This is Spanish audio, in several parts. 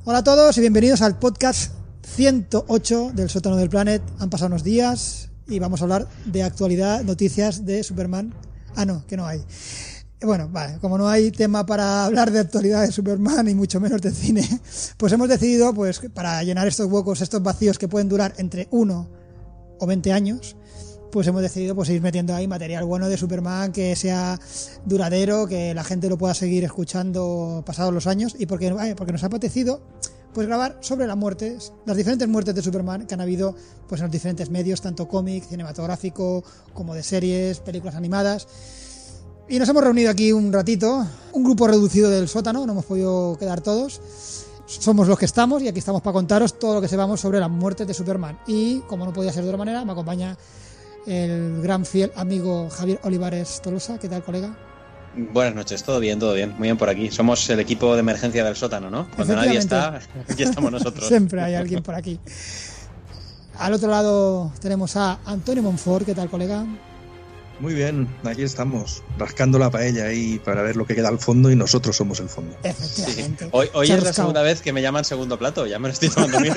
Hola a todos y bienvenidos al podcast 108 del Sótano del Planet. Han pasado unos días y vamos a hablar de actualidad, noticias de Superman. Ah, no, que no hay. Bueno, vale, como no hay tema para hablar de actualidad de Superman y mucho menos de cine, pues hemos decidido, pues para llenar estos huecos, estos vacíos que pueden durar entre 1 o 20 años, pues hemos decidido pues ir metiendo ahí material bueno de Superman que sea duradero, que la gente lo pueda seguir escuchando pasados los años y porque nos ha apetecido pues grabar sobre las muertes, las diferentes muertes de Superman que han habido pues en los diferentes medios, tanto cómic, cinematográfico, como de series, películas animadas. Y nos hemos reunido aquí un ratito, un grupo reducido del sótano, no hemos podido quedar todos. Somos los que estamos y aquí estamos para contaros todo lo que sepamos sobre las muertes de Superman. Y como no podía ser de otra manera, me acompaña el gran fiel amigo Javier Olivares Tolosa. ¿Qué tal, colega? Buenas noches, todo bien, muy bien por aquí. Somos el equipo de emergencia del sótano, ¿no? Cuando nadie está, aquí estamos nosotros. Siempre hay alguien por aquí. Al otro lado tenemos a Antonio Monfort. ¿Qué tal, colega? Muy bien, aquí estamos, rascando la paella ahí para ver lo que queda al fondo y nosotros somos el fondo. Efectivamente. Sí. Hoy es la segunda vez que me llaman segundo plato, ya me lo estoy tomando bien.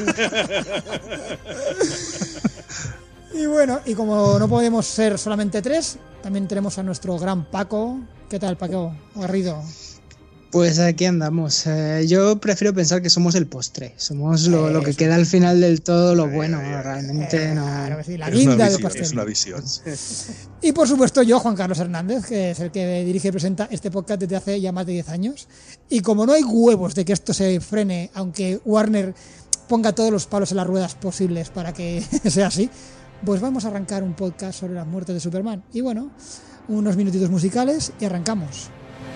Y bueno, y como no podemos ser solamente tres, también tenemos a nuestro gran Paco. ¿Qué tal, Paco? Garrido. Pues aquí andamos. Yo prefiero pensar que somos el postre. Somos lo que queda al final del todo, lo bueno. Realmente no. Claro que sí, la guinda del pastel. Es una visión. Y por supuesto yo, Juan Carlos Hernández, que es el que dirige y presenta este podcast desde hace ya más de 10 años. Y como no hay huevos de que esto se frene, aunque Warner ponga todos los palos en las ruedas posibles para que sea así, pues vamos a arrancar un podcast sobre las muertes de Superman. Y bueno, unos minutitos musicales y arrancamos.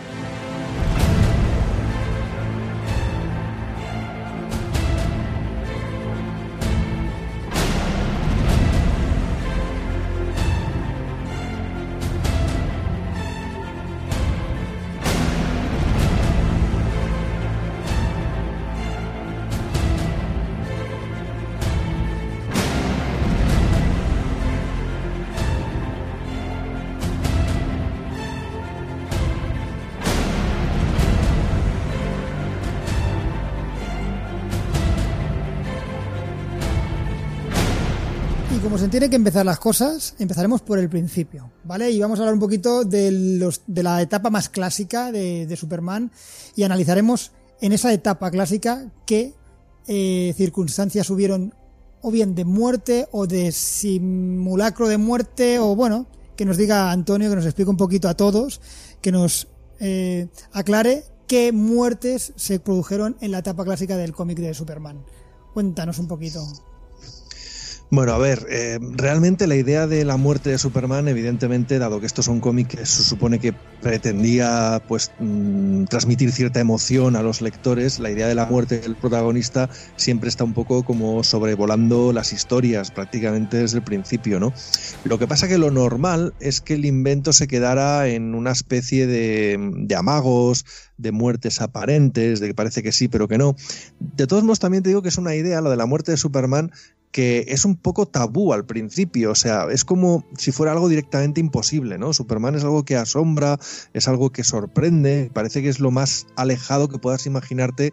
Como se tienen que empezar las cosas, empezaremos por el principio, ¿vale? Y vamos a hablar un poquito de la etapa más clásica de Superman y analizaremos en esa etapa clásica qué circunstancias hubieron o bien de muerte o de simulacro de muerte o bueno, que nos diga Antonio, que nos explique un poquito a todos, que nos aclare qué muertes se produjeron en la etapa clásica del cómic de Superman. Cuéntanos un poquito. Bueno, a ver, realmente la idea de la muerte de Superman, evidentemente, dado que esto es un cómic que se supone que pretendía pues transmitir cierta emoción a los lectores, la idea de la muerte del protagonista siempre está un poco como sobrevolando las historias prácticamente desde el principio, ¿no? Lo que pasa que lo normal es que el invento se quedara en una especie de amagos, de muertes aparentes, de que parece que sí pero que no. De todos modos también te digo que es una idea, lo de la muerte de Superman, que es un poco tabú al principio, o sea, es como si fuera algo directamente imposible, ¿no? Superman es algo que asombra, es algo que sorprende, parece que es lo más alejado que puedas imaginarte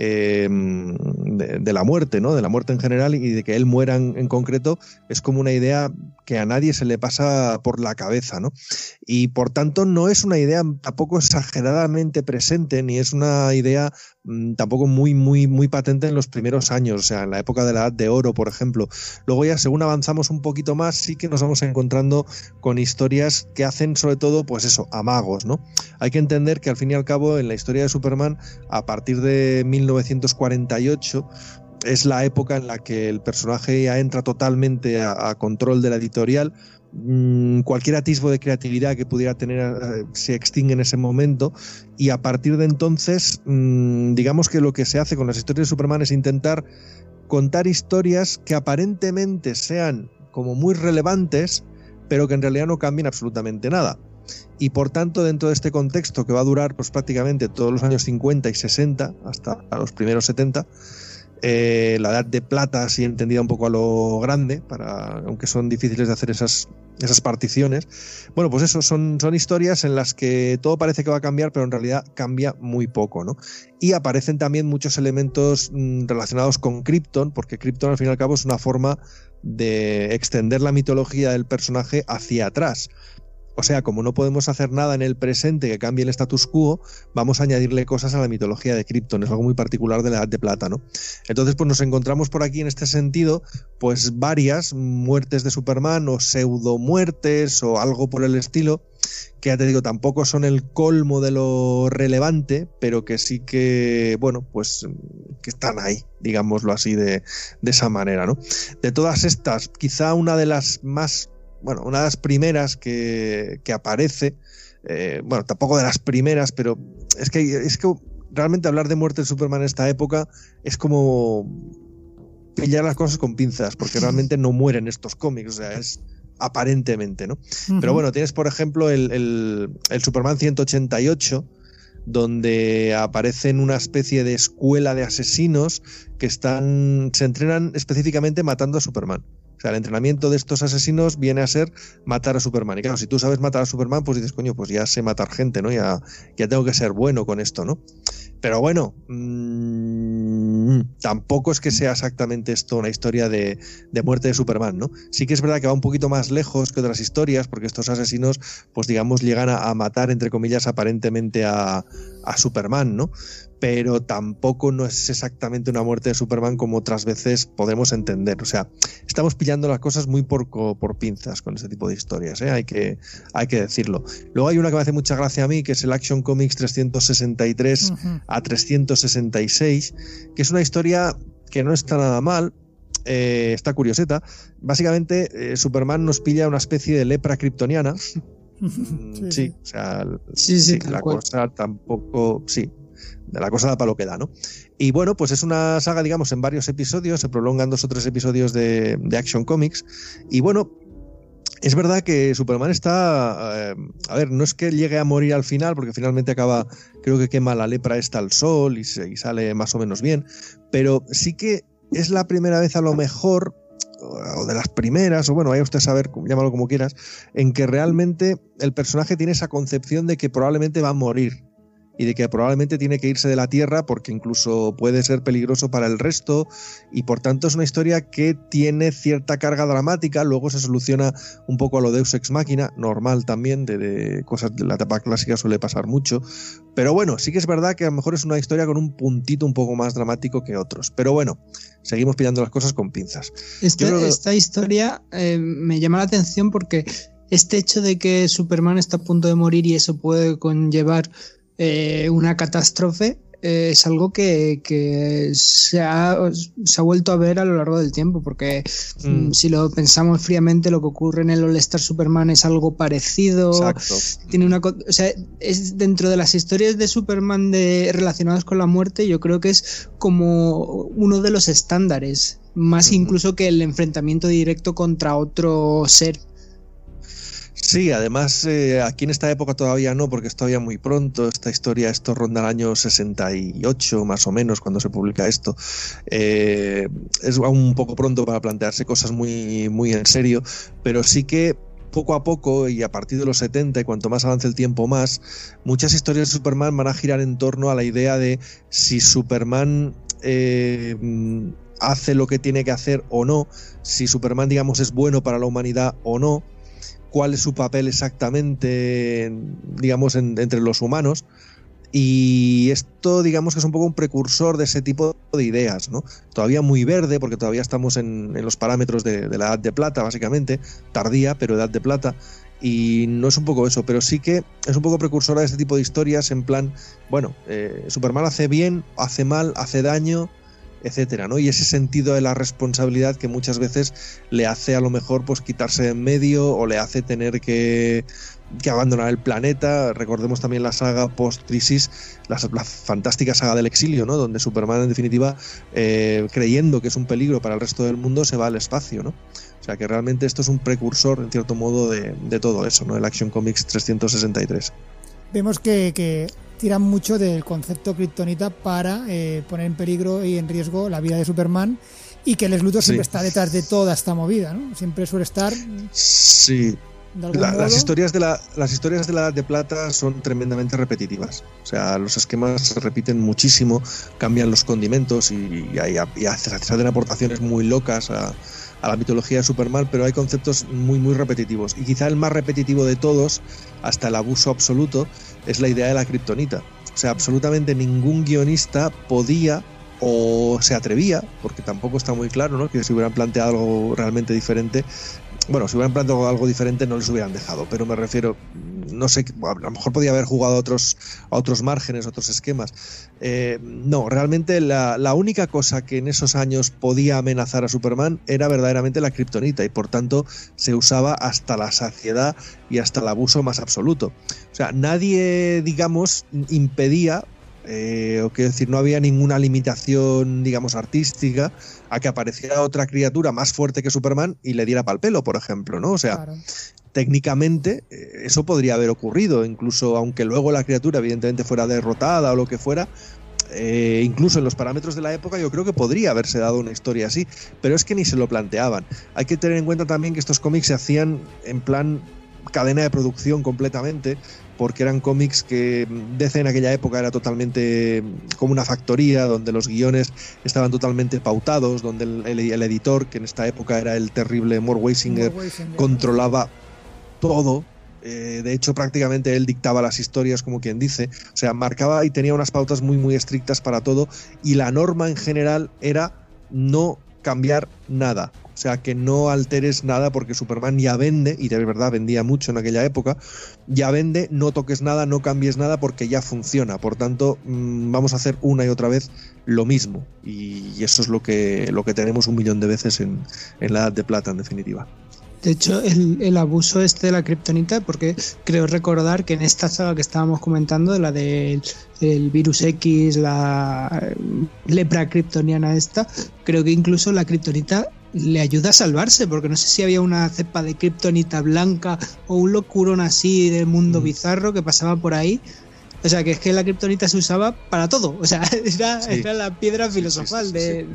de la muerte, ¿no? De la muerte en general y de que él muera en concreto, es como una idea que a nadie se le pasa por la cabeza, ¿no? Y por tanto no es una idea tampoco exageradamente presente, ni es una idea tampoco muy patente en los primeros años, o sea, en la época de la Edad de Oro, por ejemplo. Luego ya según avanzamos un poquito más, sí que nos vamos encontrando con historias que hacen sobre todo, pues eso, amagos, ¿no? Hay que entender que al fin y al cabo en la historia de Superman, a partir de 1948, es la época en la que el personaje ya entra totalmente a control de la editorial. Cualquier atisbo de creatividad que pudiera tener se extingue en ese momento y a partir de entonces digamos que lo que se hace con las historias de Superman es intentar contar historias que aparentemente sean como muy relevantes pero que en realidad no cambien absolutamente nada. Y por tanto, dentro de este contexto que va a durar pues prácticamente todos los años 50 y 60 hasta los primeros 70, la Edad de Plata, así entendida un poco a lo grande, aunque son difíciles de hacer esas particiones. Bueno, pues eso, son historias en las que todo parece que va a cambiar, pero en realidad cambia muy poco, ¿no? Y aparecen también muchos elementos relacionados con Krypton, porque Krypton al fin y al cabo es una forma de extender la mitología del personaje hacia atrás. O sea, como no podemos hacer nada en el presente que cambie el status quo, vamos a añadirle cosas a la mitología de Krypton. Es algo muy particular de la Edad de Plata, ¿no? Entonces, pues nos encontramos por aquí en este sentido, pues varias muertes de Superman o pseudo muertes o algo por el estilo, que ya te digo, tampoco son el colmo de lo relevante, pero que sí que, bueno, pues que están ahí, digámoslo así, de esa manera, ¿no? De todas estas, quizá una de las primeras que aparece, bueno, tampoco de las primeras, pero es que realmente hablar de muerte de Superman en esta época es como pillar las cosas con pinzas, porque realmente no mueren estos cómics, o sea, es aparentemente, ¿no? Uh-huh. Pero bueno, tienes por ejemplo el Superman 188, donde aparecen una especie de escuela de asesinos que se entrenan específicamente matando a Superman. O sea, el entrenamiento de estos asesinos viene a ser matar a Superman. Y claro, si tú sabes matar a Superman, pues dices, coño, pues ya sé matar gente, ¿no? Ya tengo que ser bueno con esto, ¿no? Pero bueno, tampoco es que sea exactamente esto una historia de muerte de Superman, ¿no? Sí que es verdad que va un poquito más lejos que otras historias, porque estos asesinos, pues digamos, llegan a matar, entre comillas, aparentemente a Superman, ¿no? Pero tampoco no es exactamente una muerte de Superman como otras veces podemos entender. O sea, estamos pillando las cosas muy por pinzas con este tipo de historias, ¿eh? Hay que decirlo. Luego hay una que me hace mucha gracia a mí, que es el Action Comics 363 a 366, que es una historia que no está nada mal, está curioseta. Básicamente, Superman nos pilla una especie de lepra kryptoniana. Sí, o sea, sí, la cosa tampoco... Sí, de la cosa da para lo que da, ¿no? Y bueno, pues es una saga, digamos, en varios episodios, se prolongan 2 o 3 episodios de Action Comics, y bueno, es verdad que Superman está, a ver, no es que llegue a morir al final, porque finalmente acaba, creo que quema la lepra esta al sol y sale más o menos bien, pero sí que es la primera vez a lo mejor, o de las primeras, o bueno, vaya usted a saber, llámalo como quieras, en que realmente el personaje tiene esa concepción de que probablemente va a morir y de que probablemente tiene que irse de la Tierra porque incluso puede ser peligroso para el resto, y por tanto es una historia que tiene cierta carga dramática. Luego se soluciona un poco a lo Deus Ex Machina, normal también, de cosas de la etapa clásica suele pasar mucho, pero bueno, sí que es verdad que a lo mejor es una historia con un puntito un poco más dramático que otros, pero bueno, seguimos pillando las cosas con pinzas. Esta historia me llama la atención porque este hecho de que Superman está a punto de morir y eso puede conllevar una catástrofe es algo que se ha vuelto a ver a lo largo del tiempo, porque si lo pensamos fríamente, lo que ocurre en el All-Star Superman es algo parecido. Exacto. Tiene o sea, es dentro de las historias de Superman relacionadas con la muerte, yo creo que es como uno de los estándares, más incluso que el enfrentamiento directo contra otro ser. Sí, además aquí en esta época todavía no, porque es todavía muy pronto. Esto ronda el año 68 más o menos cuando se publica esto. Es aún un poco pronto para plantearse cosas muy, muy en serio, pero sí que poco a poco y a partir de los 70, y cuanto más avance el tiempo más, muchas historias de Superman van a girar en torno a la idea de si Superman hace lo que tiene que hacer o no, si Superman, digamos, es bueno para la humanidad o no, cuál es su papel exactamente, digamos, entre los humanos. Y esto, digamos, que es un poco un precursor de ese tipo de ideas, ¿no? Todavía muy verde, porque todavía estamos en los parámetros de la Edad de Plata, básicamente, tardía, pero Edad de Plata, y no es un poco eso, pero sí que es un poco precursora de este tipo de historias, en plan, bueno, Superman hace bien, hace mal, hace daño, etcétera, ¿no? Y ese sentido de la responsabilidad que muchas veces le hace a lo mejor pues quitarse de en medio, o le hace tener que abandonar el planeta. Recordemos también la saga post-crisis, la fantástica saga del exilio, ¿no? Donde Superman, en definitiva, creyendo que es un peligro para el resto del mundo, se va al espacio, ¿no? O sea que realmente esto es un precursor, en cierto modo, de todo eso, ¿no? El Action Comics 363. Vemos que tiran mucho del concepto kriptonita para poner en peligro y en riesgo la vida de Superman, y que Lex Luthor siempre está detrás de toda esta movida, ¿no? Siempre suele estar... Sí. Las historias de la Edad de Plata son tremendamente repetitivas. O sea, los esquemas se repiten muchísimo, cambian los condimentos y se hacen aportaciones muy locas a la mitología de Superman, pero hay conceptos muy, muy repetitivos. Y quizá el más repetitivo de todos, hasta el abuso absoluto, es la idea de la kriptonita. O sea, absolutamente ningún guionista podía o se atrevía, porque tampoco está muy claro, ¿no?, que si hubieran planteado algo realmente diferente, bueno, si hubieran planteado algo diferente no les hubieran dejado, pero me refiero, no sé, a lo mejor podía haber jugado a otros márgenes, a otros esquemas. No, realmente la única cosa que en esos años podía amenazar a Superman era verdaderamente la kriptonita, y por tanto se usaba hasta la saciedad y hasta el abuso más absoluto. O sea, nadie, digamos, impedía, o quiero decir, no había ninguna limitación, digamos, artística a que apareciera otra criatura más fuerte que Superman y le diera pal pelo, por ejemplo, ¿no? O sea, claro, técnicamente eso podría haber ocurrido, incluso aunque luego la criatura evidentemente fuera derrotada o lo que fuera, incluso en los parámetros de la época yo creo que podría haberse dado una historia así, pero es que ni se lo planteaban. Hay que tener en cuenta también que estos cómics se hacían en plan cadena de producción completamente, porque eran cómics que DC en aquella época era totalmente como una factoría, donde los guiones estaban totalmente pautados, donde el editor, que en esta época era el terrible Mort Weisinger, controlaba todo. De hecho, prácticamente él dictaba las historias, como quien dice. O sea, marcaba y tenía unas pautas muy, muy estrictas para todo, y la norma en general era no cambiar nada. O sea, que no alteres nada, porque Superman ya vende, y de verdad vendía mucho en aquella época, ya vende, no toques nada, no cambies nada, porque ya funciona. Por tanto, vamos a hacer una y otra vez lo mismo. Y eso es lo que tenemos 1.000.000 de veces en la Edad de Plata, en definitiva. De hecho, el abuso de la kriptonita, porque creo recordar que en esta saga que estábamos comentando, la del virus X, la lepra kryptoniana esta, creo que incluso la kriptonita le ayuda a salvarse, porque no sé si había una cepa de kriptonita blanca o un locurón así del mundo bizarro que pasaba por ahí. O sea, que es que la kriptonita se usaba para todo. O sea, era la piedra filosofal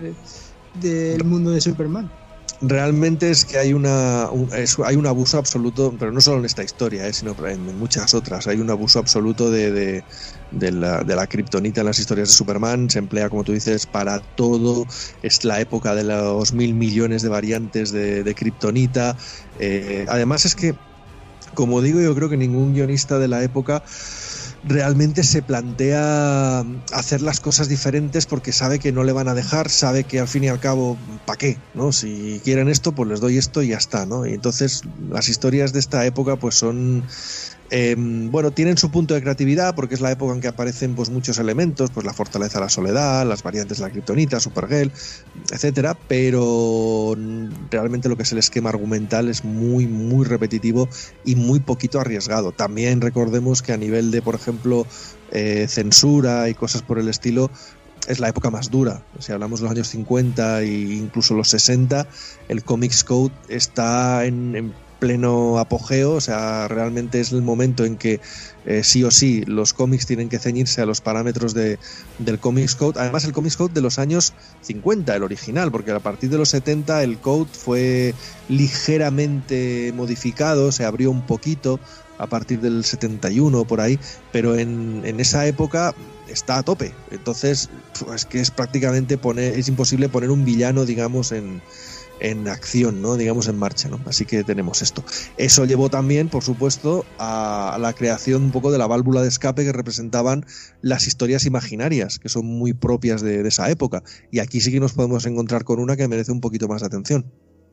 del mundo de Superman. Realmente es que hay un abuso absoluto, pero no solo en esta historia, sino en muchas otras. Hay un abuso absoluto de la kriptonita en las historias de Superman. Se emplea, como tú dices, para todo. Es la época de los 1.000.000.000 de variantes de kriptonita. Además es que, como digo, yo creo que ningún guionista de la época realmente se plantea hacer las cosas diferentes, porque sabe que no le van a dejar, sabe que al fin y al cabo, ¿para qué?, ¿no? Si quieren esto, pues les doy esto y ya está, ¿no? Y entonces las historias de esta época pues son... bueno, tienen su punto de creatividad, porque es la época en que aparecen pues muchos elementos, pues la fortaleza de la soledad, las variantes de la kriptonita, Supergirl, etcétera, pero realmente lo que es el esquema argumental es muy, muy repetitivo y muy poquito arriesgado. También recordemos que a nivel de, por ejemplo, censura y cosas por el estilo, es la época más dura. Si hablamos de los años 50 e incluso los 60, el Comics Code está en pleno apogeo. O sea, realmente es el momento en que sí o sí los cómics tienen que ceñirse a los parámetros del Comics Code. Además, el Comics Code de los años 50, el original, porque a partir de los 70 el Code fue ligeramente modificado, se abrió un poquito a partir del 71 por ahí, pero en esa época está a tope. Entonces, es que es prácticamente es imposible poner un villano, digamos, en acción, ¿no? Digamos, en marcha, ¿no? Así que tenemos esto. Eso llevó también, por supuesto, a la creación un poco de la válvula de escape que representaban las historias imaginarias, que son muy propias de esa época. Y aquí sí que nos podemos encontrar con una que merece un poquito más de atención.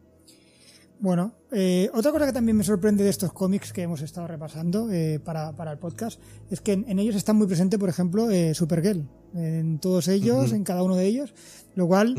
Bueno, otra cosa que también me sorprende de estos cómics que hemos estado repasando para el podcast es que en ellos está muy presente, por ejemplo, Supergirl. En todos ellos, en cada uno de ellos, lo cual...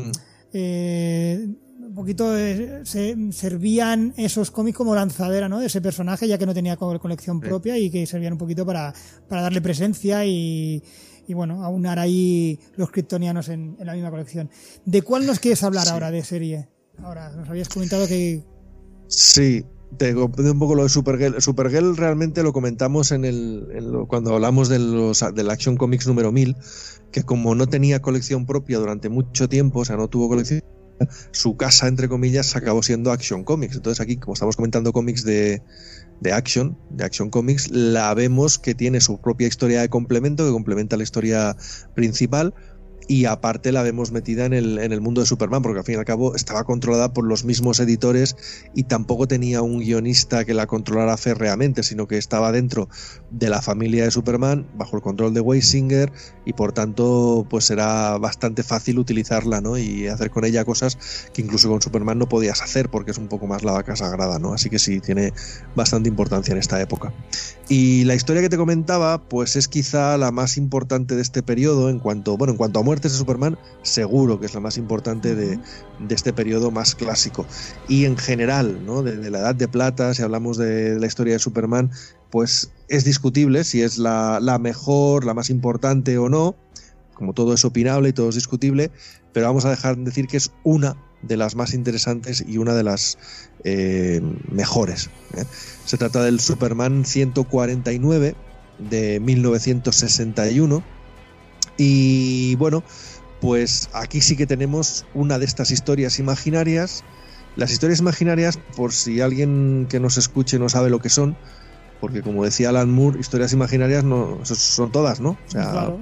un poquito se servían esos cómics como lanzadera, ¿no?, de ese personaje, ya que no tenía colección propia, y que servían un poquito para darle presencia y bueno, aunar ahí los kryptonianos en la misma colección. ¿De cuál nos quieres hablar ahora de serie? Ahora, nos habías comentado que... Sí, te comprendo un poco lo de Supergirl. Supergirl realmente lo comentamos cuando hablamos del Action Comics número 1000, que como no tenía colección propia durante mucho tiempo, o sea, no tuvo colección, su casa, entre comillas, acabó siendo Action Comics. Entonces aquí, como estamos comentando cómics de Action Comics, la vemos que tiene su propia historia de complemento, que complementa la historia principal, y aparte la vemos metida en el mundo de Superman, porque al fin y al cabo estaba controlada por los mismos editores y tampoco tenía un guionista que la controlara férreamente, sino que estaba dentro de la familia de Superman, bajo el control de Wade Singer, y por tanto pues era bastante fácil utilizarla, ¿no? Y hacer con ella cosas que incluso con Superman no podías hacer, porque es un poco más la vaca sagrada, ¿no? Así que sí, tiene bastante importancia en esta época. Y la historia que te comentaba, pues es quizá la más importante de este periodo en cuanto a muertes de Superman, seguro que es la más importante de este periodo más clásico. Y en general, ¿no? De la Edad de Plata, si hablamos de la historia de Superman, pues es discutible si es la mejor, la más importante o no. Como todo es opinable y todo es discutible, pero vamos a dejar de decir que es una de las más interesantes y una de las mejores. Se trata del Superman 149 de 1961 y bueno, pues aquí sí que tenemos una de estas historias imaginarias. Las historias imaginarias, por si alguien que nos escuche no sabe lo que son, porque como decía Alan Moore, historias imaginarias no son todas, ¿no? O sea, claro.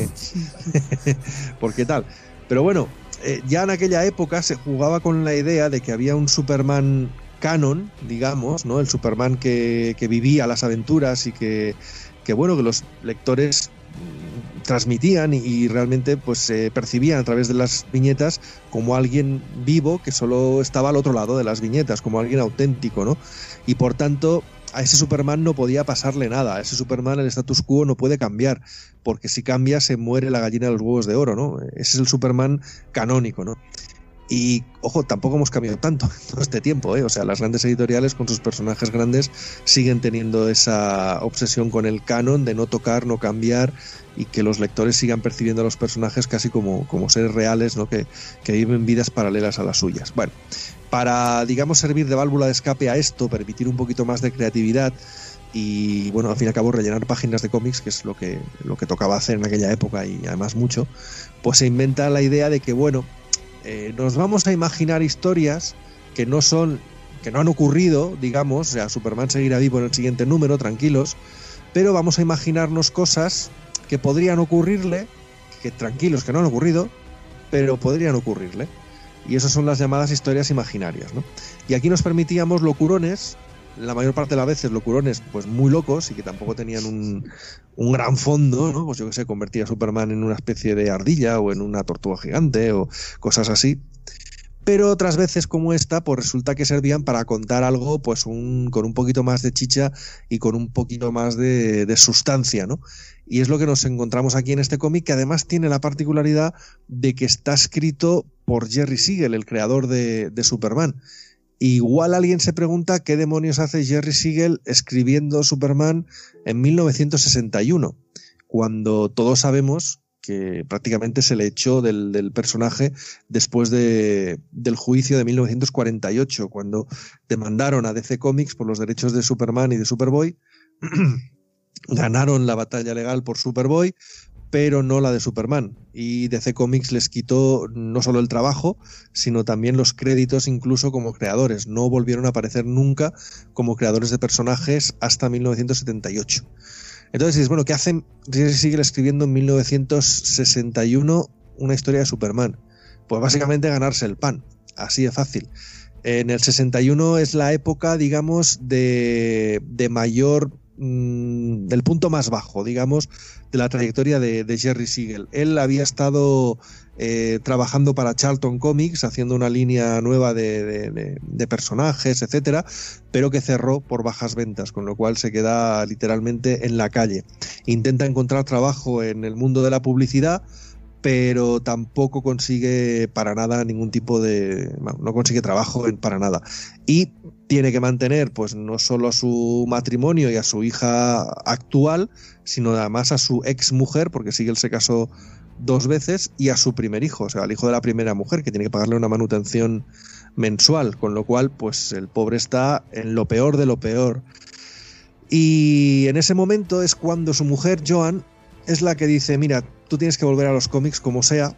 porque tal. Pero bueno, ya en aquella época se jugaba con la idea de que había un Superman canon, digamos, ¿no? El Superman que vivía las aventuras y que bueno, que los lectores transmitían y realmente pues se percibían a través de las viñetas como alguien vivo que solo estaba al otro lado de las viñetas, como alguien auténtico, ¿no? Y por tanto a ese Superman no podía pasarle nada, a ese Superman el status quo no puede cambiar, porque si cambia se muere la gallina de los huevos de oro, ¿no? Ese es el Superman canónico, ¿no? Y, ojo, tampoco hemos cambiado tanto en todo este tiempo, ¿eh? O sea, las grandes editoriales con sus personajes grandes siguen teniendo esa obsesión con el canon de no tocar, no cambiar, y que los lectores sigan percibiendo a los personajes casi como seres reales, ¿no? Que viven vidas paralelas a las suyas. Bueno, para, digamos, servir de válvula de escape a esto, permitir un poquito más de creatividad y, bueno, al fin y al cabo rellenar páginas de cómics, que es lo que tocaba hacer en aquella época y además mucho, pues se inventa la idea de que, bueno, nos vamos a imaginar historias que no han ocurrido, digamos, o sea, Superman seguirá vivo en el siguiente número, tranquilos, pero vamos a imaginarnos cosas que podrían ocurrirle, que tranquilos, que no han ocurrido, pero podrían ocurrirle. Y esas son las llamadas historias imaginarias, ¿no? Y aquí nos permitíamos locurones, la mayor parte de las veces locurones pues muy locos y que tampoco tenían un gran fondo, ¿no? Pues yo que sé, convertir a Superman en una especie de ardilla o en una tortuga gigante o cosas así. Pero otras veces como esta, pues resulta que servían para contar algo pues con un poquito más de chicha y con un poquito más de sustancia, ¿no? Y es lo que nos encontramos aquí en este cómic, que además tiene la particularidad de que está escrito por Jerry Siegel, el creador de Superman. Igual alguien se pregunta qué demonios hace Jerry Siegel escribiendo Superman en 1961, cuando todos sabemos que prácticamente se le echó del personaje después del juicio de 1948, cuando demandaron a DC Comics por los derechos de Superman y de Superboy. Ganaron la batalla legal por Superboy, pero no la de Superman, y DC Comics les quitó no solo el trabajo, sino también los créditos incluso como creadores. No volvieron a aparecer nunca como creadores de personajes hasta 1978. Entonces dices, bueno, ¿qué hacen? Sigue escribiendo en 1961 una historia de Superman. Pues básicamente ganarse el pan, así de fácil. En el 61 es la época, digamos, de mayor, del punto más bajo, digamos, de la trayectoria de Jerry Siegel. Él había estado trabajando para Charlton Comics, haciendo una línea nueva de personajes, etcétera, pero que cerró por bajas ventas, con lo cual se queda literalmente en la calle. Intenta encontrar trabajo en el mundo de la publicidad, pero tampoco consigue para nada ningún tipo de... no consigue trabajo para nada. Y tiene que mantener pues no solo a su matrimonio y a su hija actual, sino además a su ex mujer, porque Siegel se casó 2 veces y a su primer hijo, o sea, al hijo de la primera mujer, que tiene que pagarle una manutención mensual, con lo cual pues el pobre está en lo peor de lo peor. Y en ese momento es cuando su mujer, Joan, es la que dice, mira, tú tienes que volver a los cómics como sea,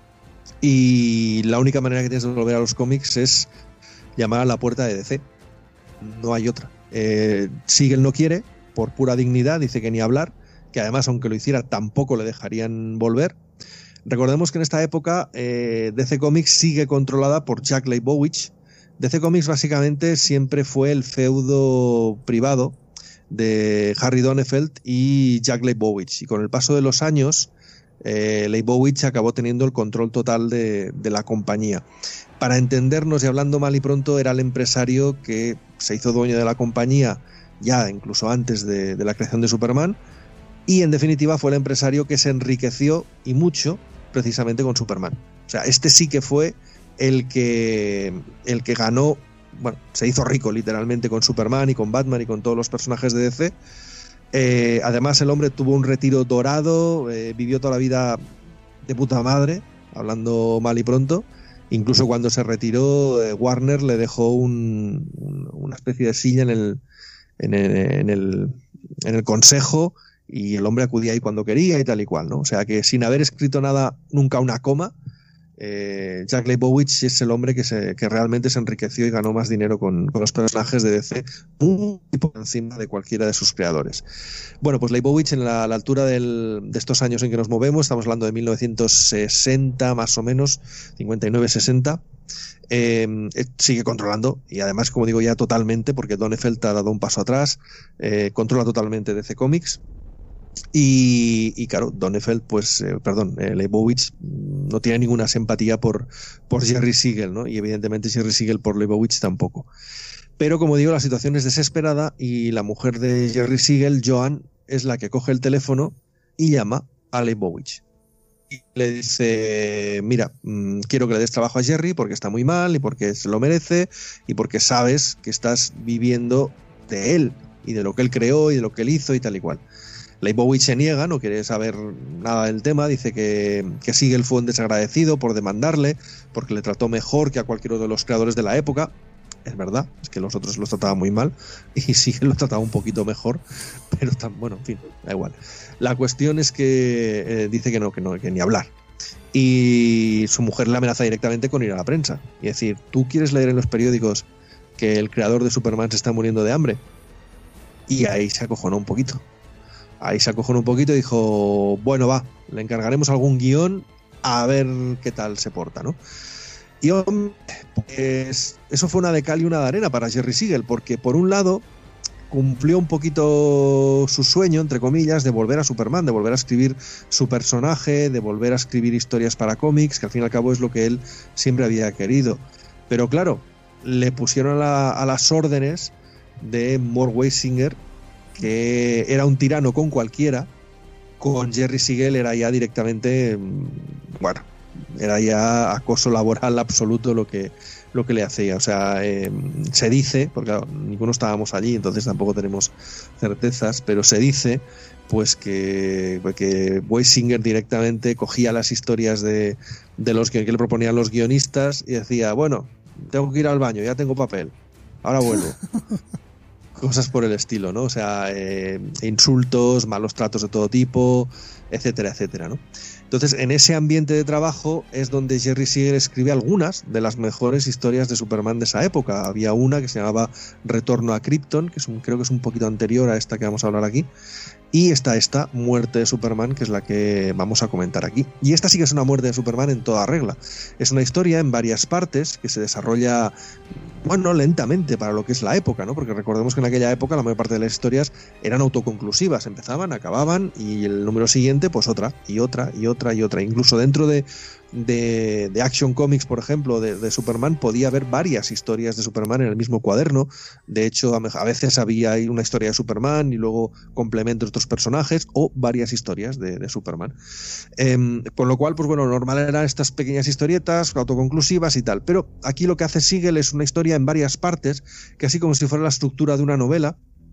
y la única manera que tienes de volver a los cómics es llamar a la puerta de DC. No hay otra. Siegel no quiere, por pura dignidad, dice que ni hablar, que además, aunque lo hiciera, tampoco le dejarían volver. Recordemos que en esta época DC Comics sigue controlada por Jack Leibowitz. DC Comics básicamente siempre fue el feudo privado de Harry Donenfeld y Jack Leibowitz, y con el paso de los años Leibowitz acabó teniendo el control total de la compañía. Para entendernos y hablando mal y pronto, era el empresario que se hizo dueño de la compañía ya incluso antes de la creación de Superman, y en definitiva fue el empresario que se enriqueció y mucho precisamente con Superman. O sea, este sí que fue el que ganó, bueno, se hizo rico literalmente con Superman y con Batman y con todos los personajes de DC. Además el hombre tuvo un retiro dorado, vivió toda la vida de puta madre, hablando mal y pronto. Incluso cuando se retiró, Warner le dejó una especie de silla en el consejo, y el hombre acudía ahí cuando quería y tal y cual, ¿no? O sea que sin haber escrito nada, nunca una coma, Jack Leibowitz es el hombre que realmente se enriqueció y ganó más dinero con los personajes de DC, muy por encima de cualquiera de sus creadores. Bueno, pues Leibowitz, en la altura de estos años en que nos movemos, estamos hablando de 1960 más o menos, 59-60, sigue controlando, y además, como digo, ya totalmente, porque Donenfeld ha dado un paso atrás, controla totalmente DC Comics. Y claro, Donenfeld, Leibowitz no tiene ninguna simpatía por Jerry Siegel, ¿no? Y evidentemente Jerry Siegel por Leibowitz tampoco. Pero como digo, la situación es desesperada, y la mujer de Jerry Siegel, Joan, es la que coge el teléfono y llama a Leibowitz. Y le dice, mira, quiero que le des trabajo a Jerry porque está muy mal y porque se lo merece y porque sabes que estás viviendo de él y de lo que él creó y de lo que él hizo y tal y cual. Leibowitz se niega, no quiere saber nada del tema, dice que Siegel fue un desagradecido por demandarle, porque le trató mejor que a cualquiera de los creadores de la época. Es verdad, es que los otros los trataban muy mal, y Siegel lo trataba un poquito mejor, pero bueno, en fin, da igual. La cuestión es que dice que ni hablar. Y su mujer le amenaza directamente con ir a la prensa y decir, ¿tú quieres leer en los periódicos que el creador de Superman se está muriendo de hambre? Y ahí se acojonó un poquito. Y dijo, bueno, va, le encargaremos algún guión a ver qué tal se porta, ¿no? Y pues eso fue una de cal y una de arena para Jerry Siegel, porque por un lado cumplió un poquito su sueño, entre comillas, de volver a Superman, de volver a escribir su personaje, de volver a escribir historias para cómics, que al fin y al cabo es lo que él siempre había querido. Pero claro, le pusieron a las órdenes de Mort Weisinger, que era un tirano con cualquiera. Con Jerry Siegel era ya directamente, bueno, era ya acoso laboral absoluto lo que le hacía. O sea, se dice, porque claro, ninguno estábamos allí, entonces tampoco tenemos certezas, pero se dice pues que Weisinger directamente cogía las historias de los que le proponían los guionistas y decía, bueno, tengo que ir al baño, ya tengo papel, ahora vuelvo. Cosas por el estilo, ¿no? O sea, insultos, malos tratos de todo tipo, etcétera, etcétera, ¿no? Entonces, en ese ambiente de trabajo es donde Jerry Siegel escribe algunas de las mejores historias de Superman de esa época. Había una que se llamaba Retorno a Krypton, que creo que es un poquito anterior a esta que vamos a hablar aquí. Y está esta Muerte de Superman, que es la que vamos a comentar aquí. Y esta sí que es una muerte de Superman en toda regla. Es una historia en varias partes que se desarrolla, bueno, lentamente para lo que es la época, ¿no? Porque recordemos que en aquella época la mayor parte de las historias eran autoconclusivas. Empezaban, acababan y el número siguiente, pues otra, y otra, y otra, y otra. Incluso dentro de Action Comics, por ejemplo, de Superman, podía haber varias historias de Superman en el mismo cuaderno. De hecho, a veces había ahí una historia de Superman y luego complementos de otros personajes, o varias historias de Superman. Con lo cual, pues bueno, lo normal eran estas pequeñas historietas autoconclusivas y tal. Pero aquí lo que hace Siegel es una historia en varias partes, que así como si fuera la estructura de una novela,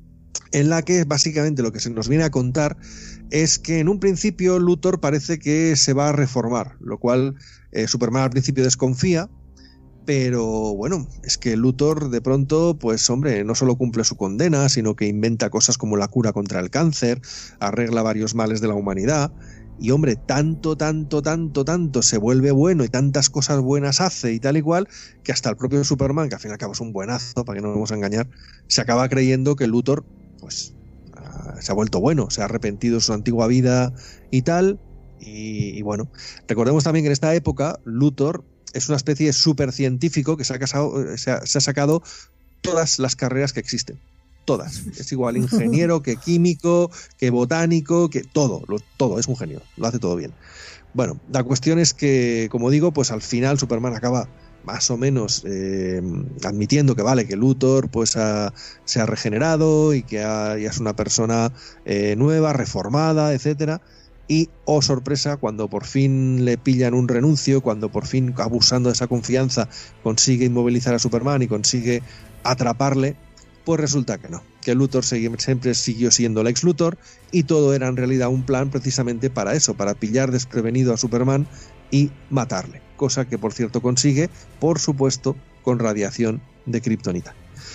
en la que básicamente lo que se nos viene a contar es que en un principio Luthor parece que se va a reformar, lo cual Superman al principio desconfía, pero bueno, es que Luthor de pronto, pues hombre, no solo cumple su condena, sino que inventa cosas como la cura contra el cáncer, arregla varios males de la humanidad, y hombre, tanto se vuelve bueno y tantas cosas buenas hace y tal y cual, que hasta el propio Superman, que al fin y al cabo es un buenazo, para que no nos vamos a engañar, se acaba creyendo que Luthor, pues, se ha vuelto bueno, se ha arrepentido de su antigua vida y tal, y bueno, recordemos también que en esta época Luthor es una especie de supercientífico que se ha sacado todas las carreras que existen. Todas. Es igual ingeniero que químico, que botánico, que todo es un genio. Lo hace todo bien. Bueno, la cuestión es que, como digo, pues al final Superman acaba más o menos admitiendo que vale, que Luthor pues se ha regenerado y que ya es una persona nueva, reformada, etcétera. Y, oh sorpresa, cuando por fin le pillan un renuncio, cuando por fin, abusando de esa confianza, consigue inmovilizar a Superman y consigue atraparle, pues resulta que no, que Luthor siempre siguió siendo Lex Luthor y todo era en realidad un plan precisamente para eso, para pillar desprevenido a Superman y matarle, cosa que por cierto consigue, por supuesto, con radiación de kriptonita.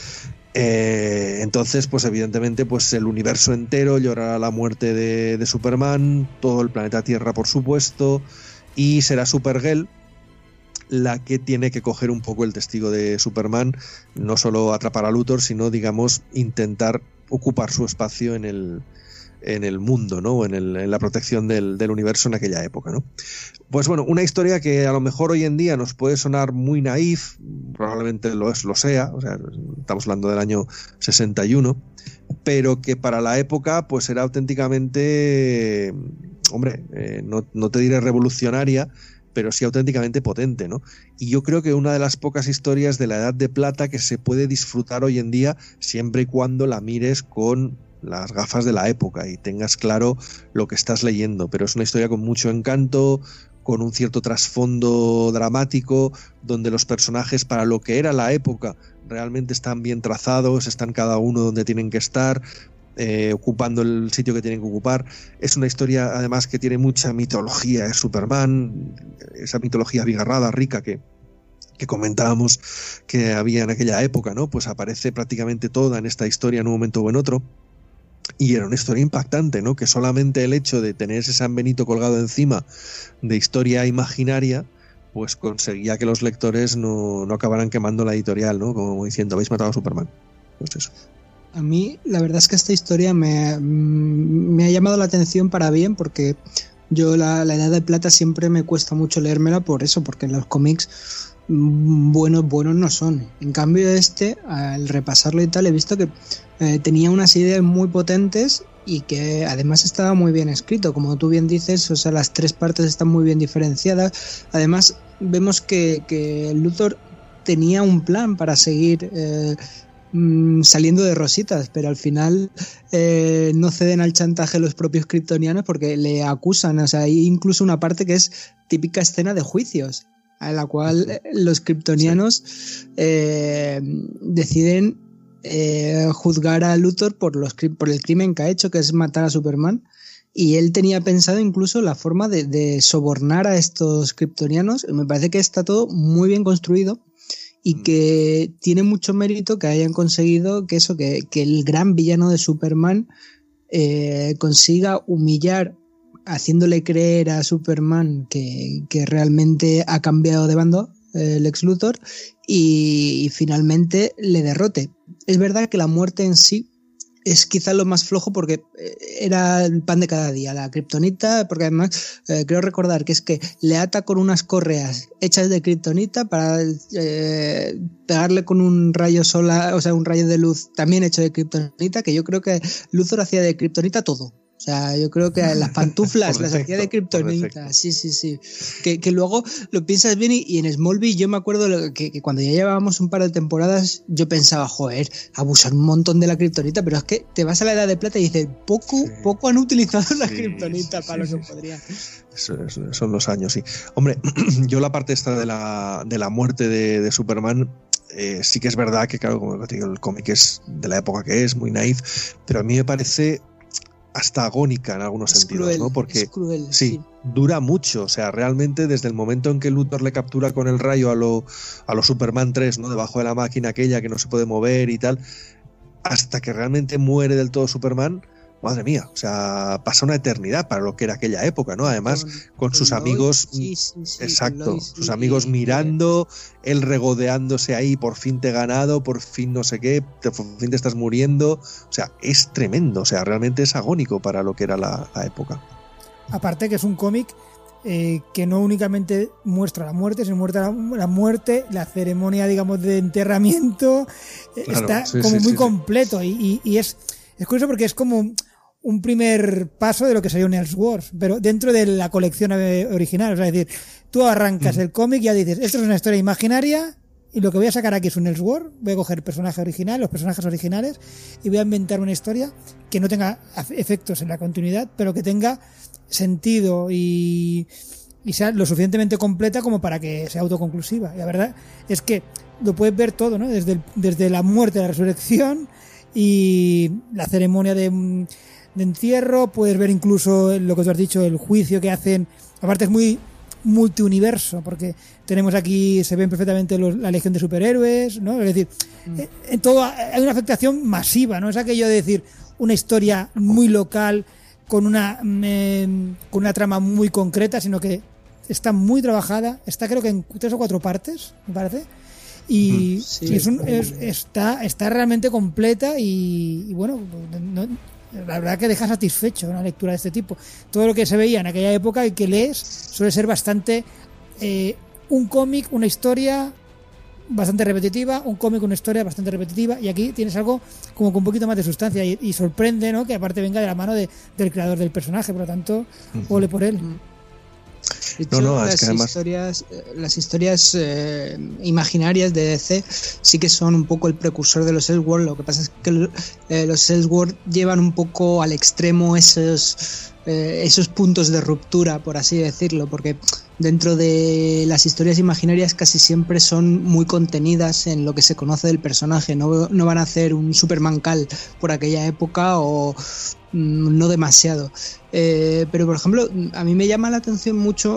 Entonces, pues evidentemente, pues el universo entero llorará la muerte de Superman, todo el planeta Tierra, por supuesto, y será Supergirl la que tiene que coger un poco el testigo de Superman, no solo atrapar a Luthor, sino, digamos, intentar ocupar su espacio en el mundo, ¿no? En la protección del universo en aquella época, ¿no? Pues bueno, una historia que a lo mejor hoy en día nos puede sonar muy naif, probablemente lo sea, o sea, estamos hablando del año 61, pero que para la época pues era auténticamente, hombre, no te diré revolucionaria, pero sí auténticamente potente, ¿no? Y yo creo que una de las pocas historias de la Edad de Plata que se puede disfrutar hoy en día, siempre y cuando la mires con las gafas de la época y tengas claro lo que estás leyendo, pero es una historia con mucho encanto, con un cierto trasfondo dramático, donde los personajes, para lo que era la época, realmente están bien trazados, están cada uno donde tienen que estar, ocupando el sitio que tienen que ocupar. Es una historia además que tiene mucha mitología de Superman, esa mitología abigarrada, rica que comentábamos que había en aquella época, ¿no? Pues aparece prácticamente toda en esta historia en un momento o en otro. Y era una historia impactante, ¿no? Que solamente el hecho de tener ese San Benito colgado encima de historia imaginaria, pues conseguía que los lectores no acabaran quemando la editorial, ¿no? Como diciendo, habéis matado a Superman. Pues eso. A mí, la verdad es que esta historia me ha llamado la atención para bien, porque yo la Edad de Plata siempre me cuesta mucho leérmela por eso, porque en los cómics buenos no son. En cambio al repasarlo y tal, he visto que tenía unas ideas muy potentes y que además estaba muy bien escrito, como tú bien dices, o sea, las tres partes están muy bien diferenciadas. Además vemos que Luthor tenía un plan para seguir saliendo de rositas, pero al final no ceden al chantaje los propios kryptonianos porque le acusan. O sea, hay incluso una parte que es típica escena de juicios, en la cual los kryptonianos deciden juzgar a Luthor por el crimen que ha hecho, que es matar a Superman, y él tenía pensado incluso la forma de sobornar a estos kryptonianos. Me parece que está todo muy bien construido y que tiene mucho mérito que hayan conseguido que el gran villano de Superman consiga humillar, haciéndole creer a Superman que realmente ha cambiado de bando, Lex Luthor, y finalmente le derrote. Es verdad que la muerte en sí es quizá lo más flojo porque era el pan de cada día, la kriptonita, porque además creo recordar que es que le ata con unas correas hechas de kriptonita para pegarle con un rayo solar, o sea, un rayo de luz también hecho de kriptonita, que yo creo que Luthor hacía de kriptonita todo. O sea, yo creo que las pantuflas las hacía de kriptonita. Sí. Que luego lo piensas bien y en Smallville yo me acuerdo que cuando ya llevábamos un par de temporadas yo pensaba, joder, abusar un montón de la kriptonita, pero es que te vas a la Edad de Plata y dices, poco han utilizado la kriptonita para lo que podrían. Son los años, sí. Hombre, yo la parte esta de la muerte de Superman, sí que es verdad que, claro, como te digo, el cómic es de la época que es, muy naif, pero a mí me parece hasta agónica en algunos sentidos, cruel, ¿no? Porque es cruel, sí, dura mucho, o sea, realmente desde el momento en que Luthor le captura con el rayo a lo Superman 3, ¿no? Debajo de la máquina aquella que no se puede mover y tal, hasta que realmente muere del todo Superman, madre mía, o sea, pasa una eternidad para lo que era aquella época, ¿no? Además, con sus amigos, exacto, sus amigos mirando, él regodeándose ahí, por fin te he ganado, por fin no sé qué, por fin te estás muriendo, o sea, es tremendo, o sea, realmente es agónico para lo que era la época. Aparte que es un cómic que no únicamente muestra la muerte, sino muestra la muerte, la ceremonia, digamos, de enterramiento, claro, está como muy completo y es curioso porque es como un primer paso de lo que sería un Elseworlds, pero dentro de la colección original. O sea, es decir, tú arrancas el cómic y ya dices, esto es una historia imaginaria y lo que voy a sacar aquí es un Elseworlds, voy a coger el personaje original, los personajes originales y voy a inventar una historia que no tenga efectos en la continuidad, pero que tenga sentido y sea lo suficientemente completa como para que sea autoconclusiva. Y la verdad es que lo puedes ver todo, ¿no? Desde la muerte, la resurrección y la ceremonia de entierro, puedes ver incluso lo que tú has dicho, el juicio que hacen. Aparte es muy multiuniverso, porque tenemos aquí, se ven perfectamente la legión de superhéroes, ¿no? Es decir, en todo hay una afectación masiva, ¿no? Es aquello de decir una historia muy local con una trama muy concreta, sino que está muy trabajada, está creo que en 3 o 4 partes, me parece. Y, sí, está realmente completa y bueno, la verdad que deja satisfecho una lectura de este tipo. Todo lo que se veía en aquella época y que lees suele ser bastante un cómic, una historia bastante repetitiva, un cómic, una historia bastante repetitiva, y aquí tienes algo como con un poquito más de sustancia y sorprende, ¿no?, que aparte venga de la mano del creador del personaje, por lo tanto, ole por él. De hecho, las historias imaginarias de DC sí que son un poco el precursor de los Elseworlds. Lo que pasa es que los Elseworlds llevan un poco al extremo esos puntos de ruptura, por así decirlo, porque dentro de las historias imaginarias casi siempre son muy contenidas en lo que se conoce del personaje. No van a hacer un Superman Cal por aquella época o no demasiado. Pero por ejemplo, a mí me llama la atención mucho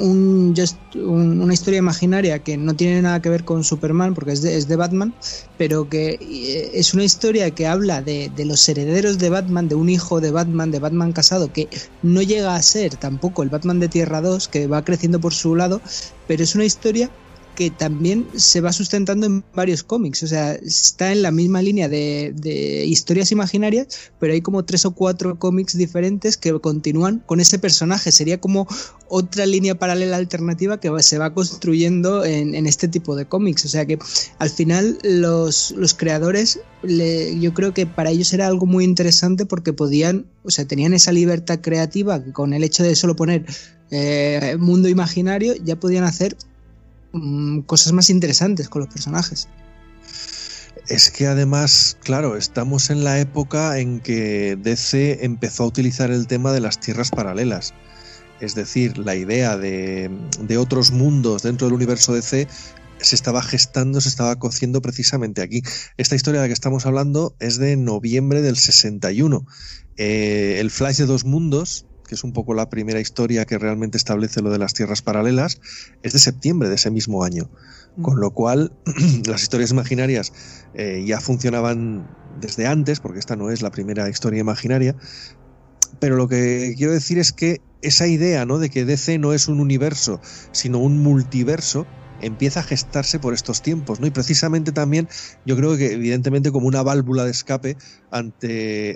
una historia imaginaria que no tiene nada que ver con Superman, porque es de Batman, pero que es una historia que habla de los herederos de Batman, de un hijo de Batman casado, que no llega a ser tampoco el Batman de Tierra 2, que va creciendo por su lado, pero es una historia que también se va sustentando en varios cómics. O sea, está en la misma línea de historias imaginarias, pero hay como 3 o 4 cómics diferentes que continúan con ese personaje. Sería como otra línea paralela alternativa que se va construyendo en este tipo de cómics. O sea que al final los creadores, yo creo que para ellos era algo muy interesante, porque tenían esa libertad creativa que con el hecho de solo poner mundo imaginario ya podían hacer cosas más interesantes con los personajes. Es que además, claro, estamos en la época en que DC empezó a utilizar el tema de las tierras paralelas. Es decir, la idea de otros mundos dentro del universo DC se estaba gestando, se estaba cociendo precisamente aquí. Esta historia de la que estamos hablando es de noviembre del 61. El Flash de dos mundos, que es un poco la primera historia que realmente establece lo de las tierras paralelas, es de septiembre de ese mismo año. Con lo cual, las historias imaginarias ya funcionaban desde antes, porque esta no es la primera historia imaginaria. Pero lo que quiero decir es que esa idea, ¿no?, de que DC no es un universo, sino un multiverso, empieza a gestarse por estos tiempos, ¿no? Y precisamente también yo creo que evidentemente como una válvula de escape ante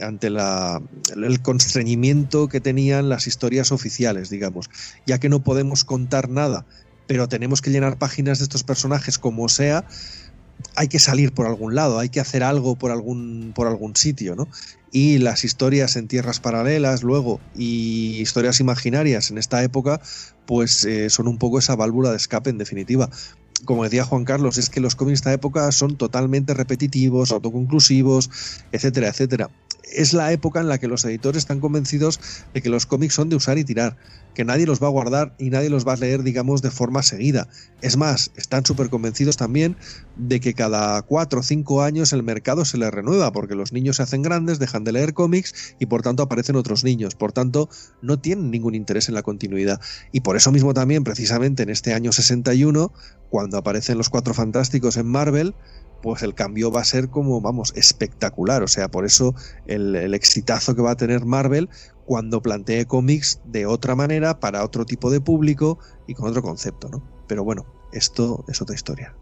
el constreñimiento que tenían las historias oficiales, digamos, ya que no podemos contar nada, pero tenemos que llenar páginas de estos personajes como sea, hay que salir por algún lado, hay que hacer algo por algún sitio, ¿no? Y las historias en tierras paralelas luego y historias imaginarias en esta época pues son un poco esa válvula de escape en definitiva. Como decía Juan Carlos, es que los cómics de esta época son totalmente repetitivos, autoconclusivos, etcétera, etcétera. es la época en la que los editores están convencidos de que los cómics son de usar y tirar, que nadie los va a guardar y nadie los va a leer, digamos, de forma seguida. Es más, están súper convencidos también de que cada 4 o 5 años el mercado se les renueva, porque los niños se hacen grandes, dejan de leer cómics y por tanto aparecen otros niños. Por tanto, no tienen ningún interés en la continuidad. Y por eso mismo también, precisamente en este año 61, cuando aparecen los Cuatro Fantásticos en Marvel, pues el cambio va a ser como, vamos, espectacular. O sea, por eso el exitazo que va a tener Marvel cuando plantee cómics de otra manera, para otro tipo de público y con otro concepto, ¿no? Pero bueno, esto es otra historia.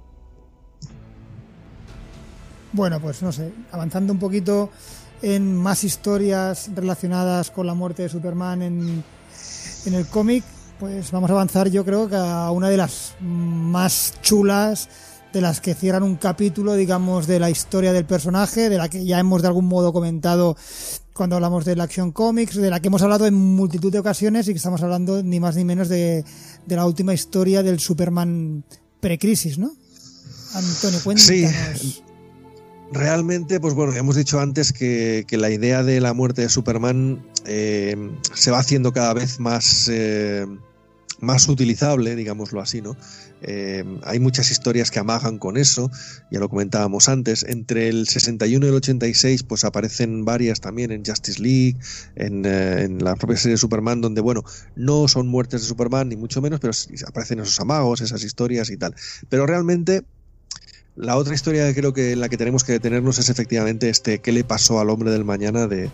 Bueno, pues no sé, avanzando un poquito en más historias relacionadas con la muerte de Superman en el cómic, pues vamos a avanzar, yo creo que a una de las más chulas, de las que cierran un capítulo, digamos, de la historia del personaje, de la que ya hemos de algún modo comentado cuando hablamos de la Action Comics, de la que hemos hablado en multitud de ocasiones y que estamos hablando ni más ni menos de la última historia del Superman pre-crisis, ¿no? Antonio, cuéntanos. Sí, realmente, pues bueno, hemos dicho antes que la idea de la muerte de Superman se va haciendo cada vez más utilizable, digámoslo así, ¿no? Hay muchas historias que amagan con eso, ya lo comentábamos antes. Entre el 61 y el 86 pues aparecen varias también en Justice League, en la propia serie de Superman, donde bueno, no son muertes de Superman ni mucho menos, pero aparecen esos amagos, esas historias y tal. Pero realmente la otra historia que creo que en la que tenemos que detenernos es efectivamente ¿qué le pasó al hombre del mañana? de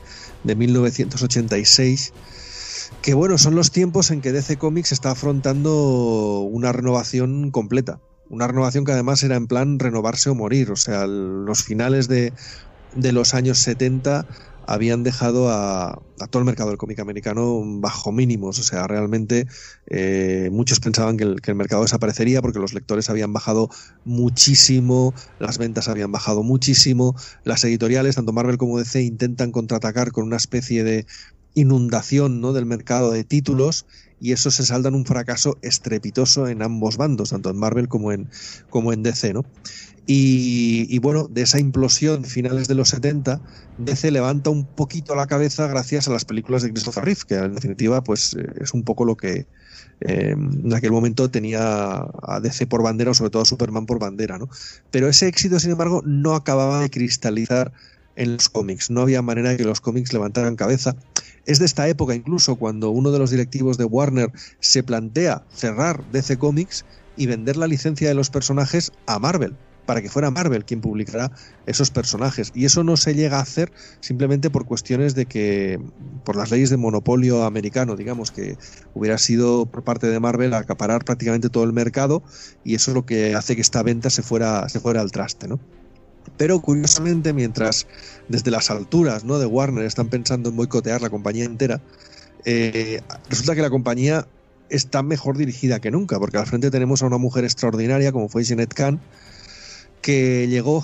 1986, que bueno, son los tiempos en que DC Comics está afrontando una renovación completa. Una renovación que además era en plan renovarse o morir. O sea, los finales de los años 70 habían dejado a todo el mercado del cómic americano bajo mínimos. O sea, realmente muchos pensaban que el mercado desaparecería porque los lectores habían bajado muchísimo, las ventas habían bajado muchísimo, las editoriales, tanto Marvel como DC, intentan contraatacar con una especie de inundación, ¿no?, del mercado de títulos, y eso se salda en un fracaso estrepitoso en ambos bandos, tanto en Marvel como en DC, ¿no? Y bueno, de esa implosión finales de los 70, DC levanta un poquito la cabeza gracias a las películas de Christopher Reeve, que en definitiva pues es un poco lo que en aquel momento tenía a DC por bandera, o sobre todo a Superman por bandera, ¿no? Pero ese éxito, sin embargo, no acababa de cristalizar en los cómics. No había manera de que los cómics levantaran cabeza. Es de esta época incluso cuando uno de los directivos de Warner se plantea cerrar DC Comics y vender la licencia de los personajes a Marvel, para que fuera Marvel quien publicara esos personajes. Y eso no se llega a hacer simplemente por cuestiones de que, por las leyes de monopolio americano, digamos, que hubiera sido por parte de Marvel acaparar prácticamente todo el mercado, y eso es lo que hace que esta venta se fuera al traste, ¿no? Pero curiosamente, mientras desde las alturas, ¿no?, de Warner están pensando en boicotear la compañía entera, resulta que la compañía está mejor dirigida que nunca, porque al frente tenemos a una mujer extraordinaria como fue Jeanette Kahn, que llegó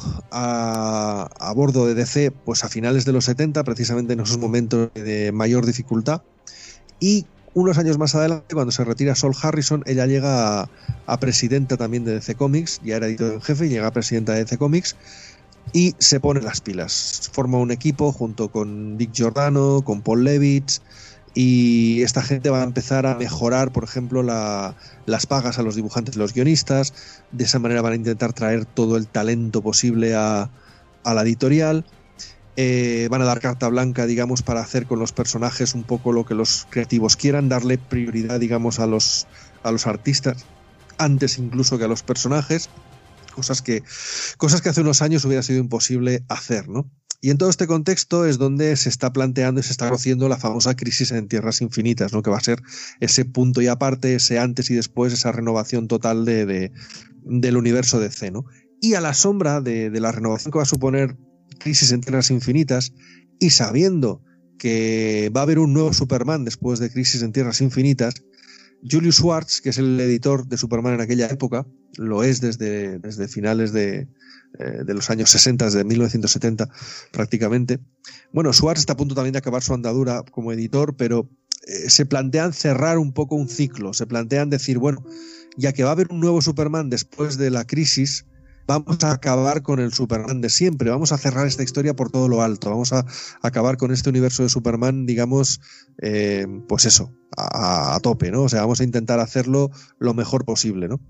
a bordo de DC pues a finales de los 70, precisamente en esos momentos de mayor dificultad, y unos años más adelante, cuando se retira Sol Harrison, ella llega a presidenta también de DC Comics, ya era editor en jefe y llega a presidenta de DC Comics, y se pone las pilas, forma un equipo junto con Dick Giordano, con Paul Levitz, y esta gente va a empezar a mejorar, por ejemplo, las pagas a los dibujantes y los guionistas. De esa manera van a intentar traer todo el talento posible a la editorial. Van a dar carta blanca, digamos, para hacer con los personajes un poco lo que los creativos quieran, darle prioridad, digamos, a los artistas antes incluso que a los personajes, cosas que hace unos años hubiera sido imposible hacer, ¿no? Y en todo este contexto es donde se está planteando y se está conociendo la famosa crisis en Tierras Infinitas, ¿no?, que va a ser ese punto y aparte, ese antes y después, esa renovación total del universo DC, ¿no? Y a la sombra de la renovación que va a suponer Crisis en Tierras Infinitas, y sabiendo que va a haber un nuevo Superman después de Crisis en Tierras Infinitas, Julius Schwartz, que es el editor de Superman en aquella época, lo es desde finales de los años 60, desde 1970 prácticamente. Bueno, Schwartz está a punto también de acabar su andadura como editor, pero se plantean cerrar un poco un ciclo, se plantean decir, bueno, ya que va a haber un nuevo Superman después de la crisis, vamos a acabar con el Superman de siempre, vamos a cerrar esta historia por todo lo alto, vamos a acabar con este universo de Superman, digamos, pues eso, a tope, ¿no? O sea, vamos a intentar hacerlo lo mejor posible, ¿no?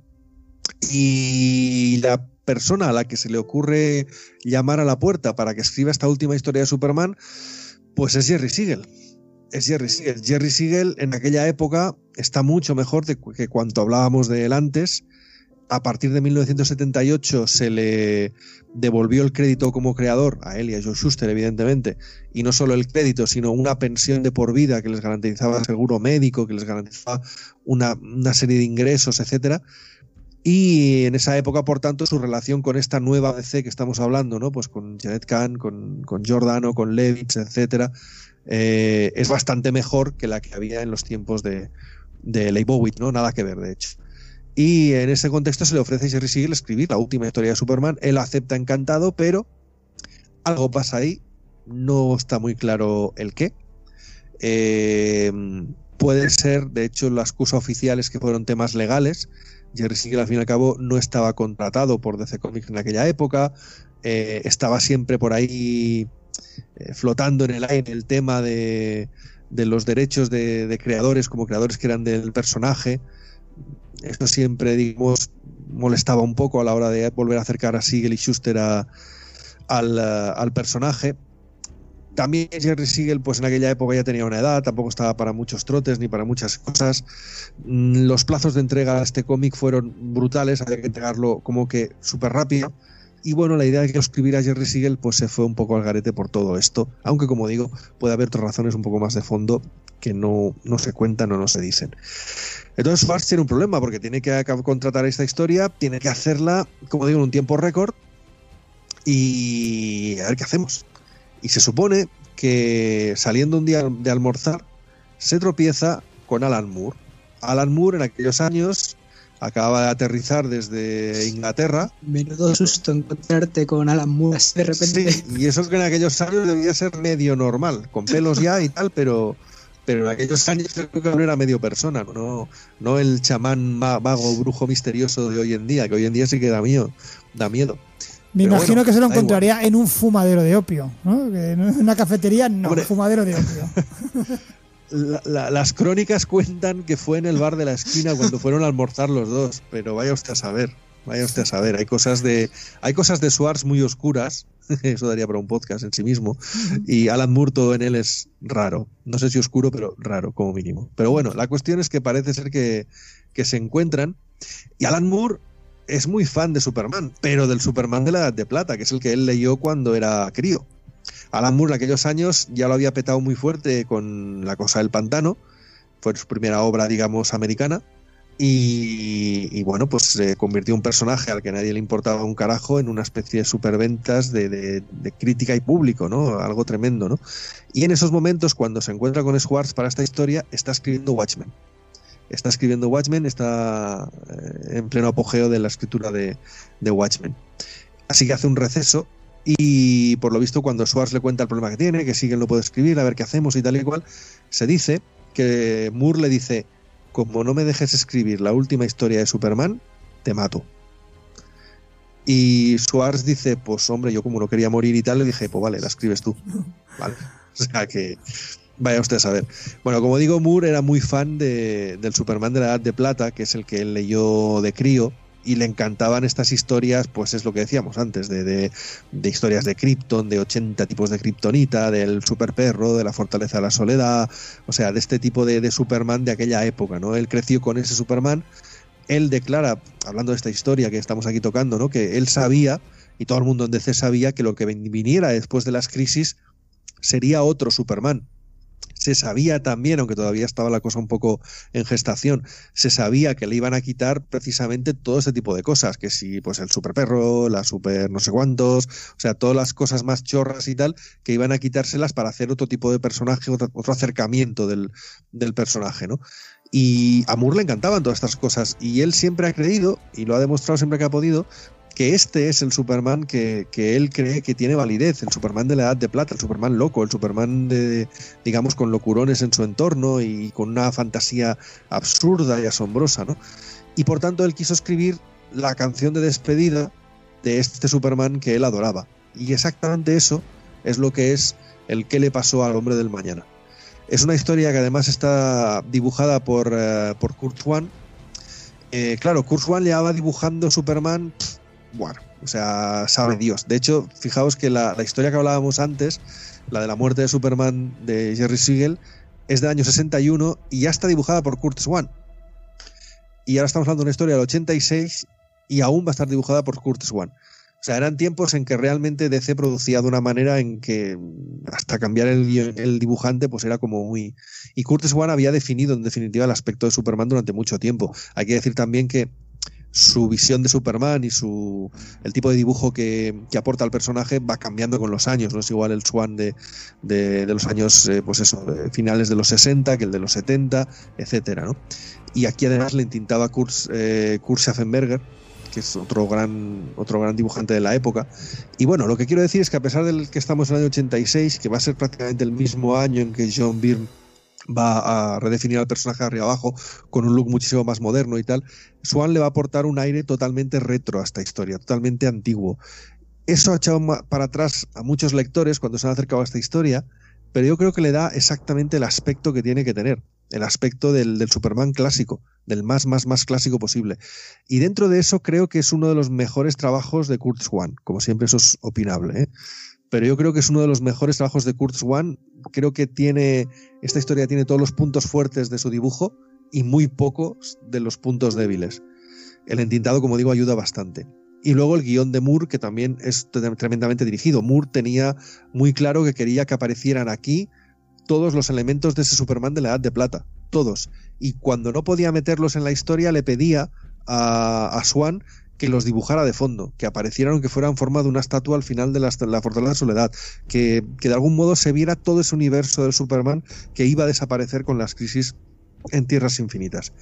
Y la persona a la que se le ocurre llamar a la puerta para que escriba esta última historia de Superman, pues es Jerry Siegel. Jerry Siegel en aquella época está mucho mejor que cuanto hablábamos de él antes. A partir de 1978 se le devolvió el crédito como creador a él y a Joe Shuster, evidentemente, y no solo el crédito, sino una pensión de por vida que les garantizaba seguro médico, que les garantizaba una serie de ingresos, etcétera. Y en esa época, por tanto, su relación con esta nueva DC que estamos hablando, ¿no? Pues con Janet Kahn, con Giordano, con Levitz, etcétera, es bastante mejor que la que había en los tiempos de Leibowitz, ¿no? Nada que ver, de hecho. Y en ese contexto se le ofrece a Jerry Siegel escribir la última historia de Superman. Él acepta encantado, pero algo pasa ahí. No está muy claro el qué. Puede ser, de hecho, la excusa oficial es que fueron temas legales. Jerry Siegel, al fin y al cabo, no estaba contratado por DC Comics en aquella época. Estaba siempre por ahí flotando en el aire el tema de los derechos de creadores, como creadores que eran del personaje. Esto siempre, digamos, molestaba un poco a la hora de volver a acercar a Siegel y Shuster al personaje. También Jerry Siegel, pues en aquella época ya tenía una edad, tampoco estaba para muchos trotes ni para muchas cosas. Los plazos de entrega a este cómic fueron brutales, había que entregarlo como que súper rápido. Y bueno, la idea de que lo escribiera Jerry Siegel pues se fue un poco al garete por todo esto, aunque como digo, puede haber otras razones un poco más de fondo que no se cuentan o no se dicen. Entonces Schwartz tiene un problema porque tiene que contratar esta historia, tiene que hacerla, como digo, en un tiempo récord y a ver qué hacemos. Y se supone que saliendo un día de almorzar se tropieza con Alan Moore. Alan Moore en aquellos años acababa de aterrizar desde Inglaterra. Menudo susto encontrarte con Alan Moore de repente. Sí, y eso que en aquellos años debía ser medio normal, con pelos ya y tal, pero en aquellos años creo que no era medio persona, no el chamán mago, brujo misterioso de hoy en día, que hoy en día sí que da miedo. Me imagino que se lo encontraría en un fumadero de opio, ¿no? Que en una cafetería, no, hombre, fumadero de opio. Las crónicas cuentan que fue en el bar de la esquina cuando fueron a almorzar los dos, pero vaya usted a saber. Hay cosas de Schwartz muy oscuras, eso daría para un podcast en sí mismo, y Alan Moore todo en él es raro. No sé si oscuro, pero raro como mínimo. Pero bueno, la cuestión es que parece ser que se encuentran, y Alan Moore es muy fan de Superman, pero del Superman de la Edad de Plata, que es el que él leyó cuando era crío. Alan Moore en aquellos años ya lo había petado muy fuerte con La Cosa del Pantano, fue su primera obra, digamos, americana, y bueno, pues se convirtió en un personaje al que nadie le importaba un carajo en una especie de superventas de crítica y público, ¿no? Algo tremendo, ¿no? Y en esos momentos, cuando se encuentra con Schwartz para esta historia, está escribiendo Watchmen, está en pleno apogeo de la escritura de Watchmen. Así que hace un receso y por lo visto cuando Schwartz le cuenta el problema que tiene, que Siegel no puede escribir, a ver qué hacemos y tal y cual, se dice que Moore le dice: como no me dejes escribir la última historia de Superman, te mato. Y Schwartz dice: pues hombre, yo como no quería morir y tal, le dije: pues vale, la escribes tú. Vale. O sea que vaya usted a saber. Bueno, como digo, Moore era muy fan del Superman de la Edad de Plata, que es el que él leyó de crío, y le encantaban estas historias, pues es lo que decíamos antes, de historias de Krypton, de 80 tipos de Kryptonita, del superperro, de la Fortaleza de la Soledad, o sea, de este tipo de Superman de aquella época, ¿no? Él creció con ese Superman. Él declara, hablando de esta historia que estamos aquí tocando, ¿no?, que él sabía, y todo el mundo en DC sabía, que lo que viniera después de las crisis sería otro Superman. Se sabía también, aunque todavía estaba la cosa un poco en gestación, se sabía que le iban a quitar precisamente todo ese tipo de cosas, que si pues el superperro, la super no sé cuántos, o sea, todas las cosas más chorras y tal, que iban a quitárselas para hacer otro tipo de personaje, otro acercamiento del personaje, ¿no? Y a Moore le encantaban todas estas cosas, y él siempre ha creído, y lo ha demostrado siempre que ha podido, que este es el Superman que él cree que tiene validez, el Superman de la Edad de Plata, el Superman loco, el Superman digamos, con locurones en su entorno y con una fantasía absurda y asombrosa, ¿no? Y por tanto él quiso escribir la canción de despedida de este Superman que él adoraba. Y exactamente eso es lo que es el qué le pasó al hombre del mañana. Es una historia que además está dibujada por Curt Swan. Claro, Curt Swan llevaba dibujando Superman, bueno, o sea, sabe Dios. De hecho, fijaos que la historia que hablábamos antes, la de la muerte de Superman de Jerry Siegel, es del año 61 y ya está dibujada por Curt Swan. Y ahora estamos hablando de una historia del 86 y aún va a estar dibujada por Curt Swan. O sea, eran tiempos en que realmente DC producía de una manera en que hasta cambiar el dibujante pues era como muy... Y Curt Swan había definido en definitiva el aspecto de Superman durante mucho tiempo. Hay que decir también que su visión de Superman y el tipo de dibujo que aporta al personaje va cambiando con los años. No es igual el Swan de los años finales de los 60 que el de los 70, etcétera, ¿no? Y aquí además le entintaba Kurt Schaffenberger, que es otro gran dibujante de la época. Y bueno, lo que quiero decir es que a pesar del que estamos en el año 86, que va a ser prácticamente el mismo año en que John Byrne va a redefinir al personaje de arriba abajo con un look muchísimo más moderno y tal, Swan le va a aportar un aire totalmente retro a esta historia, totalmente antiguo. Eso ha echado para atrás a muchos lectores cuando se han acercado a esta historia, pero yo creo que le da exactamente el aspecto que tiene que tener, el aspecto del Superman clásico, del más clásico posible. Y dentro de eso creo que es uno de los mejores trabajos de Curt Swan. Como siempre, eso es opinable, ¿eh? Pero yo creo que es uno de los mejores trabajos de Curt Swan. Creo que esta historia tiene todos los puntos fuertes de su dibujo y muy pocos de los puntos débiles. El entintado, como digo, ayuda bastante. Y luego el guión de Moore, que también es tremendamente dirigido. Moore tenía muy claro que quería que aparecieran aquí todos los elementos de ese Superman de la Edad de Plata, todos. Y cuando no podía meterlos en la historia, le pedía a Swan que los dibujara de fondo, que aparecieran, que fuera en forma de una estatua al final de la Fortaleza de Soledad, que de algún modo se viera todo ese universo del Superman que iba a desaparecer con las crisis en Tierras Infinitas.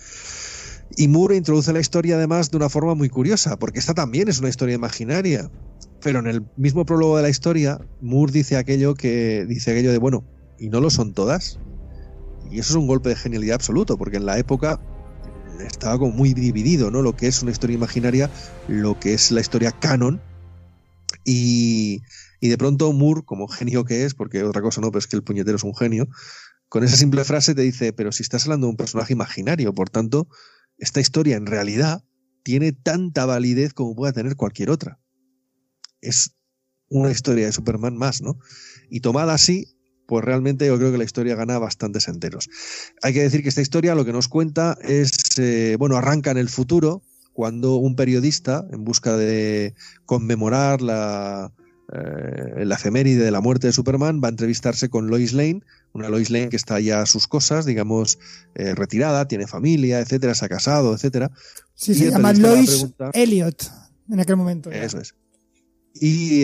Y Moore introduce la historia además de una forma muy curiosa, porque esta también es una historia imaginaria, pero en el mismo prólogo de la historia, Moore dice aquello de, bueno, ¿y no lo son todas? Y eso es un golpe de genialidad absoluto, porque en la época estaba como muy dividido, ¿no? Lo que es una historia imaginaria, lo que es la historia canon, y de pronto Moore, como genio que es, porque otra cosa no, pero es que el puñetero es un genio, con esa simple frase te dice, pero si estás hablando de un personaje imaginario, por tanto, esta historia en realidad tiene tanta validez como pueda tener cualquier otra. Es una historia de Superman más, ¿no? Y tomada así, pues realmente yo creo que la historia gana bastantes enteros. Hay que decir que esta historia lo que nos cuenta es, arranca en el futuro, cuando un periodista, en busca de conmemorar la efeméride de la muerte de Superman, va a entrevistarse con Lois Lane, una Lois Lane que está ya a sus cosas, digamos, retirada, tiene familia, etcétera, se ha casado, etcétera. Sí, se llama Lois Elliot en aquel momento. Eso es. Y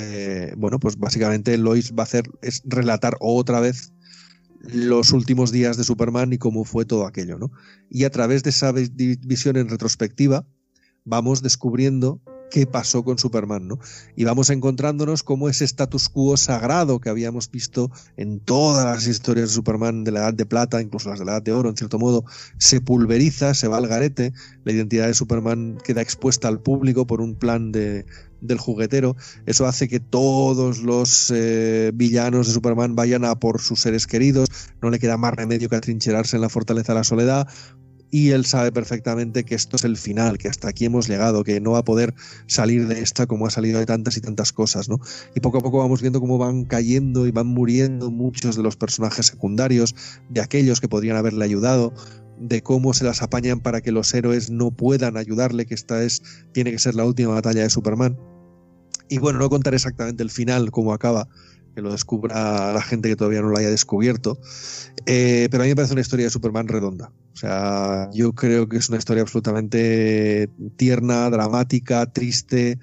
pues básicamente Lois va a hacer es relatar otra vez los últimos días de Superman y cómo fue todo aquello, ¿no? Y a través de esa visión en retrospectiva vamos descubriendo qué pasó con Superman, ¿no? Y vamos encontrándonos cómo ese status quo sagrado que habíamos visto en todas las historias de Superman de la Edad de Plata, incluso las de la Edad de Oro, en cierto modo, se pulveriza, se va al garete, la identidad de Superman queda expuesta al público por un plan del juguetero. Eso hace que todos los villanos de Superman vayan a por sus seres queridos, no le queda más remedio que atrincherarse en la Fortaleza de la Soledad. Y él sabe perfectamente que esto es el final, que hasta aquí hemos llegado, que no va a poder salir de esta como ha salido de tantas y tantas cosas, ¿no? Y poco a poco vamos viendo cómo van cayendo y van muriendo muchos de los personajes secundarios, de aquellos que podrían haberle ayudado, de cómo se las apañan para que los héroes no puedan ayudarle, que tiene que ser la última batalla de Superman. Y bueno, no contaré exactamente el final, cómo acaba, que lo descubra la gente que todavía no lo haya descubierto, pero a mí me parece una historia de Superman redonda. O sea, yo creo que es una historia absolutamente tierna, dramática, triste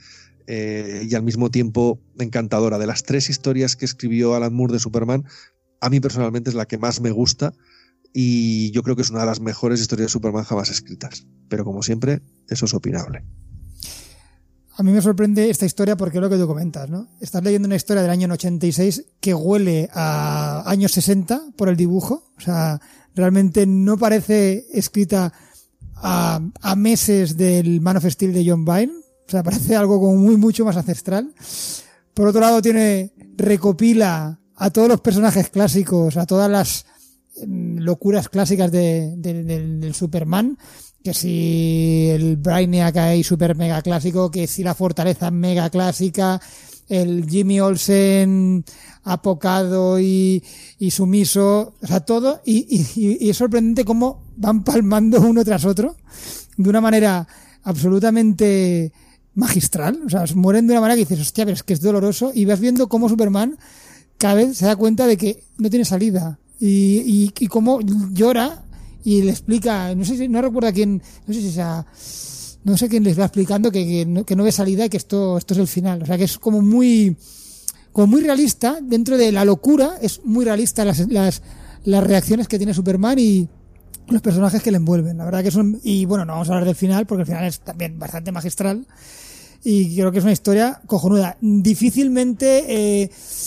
y al mismo tiempo encantadora. De las 3 historias que escribió Alan Moore de Superman, a mí personalmente es la que más me gusta y yo creo que es una de las mejores historias de Superman jamás escritas. Pero como siempre, eso es opinable. A mí me sorprende esta historia porque es lo que tú comentas, ¿no? Estás leyendo una historia del año 86 que huele a años 60 por el dibujo. O sea, realmente no parece escrita a meses del Man of Steel de John Byrne. O sea, parece algo como mucho más ancestral. Por otro lado, recopila a todos los personajes clásicos, a todas las locuras clásicas del Superman, que si el Brainiac ahí super mega clásico, que si la fortaleza mega clásica, el Jimmy Olsen apocado y sumiso, o sea, todo, y es sorprendente cómo van palmando uno tras otro de una manera absolutamente magistral. O sea, mueren de una manera que dices, hostia, pero es que es doloroso, y vas viendo cómo Superman cada vez se da cuenta de que no tiene salida, y cómo llora y le explica, no recuerdo a quién, no sé quién les va explicando que no ve salida y que esto es el final. O sea, que es como muy realista dentro de la locura, es muy realista las reacciones que tiene Superman y los personajes que le envuelven. La verdad que y bueno, no vamos a hablar del final porque el final es también bastante magistral y creo que es una historia cojonuda. Difícilmente,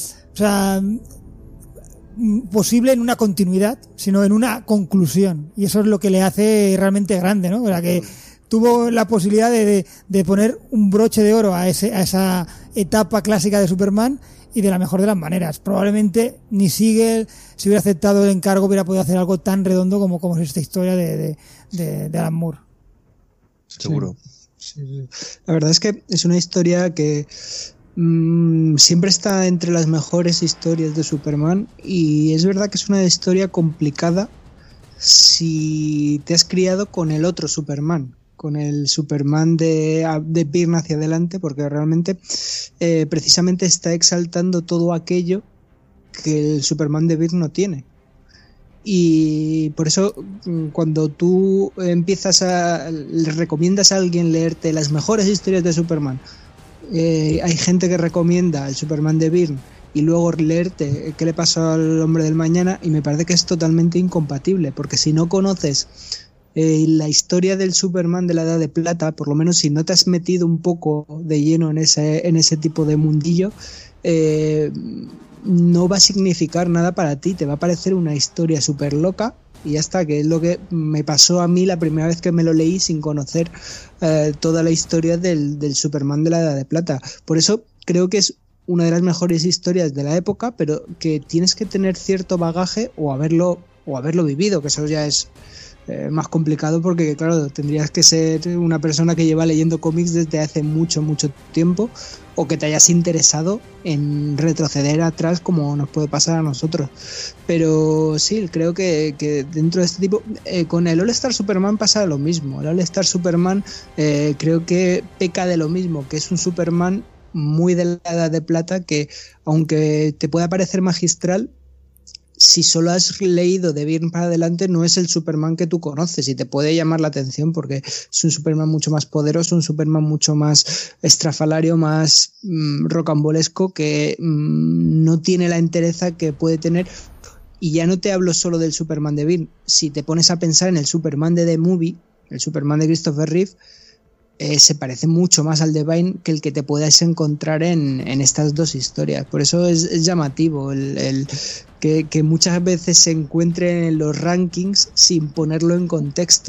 posible en una continuidad, sino en una conclusión, y eso es lo que le hace realmente grande, ¿no? O sea, que tuvo la posibilidad de poner un broche de oro a esa etapa clásica de Superman, y de la mejor de las maneras. Probablemente ni Siegel, si hubiera aceptado el encargo, hubiera podido hacer algo tan redondo como es esta historia de Alan Moore. Seguro. Sí. La verdad es que es una historia que siempre está entre las mejores historias de Superman, y es verdad que es una historia complicada si te has criado con el otro Superman, con el Superman de Byrne hacia adelante, porque realmente precisamente está exaltando todo aquello que el Superman de Byrne no tiene. Y por eso cuando tú le recomiendas a alguien leerte las mejores historias de Superman, hay gente que recomienda el Superman de Byrne y luego leerte qué le pasó al Hombre del Mañana, y me parece que es totalmente incompatible, porque si no conoces la historia del Superman de la Edad de Plata, por lo menos si no te has metido un poco de lleno en ese tipo de mundillo, no va a significar nada para ti, te va a parecer una historia súper loca y ya está, que es lo que me pasó a mí la primera vez que me lo leí sin conocer toda la historia del Superman de la Edad de Plata. Por eso creo que es una de las mejores historias de la época, pero que tienes que tener cierto bagaje o haberlo vivido, que eso ya es más complicado, porque claro, tendrías que ser una persona que lleva leyendo cómics desde hace mucho tiempo, o que te hayas interesado en retroceder atrás como nos puede pasar a nosotros. Pero sí, creo que dentro de este tipo, con el All Star Superman pasa lo mismo. El All Star Superman creo que peca de lo mismo, que es un Superman muy de la Edad de Plata, que aunque te pueda parecer magistral, si solo has leído de Byrne para adelante, no es el Superman que tú conoces, y te puede llamar la atención porque es un Superman mucho más poderoso, un Superman mucho más estrafalario, más rocambolesco, que no tiene la entereza que puede tener. Y ya no te hablo solo del Superman de Byrne. Si te pones a pensar en el Superman de The Movie, el Superman de Christopher Reeve, se parece mucho más al de Byrne que el que te puedas encontrar en estas dos historias. Por eso es llamativo que muchas veces se encuentre en los rankings sin ponerlo en contexto.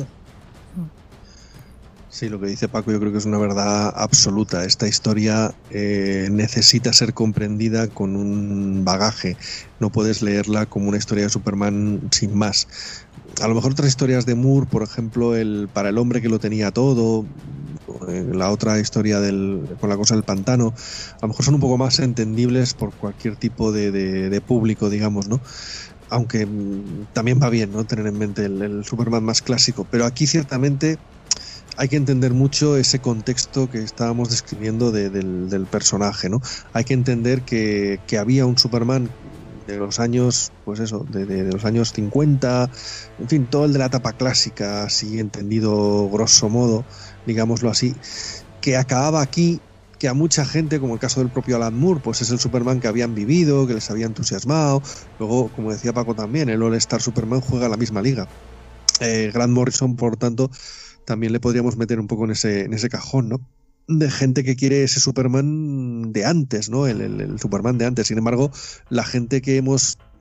Sí, lo que dice Paco yo creo que es una verdad absoluta. Esta historia necesita ser comprendida con un bagaje. No puedes leerla como una historia de Superman sin más. A lo mejor otras historias de Moore, por ejemplo, Para el hombre que lo tenía todo, la otra historia con la cosa del pantano, a lo mejor son un poco más entendibles por cualquier tipo de público, digamos, ¿no? Aunque también va bien, ¿no?, tener en mente el Superman más clásico. Pero aquí ciertamente hay que entender mucho ese contexto que estábamos describiendo del personaje, ¿no? Hay que entender que había un Superman de los años, pues eso, de los años 50, en fin, todo el de la etapa clásica, así entendido grosso modo, digámoslo así, que acababa aquí, que a mucha gente, como el caso del propio Alan Moore, pues es el Superman que habían vivido, que les había entusiasmado. Luego, como decía Paco también, el All Star Superman juega en la misma liga. Grant Morrison, por tanto, también le podríamos meter un poco en ese cajón, ¿no?, de gente que quiere ese Superman de antes, ¿no?, el Superman de antes. Sin embargo, la gente que hemos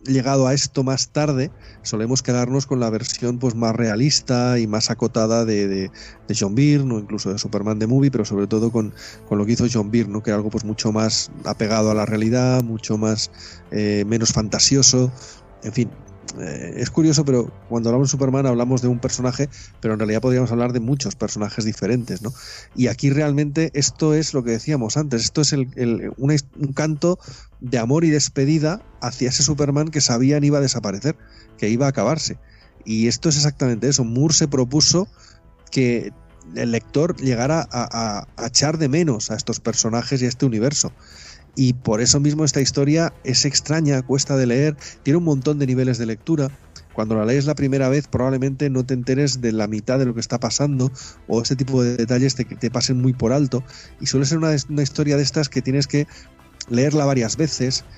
llegado a esto más tarde, solemos quedarnos con la versión pues más realista y más acotada de John Byrne, o incluso de Superman The Movie, pero sobre todo con lo que hizo John Byrne, ¿no? Que era algo pues mucho más apegado a la realidad, mucho más menos fantasioso, en fin. Es curioso, pero cuando hablamos de Superman hablamos de un personaje, pero en realidad podríamos hablar de muchos personajes diferentes, ¿no? Y aquí realmente esto es lo que decíamos antes, esto es un canto de amor y despedida hacia ese Superman que sabían iba a desaparecer, que iba a acabarse. Y esto es exactamente eso. Moore se propuso que el lector llegara a echar de menos a estos personajes y a este universo. Y por eso mismo esta historia es extraña, cuesta de leer, tiene un montón de niveles de lectura. Cuando la lees la primera vez probablemente no te enteres de la mitad de lo que está pasando, o este tipo de detalles te pasen muy por alto, y suele ser una historia de estas que tienes que leerla varias veces,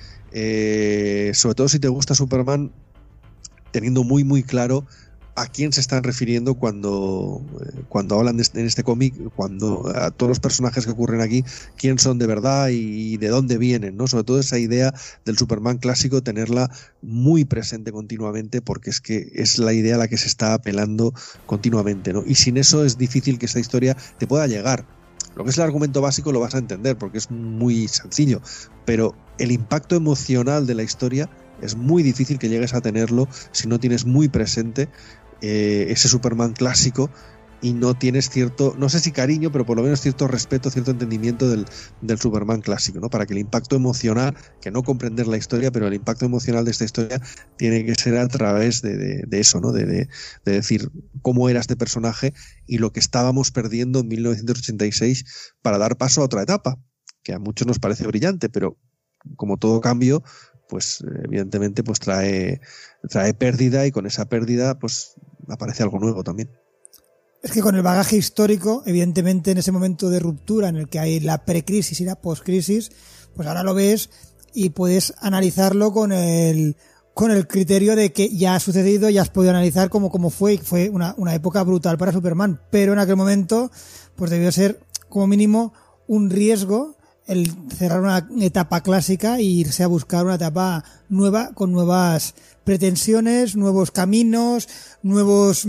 sobre todo si te gusta Superman, teniendo muy muy claro a quién se están refiriendo cuando hablan en este cómic, cuando a todos los personajes que ocurren aquí, quién son de verdad y de dónde vienen, ¿no? Sobre todo esa idea del Superman clásico, tenerla muy presente continuamente, porque es que es la idea a la que se está apelando continuamente, ¿no? Y sin eso es difícil que esta historia te pueda llegar. Lo que es el argumento básico lo vas a entender porque es muy sencillo, pero el impacto emocional de la historia es muy difícil que llegues a tenerlo si no tienes muy presente ese Superman clásico y no tienes cierto, no sé si cariño, pero por lo menos cierto respeto, cierto entendimiento del Superman clásico, ¿no? Para que el impacto emocional, que no comprender la historia, pero el impacto emocional de esta historia tiene que ser a través de eso, ¿no? De decir cómo era este personaje y lo que estábamos perdiendo en 1986 para dar paso a otra etapa, que a muchos nos parece brillante, pero como todo cambio, pues evidentemente pues trae pérdida, y con esa pérdida pues aparece algo nuevo también. Es que con el bagaje histórico, evidentemente en ese momento de ruptura en el que hay la precrisis y la poscrisis, pues ahora lo ves y puedes analizarlo con el criterio de que ya ha sucedido, ya has podido analizar cómo fue una época brutal para Superman, pero en aquel momento pues debió ser como mínimo un riesgo el cerrar una etapa clásica e irse a buscar una etapa nueva con nuevas pretensiones, nuevos caminos, nuevos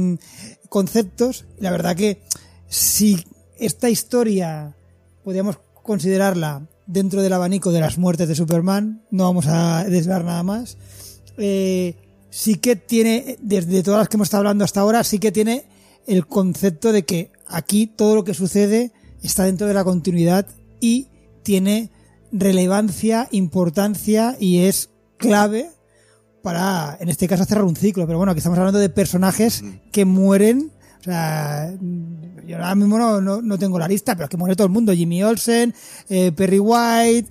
conceptos. La verdad que si esta historia podríamos considerarla dentro del abanico de las muertes de Superman, no vamos a desvelar nada más, sí que tiene, desde todas las que hemos estado hablando hasta ahora, sí que tiene el concepto de que aquí todo lo que sucede está dentro de la continuidad y tiene relevancia, importancia y es clave para, en este caso, cerrar un ciclo. Pero bueno, aquí estamos hablando de personajes que mueren. O sea, yo ahora mismo no tengo la lista, pero que muere todo el mundo. Jimmy Olsen, Perry White,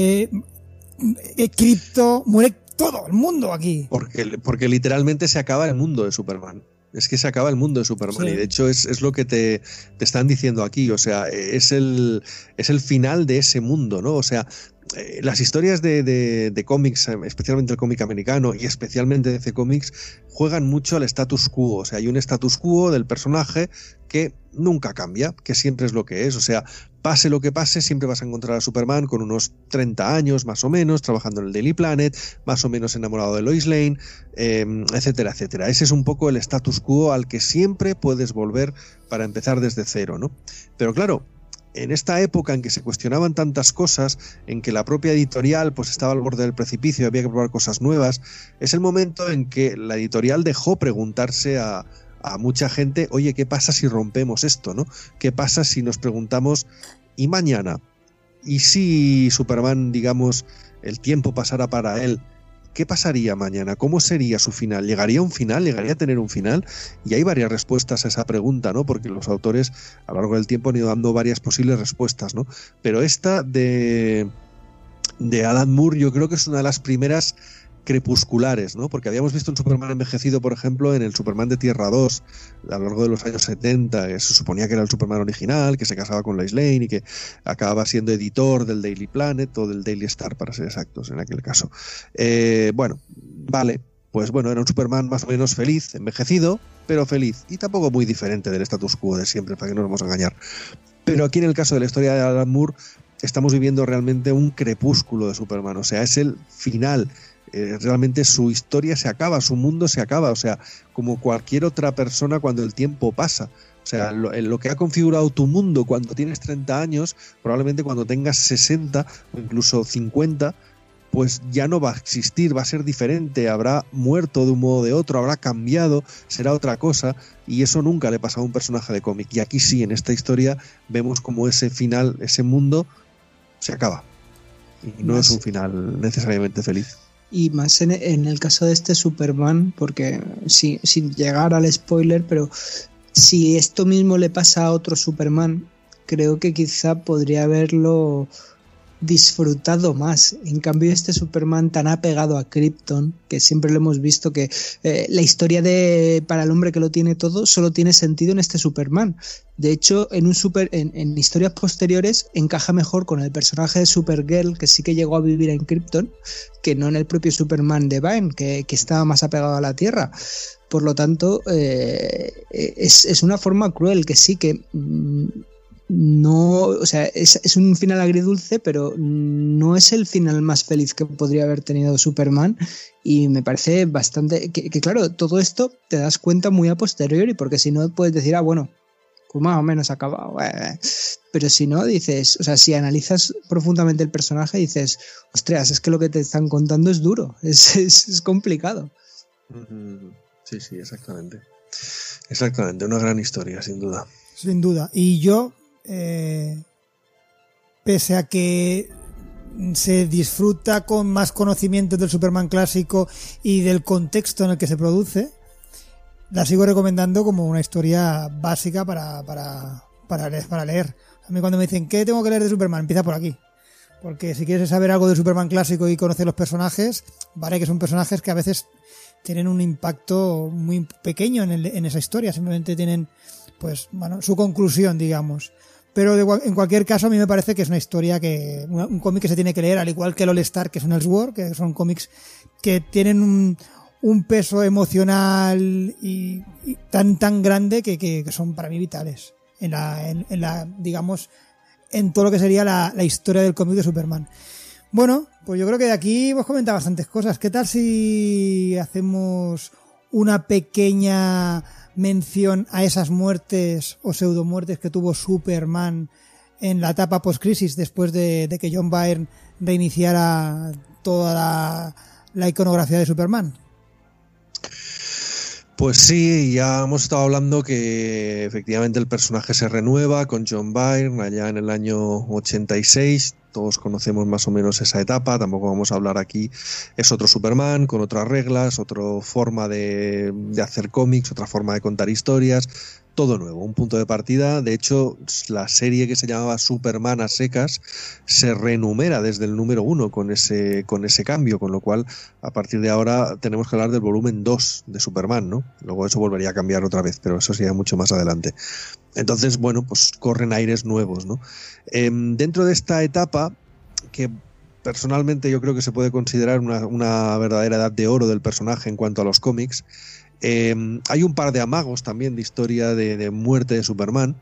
Crypto, muere todo el mundo aquí. Porque literalmente se acaba el mundo de Superman. Es que se acaba el mundo de Superman, sí. Y de hecho es lo que te están diciendo aquí, o sea, es el final de ese mundo, ¿no? O sea, las historias de cómics, especialmente el cómic americano y especialmente DC Comics, juegan mucho al status quo. O sea, hay un status quo del personaje que nunca cambia, que siempre es lo que es. O sea, pase lo que pase, siempre vas a encontrar a Superman con unos 30 años más o menos, trabajando en el Daily Planet, más o menos enamorado de Lois Lane, etcétera, etcétera. Ese es un poco el status quo al que siempre puedes volver para empezar desde cero, ¿no? Pero claro, en esta época en que se cuestionaban tantas cosas, en que la propia editorial pues estaba al borde del precipicio y había que probar cosas nuevas, es el momento en que la editorial dejó preguntarse a mucha gente, oye, ¿qué pasa si rompemos esto, no? ¿Qué pasa si nos preguntamos, ¿y mañana? ¿Y si Superman, digamos, el tiempo pasara para él? ¿Qué pasaría mañana? ¿Cómo sería su final? ¿Llegaría a un final? ¿Llegaría a tener un final? Y hay varias respuestas a esa pregunta, ¿no? Porque los autores a lo largo del tiempo han ido dando varias posibles respuestas, ¿no? Pero esta de Alan Moore yo creo que es una de las primeras crepusculares, ¿no? Porque habíamos visto un Superman envejecido, por ejemplo, en el Superman de Tierra 2 a lo largo de los años 70, que se suponía que era el Superman original, que se casaba con Lois Lane y que acababa siendo editor del Daily Planet o del Daily Star, para ser exactos en aquel caso. Bueno, vale, pues bueno, era un Superman más o menos feliz, envejecido, pero feliz, y tampoco muy diferente del status quo de siempre, para que no nos vamos a engañar. Pero aquí en el caso de la historia de Alan Moore estamos viviendo realmente un crepúsculo de Superman, o sea, es el final. Realmente su historia se acaba, su mundo se acaba, o sea, como cualquier otra persona cuando el tiempo pasa. O sea, lo que ha configurado tu mundo cuando tienes 30 años, probablemente cuando tengas 60 o incluso 50, pues ya no va a existir, va a ser diferente, habrá muerto de un modo o de otro, habrá cambiado, será otra cosa, y eso nunca le pasa a un personaje de cómic. Y aquí sí, en esta historia, vemos como ese final, ese mundo, se acaba. Y no es un final necesariamente feliz. Y más en el caso de este Superman, porque sí, sin llegar al spoiler, pero si esto mismo le pasa a otro Superman, creo que quizá podría haberlo disfrutado más. En cambio, este Superman tan apegado a Krypton, que siempre lo hemos visto que la historia para el hombre que lo tiene todo solo tiene sentido en este Superman. De hecho, en historias posteriores encaja mejor con el personaje de Supergirl, que sí que llegó a vivir en Krypton, que no en el propio Superman de Byrne, que estaba más apegado a la Tierra. Por lo tanto, es una forma cruel que sí que no, o sea, es un final agridulce, pero no es el final más feliz que podría haber tenido Superman, y me parece bastante que claro, todo esto te das cuenta muy a posteriori, porque si no puedes decir, bueno, pues más o menos acabado, pero si no dices, o sea, si analizas profundamente el personaje dices, ostras, es que lo que te están contando es duro, es complicado. Sí, exactamente, una gran historia, sin duda. Sin duda, y yo pese a que se disfruta con más conocimiento del Superman clásico y del contexto en el que se produce, la sigo recomendando como una historia básica para leer. A mí cuando me dicen ¿qué tengo que leer de Superman? Empieza por aquí, porque si quieres saber algo de Superman clásico y conocer los personajes, vale que son personajes que a veces tienen un impacto muy pequeño en esa historia, simplemente tienen pues bueno, su conclusión, digamos. Pero en cualquier caso a mí me parece que es una historia un cómic que se tiene que leer, al igual que el All Star, que es un Elseworld, que son cómics que tienen un peso emocional y tan grande que son para mí vitales en la digamos en todo lo que sería la historia del cómic de Superman. Bueno, pues yo creo que de aquí hemos comentado bastantes cosas. ¿Qué tal si hacemos una pequeña mención a esas muertes o pseudomuertes que tuvo Superman en la etapa post-crisis, después de que John Byrne reiniciara toda la iconografía de Superman? Pues sí, ya hemos estado hablando que efectivamente el personaje se renueva con John Byrne allá en el año 86. Todos conocemos más o menos esa etapa, tampoco vamos a hablar aquí. Es otro Superman con otras reglas, otra forma de hacer cómics, otra forma de contar historias, todo nuevo, un punto de partida. De hecho, la serie que se llamaba Superman a secas se renumera desde el número 1 con ese cambio, con lo cual a partir de ahora tenemos que hablar del volumen 2 de Superman, ¿no? Luego eso volvería a cambiar otra vez, pero eso sería mucho más adelante. Entonces, bueno, pues corren aires nuevos, ¿no? Dentro de esta etapa, que personalmente yo creo que se puede considerar una verdadera edad de oro del personaje en cuanto a los cómics, hay un par de amagos también de historia de muerte de Superman.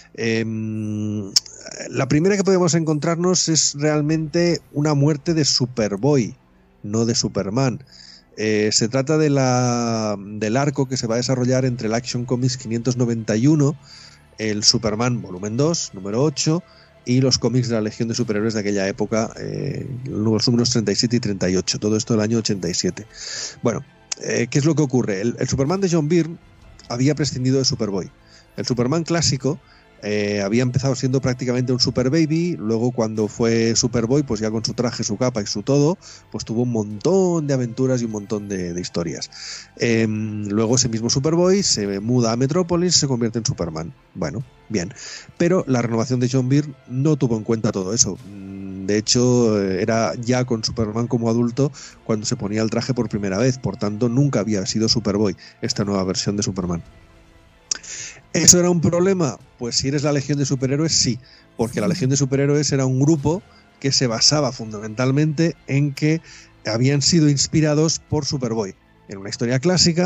La primera que podemos encontrarnos es realmente una muerte de Superboy, no de Superman. Se trata del arco que se va a desarrollar entre el Action Comics 591, el Superman volumen 2, número 8, y los cómics de la Legión de Superhéroes de aquella época, los números 37 y 38, todo esto del año 87. Bueno, ¿qué es lo que ocurre? El Superman de John Byrne había prescindido de Superboy. El Superman clásico había empezado siendo prácticamente un Super Baby, luego cuando fue Superboy, pues ya con su traje, su capa y su todo, pues tuvo un montón de aventuras y un montón de historias. Luego ese mismo Superboy se muda a Metrópolis y se convierte en Superman. Bueno, bien. Pero la renovación de John Byrne no tuvo en cuenta todo eso. De hecho, era ya con Superman como adulto cuando se ponía el traje por primera vez, por tanto nunca había sido Superboy esta nueva versión de Superman. ¿Eso era un problema? Pues si eres la Legión de Superhéroes, sí, porque la Legión de Superhéroes era un grupo que se basaba fundamentalmente en que habían sido inspirados por Superboy, en una historia clásica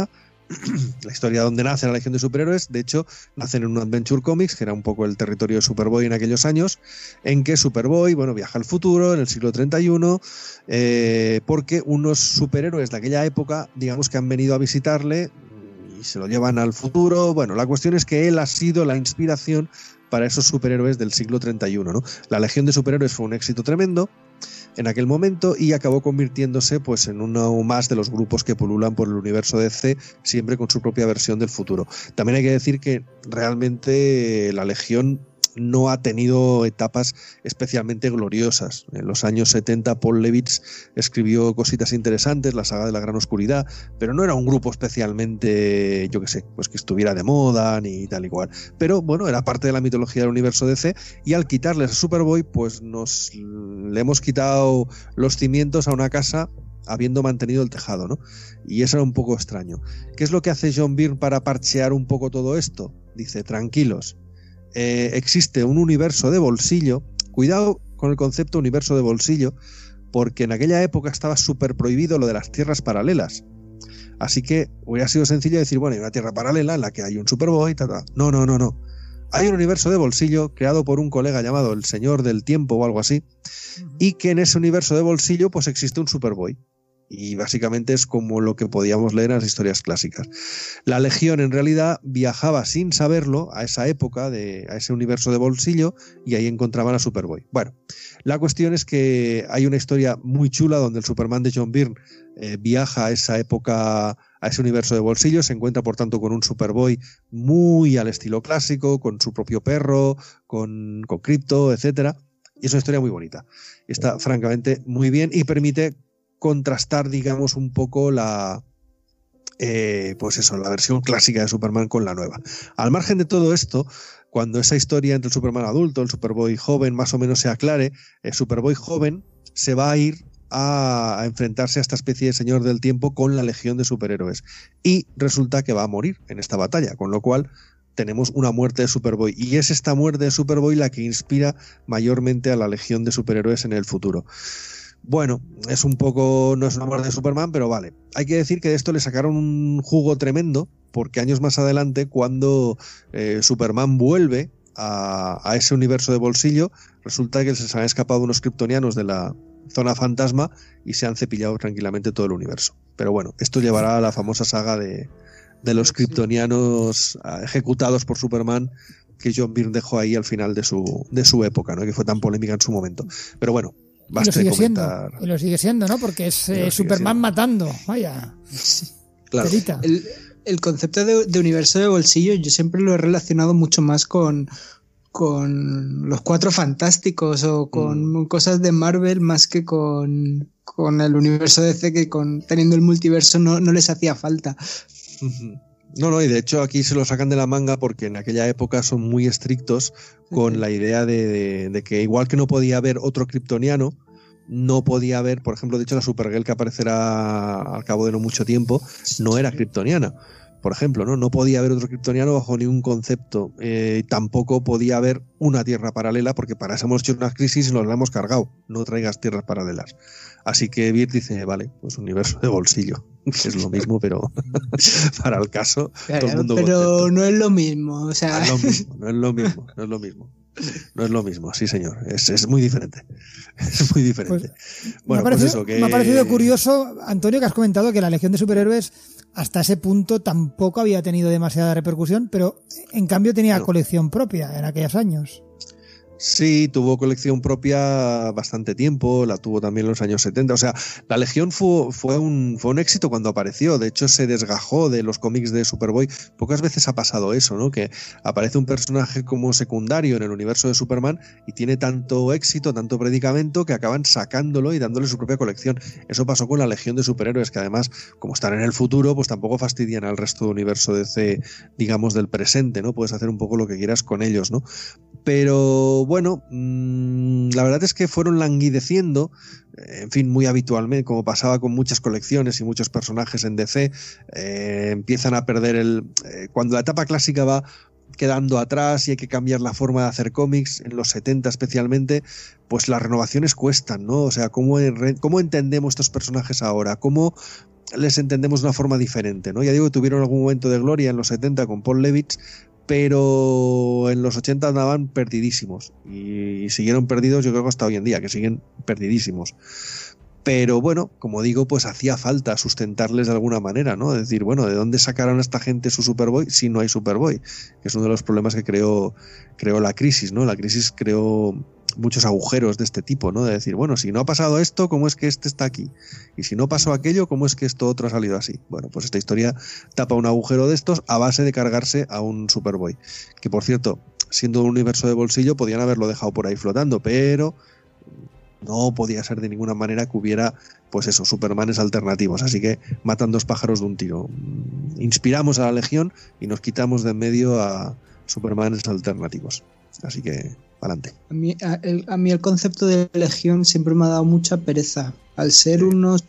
la historia donde nace la Legión de Superhéroes. De hecho, nacen en un Adventure Comics, que era un poco el territorio de Superboy en aquellos años, en que Superboy, bueno, viaja al futuro, en el siglo 31, porque unos superhéroes de aquella época, digamos que han venido a visitarle y se lo llevan al futuro. Bueno, la cuestión es que él ha sido la inspiración para esos superhéroes del siglo 31, ¿no? La Legión de Superhéroes fue un éxito tremendo en aquel momento y acabó convirtiéndose pues en uno más de los grupos que pululan por el universo DC, siempre con su propia versión del futuro. También hay que decir que realmente la Legión no ha tenido etapas especialmente gloriosas. En los años 70 Paul Levitz escribió cositas interesantes, la saga de la Gran Oscuridad, pero no era un grupo especialmente, yo qué sé, pues que estuviera de moda ni tal y cual. Pero bueno, era parte de la mitología del universo DC, y al quitarles a Superboy, pues le hemos quitado los cimientos a una casa habiendo mantenido el tejado, ¿no? Y eso era un poco extraño. ¿Qué es lo que hace John Byrne para parchear un poco todo esto? Dice, tranquilos, existe un universo de bolsillo. Cuidado con el concepto universo de bolsillo, porque en aquella época estaba súper prohibido lo de las tierras paralelas. Así que hubiera sido sencillo decir, bueno, hay una tierra paralela en la que hay un Superboy, No. Hay un universo de bolsillo creado por un colega llamado el Señor del Tiempo o algo así, y que en ese universo de bolsillo pues existe un Superboy. Y básicamente es como lo que podíamos leer en las historias clásicas. La Legión en realidad viajaba sin saberlo a esa época, a ese universo de bolsillo, y ahí encontraban a Superboy. Bueno, la cuestión es que hay una historia muy chula donde el Superman de John Byrne viaja a esa época, a ese universo de bolsillo, se encuentra por tanto con un Superboy muy al estilo clásico, con su propio perro, con Krypto, etcétera. Y es una historia muy bonita. Está francamente muy bien y permite contrastar, digamos, un poco la versión clásica de Superman con la nueva. Al margen de todo esto, cuando esa historia entre el Superman adulto, el Superboy joven, más o menos se aclare, el Superboy joven se va a ir a enfrentarse a esta especie de Señor del Tiempo con la Legión de Superhéroes, y resulta que va a morir en esta batalla, con lo cual tenemos una muerte de Superboy, y es esta muerte de Superboy la que inspira mayormente a la Legión de Superhéroes en el futuro. Bueno, es un poco, no es una muerte de Superman, pero vale. Hay que decir que de esto le sacaron un jugo tremendo, porque años más adelante, cuando Superman vuelve a ese universo de bolsillo, resulta que se les han escapado unos kryptonianos de la zona fantasma y se han cepillado tranquilamente todo el universo. Pero bueno, esto llevará a la famosa saga de los kryptonianos ejecutados por Superman, que John Byrne dejó ahí al final de su época, ¿no? Que fue tan polémica en su momento. Pero bueno, y lo sigue siendo, ¿no? Porque es Superman matando, vaya. Sí, claro. El concepto de universo de bolsillo yo siempre lo he relacionado mucho más con los Cuatro Fantásticos o con cosas de Marvel, más que con el universo DC, que teniendo el multiverso no les hacía falta. No, y de hecho aquí se lo sacan de la manga porque en aquella época son muy estrictos con la idea de que igual que no podía haber otro kryptoniano, no podía haber, por ejemplo, de hecho la Supergirl que aparecerá al cabo de no mucho tiempo no era kryptoniana, por ejemplo, no podía haber otro kryptoniano bajo ningún concepto. Tampoco podía haber una tierra paralela, porque para eso hemos hecho una crisis y nos la hemos cargado. No traigas tierras paralelas. Así que Byrne dice, vale, pues universo de bolsillo, que es lo mismo, pero para el caso, claro, todo el mundo pero contento. No es lo mismo, o sea... No es lo mismo, sí señor, es muy diferente. Es muy diferente. Pues, bueno, me ha parecido curioso, Antonio, que has comentado que la Legión de Superhéroes hasta ese punto tampoco había tenido demasiada repercusión, pero en cambio tenía colección propia en aquellos años. Sí, tuvo colección propia bastante tiempo, la tuvo también en los años 70. O sea, la Legión fue un éxito cuando apareció. De hecho, se desgajó de los cómics de Superboy. Pocas veces ha pasado eso, ¿no? Que aparece un personaje como secundario en el universo de Superman y tiene tanto éxito, tanto predicamento, que acaban sacándolo y dándole su propia colección. Eso pasó con la Legión de Superhéroes, que además, como están en el futuro, pues tampoco fastidian al resto del universo DC, digamos, del presente, ¿no? Puedes hacer un poco lo que quieras con ellos, ¿no? Pero bueno, la verdad es que fueron languideciendo, en fin, muy habitualmente, como pasaba con muchas colecciones y muchos personajes en DC, empiezan a perder cuando la etapa clásica va quedando atrás y hay que cambiar la forma de hacer cómics, en los 70 especialmente, pues las renovaciones cuestan, ¿no? O sea, ¿cómo entendemos estos personajes ahora? ¿Cómo les entendemos de una forma diferente, ¿no? Ya digo que tuvieron algún momento de gloria en los 70 con Paul Levitz, pero en los 80 andaban perdidísimos y siguieron perdidos, yo creo que hasta hoy en día, que siguen perdidísimos. Pero bueno, como digo, pues hacía falta sustentarles de alguna manera, ¿no? Es decir, bueno, ¿de dónde sacaron a esta gente su Superboy si no hay Superboy? Que es uno de los problemas que creó la crisis, ¿no? La crisis creó muchos agujeros de este tipo, ¿no? De decir, bueno, si no ha pasado esto, ¿cómo es que este está aquí? Y si no pasó aquello, ¿cómo es que esto otro ha salido así? Bueno, pues esta historia tapa un agujero de estos a base de cargarse a un Superboy. Que por cierto, siendo un universo de bolsillo, podían haberlo dejado por ahí flotando, pero no podía ser de ninguna manera que hubiera, pues eso, Supermanes alternativos. Así que matan dos pájaros de un tiro. Inspiramos a la Legión y nos quitamos de en medio a Supermanes alternativos. Así que, adelante. A mí el concepto de Legión siempre me ha dado mucha pereza. Al ser unos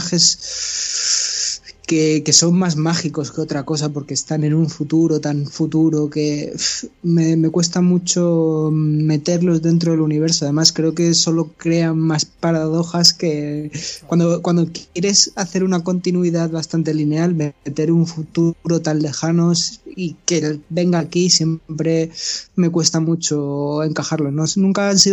personajes que son más mágicos que otra cosa, porque están en un futuro tan futuro que me cuesta mucho meterlos dentro del universo. Además creo que solo crean más paradojas que cuando quieres hacer una continuidad bastante lineal, meter un futuro tan lejano y que venga aquí siempre me cuesta mucho encajarlo. Nunca han sido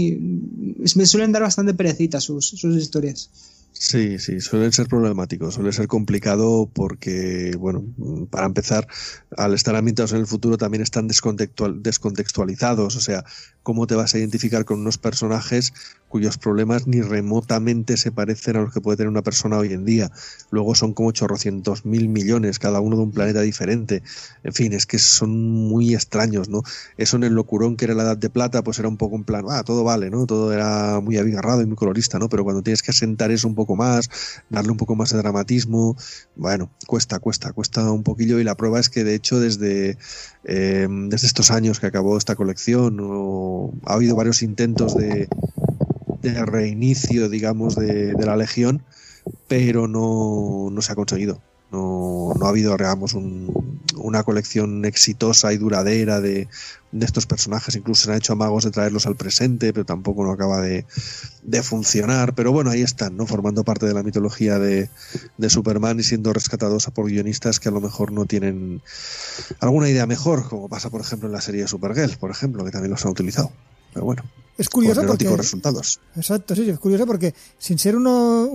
me suelen dar bastante perecita sus historias. Sí, suelen ser problemáticos, suele ser complicado porque, bueno, para empezar, al estar ambientados en el futuro también están descontextualizados, o sea, ¿cómo te vas a identificar con unos personajes cuyos problemas ni remotamente se parecen a los que puede tener una persona hoy en día? Luego son como 800.000 millones, cada uno de un planeta diferente. En fin, es que son muy extraños, ¿no? Eso en el locurón que era la Edad de Plata, pues era un poco en plan, todo vale, ¿no? Todo era muy abigarrado y muy colorista, ¿no? Pero cuando tienes que asentar eso un poco más, darle un poco más de dramatismo, bueno, cuesta un poquillo, y la prueba es que de hecho desde estos años que acabó esta colección ha habido varios intentos de reinicio, digamos, de la Legión, pero no se ha conseguido. No ha habido, digamos, una colección exitosa y duradera de estos personajes. Incluso se han hecho amagos de traerlos al presente, pero tampoco no acaba de funcionar. Pero bueno, ahí están, ¿no? Formando parte de la mitología de Superman y siendo rescatados por guionistas que a lo mejor no tienen alguna idea mejor, como pasa, por ejemplo, en la serie de Supergirl, por ejemplo, que también los han utilizado. Pero bueno, es curioso porque resultados. Exacto, sí, es curioso porque sin ser una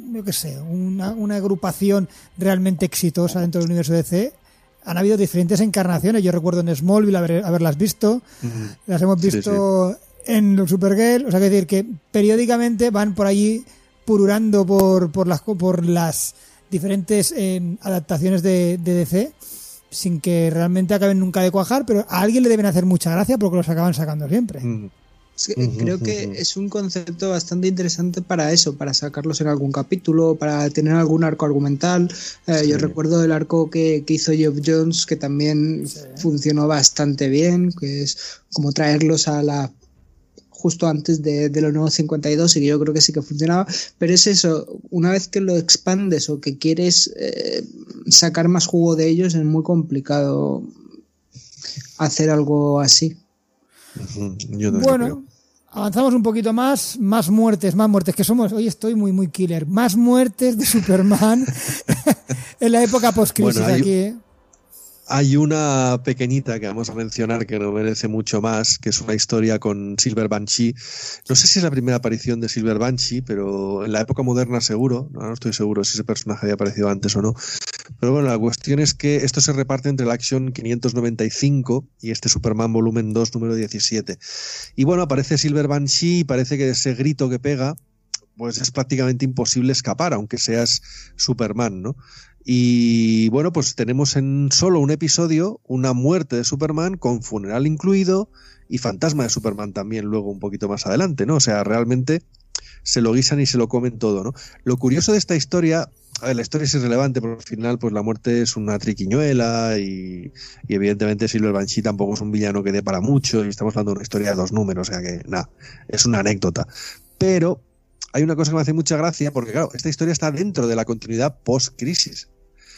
agrupación realmente exitosa dentro del universo DC, han habido diferentes encarnaciones. Yo recuerdo en Smallville haberlas visto, las hemos visto en Supergirl, o sea, que decir que periódicamente van por allí pururando por las diferentes adaptaciones de DC, sin que realmente acaben nunca de cuajar, pero a alguien le deben hacer mucha gracia porque los acaban sacando siempre. Creo que es un concepto bastante interesante para eso, para sacarlos en algún capítulo, para tener algún arco argumental. Yo recuerdo el arco que hizo Geoff Johns, que también funcionó bastante bien, que es como traerlos a justo antes de los nuevos 52, y que yo creo que sí que funcionaba, pero es eso, una vez que lo expandes o que quieres sacar más jugo de ellos, es muy complicado hacer algo así. Bueno, avanzamos un poquito más muertes, que somos, hoy estoy muy killer, más muertes de Superman en la época post-crisis. Bueno, aquí, Hay una pequeñita que vamos a mencionar que no merece mucho más, que es una historia con Silver Banshee. No sé si es la primera aparición de Silver Banshee, pero en la época moderna seguro. No estoy seguro si ese personaje había aparecido antes o no. Pero bueno, la cuestión es que esto se reparte entre la Action 595 y este Superman volumen 2, número 17. Y bueno, aparece Silver Banshee y parece que de ese grito que pega, pues es prácticamente imposible escapar, aunque seas Superman, ¿no? Y bueno, pues tenemos en solo un episodio una muerte de Superman con funeral incluido y fantasma de Superman también luego un poquito más adelante, ¿no? O sea, realmente se lo guisan y se lo comen todo, ¿no? Lo curioso de esta historia, a ver, la historia es irrelevante porque al final pues la muerte es una triquiñuela y evidentemente Silver Banshee tampoco es un villano que dé para mucho y estamos hablando de una historia de 2 números, o sea que nada, es una anécdota. Pero hay una cosa que me hace mucha gracia porque claro, esta historia está dentro de la continuidad post-crisis.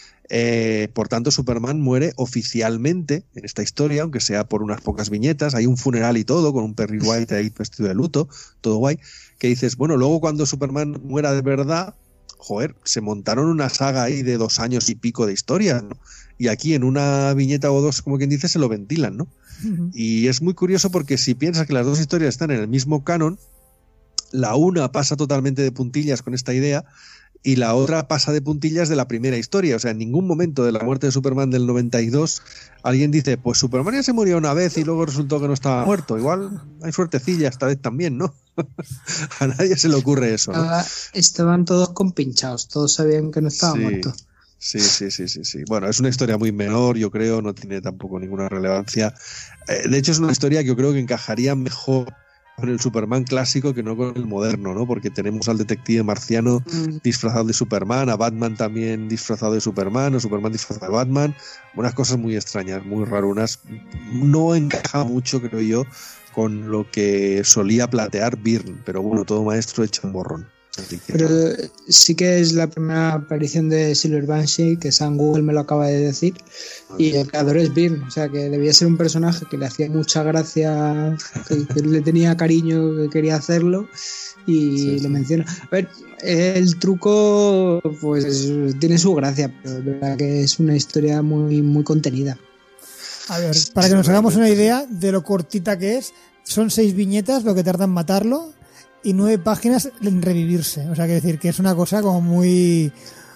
Por tanto, Superman muere oficialmente en esta historia, aunque sea por unas pocas viñetas. Hay un funeral y todo, con un Perry White ahí vestido de luto, todo guay, que dices, bueno, luego cuando Superman muera de verdad, joder, se montaron una saga ahí de 2 años y pico de historia, ¿no? Y aquí en una viñeta o dos, como quien dice, se lo ventilan, ¿no? Uh-huh. Y es muy curioso porque si piensas que las dos historias están en el mismo canon, la una pasa totalmente de puntillas con esta idea y la otra pasa de puntillas de la primera historia. O sea, en ningún momento de la muerte de Superman del 92 alguien dice, pues Superman ya se murió una vez y luego resultó que no estaba muerto. Igual hay suertecilla esta vez también, ¿no? A nadie se le ocurre eso, ¿no? Estaban todos compinchados, todos sabían que no estaba muerto. Sí. Bueno, es una historia muy menor, yo creo, no tiene tampoco ninguna relevancia. De hecho, es una historia que yo creo que encajaría mejor con el Superman clásico que no con el moderno, ¿no? Porque tenemos al detective marciano disfrazado de Superman, a Batman también disfrazado de Superman, o Superman disfrazado de Batman, unas cosas muy extrañas, muy rarunas. No encaja mucho, creo yo, con lo que solía platear Byrne, pero bueno, todo maestro hecho un borrón. Pero sí que es la primera aparición de Silver Banshee, que Sam Google me lo acaba de decir, y el creador es Byrne, o sea que debía ser un personaje que le hacía mucha gracia, que le tenía cariño, que quería hacerlo, y lo menciona. A ver, el truco pues tiene su gracia, pero de verdad que es una historia muy, muy contenida. A ver, para que nos hagamos una idea de lo cortita que es, son 6 viñetas lo que tarda en matarlo y 9 páginas en revivirse. O sea, que decir que es una cosa como muy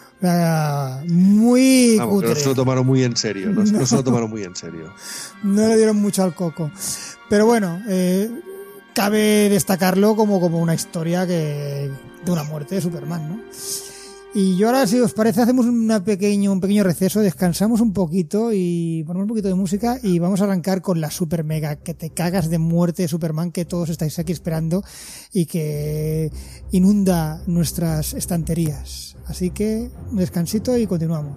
cutre. No se lo tomaron muy en serio. No se lo tomaron muy en serio. No le dieron mucho al coco. Pero bueno, cabe destacarlo como una historia de una muerte de Superman, ¿no? Y yo ahora, si os parece, hacemos un pequeño receso, descansamos un poquito y ponemos un poquito de música y vamos a arrancar con la super mega que te cagas de muerte de Superman que todos estáis aquí esperando y que inunda nuestras estanterías. Así que un descansito y continuamos.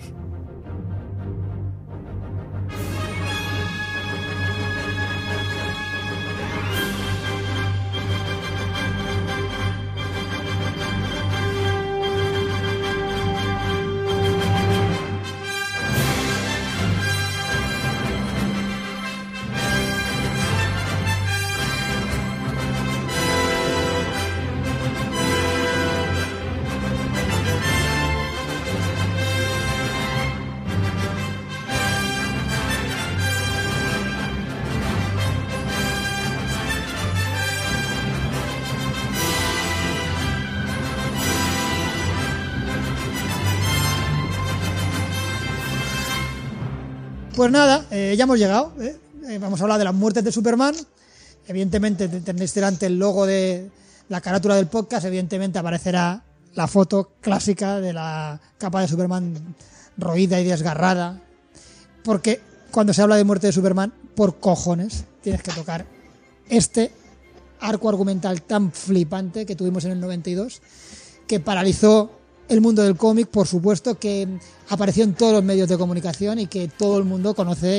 Pues nada, ya hemos llegado. Vamos a hablar de las muertes de Superman. Evidentemente tendréis delante el logo de la carátula del podcast. Evidentemente aparecerá la foto clásica de la capa de Superman roída y desgarrada. Porque cuando se habla de muerte de Superman, por cojones, tienes que tocar este arco argumental tan flipante que tuvimos en el 92, que paralizó el mundo del cómic, por supuesto, que apareció en todos los medios de comunicación y que todo el mundo conoce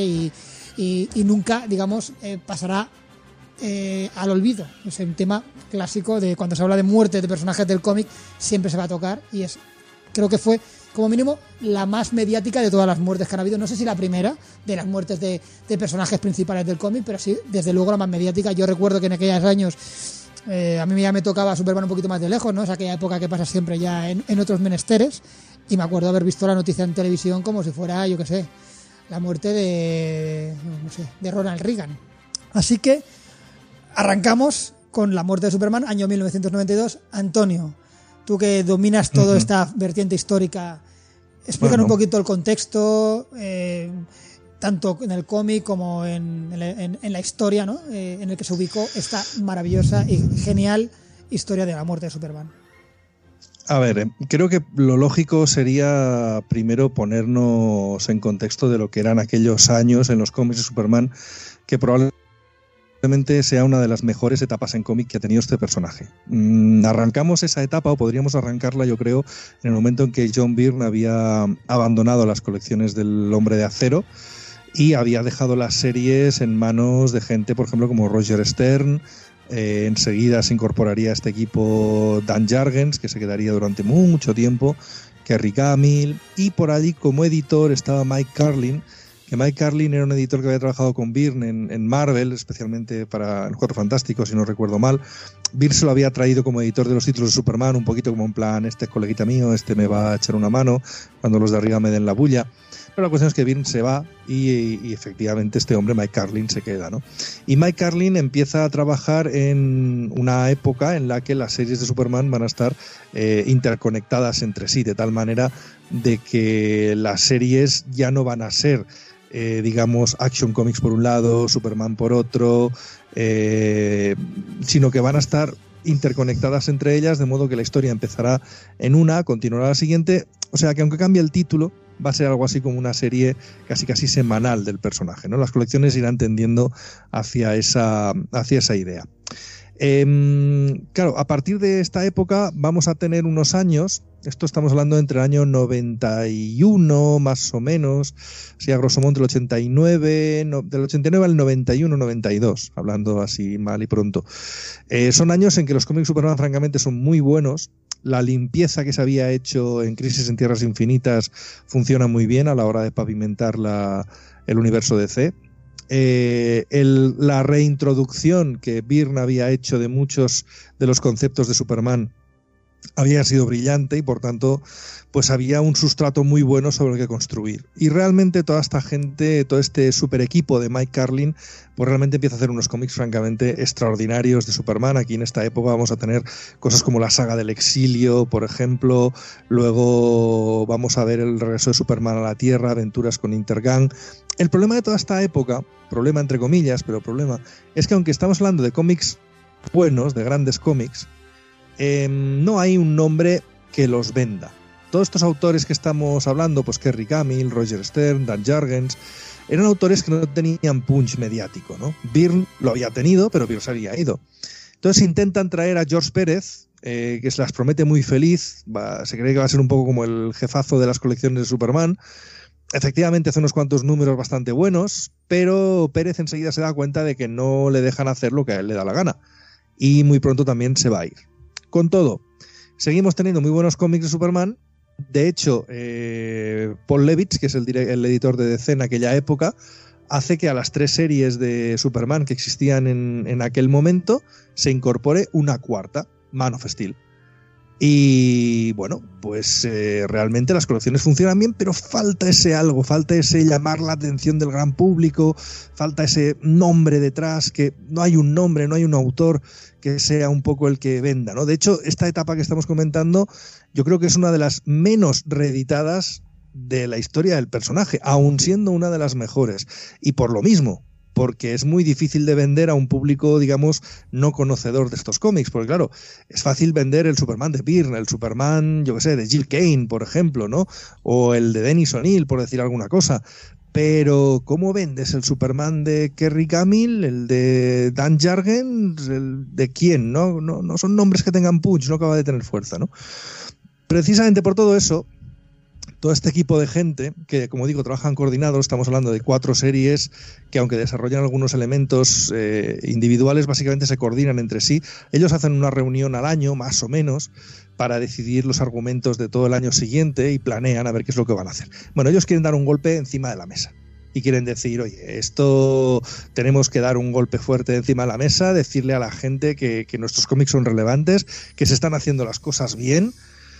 y nunca, digamos, pasará al olvido. Es un tema clásico de cuando se habla de muerte de personajes del cómic, siempre se va a tocar y creo que fue, como mínimo, la más mediática de todas las muertes que han habido. No sé si la primera de las muertes de personajes principales del cómic, pero sí, desde luego, la más mediática. Yo recuerdo que en aquellos años a mí ya me tocaba Superman un poquito más de lejos, ¿no? Es aquella época que pasa siempre ya en otros menesteres, y me acuerdo haber visto la noticia en televisión como si fuera, yo qué sé, la muerte de Ronald Reagan. Así que arrancamos con la muerte de Superman, año 1992. Antonio, tú que dominas toda esta vertiente histórica, explícanos un poquito el contexto, tanto en el cómic como en la historia, ¿no? En el que se ubicó esta maravillosa y genial historia de la muerte de Superman. A ver, creo que lo lógico sería primero ponernos en contexto de lo que eran aquellos años en los cómics de Superman, que probablemente sea una de las mejores etapas en cómic que ha tenido este personaje. Arrancamos esa etapa, o podríamos arrancarla, yo creo, en el momento en que John Byrne había abandonado las colecciones del Hombre de Acero y había dejado las series en manos de gente, por ejemplo, como Roger Stern. Enseguida se incorporaría a este equipo Dan Jurgens, que se quedaría durante mucho tiempo, Kerry Cavill, y por allí como editor estaba Mike Carlin, que Mike Carlin era un editor que había trabajado con Byrne en Marvel, especialmente para Los Cuatro Fantásticos, si no recuerdo mal. Byrne se lo había traído como editor de los títulos de Superman, un poquito como en plan, este es coleguita mío, este me va a echar una mano cuando los de arriba me den la bulla. Pero la cuestión es que Byrne se va y efectivamente este hombre, Mike Carlin, se queda, ¿no? Y Mike Carlin empieza a trabajar en una época en la que las series de Superman van a estar interconectadas entre sí, de tal manera de que las series ya no van a ser, digamos, Action Comics por un lado, Superman por otro, sino que van a estar interconectadas entre ellas, de modo que la historia empezará en una, continuará la siguiente, o sea que aunque cambie el título, va a ser algo así como una serie casi semanal del personaje, ¿no? Las colecciones irán tendiendo hacia esa idea. Claro, a partir de esta época vamos a tener unos años, esto estamos hablando entre el año 91 más o menos, sí, a grosso modo del 89, del 89 al 91-92, hablando así mal y pronto. Son años en que los cómics Superman francamente son muy buenos. La limpieza que se había hecho en Crisis en Tierras Infinitas funciona muy bien a la hora de pavimentar el universo DC. La reintroducción que Byrne había hecho de muchos de los conceptos de Superman había sido brillante y por tanto pues había un sustrato muy bueno sobre el que construir. Y realmente toda esta gente, todo este super equipo de Mike Carlin, pues realmente empieza a hacer unos cómics francamente extraordinarios de Superman. Aquí en esta época vamos a tener cosas como la saga del exilio, por ejemplo, luego vamos a ver el regreso de Superman a la Tierra, aventuras con Intergang. El problema de toda esta época, problema entre comillas, pero problema, es que aunque estamos hablando de cómics buenos, de grandes cómics, no hay un nombre que los venda. Todos estos autores que estamos hablando, pues Kerry Cavill, Roger Stern, Dan Jurgens, eran autores que no tenían punch mediático, ¿no? Byrne lo había tenido, pero Byrne se había ido. Entonces intentan traer a George Pérez, que se las promete muy feliz, se cree que va a ser un poco como el jefazo de las colecciones de Superman. Efectivamente hace unos cuantos números bastante buenos, pero Pérez enseguida se da cuenta de que no le dejan hacer lo que a él le da la gana. Y muy pronto también se va a ir. Con todo, seguimos teniendo muy buenos cómics de Superman. De hecho, Paul Levitz, que es el editor de DC en aquella época, hace que a las 3 series de Superman que existían en aquel momento se incorpore una cuarta, Man of Steel. Y bueno, pues realmente las colecciones funcionan bien, pero falta ese algo, falta ese llamar la atención del gran público, falta ese nombre detrás, que no hay un nombre, no hay un autor que sea un poco el que venda, ¿no? De hecho, esta etapa que estamos comentando yo creo que es una de las menos reeditadas de la historia del personaje, aun siendo una de las mejores. Y por lo mismo, porque es muy difícil de vender a un público, digamos, no conocedor de estos cómics, porque claro, es fácil vender el Superman de Byrne, el Superman, yo qué sé, de Jill Kane, por ejemplo, ¿no? O el de Dennis O'Neil, por decir alguna cosa. Pero, ¿cómo vendes el Superman de Kerry Cavill, el de Dan Jurgens, el de quién? No son nombres que tengan punch, no acaba de tener fuerza, ¿no? Precisamente por todo eso, todo este equipo de gente que, como digo, trabajan coordinados, estamos hablando de 4 series que, aunque desarrollan algunos elementos individuales, básicamente se coordinan entre sí. Ellos hacen una reunión al año, más o menos, para decidir los argumentos de todo el año siguiente y planean a ver qué es lo que van a hacer. Bueno, ellos quieren dar un golpe encima de la mesa y quieren decir, oye, esto tenemos que dar un golpe fuerte encima de la mesa, decirle a la gente que nuestros cómics son relevantes, que se están haciendo las cosas bien,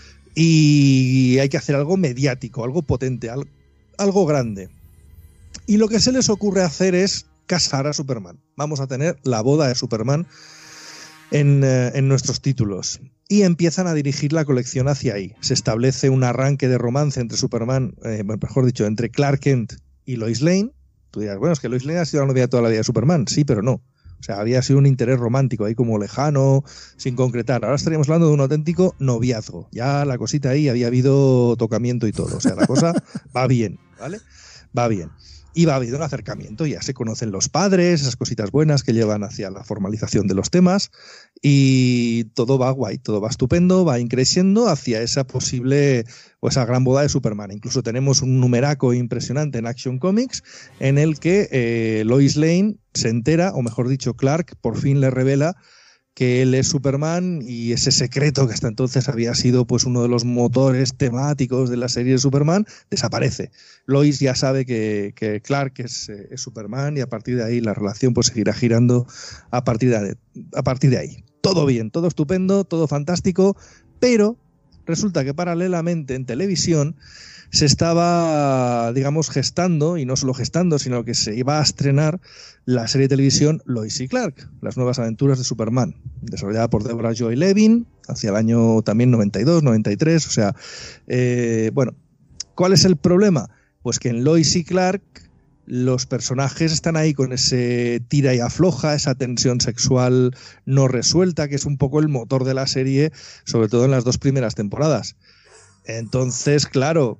y hay que hacer algo mediático, algo potente, algo grande. Y lo que se les ocurre hacer es casar a Superman. Vamos a tener la boda de Superman en nuestros títulos. Y empiezan a dirigir la colección hacia ahí. Se establece un arranque de romance entre Superman, mejor dicho, entre Clark Kent y Lois Lane. Tú dirás, bueno, es que Lois Lane ha sido la novia de toda la vida de Superman. Sí, pero no. O sea, había sido un interés romántico ahí como lejano, sin concretar. Ahora estaríamos hablando de un auténtico noviazgo. Ya la cosita ahí había habido tocamiento y todo. O sea, la cosa va bien, ¿vale? Va bien. Y va a haber un acercamiento, ya se conocen los padres, esas cositas buenas que llevan hacia la formalización de los temas, y todo va guay, todo va estupendo, va increciendo hacia esa posible o esa gran boda de Superman. Incluso tenemos un numeraco impresionante en Action Comics en el que Lois Lane se entera, o mejor dicho, Clark por fin le revela que él es Superman y ese secreto que hasta entonces había sido pues uno de los motores temáticos de la serie de Superman desaparece. Lois ya sabe que Clark es Superman y a partir de ahí la relación pues seguirá girando a partir de ahí. Todo bien, todo estupendo, todo fantástico, pero resulta que paralelamente en televisión se estaba, digamos, gestando, y no solo gestando, sino que se iba a estrenar la serie de televisión Lois y Clark, las nuevas aventuras de Superman, desarrollada por Deborah Joy Levin, hacia el año también 92, 93, o sea, bueno, ¿cuál es el problema? Pues que en Lois y Clark los personajes están ahí con ese tira y afloja, esa tensión sexual no resuelta, que es un poco el motor de la serie, sobre todo en las 2 primeras temporadas. Entonces, claro,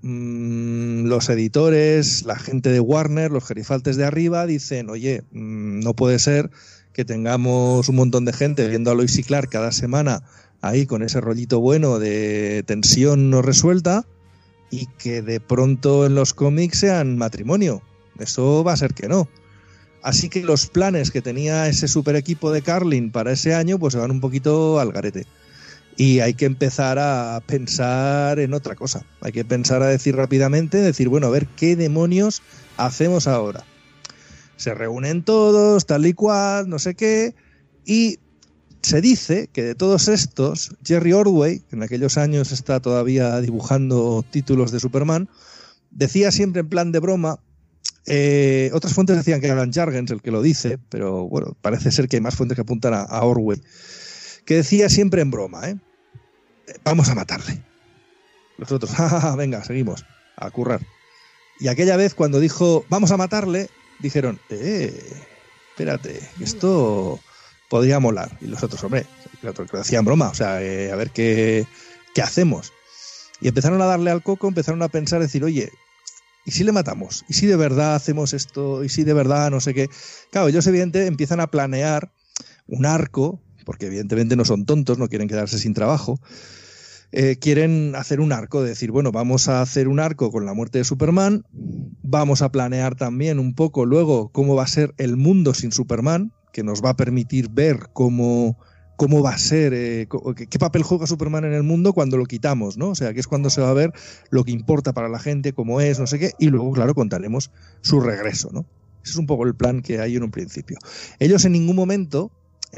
los editores, la gente de Warner, los gerifaltes de arriba dicen, oye, no puede ser que tengamos un montón de gente viendo a Lois y Clark cada semana ahí con ese rollito bueno de tensión no resuelta y que de pronto en los cómics sean matrimonio. Eso va a ser que no. Así que los planes que tenía ese super equipo de Carlin para ese año pues se van un poquito al garete. Y hay que empezar a pensar en otra cosa. Hay que pensar a decir rápidamente, decir, bueno, a ver qué demonios hacemos ahora. Se reúnen todos, tal y cual, no sé qué, y se dice que de todos estos, Jerry Ordway, que en aquellos años está todavía dibujando títulos de Superman, decía siempre en plan de broma, otras fuentes decían que era Alan Jargens el que lo dice, pero bueno, parece ser que hay más fuentes que apuntan a Ordway, que decía siempre en broma, vamos a matarle. Los otros, venga, seguimos, a currar. Y aquella vez cuando dijo, vamos a matarle, dijeron, espérate, esto podría molar. Y los otros, hombre, que lo hacían broma, o sea, a ver qué hacemos. Y empezaron a darle al coco, empezaron a pensar, decir, oye, ¿y si le matamos? ¿Y si de verdad hacemos esto? ¿Y si de verdad no sé qué? Claro, ellos evidentemente empiezan a planear un arco, porque evidentemente no son tontos, no quieren quedarse sin trabajo, quieren hacer un arco, de decir, bueno, vamos a hacer un arco con la muerte de Superman, vamos a planear también un poco luego cómo va a ser el mundo sin Superman, que nos va a permitir ver cómo va a ser, qué papel juega Superman en el mundo cuando lo quitamos, ¿no? O sea, que es cuando se va a ver lo que importa para la gente, cómo es, no sé qué, y luego, claro, contaremos su regreso, ¿no? Ese es un poco el plan que hay en un principio. Ellos en ningún momento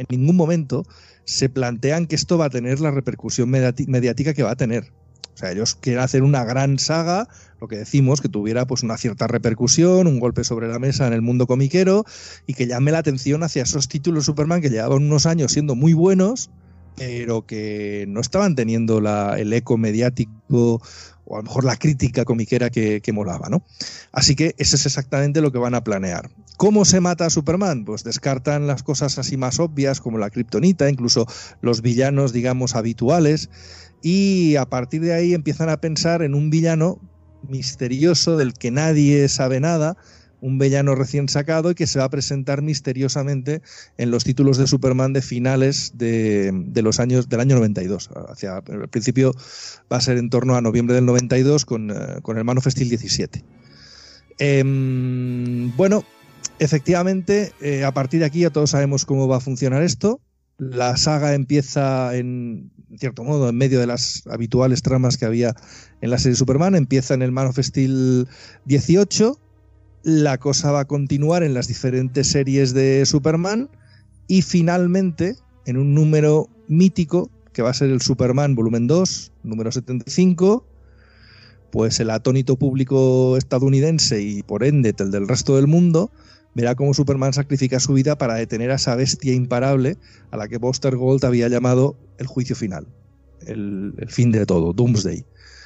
se plantean que esto va a tener la repercusión mediática que va a tener. O sea, ellos quieren hacer una gran saga, lo que decimos, que tuviera pues una cierta repercusión, un golpe sobre la mesa en el mundo comiquero y que llame la atención hacia esos títulos de Superman que llevaban unos años siendo muy buenos, pero que no estaban teniendo el eco mediático o a lo mejor la crítica comiquera que molaba, ¿no? Así que eso es exactamente lo que van a planear. ¿Cómo se mata a Superman? Pues descartan las cosas así más obvias como la kriptonita, incluso los villanos, digamos, habituales, y a partir de ahí empiezan a pensar en un villano misterioso del que nadie sabe nada, un villano recién sacado y que se va a presentar misteriosamente en los títulos de Superman de finales de los años del año 92. Al principio va a ser en torno a noviembre del 92 con el Man of Steel 17. Bueno, efectivamente, a partir de aquí ya todos sabemos cómo va a funcionar esto. La saga empieza en cierto modo en medio de las habituales tramas que había en la serie Superman. Empieza en el Man of Steel 18. La cosa va a continuar en las diferentes series de Superman y finalmente en un número mítico que va a ser el Superman volumen 2, número 75, pues el atónito público estadounidense y por ende el del resto del mundo verá cómo Superman sacrifica su vida para detener a esa bestia imparable a la que Buster Gold había llamado el juicio final, el fin de todo, Doomsday.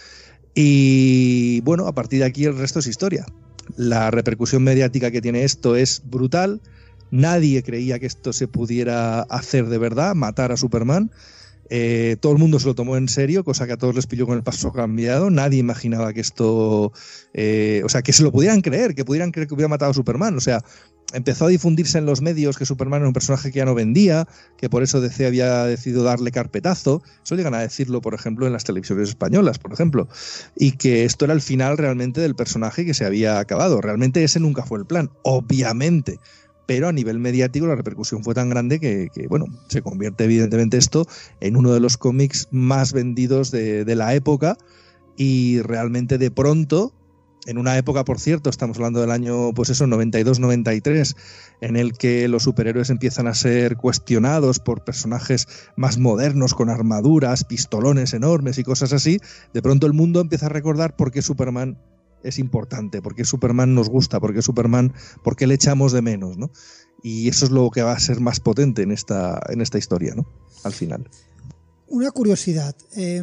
Y bueno, a partir de aquí el resto es historia. La repercusión mediática que tiene esto es brutal. Nadie creía que esto se pudiera hacer de verdad, matar a Superman. Todo el mundo se lo tomó en serio, cosa que a todos les pilló con el paso cambiado. Nadie imaginaba que esto... o sea, que se lo pudieran creer, que hubiera matado a Superman. O sea, empezó a difundirse en los medios que Superman era un personaje que ya no vendía, que por eso DC había decidido darle carpetazo. Eso llegan a decirlo, por ejemplo, en las televisiones españolas, por ejemplo. Y que esto era el final realmente del personaje que se había acabado. Realmente ese nunca fue el plan. Obviamente pero a nivel mediático la repercusión fue tan grande que bueno, se convierte evidentemente esto en uno de los cómics más vendidos de la época, y realmente de pronto, en una época, por cierto, estamos hablando del año, pues eso, 92-93, en el que los superhéroes empiezan a ser cuestionados por personajes más modernos, con armaduras, pistolones enormes y cosas así, de pronto el mundo empieza a recordar por qué Superman es importante, por qué Superman nos gusta, por qué le echamos de menos, ¿no? Y eso es lo que va a ser más potente en esta historia, ¿no? Al final. Una curiosidad.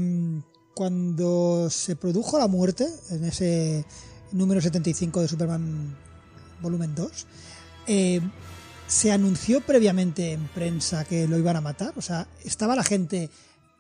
Cuando se produjo la muerte, en ese número 75 de Superman volumen 2, ¿se anunció previamente en prensa que lo iban a matar? O sea, ¿estaba la gente,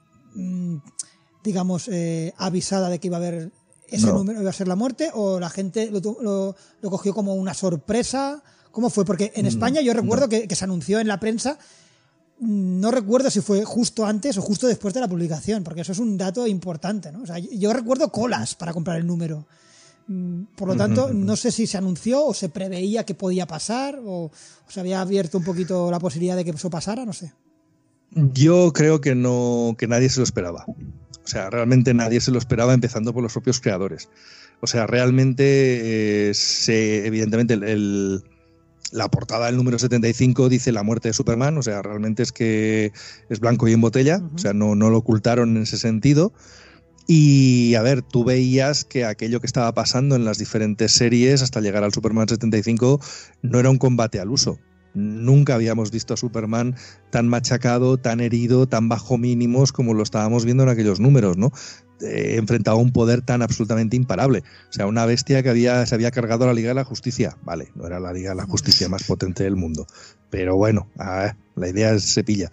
digamos, avisada de que iba a haber ese número, iba a ser la muerte, o la gente lo cogió como una sorpresa? ¿Cómo fue? Porque en España yo recuerdo que se anunció en la prensa, no recuerdo si fue justo antes o justo después de la publicación, porque eso es un dato importante, ¿no? O sea, yo recuerdo colas para comprar el número. Por lo tanto, no sé si se anunció o se preveía que podía pasar, o se había abierto un poquito la posibilidad de que eso pasara, no sé. Yo creo que nadie se lo esperaba. O sea, realmente nadie se lo esperaba, empezando por los propios creadores. O sea, realmente, evidentemente, la portada del número 75 dice la muerte de Superman, o sea, realmente es que es blanco y en botella, o sea, no lo ocultaron en ese sentido. Y, a ver, tú veías que aquello que estaba pasando en las diferentes series hasta llegar al Superman 75 no era un combate al uso. Nunca habíamos visto a Superman tan machacado, tan herido, tan bajo mínimos como lo estábamos viendo en aquellos números, ¿no? Enfrentado a un poder tan absolutamente imparable. O sea, una bestia que se había cargado a la Liga de la Justicia. Vale, no era la Liga de la Justicia más potente del mundo, pero bueno, la idea se pilla.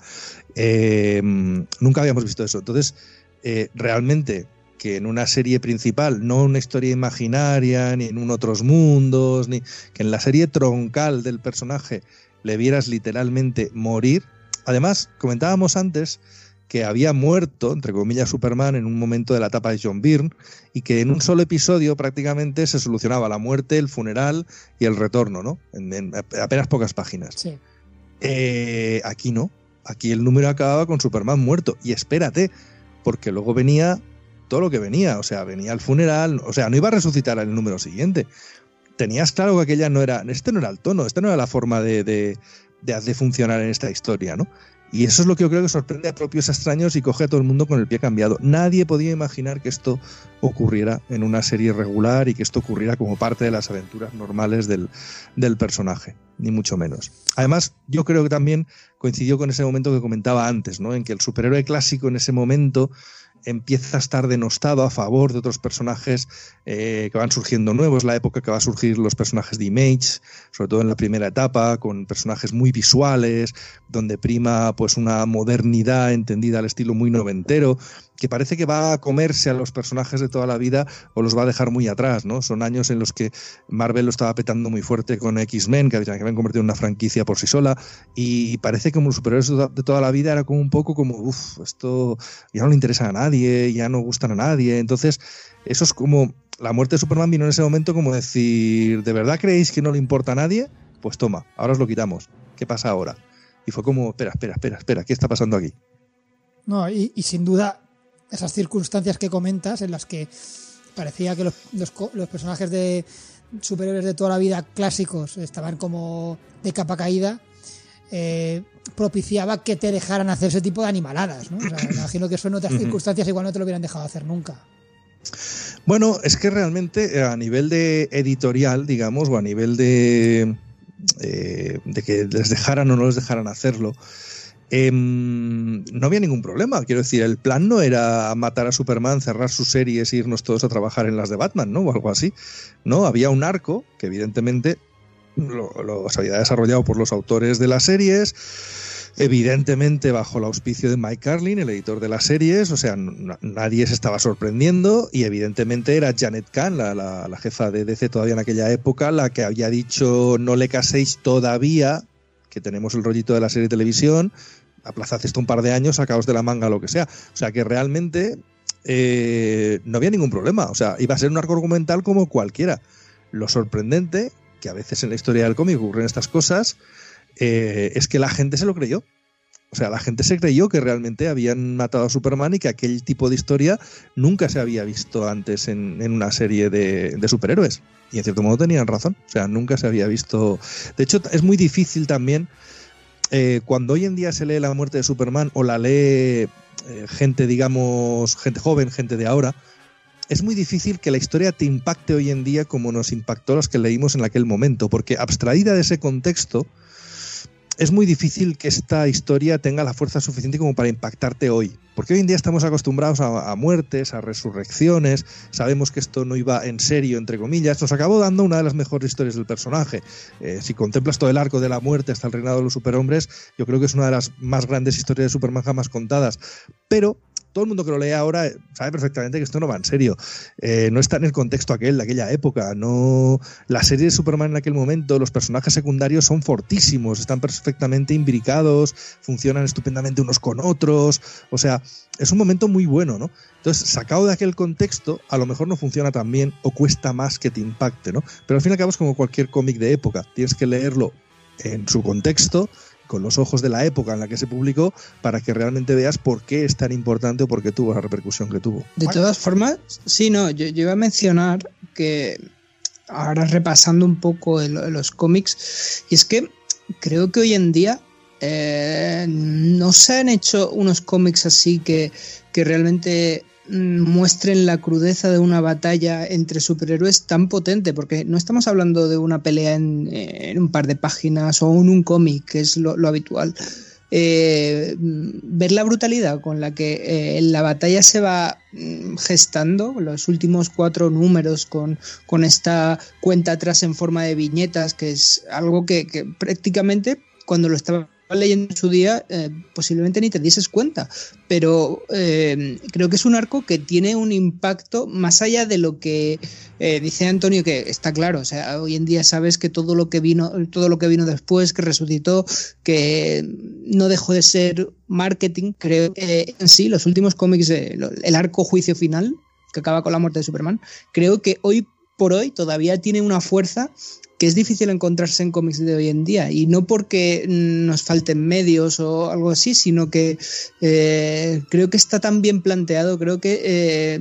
Nunca habíamos visto eso. Entonces, realmente, que en una serie principal, no una historia imaginaria, ni en otros mundos, ni que en la serie troncal del personaje le vieras literalmente morir. Además, comentábamos antes que había muerto, entre comillas, Superman en un momento de la etapa de John Byrne, y que en un solo episodio prácticamente se solucionaba la muerte, el funeral y el retorno, ¿no? En apenas pocas páginas. Sí. Aquí no. Aquí el número acababa con Superman muerto. Y espérate, porque luego venía todo lo que venía. O sea, venía el funeral. O sea, no iba a resucitar en el número siguiente. Tenías claro que aquella no era... Este no era el tono, esta no era la forma de funcionar en esta historia, ¿no? Y eso es lo que yo creo que sorprende a propios extraños y coge a todo el mundo con el pie cambiado. Nadie podía imaginar que esto ocurriera en una serie regular y que esto ocurriera como parte de las aventuras normales del personaje, ni mucho menos. Además, yo creo que también coincidió con ese momento que comentaba antes, ¿no? En que el superhéroe clásico en ese momento empieza a estar denostado a favor de otros personajes que van surgiendo nuevos, la época que va a surgir los personajes de Image, sobre todo en la primera etapa, con personajes muy visuales, donde prima pues una modernidad entendida al estilo muy noventero, que parece que va a comerse a los personajes de toda la vida o los va a dejar muy atrás, ¿no? Son años en los que Marvel lo estaba petando muy fuerte con X-Men, que habían convertido en una franquicia por sí sola, y parece que como los superhéroes de toda la vida era como un poco como, esto ya no le interesa a nadie, ya no gustan a nadie. Entonces, eso es como, la muerte de Superman vino en ese momento como decir, ¿de verdad creéis que no le importa a nadie? Pues toma, ahora os lo quitamos. ¿Qué pasa ahora? Y fue como, espera, ¿qué está pasando aquí? No, y sin duda, esas circunstancias que comentas en las que parecía que los personajes de superhéroes de toda la vida clásicos estaban como de capa caída, propiciaba que te dejaran hacer ese tipo de animaladas, ¿no? O sea, me imagino que eso en otras circunstancias igual no te lo hubieran dejado hacer nunca. Bueno, es que realmente a nivel de editorial, digamos, o a nivel de que les dejaran o no les dejaran hacerlo, no había ningún problema. Quiero decir, el plan no era matar a Superman, cerrar sus series e irnos todos a trabajar en las de Batman, ¿no? O algo así. No, había un arco que evidentemente se había desarrollado por los autores de las series, evidentemente bajo el auspicio de Mike Carlin, el editor de las series. O sea, nadie se estaba sorprendiendo, y evidentemente era Janet Kahn, la jefa de DC todavía en aquella época, la que había dicho: no le caséis todavía, que tenemos el rollito de la serie de televisión, aplazad esto un par de años, sacaos de la manga lo que sea. O sea que realmente no había ningún problema. O sea, iba a ser un arco argumental como cualquiera. Lo sorprendente que a veces en la historia del cómic ocurren estas cosas, es que la gente se lo creyó. O sea, la gente se creyó que realmente habían matado a Superman y que aquel tipo de historia nunca se había visto antes en una serie de superhéroes. Y en cierto modo tenían razón. O sea, nunca se había visto... De hecho, es muy difícil también, cuando hoy en día se lee la muerte de Superman o la lee gente, digamos, gente joven, gente de ahora, es muy difícil que la historia te impacte hoy en día como nos impactó los que leímos en aquel momento, porque abstraída de ese contexto, es muy difícil que esta historia tenga la fuerza suficiente como para impactarte hoy. Porque hoy en día estamos acostumbrados a muertes, a resurrecciones, sabemos que esto no iba en serio, entre comillas. Nos acabó dando una de las mejores historias del personaje. Si contemplas todo el arco de la muerte hasta el reinado de los superhombres, yo creo que es una de las más grandes historias de Superman jamás contadas. Pero todo el mundo que lo lee ahora sabe perfectamente que esto no va en serio. No está en el contexto de aquella época. No, la serie de Superman en aquel momento, los personajes secundarios son fortísimos, están perfectamente imbricados, funcionan estupendamente unos con otros. O sea, es un momento muy bueno, ¿no? Entonces, sacado de aquel contexto, a lo mejor no funciona tan bien o cuesta más que te impacte, ¿no? Pero al fin y al cabo es como cualquier cómic de época. Tienes que leerlo en su contexto, con los ojos de la época en la que se publicó, para que realmente veas por qué es tan importante o por qué tuvo la repercusión que tuvo. De todas formas, sí, no, yo iba a mencionar que ahora repasando un poco los cómics, y es que creo que hoy en día no se han hecho unos cómics así que realmente muestren la crudeza de una batalla entre superhéroes tan potente, porque no estamos hablando de una pelea en un par de páginas o en un cómic, que es lo habitual. Ver la brutalidad con la que la batalla se va gestando, los últimos 4 números con esta cuenta atrás en forma de viñetas, que es algo que prácticamente cuando lo estaba leyendo en su día posiblemente ni te dieses cuenta, pero creo que es un arco que tiene un impacto más allá de lo que dice Antonio, que está claro. O sea, hoy en día sabes que todo lo que vino después, que resucitó, que no dejó de ser marketing. Creo que en sí los últimos cómics, el arco juicio final que acaba con la muerte de Superman, creo que hoy por hoy todavía tiene una fuerza que es difícil encontrarse en cómics de hoy en día, y no porque nos falten medios o algo así, sino que creo que está tan bien planteado, creo que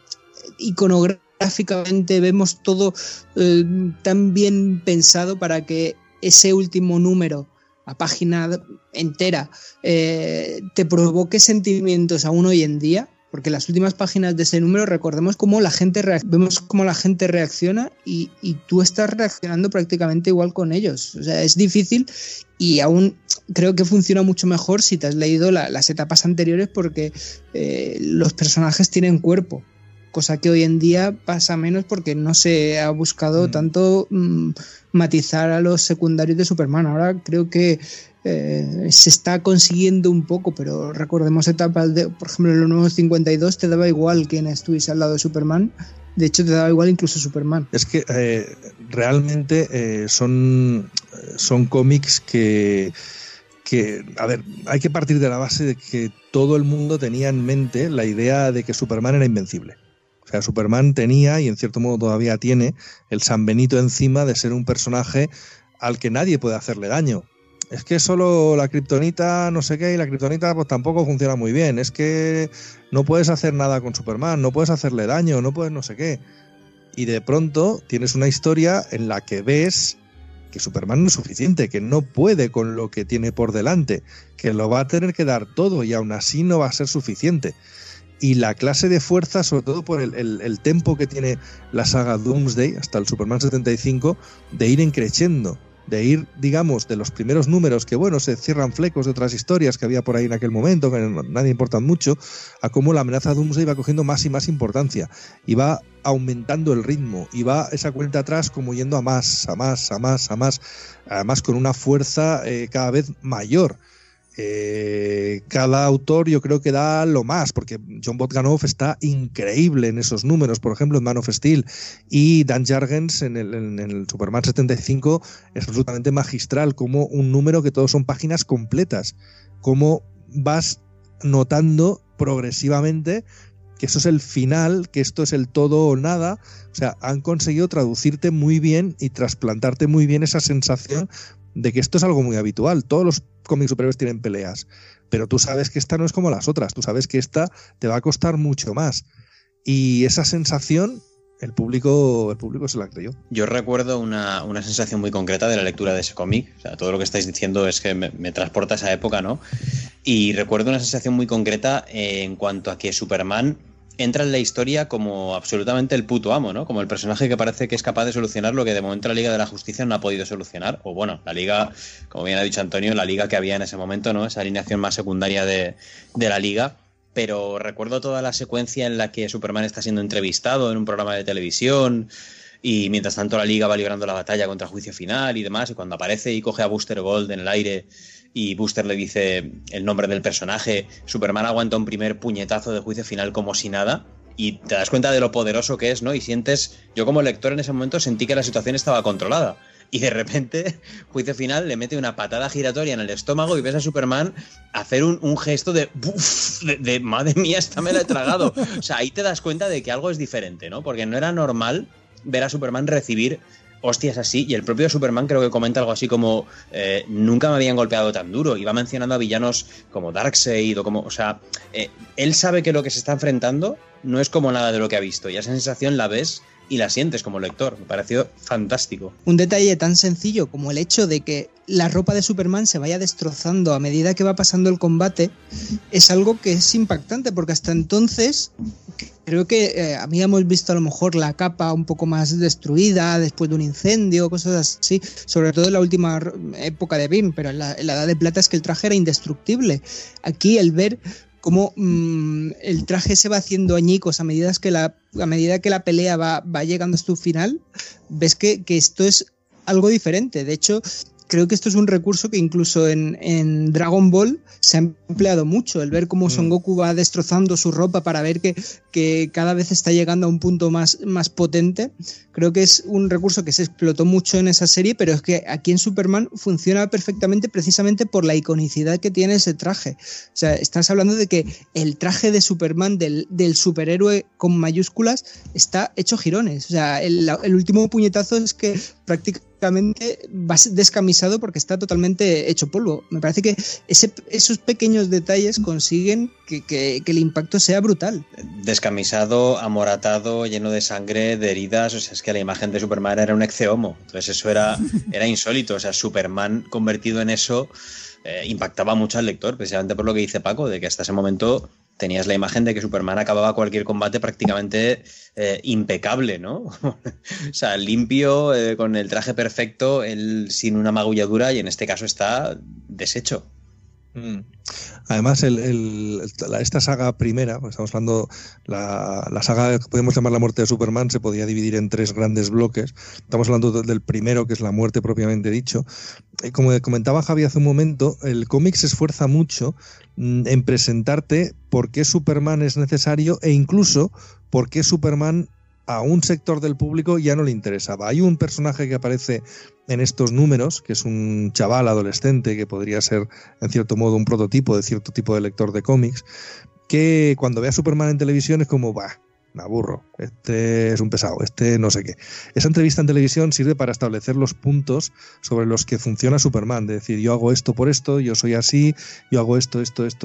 iconográficamente vemos todo tan bien pensado para que ese último número, a página entera, te provoque sentimientos aún hoy en día. Porque las últimas páginas de ese número, recordemos cómo vemos cómo la gente reacciona y tú estás reaccionando prácticamente igual con ellos. O sea, es difícil, y aún creo que funciona mucho mejor si te has leído las etapas anteriores, porque los personajes tienen cuerpo, cosa que hoy en día pasa menos porque no se ha buscado tanto matizar a los secundarios de Superman. Ahora creo que se está consiguiendo un poco, pero recordemos etapas por ejemplo, en los nuevos 52 te daba igual quién estuviese al lado de Superman. De hecho, te daba igual incluso Superman. Es que realmente son cómics que, a ver, hay que partir de la base de que todo el mundo tenía en mente la idea de que Superman era invencible. O sea, Superman tenía, y en cierto modo todavía tiene, el San Benito encima de ser un personaje al que nadie puede hacerle daño. Es que solo la kriptonita no sé qué, y la kriptonita pues tampoco funciona muy bien. Es que no puedes hacer nada con Superman, no puedes hacerle daño, no puedes no sé qué. Y de pronto tienes una historia en la que ves que Superman no es suficiente, que no puede con lo que tiene por delante, que lo va a tener que dar todo y aún así no va a ser suficiente. Y la clase de fuerza, sobre todo por el tempo que tiene la saga Doomsday hasta el Superman 75, de ir creciendo, de ir, digamos, de los primeros números que, bueno, se cierran flecos de otras historias que había por ahí en aquel momento, que nadie importan mucho, a cómo la amenaza Doomsday va cogiendo más y más importancia, y va aumentando el ritmo, y va esa cuenta atrás como yendo a más, además con una fuerza cada vez mayor. Cada autor yo creo que da lo más, porque John Bogdanove está increíble en esos números, por ejemplo en Man of Steel, y Dan Jurgens en el Superman 75 es absolutamente magistral, como un número que todos son páginas completas, como vas notando progresivamente que eso es el final, que esto es el todo o nada. O sea, han conseguido traducirte muy bien y trasplantarte muy bien esa sensación de que esto es algo muy habitual. Todos los cómics superhéroes tienen peleas, pero tú sabes que esta no es como las otras, tú sabes que esta te va a costar mucho más. Y esa sensación el público se la creyó. Yo recuerdo una sensación muy concreta de la lectura de ese cómic. O sea, todo lo que estáis diciendo es que me transporta a esa época, ¿no? Y recuerdo una sensación muy concreta en cuanto a que Superman entra en la historia como absolutamente el puto amo, ¿no? Como el personaje que parece que es capaz de solucionar lo que de momento la Liga de la Justicia no ha podido solucionar. O bueno, la Liga, como bien ha dicho Antonio, la Liga que había en ese momento, ¿no? Esa alineación más secundaria de la Liga. Pero recuerdo toda la secuencia en la que Superman está siendo entrevistado en un programa de televisión y mientras tanto la Liga va librando la batalla contra Juicio Final y demás, y cuando aparece y coge a Booster Gold en el aire y Booster le dice el nombre del personaje, Superman aguanta un primer puñetazo de Juicio Final como si nada y te das cuenta de lo poderoso que es, ¿no? Y sientes, yo como lector en ese momento sentí que la situación estaba controlada. Y de repente, Juicio Final le mete una patada giratoria en el estómago y ves a Superman hacer un gesto de madre mía, esta me la he tragado. O sea, ahí te das cuenta de que algo es diferente, ¿no? Porque no era normal ver a Superman recibir hostias así, y el propio Superman creo que comenta algo así como nunca me habían golpeado tan duro, y va mencionando a villanos como Darkseid o como, o sea, él sabe que lo que se está enfrentando no es como nada de lo que ha visto, y esa sensación la ves y la sientes como lector. Me pareció fantástico. Un detalle tan sencillo como el hecho de que la ropa de Superman se vaya destrozando a medida que va pasando el combate es algo que es impactante, porque hasta entonces creo que habíamos visto a lo mejor la capa un poco más destruida después de un incendio, cosas así, sobre todo en la última época de Byrne, pero en la Edad de Plata es que el traje era indestructible. Aquí el ver cómo el traje se va haciendo añicos a medida que la pelea va llegando a su final, ves que esto es algo diferente. De hecho, creo que esto es un recurso que incluso en Dragon Ball se ha empleado mucho, el ver cómo Son Goku va destrozando su ropa para ver que cada vez está llegando a un punto más potente. Creo que es un recurso que se explotó mucho en esa serie, pero es que aquí en Superman funciona perfectamente precisamente por la iconicidad que tiene ese traje. O sea, estás hablando de que el traje de Superman, del superhéroe con mayúsculas, está hecho jirones. O sea, el último puñetazo es que prácticamente va descamisado porque está totalmente hecho polvo. Me parece que esos pequeños detalles consiguen que el impacto sea brutal. Descamisado, amoratado, lleno de sangre, de heridas. O sea, es que la imagen de Superman era un eccehomo. Entonces eso era insólito. O sea, Superman convertido en eso impactaba mucho al lector, precisamente por lo que dice Paco, de que hasta ese momento tenías la imagen de que Superman acababa cualquier combate prácticamente impecable, ¿no? O sea, limpio, con el traje perfecto, él sin una magulladura, y en este caso está deshecho. Además, esta saga primera, estamos hablando, la saga que podemos llamar La muerte de Superman, se podía dividir en 3 grandes bloques. Estamos hablando del primero, que es la muerte propiamente dicho. Como comentaba Javi hace un momento, el cómic se esfuerza mucho en presentarte por qué Superman es necesario e incluso por qué Superman a un sector del público ya no le interesaba. Hay un personaje que aparece en estos números, que es un chaval adolescente que podría ser en cierto modo un prototipo de cierto tipo de lector de cómics, que cuando ve a Superman en televisión es como, me aburro, este es un pesado, este no sé qué. Esa entrevista en televisión sirve para establecer los puntos sobre los que funciona Superman, de decir, yo hago esto por esto, yo soy así, yo hago esto.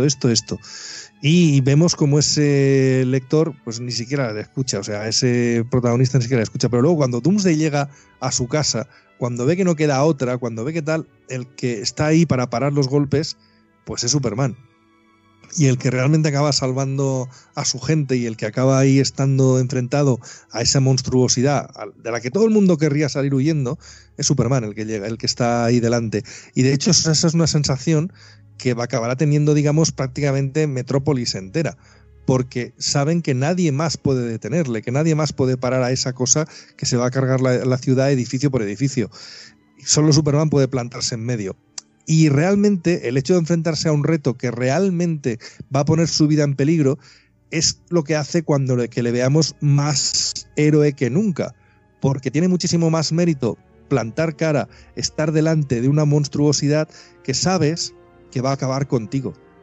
Y vemos como ese lector pues ni siquiera le escucha, o sea, ese protagonista ni siquiera le escucha, pero luego cuando Doomsday llega a su casa, cuando ve que no queda otra, cuando ve que tal, el que está ahí para parar los golpes, pues es Superman. Y el que realmente acaba salvando a su gente y el que acaba ahí estando enfrentado a esa monstruosidad de la que todo el mundo querría salir huyendo, es Superman el que llega, el que está ahí delante. Y de hecho esa es una sensación que acabará teniendo, digamos, prácticamente Metrópolis entera, porque saben que nadie más puede detenerle, que nadie más puede parar a esa cosa que se va a cargar la ciudad edificio por edificio. Solo Superman puede plantarse en medio. Y realmente el hecho de enfrentarse a un reto que realmente va a poner su vida en peligro es lo que hace que le veamos más héroe que nunca, porque tiene muchísimo más mérito plantar cara, estar delante de una monstruosidad que sabes que va a acabar contigo.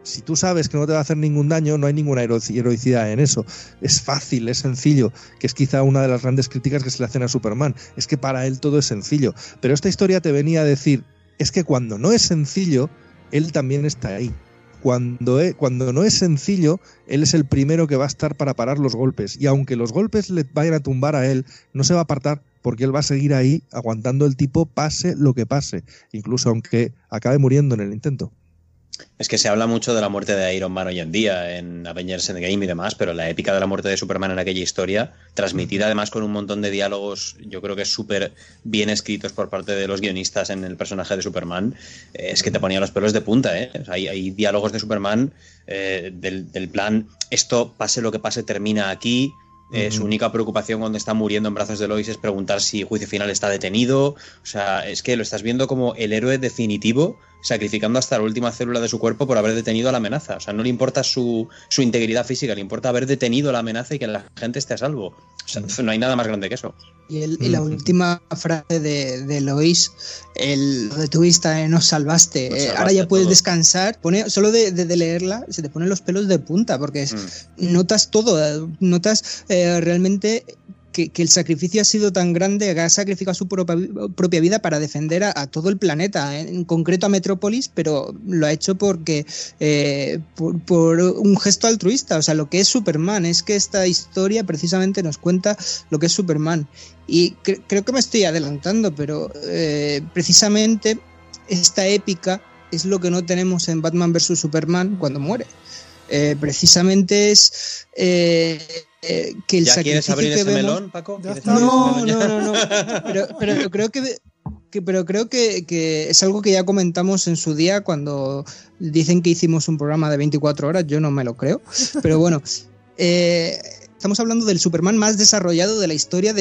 Si tú sabes que no te va a hacer ningún daño, no hay ninguna heroicidad en eso. Es fácil, es sencillo, que es quizá una de las grandes críticas que se le hacen a Superman. Es que para él todo es sencillo. Pero esta historia te venía a decir, es que cuando no es sencillo, él también está ahí. Cuando no es sencillo, él es el primero que va a estar para parar los golpes. Y aunque los golpes le vayan a tumbar a él, no se va a apartar, porque él va a seguir ahí aguantando el tipo pase lo que pase, incluso aunque acabe muriendo en el intento. Es que se habla mucho de la muerte de Iron Man hoy en día en Avengers Endgame y demás, pero la épica de la muerte de Superman en aquella historia, transmitida además con un montón de diálogos, yo creo que súper bien escritos por parte de los guionistas en el personaje de Superman, es que te ponía los pelos de punta, ¿eh? O sea, hay diálogos de Superman del plan, esto pase lo que pase termina aquí. Su única preocupación cuando está muriendo en brazos de Lois es preguntar si Juicio Final está detenido. O sea, es que lo estás viendo como el héroe definitivo, sacrificando hasta la última célula de su cuerpo por haber detenido a la amenaza. O sea, no le importa su integridad física, le importa haber detenido a la amenaza y que la gente esté a salvo. O sea, no hay nada más grande que eso. Y la última frase de Lois, lo de tu vista, nos salvaste, ahora ya puedes descansar. Solo de leerla se te ponen los pelos de punta, porque notas todo, notas realmente que el sacrificio ha sido tan grande, que ha sacrificado su propia vida para defender a todo el planeta, en concreto a Metrópolis, pero lo ha hecho porque por un gesto altruista. O sea, lo que es Superman es que esta historia precisamente nos cuenta lo que es Superman. Y creo que me estoy adelantando, pero precisamente esta épica es lo que no tenemos en Batman vs Superman cuando muere. Precisamente es que el ¿Ya sacrificio quieres abrir que ese vemos... melón, Paco? No. Pero creo que es algo que ya comentamos en su día cuando dicen que hicimos un programa de 24 horas. Yo no me lo creo, pero bueno, estamos hablando del Superman más desarrollado de la historia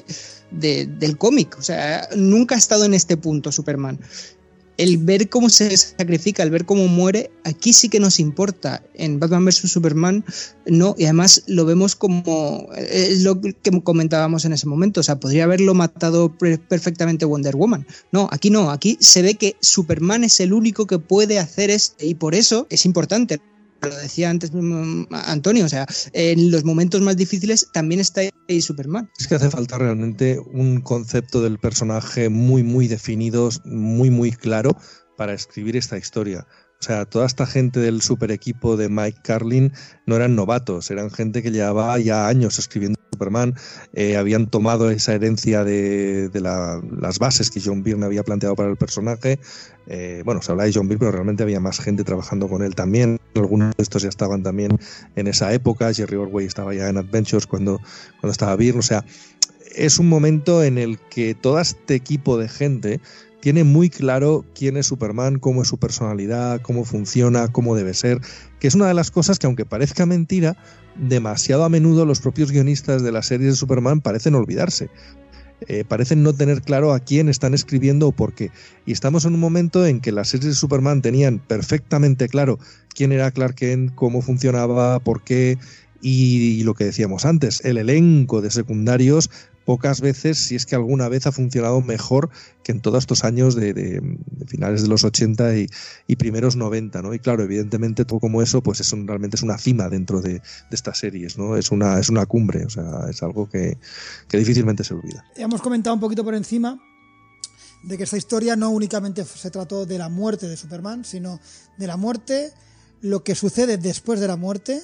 del cómic. O sea, nunca ha estado en este punto Superman. El ver cómo se sacrifica, el ver cómo muere, aquí sí que nos importa. En Batman vs Superman no, y además lo vemos como es lo que comentábamos en ese momento. O sea, podría haberlo matado perfectamente Wonder Woman. No, aquí se ve que Superman es el único que puede hacer esto, y por eso es importante. Lo decía antes Antonio, o sea, en los momentos más difíciles también está ahí Superman. Es que hace falta realmente un concepto del personaje muy, muy definido, muy, muy claro para escribir esta historia. O sea, toda esta gente del super equipo de Mike Carlin no eran novatos, eran gente que llevaba ya años escribiendo Superman, habían tomado esa herencia de las bases que John Byrne había planteado para el personaje. Bueno, se habla de John Byrne, pero realmente había más gente trabajando con él también. Algunos de estos ya estaban también en esa época. Jerry Ordway estaba ya en Adventures cuando estaba Byrne. O sea, es un momento en el que todo este equipo de gente tiene muy claro quién es Superman, cómo es su personalidad, cómo funciona, cómo debe ser, que es una de las cosas que, aunque parezca mentira, demasiado a menudo los propios guionistas de las series de Superman parecen olvidarse. Parecen no tener claro a quién están escribiendo o por qué. Y estamos en un momento en que las series de Superman tenían perfectamente claro quién era Clark Kent, cómo funcionaba, por qué, y lo que decíamos antes, el elenco de secundarios pocas veces, si es que alguna vez, ha funcionado mejor que en todos estos años de finales de los 80 y primeros 90, ¿no? Y claro, evidentemente todo como eso, pues realmente es una cima dentro de estas series, ¿no? Es una cumbre, o sea, es algo que difícilmente se olvida. Hemos comentado un poquito por encima de que esta historia no únicamente se trató de la muerte de Superman, sino de la muerte, lo que sucede después de la muerte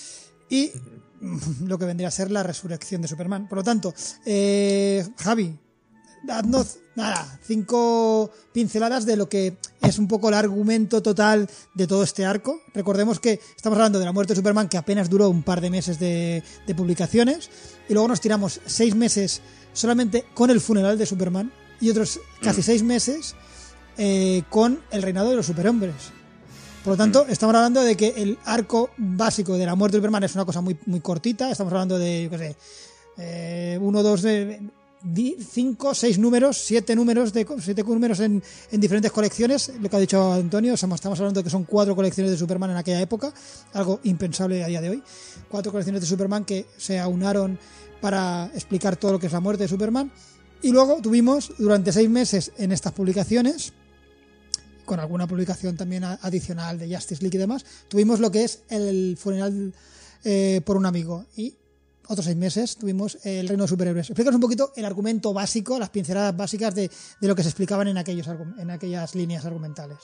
y lo que vendría a ser la resurrección de Superman. Por lo tanto, Javi, dadnos 5 pinceladas de lo que es un poco el argumento total de todo este arco. Recordemos que estamos hablando de la muerte de Superman, que apenas duró un par de meses de publicaciones, y luego nos tiramos 6 meses solamente con el funeral de Superman y otros casi 6 meses con el reinado de los superhombres. Por lo tanto, estamos hablando de que el arco básico de la muerte de Superman es una cosa muy, muy cortita. Estamos hablando de, yo qué sé, 1, 2, 5, 6 números, 7 números en diferentes colecciones. Lo que ha dicho Antonio, estamos hablando de que son 4 colecciones de Superman en aquella época, algo impensable a día de hoy. 4 colecciones de Superman que se aunaron para explicar todo lo que es la muerte de Superman. Y luego tuvimos durante 6 meses en estas publicaciones con alguna publicación también adicional de Justice League y demás, tuvimos lo que es el funeral por un amigo, y otros 6 meses tuvimos el Reino de Superhéroes. Explícanos un poquito el argumento básico, las pinceladas básicas de lo que se explicaban en aquellas líneas argumentales.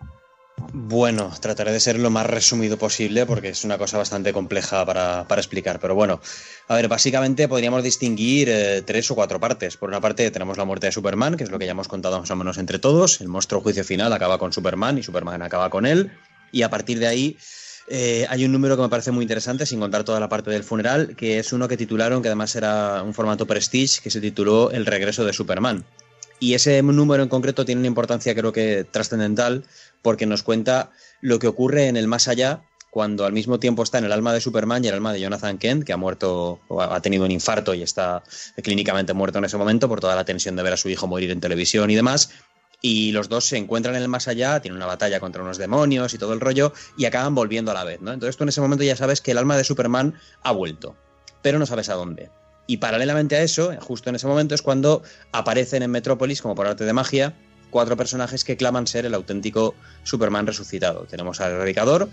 Bueno, trataré de ser lo más resumido posible porque es una cosa bastante compleja para explicar, pero bueno, a ver, básicamente podríamos distinguir 3 o 4 partes. Por una parte tenemos la muerte de Superman, que es lo que ya hemos contado más o menos entre todos. El monstruo juicio final acaba con Superman y Superman acaba con él, y a partir de ahí hay un número que me parece muy interesante, sin contar toda la parte del funeral, que es uno que titularon, que además era un formato Prestige, que se tituló El regreso de Superman. Y ese número en concreto tiene una importancia, creo que trascendental, porque nos cuenta lo que ocurre en el más allá, cuando al mismo tiempo está en el alma de Superman y el alma de Jonathan Kent, que ha muerto, o ha tenido un infarto y está clínicamente muerto en ese momento por toda la tensión de ver a su hijo morir en televisión y demás. Y los dos se encuentran en el más allá, tienen una batalla contra unos demonios y todo el rollo, y acaban volviendo a la vez, ¿no? Entonces tú en ese momento ya sabes que el alma de Superman ha vuelto, pero no sabes a dónde. Y paralelamente a eso, justo en ese momento, es cuando aparecen en Metrópolis, como por arte de magia, 4 personajes que claman ser el auténtico Superman resucitado. Tenemos al Erradicador,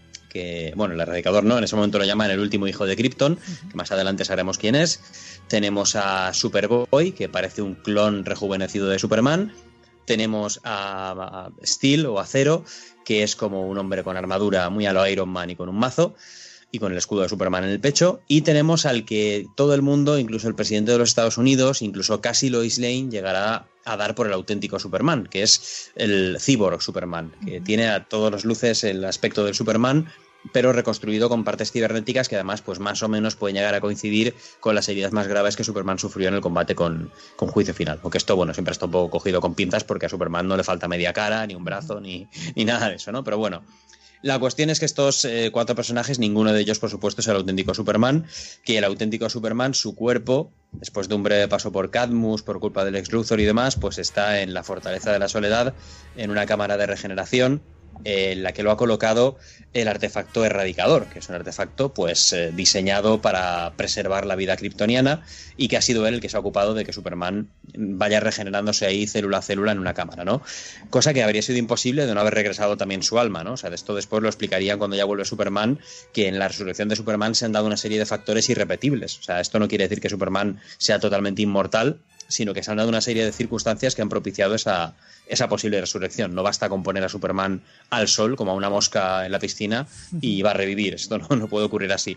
que, bueno, el Erradicador no, en ese momento lo llaman el último hijo de Krypton, que más adelante sabremos quién es. Tenemos a Superboy, que parece un clon rejuvenecido de Superman. Tenemos a Steel o Acero, que es como un hombre con armadura muy a lo Iron Man y con un mazo, y con el escudo de Superman en el pecho. Y tenemos al que todo el mundo, incluso el presidente de los Estados Unidos, incluso casi Lois Lane, llegará a dar por el auténtico Superman, que es el Cyborg Superman, que tiene a todas las luces el aspecto del Superman, pero reconstruido con partes cibernéticas que además pues más o menos pueden llegar a coincidir con las heridas más graves que Superman sufrió en el combate con Juicio Final. Aunque esto, bueno, siempre está un poco cogido con pinzas porque a Superman no le falta media cara, ni un brazo, ni nada de eso, ¿no? Pero bueno, la cuestión es que estos 4 personajes, ninguno de ellos, por supuesto, es el auténtico Superman, que el auténtico Superman, su cuerpo, después de un breve paso por Cadmus, por culpa del Lex Luthor y demás, pues está en la Fortaleza de la Soledad, en una cámara de regeneración, en la que lo ha colocado el artefacto Erradicador, que es un artefacto pues diseñado para preservar la vida kryptoniana, y que ha sido él el que se ha ocupado de que Superman vaya regenerándose ahí célula a célula en una cámara, ¿no? Cosa que habría sido imposible de no haber regresado también su alma, ¿no? O sea, de esto después lo explicarían cuando ya vuelve Superman, que en la resurrección de Superman se han dado una serie de factores irrepetibles. O sea, esto no quiere decir que Superman sea totalmente inmortal, sino que se han dado una serie de circunstancias que han propiciado esa posible resurrección. No basta con poner a Superman al sol, como a una mosca en la piscina, y va a revivir. Esto no puede ocurrir así.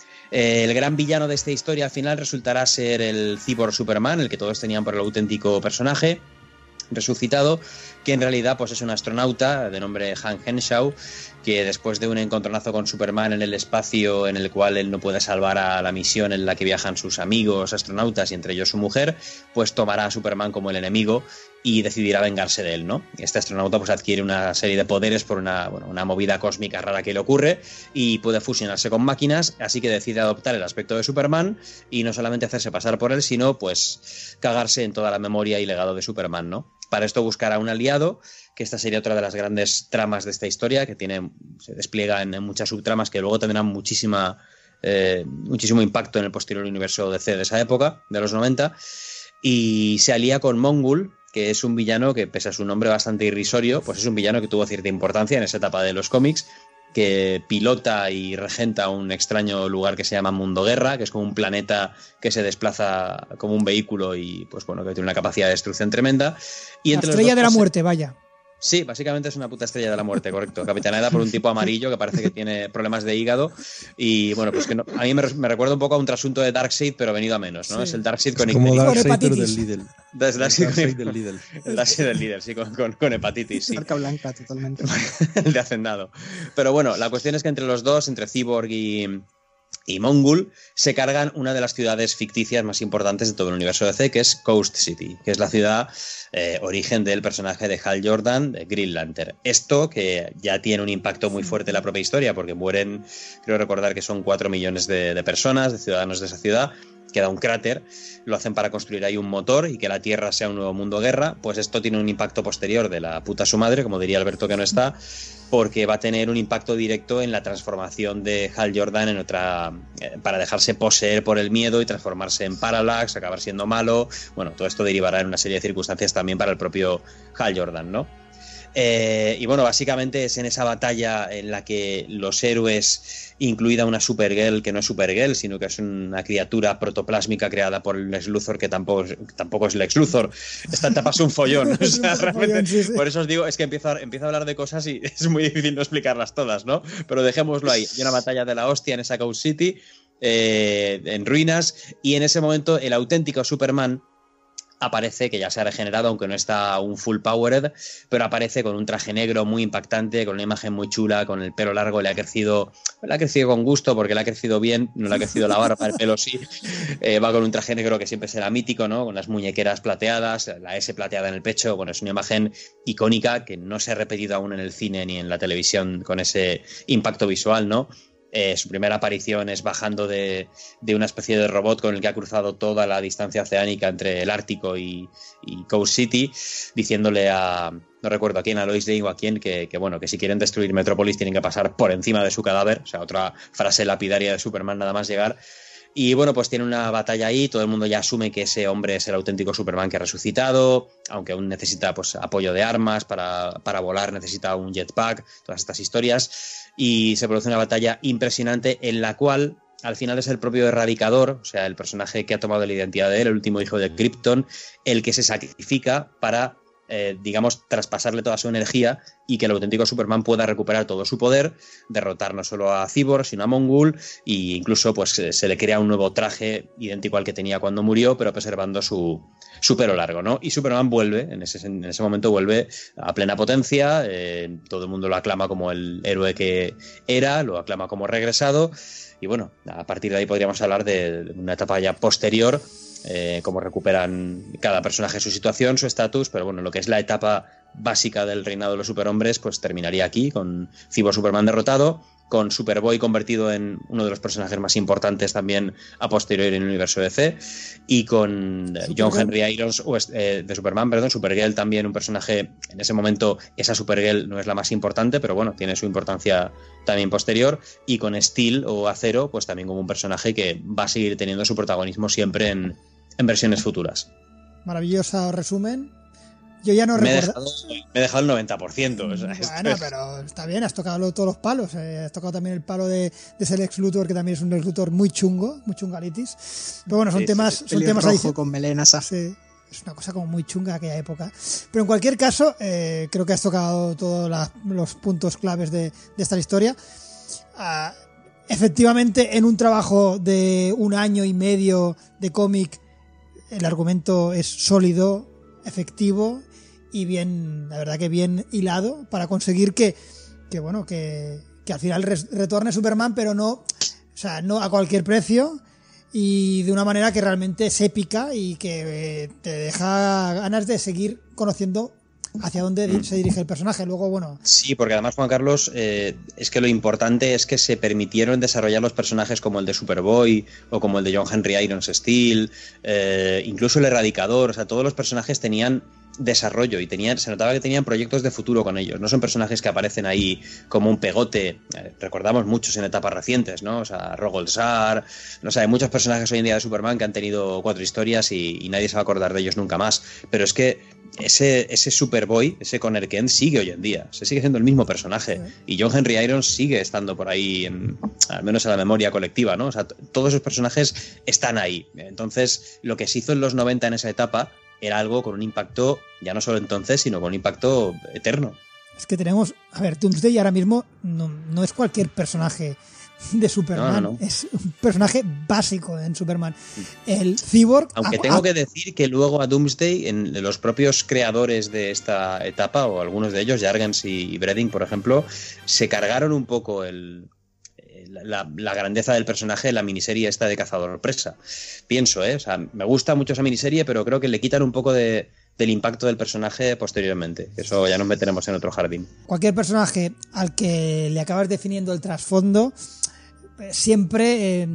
El gran villano de esta historia al final resultará ser el Cyborg Superman, el que todos tenían por el auténtico personaje resucitado, que en realidad pues es un astronauta de nombre Hank Henshaw, que después de un encontronazo con Superman en el espacio, en el cual él no puede salvar a la misión en la que viajan sus amigos astronautas y entre ellos su mujer, pues tomará a Superman como el enemigo y decidirá vengarse de él, ¿no? Este astronauta pues adquiere una serie de poderes por una movida cósmica rara que le ocurre y puede fusionarse con máquinas, así que decide adoptar el aspecto de Superman y no solamente hacerse pasar por él, sino pues cagarse en toda la memoria y legado de Superman, ¿no? Para esto buscará un aliado, que esta sería otra de las grandes tramas de esta historia, que se despliega en muchas subtramas que luego tendrán muchísimo impacto en el posterior universo DC de esa época, de los 90, y se alía con Mongul, que es un villano que, pese a su nombre bastante irrisorio, pues es un villano que tuvo cierta importancia en esa etapa de los cómics, que pilota y regenta un extraño lugar que se llama Mundo Guerra, que es como un planeta que se desplaza como un vehículo y pues bueno, que tiene una capacidad de destrucción tremenda. Y la estrella de la muerte, vaya. Sí, básicamente es una puta estrella de la muerte, correcto. Capitaneada por un tipo amarillo que parece que tiene problemas de hígado. Y bueno, pues que no, a mí me recuerda un poco a un trasunto de Darkseid, pero venido a menos, ¿no? Sí. Es el Darkseid con como hepatitis. Darkseid del Lidl. El Darkseid del Lidl. El Darkseid del Lidl, sí, con hepatitis. Sí. Marca blanca, totalmente. El de Hacendado. Pero bueno, la cuestión es que entre los dos, entre Cyborg y Mongul, se cargan una de las ciudades ficticias más importantes de todo el universo DC, que es Coast City, que es la ciudad origen del personaje de Hal Jordan, de Green Lantern. Esto que ya tiene un impacto muy fuerte en la propia historia, porque mueren, creo recordar que son 4 millones de personas, de ciudadanos de esa ciudad. Queda un cráter, lo hacen para construir ahí un motor y que la Tierra sea un nuevo mundo guerra. Pues esto tiene un impacto posterior de la puta su madre, como diría Alberto que no está, porque va a tener un impacto directo en la transformación de Hal Jordan en otra, para dejarse poseer por el miedo y transformarse en Parallax, acabar siendo malo. Bueno, todo esto derivará en una serie de circunstancias también para el propio Hal Jordan, ¿no? Y bueno, básicamente es en esa batalla en la que los héroes, incluida una Supergirl que no es Supergirl, sino que es una criatura protoplásmica creada por el Lex Luthor, que tampoco es Lex Luthor. Esta etapa es un follón. O sea, realmente, sí. Por eso os digo, es que empiezo a hablar de cosas y es muy difícil no explicarlas todas, ¿no? Pero dejémoslo ahí. Hay una batalla de la hostia en esa Coast City, en ruinas, y en ese momento el auténtico Superman aparece, que ya se ha regenerado, aunque no está un full powered, pero aparece con un traje negro muy impactante, con una imagen muy chula, con el pelo largo, le ha crecido con gusto, porque le ha crecido bien, no le ha crecido la barba, el pelo sí, va con un traje negro que siempre será mítico, ¿no? Con las muñequeras plateadas, la S plateada en el pecho, bueno, es una imagen icónica que no se ha repetido aún en el cine ni en la televisión con ese impacto visual, ¿no? Su primera aparición es bajando de una especie de robot con el que ha cruzado toda la distancia oceánica entre el Ártico y Coast City, diciéndole no recuerdo a quién, a Lois Lane o a quién, que si quieren destruir Metrópolis tienen que pasar por encima de su cadáver. O sea, otra frase lapidaria de Superman nada más llegar. Y bueno, pues tiene una batalla ahí, todo el mundo ya asume que ese hombre es el auténtico Superman que ha resucitado, aunque aún necesita pues apoyo de armas, para volar necesita un jetpack, todas estas historias, y se produce una batalla impresionante en la cual al final es el propio Erradicador, o sea, el personaje que ha tomado la identidad de él, el último hijo de Krypton, el que se sacrifica para traspasarle toda su energía y que el auténtico Superman pueda recuperar todo su poder, derrotar no solo a Cyborg, sino a Mongul, e incluso pues se le crea un nuevo traje idéntico al que tenía cuando murió, pero preservando su pelo largo, ¿no? Y Superman vuelve, en ese momento vuelve a plena potencia, todo el mundo lo aclama como el héroe que era, lo aclama como regresado, y bueno, a partir de ahí podríamos hablar de una etapa ya posterior, cómo recuperan cada personaje su situación, su estatus, pero bueno, lo que es la etapa básica del reinado de los superhombres, pues terminaría aquí, con Cyborg Superman derrotado, con Superboy convertido en uno de los personajes más importantes también a posteriori en el universo DC, y con John Henry Irons de Superman, Supergirl también un personaje, en ese momento esa Supergirl no es la más importante, pero bueno, tiene su importancia también posterior, y con Steel o Acero, pues también como un personaje que va a seguir teniendo su protagonismo siempre en versiones futuras. Maravilloso resumen. Yo ya no recuerdo. Me he dejado el 90%. O sea, bueno, pero está bien, has tocado todos los palos. Has tocado también el palo de ese Lex Luthor, que también es un Lex Luthor muy chungo, muy chungalitis. Pero bueno, son temas rojo con melena. Sí, es una cosa como muy chunga de aquella época. Pero en cualquier caso, creo que has tocado todos los puntos claves de esta historia. Efectivamente, en un trabajo de 1 año y medio de cómic, el argumento es sólido, efectivo y bien, la verdad que bien hilado para conseguir que al final retorne Superman, pero no a cualquier precio y de una manera que realmente es épica y que te deja ganas de seguir conociendo hacia dónde se dirige el personaje. Luego, bueno... Sí, porque además, Juan Carlos, es que lo importante es que se permitieron desarrollar los personajes como el de Superboy o como el de John Henry Irons Steel, incluso el Erradicador. O sea, todos los personajes tenían desarrollo y se notaba que tenían proyectos de futuro con ellos. No son personajes que aparecen ahí como un pegote. Recordamos muchos en etapas recientes, ¿no? O sea, Rogolzar, no sé, hay muchos personajes hoy en día de Superman que han tenido 4 historias y nadie se va a acordar de ellos nunca más. Pero es que ese Superboy, ese Conner Kent, sigue hoy en día. Se sigue siendo el mismo personaje. Y John Henry Irons sigue estando por ahí, al menos en la memoria colectiva, ¿no? O sea, todos esos personajes están ahí. Entonces, lo que se hizo en los 90 en esa etapa era algo con un impacto, ya no solo entonces, sino con un impacto eterno. Es que tenemos... A ver, Doomsday ahora mismo no es cualquier personaje de Superman. No. Es un personaje básico en Superman. El Cyborg... Aunque tengo que decir que luego a Doomsday, en los propios creadores de esta etapa, o algunos de ellos, Jargens y Breding, por ejemplo, se cargaron un poco la grandeza del personaje en la miniserie esta de Cazador-Presa. Pienso, o sea, me gusta mucho esa miniserie, pero creo que le quitan un poco del impacto del personaje posteriormente. Eso ya nos meteremos en otro jardín. Cualquier personaje al que le acabas definiendo el trasfondo, siempre,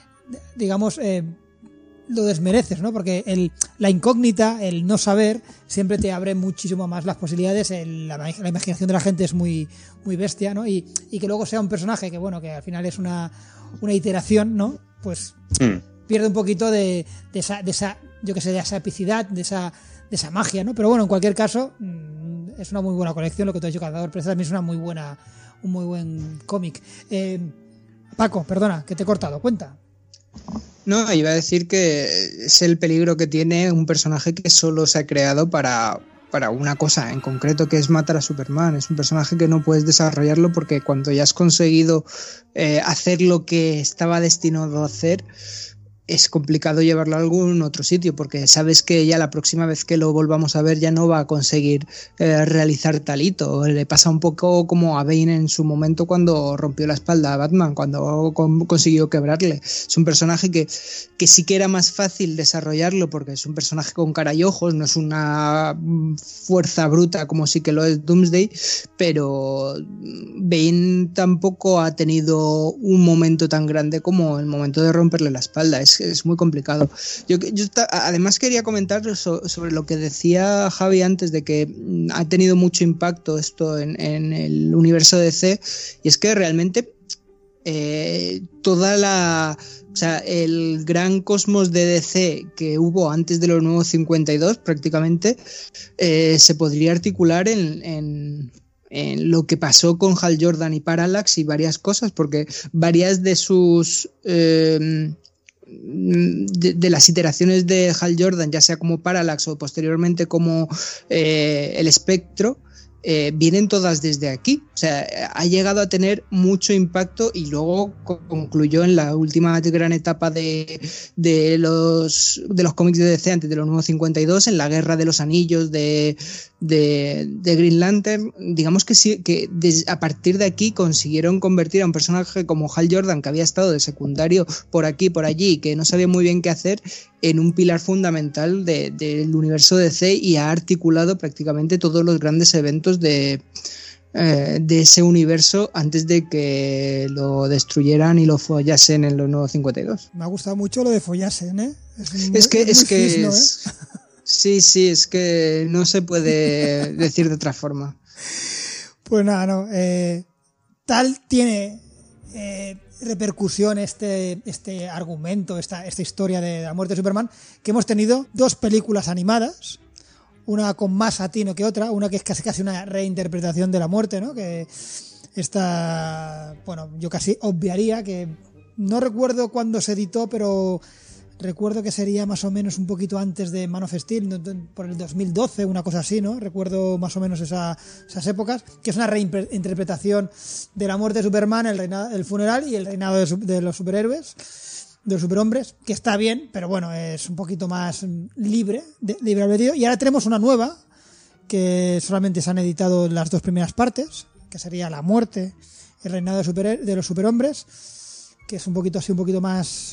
lo desmereces, ¿no? Porque la incógnita, el no saber, siempre te abre muchísimo más las posibilidades. La imaginación de la gente es muy, muy bestia, ¿no? Y que luego sea un personaje que al final es una iteración, ¿no? Pues pierde un poquito de esa, yo que sé, de esa epicidad, de esa magia, ¿no? Pero bueno, en cualquier caso, es una muy buena colección. Lo que tú has dicho, Cazador Presa también es un muy buen cómic. Paco, perdona, que te he cortado, cuenta. No, iba a decir que es el peligro que tiene un personaje que solo se ha creado para una cosa en concreto, que es matar a Superman. Es un personaje que no puedes desarrollarlo porque cuando ya has conseguido hacer lo que estaba destinado a hacer, es complicado llevarlo a algún otro sitio, porque sabes que ya la próxima vez que lo volvamos a ver ya no va a conseguir realizar tal hito. Le pasa un poco como a Bane en su momento cuando rompió la espalda a Batman, cuando consiguió quebrarle. Es un personaje que sí que era más fácil desarrollarlo porque es un personaje con cara y ojos, no es una fuerza bruta como sí que lo es Doomsday, pero Bane tampoco ha tenido un momento tan grande como el momento de romperle la espalda. Es muy complicado. Yo además quería comentar sobre lo que decía Javi antes, de que ha tenido mucho impacto esto en el universo DC, y es que realmente el gran cosmos de DC que hubo antes de los Nuevos 52 prácticamente se podría articular en lo que pasó con Hal Jordan y Parallax y varias cosas, porque varias de sus de las iteraciones de Hal Jordan, ya sea como Parallax o posteriormente como el Espectro, vienen todas desde aquí. O sea, ha llegado a tener mucho impacto y luego concluyó en la última gran etapa de los cómics de DC antes de los Nuevos 52, en la Guerra de los Anillos de Green Lantern. Digamos que sí, que a partir de aquí consiguieron convertir a un personaje como Hal Jordan, que había estado de secundario por aquí por allí, que no sabía muy bien qué hacer, en un pilar fundamental del universo DC, y ha articulado prácticamente todos los grandes eventos de ese universo antes de que lo destruyeran y lo follasen en los Nuevos 52. Me ha gustado mucho lo de follasen, ¿eh? Sí, es que no se puede decir de otra forma. Pues nada, no. Tal tiene repercusión este argumento, esta historia de la muerte de Superman, que hemos tenido 2 películas animadas, una con más atino que otra, una que es casi una reinterpretación de la muerte, ¿no? Que esta, bueno, yo casi obviaría que no recuerdo cuándo se editó, pero recuerdo que sería más o menos un poquito antes de Man of Steel, por el 2012, una cosa así, ¿no? Recuerdo más o menos esas épocas, que es una reinterpretación de la muerte de Superman, el funeral y el reinado de los superhéroes, de los superhombres, que está bien, pero bueno, es un poquito más libre albedrío. Y ahora tenemos una nueva, que solamente se han editado las 2 primeras partes, que sería la muerte, el reinado de los superhombres, que es un poquito más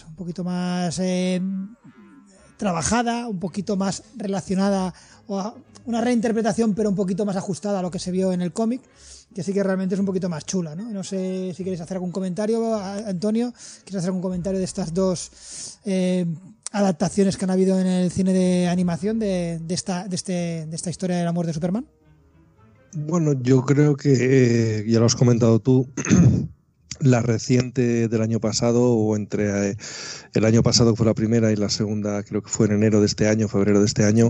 trabajada, un poquito más relacionada, o una reinterpretación pero un poquito más ajustada a lo que se vio en el cómic, que sí que realmente es un poquito más chula, ¿no? No sé si queréis hacer algún comentario, Antonio, ¿quieres hacer algún comentario de estas 2 adaptaciones que han habido en el cine de animación de esta historia del amor de Superman? Bueno, yo creo que ya lo has comentado tú. La reciente del año pasado, o entre el año pasado que fue la primera y la segunda creo que fue en enero de este año, febrero de este año,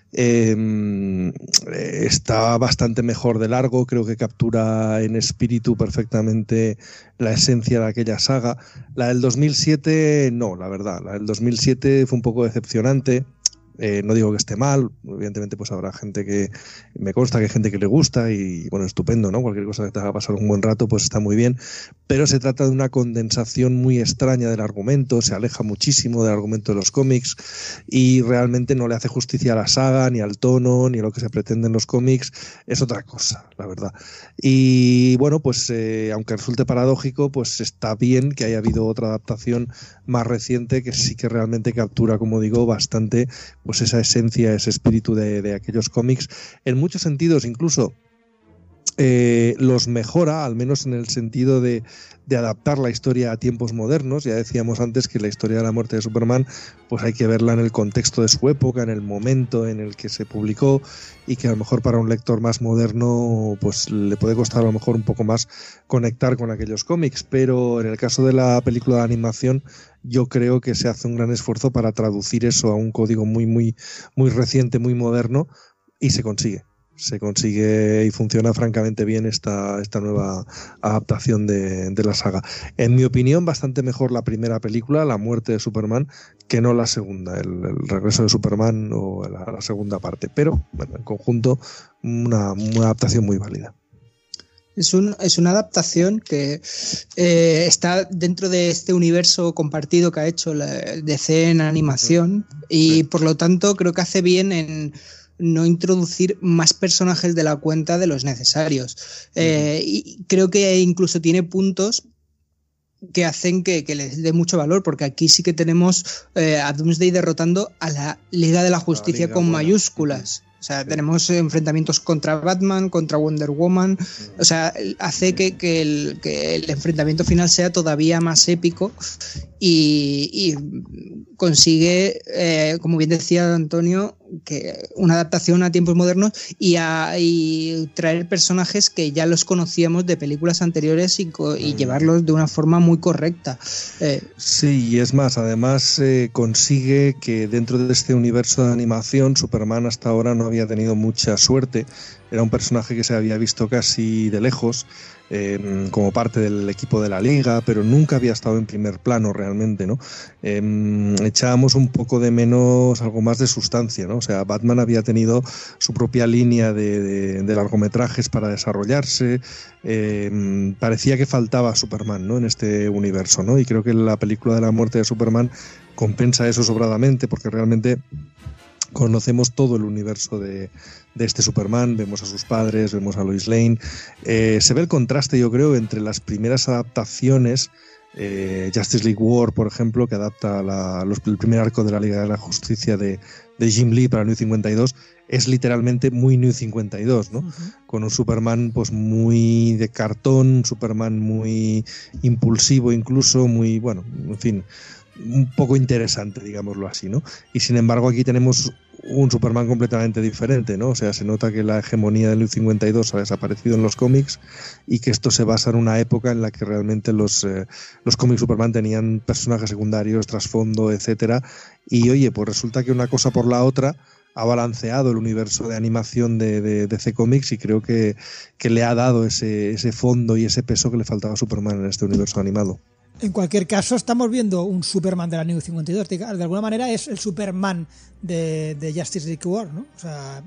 está bastante mejor de largo. Creo que captura en espíritu perfectamente la esencia de aquella saga. La del 2007 no, la verdad, la del 2007 fue un poco decepcionante. No digo que esté mal, evidentemente pues habrá gente que, me consta que hay gente que le gusta y bueno, estupendo, ¿no? Cualquier cosa que te haga pasar un buen rato pues está muy bien, pero se trata de una condensación muy extraña del argumento, se aleja muchísimo del argumento de los cómics y realmente no le hace justicia a la saga, ni al tono, ni a lo que se pretende en los cómics. Es otra cosa, la verdad. Y bueno, pues aunque resulte paradójico, pues está bien que haya habido otra adaptación más reciente que sí que realmente captura, como digo, bastante pues esa esencia, ese espíritu de aquellos cómics. En muchos sentidos incluso los mejora, al menos en el sentido de adaptar la historia a tiempos modernos. Ya decíamos antes que la historia de la muerte de Superman pues hay que verla en el contexto de su época, en el momento en el que se publicó, y que a lo mejor para un lector más moderno pues le puede costar a lo mejor un poco más conectar con aquellos cómics, pero en el caso de la película de animación yo creo que se hace un gran esfuerzo para traducir eso a un código muy reciente, muy moderno, y se consigue. se consigue y funciona francamente bien esta nueva adaptación de la saga. En mi opinión, bastante mejor la primera película, La muerte de Superman, que no la segunda, el regreso de Superman o la segunda parte. Pero, bueno, en conjunto, una adaptación muy válida. Es una adaptación que está dentro de este universo compartido que ha hecho DC en animación y por lo tanto creo que hace bien en no introducir más personajes de la cuenta de los necesarios. Y creo que incluso tiene puntos que hacen que les dé mucho valor, porque aquí sí que tenemos a Doomsday derrotando a la Liga de la Justicia con mayúsculas. O sea, tenemos enfrentamientos contra Batman, contra Wonder Woman. O sea, hace que el enfrentamiento final sea todavía más épico y consigue, como bien decía Antonio, que una adaptación a tiempos modernos y traer personajes que ya los conocíamos de películas anteriores y llevarlos de una forma muy correcta. Sí, y es más, además consigue que dentro de este universo de animación Superman hasta ahora no había tenido mucha suerte. Era un personaje que se había visto casi de lejos, como parte del equipo de la Liga, pero nunca había estado en primer plano realmente, ¿no? Echábamos un poco de menos algo más de sustancia, ¿no? O sea, Batman había tenido su propia línea de largometrajes para desarrollarse. Parecía que faltaba Superman, ¿no? En este universo, ¿no? Y creo que la película de la muerte de Superman compensa eso sobradamente, porque realmente conocemos todo el universo de este Superman, vemos a sus padres, vemos a Lois Lane. Se ve el contraste, yo creo, entre las primeras adaptaciones, Justice League War, por ejemplo, que adapta el primer arco de la Liga de la Justicia de Jim Lee para New 52, es literalmente muy New 52, ¿no? Con un Superman pues muy de cartón, un Superman muy impulsivo incluso, muy, bueno, en fin, un poco interesante, digámoslo así, ¿no? Y sin embargo aquí tenemos un Superman completamente diferente, ¿no? O sea, se nota que la hegemonía del New 52 ha desaparecido en los cómics y que esto se basa en una época en la que realmente los cómics Superman tenían personajes secundarios, trasfondo, etcétera. Y oye, pues resulta que una cosa por la otra ha balanceado el universo de animación de DC Comics y creo que le ha dado ese fondo y ese peso que le faltaba a Superman en este universo animado. En cualquier caso, estamos viendo un Superman de la New 52. De alguna manera es el Superman de Justice League War, ¿no? O sea,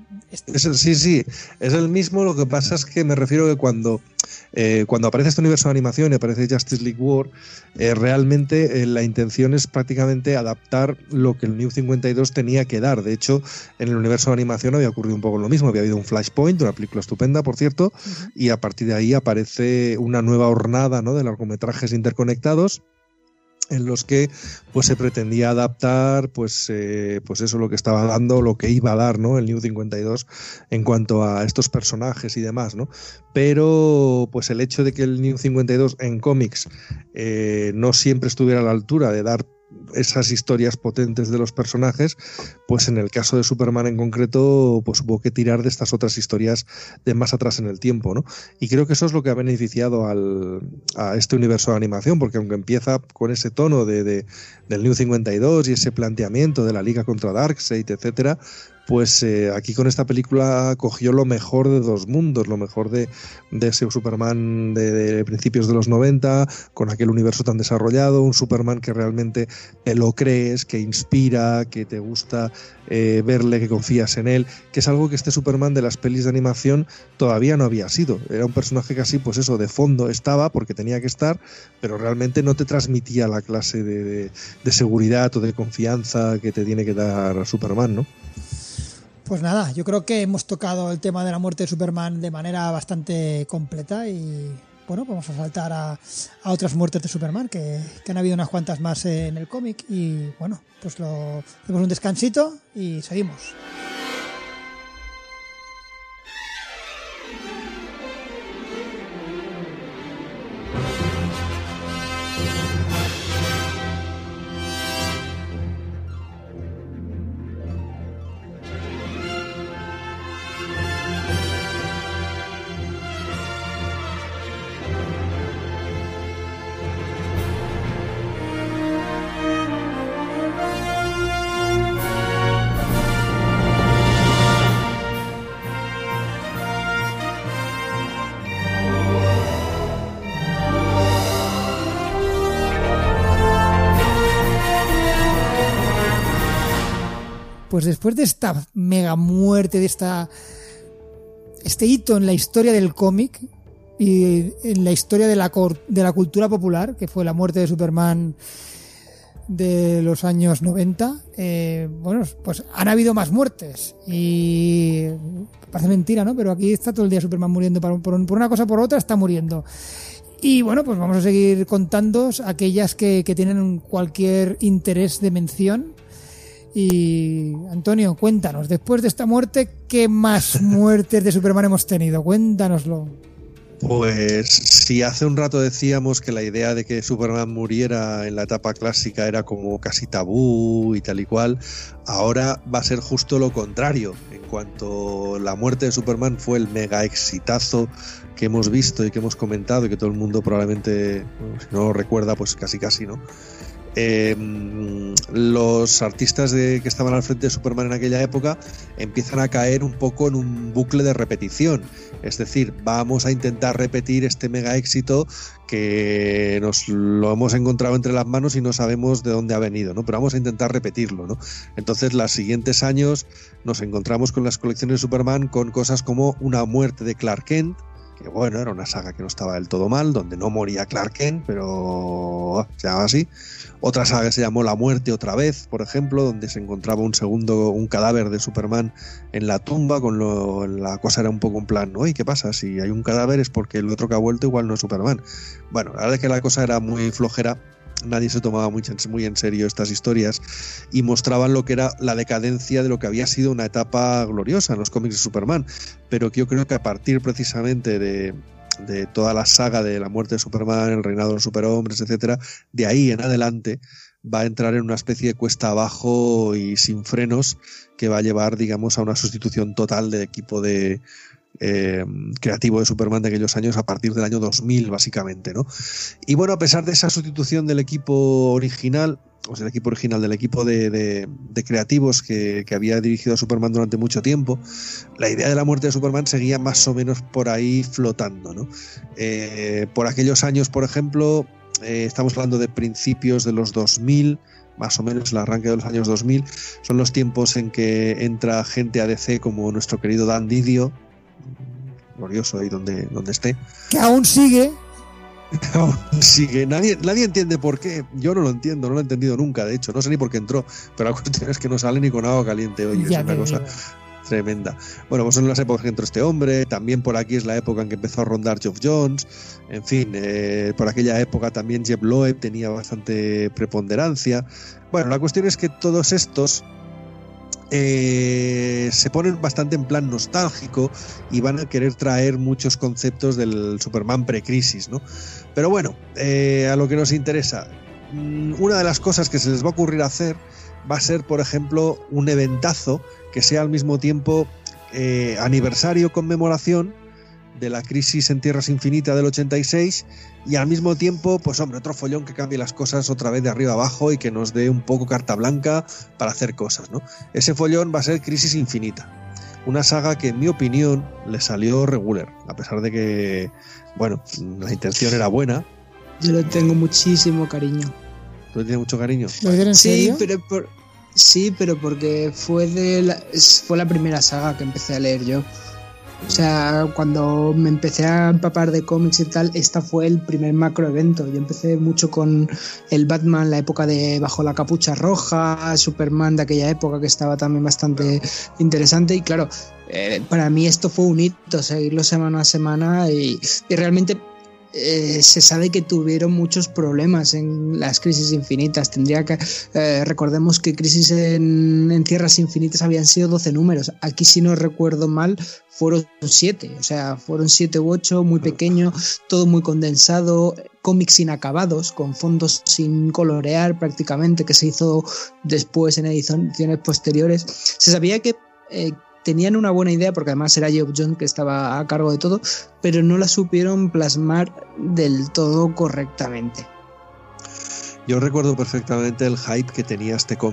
sí, es el mismo. Lo que pasa es que me refiero que cuando aparece este universo de animación y aparece Justice League War, realmente la intención es prácticamente adaptar lo que el New 52 tenía que dar. De hecho, en el universo de animación había ocurrido un poco lo mismo. Había habido un Flashpoint, una película estupenda, por cierto, y a partir de ahí aparece una nueva hornada, ¿no?, de largometrajes interconectados en los que pues se pretendía adaptar pues eso, lo que estaba dando, lo que iba a dar, ¿no?, el New 52 en cuanto a estos personajes y demás, ¿no? Pero pues el hecho de que el New 52 en cómics no siempre estuviera a la altura de dar esas historias potentes de los personajes, pues en el caso de Superman en concreto, pues hubo que tirar de estas otras historias de más atrás en el tiempo, ¿no? Y creo que eso es lo que ha beneficiado a este universo de animación, porque aunque empieza con ese tono del New 52 y ese planteamiento de la Liga contra Darkseid, etcétera, pues aquí con esta película cogió lo mejor de dos mundos, lo mejor de ese Superman de principios de los 90, con aquel universo tan desarrollado, un Superman que realmente te lo crees, que inspira, que te gusta verle, que confías en él, que es algo que este Superman de las pelis de animación todavía no había sido. Era un personaje casi, pues eso, de fondo estaba porque tenía que estar, pero realmente no te transmitía la clase de seguridad o de confianza que te tiene que dar Superman, ¿no? Pues nada, yo creo que hemos tocado el tema de la muerte de Superman de manera bastante completa y bueno, vamos a saltar a otras muertes de Superman, que han habido unas cuantas más en el cómic y bueno, pues hacemos un descansito y seguimos. pues después de esta mega muerte, de este hito en la historia del cómic y en la historia de la cultura popular, que fue la muerte de Superman de los años 90, bueno, pues han habido más muertes y parece mentira, ¿no? Pero aquí está todo el día Superman muriendo por una cosa o por otra, está muriendo. Y bueno, pues vamos a seguir contándoos aquellas que tienen cualquier interés de mención. Y Antonio, cuéntanos, después de esta muerte, ¿qué más muertes de Superman hemos tenido? Cuéntanoslo. Pues si hace un rato decíamos que la idea de que Superman muriera en la etapa clásica era como casi tabú y tal y cual, ahora va a ser justo lo contrario. En cuanto la muerte de Superman fue el mega exitazo que hemos visto y que hemos comentado y que todo el mundo probablemente, si no lo recuerda, pues casi, ¿no? Los artistas que estaban al frente de Superman en aquella época empiezan a caer un poco en un bucle de repetición, es decir, vamos a intentar repetir este mega éxito que nos lo hemos encontrado entre las manos y no sabemos de dónde ha venido, ¿no? Pero vamos a intentar repetirlo, ¿no? Entonces, los siguientes años nos encontramos con las colecciones de Superman con cosas como una muerte de Clark Kent, que bueno, era una saga que no estaba del todo mal, donde no moría Clark Kent, pero se llamaba así. Otra saga que se llamó La Muerte otra vez, por ejemplo, donde se encontraba un cadáver de Superman en la tumba, la cosa era un poco en plan, ¿no? ¿Y qué pasa? Si hay un cadáver es porque el otro que ha vuelto igual no es Superman. Bueno, la verdad es que la cosa era muy flojera, nadie se tomaba muy en serio estas historias y mostraban lo que era la decadencia de lo que había sido una etapa gloriosa en los cómics de Superman, pero que yo creo que a partir precisamente de toda la saga de la muerte de Superman, el reinado de los superhombres, etcétera, de ahí en adelante va a entrar en una especie de cuesta abajo y sin frenos que va a llevar, digamos, a una sustitución total del equipo creativo de Superman de aquellos años a partir del año 2000, básicamente, ¿no? Y bueno, a pesar de esa sustitución del equipo original, o sea, el equipo original del equipo de creativos que había dirigido a Superman durante mucho tiempo, la idea de la muerte de Superman seguía más o menos por ahí flotando, ¿no? Por aquellos años, por ejemplo, estamos hablando de principios de los 2000, más o menos el arranque de los años 2000, son los tiempos en que entra gente a DC como nuestro querido Dan Didio, glorioso ahí donde esté, que aún sigue. Sigue, nadie entiende por qué. Yo no lo entiendo, no lo he entendido nunca, de hecho, no sé ni por qué entró, pero la cuestión es que no sale ni con agua caliente hoy, es una cosa tremenda. Bueno, pues son las épocas que entró este hombre, también por aquí es la época en que empezó a rondar Geoff Johns, en fin, por aquella época también Jeph Loeb tenía bastante preponderancia. Bueno, la cuestión es que todos estos se ponen bastante en plan nostálgico y van a querer traer muchos conceptos del Superman pre-crisis, ¿no? Pero bueno, a lo que nos interesa, una de las cosas que se les va a ocurrir hacer va a ser, por ejemplo, un eventazo que sea al mismo tiempo aniversario, conmemoración de la crisis en Tierras Infinitas del 86 y al mismo tiempo, pues hombre, otro follón que cambie las cosas otra vez de arriba abajo y que nos dé un poco carta blanca para hacer cosas, ¿no? Ese follón va a ser Crisis Infinita, una saga que en mi opinión le salió regular, a pesar de que, bueno, la intención era buena. Yo le tengo muchísimo cariño. ¿Tú le tienes mucho cariño? ¿Lo diré en serio? Sí, pero porque fue la primera saga que empecé a leer yo. O sea, cuando me empecé a empapar de cómics y tal, esta fue el primer macro evento. Yo empecé mucho con el Batman, la época de Bajo la Capucha Roja, Superman de aquella época que estaba también bastante interesante. Y claro, para mí esto fue un hito, seguirlo semana a semana y realmente se sabe que tuvieron muchos problemas en las Crisis Infinitas. Recordemos que Crisis en Tierras Infinitas habían sido 12 números. Aquí, si no recuerdo mal, fueron 7. O sea, fueron 7 u 8, muy pequeño, todo muy condensado, cómics inacabados, con fondos sin colorear prácticamente, que se hizo después en ediciones posteriores. Se sabía que tenían una buena idea, porque además era Geoff Johns que estaba a cargo de todo, pero no la supieron plasmar del todo correctamente. Yo recuerdo perfectamente el hype que tenía este cómic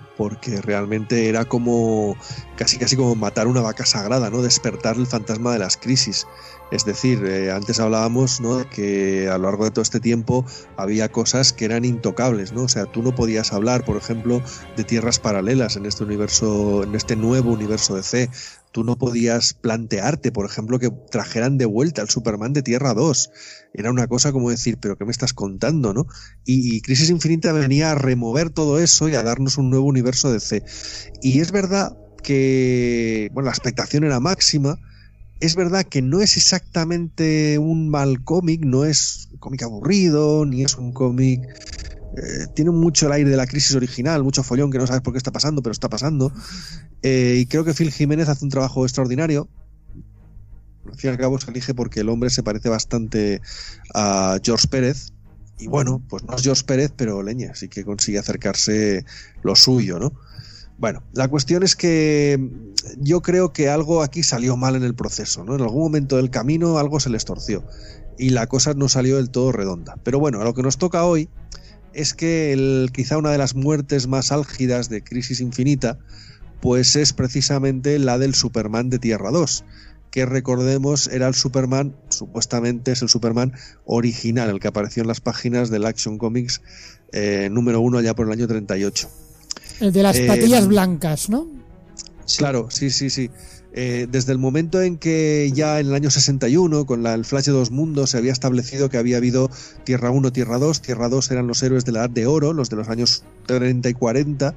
porque realmente era como casi como matar una vaca sagrada, ¿no? Despertar el fantasma de las crisis. Es decir, antes hablábamos, ¿no?, de que a lo largo de todo este tiempo había cosas que eran intocables, ¿no? O sea, tú no podías hablar, por ejemplo, de tierras paralelas en este universo, en este nuevo universo DC. Tú no podías plantearte, por ejemplo, que trajeran de vuelta al Superman de Tierra 2. Era una cosa como decir, ¿pero qué me estás contando, no? Y Crisis Infinita venía a remover todo eso y a darnos un nuevo universo DC. Y es verdad que, bueno, la expectación era máxima. Es verdad que no es exactamente un mal cómic, no es un cómic aburrido, ni es un cómic... tiene mucho el aire de la Crisis original, mucho follón que no sabes por qué está pasando, pero está pasando. Y creo que Phil Jiménez hace un trabajo extraordinario. Al fin y al cabo se elige porque el hombre se parece bastante a George Pérez. Y bueno, pues no es George Pérez, pero leña, sí que consigue acercarse lo suyo, ¿no? Bueno, la cuestión es que yo creo que algo aquí salió mal en el proceso, ¿no? En algún momento del camino algo se les torció y la cosa no salió del todo redonda. Pero bueno, a lo que nos toca hoy es que quizá una de las muertes más álgidas de Crisis Infinita pues es precisamente la del Superman de Tierra 2, que recordemos era el Superman, supuestamente es el Superman original, el que apareció en las páginas del Action Comics número 1 allá por el año 38. El de las patillas blancas, ¿no? Claro, sí. Desde el momento en que ya en el año 61, con el Flash de dos mundos, se había establecido que había habido Tierra 1, Tierra 2. Tierra 2 eran los héroes de la Edad de Oro, los de los años 30 y 40,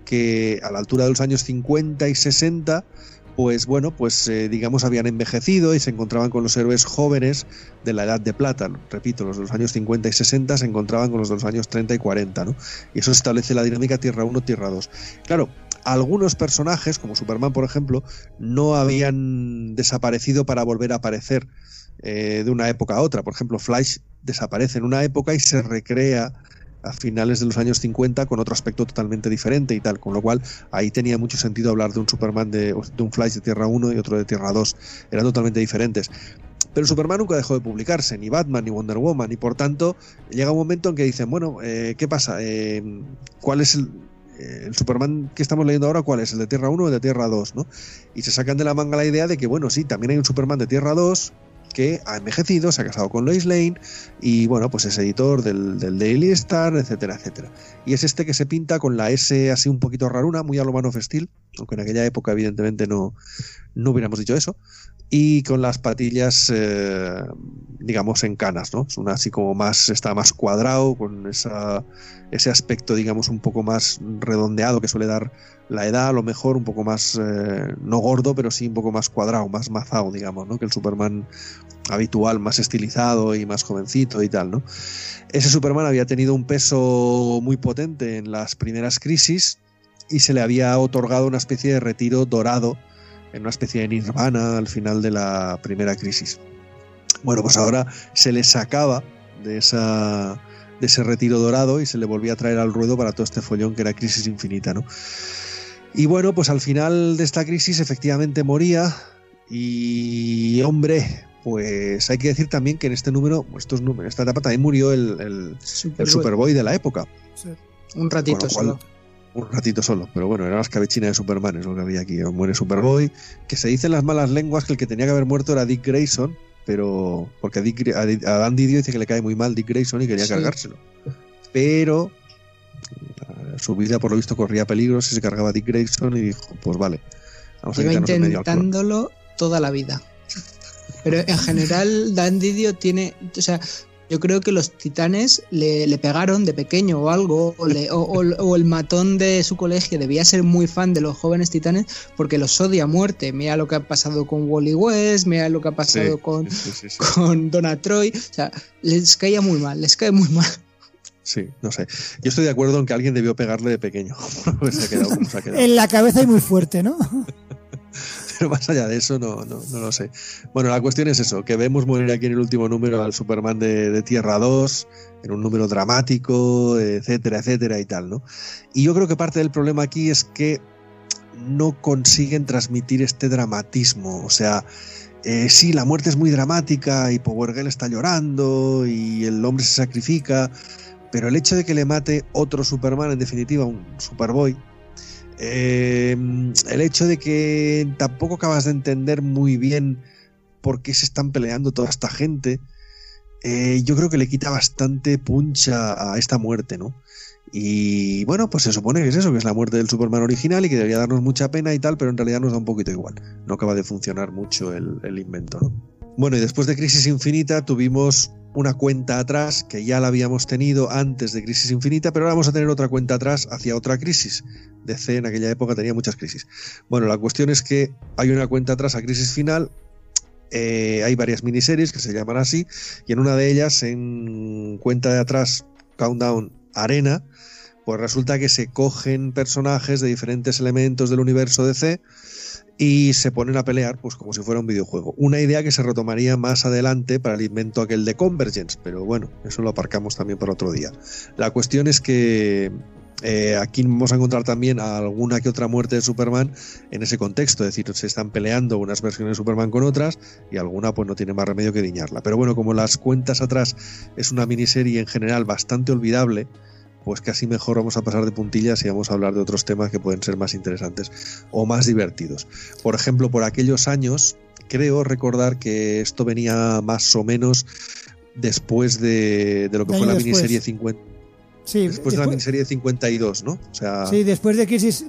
que a la altura de los años 50 y 60, pues bueno, digamos habían envejecido y se encontraban con los héroes jóvenes de la Edad de Plata. Repito, los de los años 50 y 60 se encontraban con los de los años 30 y 40, ¿no? Y eso establece la dinámica Tierra 1, Tierra 2. Claro, algunos personajes, como Superman, por ejemplo, no habían desaparecido para volver a aparecer de una época a otra. Por ejemplo, Flash desaparece en una época y se recrea a finales de los años 50 con otro aspecto totalmente diferente y tal, con lo cual ahí tenía mucho sentido hablar de un Superman de un Flash de Tierra 1 y otro de Tierra 2, eran totalmente diferentes. Pero Superman nunca dejó de publicarse, ni Batman, ni Wonder Woman, y por tanto llega un momento en que dicen, bueno, ¿qué pasa? ¿Cuál es el Superman que estamos leyendo ahora? ¿Cuál es? ¿El de Tierra 1 o el de Tierra 2? ¿no? Y se sacan de la manga la idea de que, bueno, sí, también hay un Superman de Tierra 2 que ha envejecido, se ha casado con Lois Lane y bueno, pues es editor del Daily Star, etcétera, etcétera. Y es este que se pinta con la S así un poquito raruna, muy a lo Man of Steel, aunque en aquella época evidentemente no hubiéramos dicho eso, y con las patillas digamos en canas, ¿no? Es una así como más, está más cuadrado, con ese aspecto digamos un poco más redondeado que suele dar la edad, a lo mejor un poco más no gordo, pero sí un poco más cuadrado, más mazado, digamos, ¿no? Que el Superman habitual, más estilizado y más jovencito y tal, ¿no? Ese Superman había tenido un peso muy potente en las primeras crisis y se le había otorgado una especie de retiro dorado, en una especie de nirvana al final de la primera crisis. Bueno, pues ahora se le sacaba de ese retiro dorado y se le volvía a traer al ruedo para todo este follón que era Crisis Infinita, ¿no? Y bueno, pues al final de esta crisis efectivamente moría y, hombre, pues hay que decir también que en este número, esta etapa también murió el Superboy de la época. Sí. Un ratito solo. Un ratito solo, pero bueno, era la escabechina de Superman, es lo que había aquí. Muere Superboy, que se dicen las malas lenguas que el que tenía que haber muerto era Dick Grayson, pero porque a Dan Didio dice que le cae muy mal Dick Grayson y quería cargárselo. Pero su vida por lo visto corría peligros y se cargaba Dick Grayson y dijo, pues vale, vamos a quitarnos en medio al clon. Intentándolo toda la vida. Pero en general Dan Didio tiene, o sea, yo creo que los titanes le pegaron de pequeño o algo, o el matón de su colegio debía ser muy fan de los jóvenes titanes porque los odia a muerte. Mira lo que ha pasado con Wally West, mira lo que ha pasado con Donna Troy. O sea, les cae muy mal. Sí, no sé. Yo estoy de acuerdo en que alguien debió pegarle de pequeño. Se ha quedado como se ha quedado. En la cabeza y muy fuerte, ¿no? Pero más allá de eso no lo sé. Bueno, la cuestión es eso, que vemos morir aquí en el último número al Superman de Tierra 2, en un número dramático, etcétera, etcétera y tal, ¿no? Y yo creo que parte del problema aquí es que no consiguen transmitir este dramatismo. O sea, sí, la muerte es muy dramática y Power Girl está llorando y el hombre se sacrifica, pero el hecho de que le mate otro Superman, en definitiva un Superboy, el hecho de que tampoco acabas de entender muy bien por qué se están peleando toda esta gente, yo creo que le quita bastante punch a esta muerte, ¿no? Y bueno, pues se supone que es eso, que es la muerte del Superman original y que debería darnos mucha pena y tal, pero en realidad nos da un poquito igual. No acaba de funcionar mucho el invento, ¿no? Bueno, y después de Crisis Infinita tuvimos una cuenta atrás, que ya la habíamos tenido antes de Crisis Infinita, pero ahora vamos a tener otra cuenta atrás hacia otra crisis. DC en aquella época tenía muchas crisis. Bueno, la cuestión es que hay una cuenta atrás a Crisis Final. Hay varias miniseries que se llaman así, y en una de ellas, en cuenta de atrás, Countdown Arena, pues resulta que se cogen personajes de diferentes elementos del universo DC y se ponen a pelear pues como si fuera un videojuego. Una idea que se retomaría más adelante para el invento aquel de Convergence, pero bueno, eso lo aparcamos también para otro día. La cuestión es que aquí vamos a encontrar también alguna que otra muerte de Superman en ese contexto, es decir, se están peleando unas versiones de Superman con otras y alguna pues no tiene más remedio que diñarla. Pero bueno, como las cuentas atrás es una miniserie en general bastante olvidable, pues casi mejor vamos a pasar de puntillas y vamos a hablar de otros temas que pueden ser más interesantes o más divertidos. Por ejemplo, por aquellos años, creo recordar que esto venía más o menos después de lo que fue la miniserie 50. Sí, después de la miniserie de 52, ¿no? O sea, sí, después de Crisis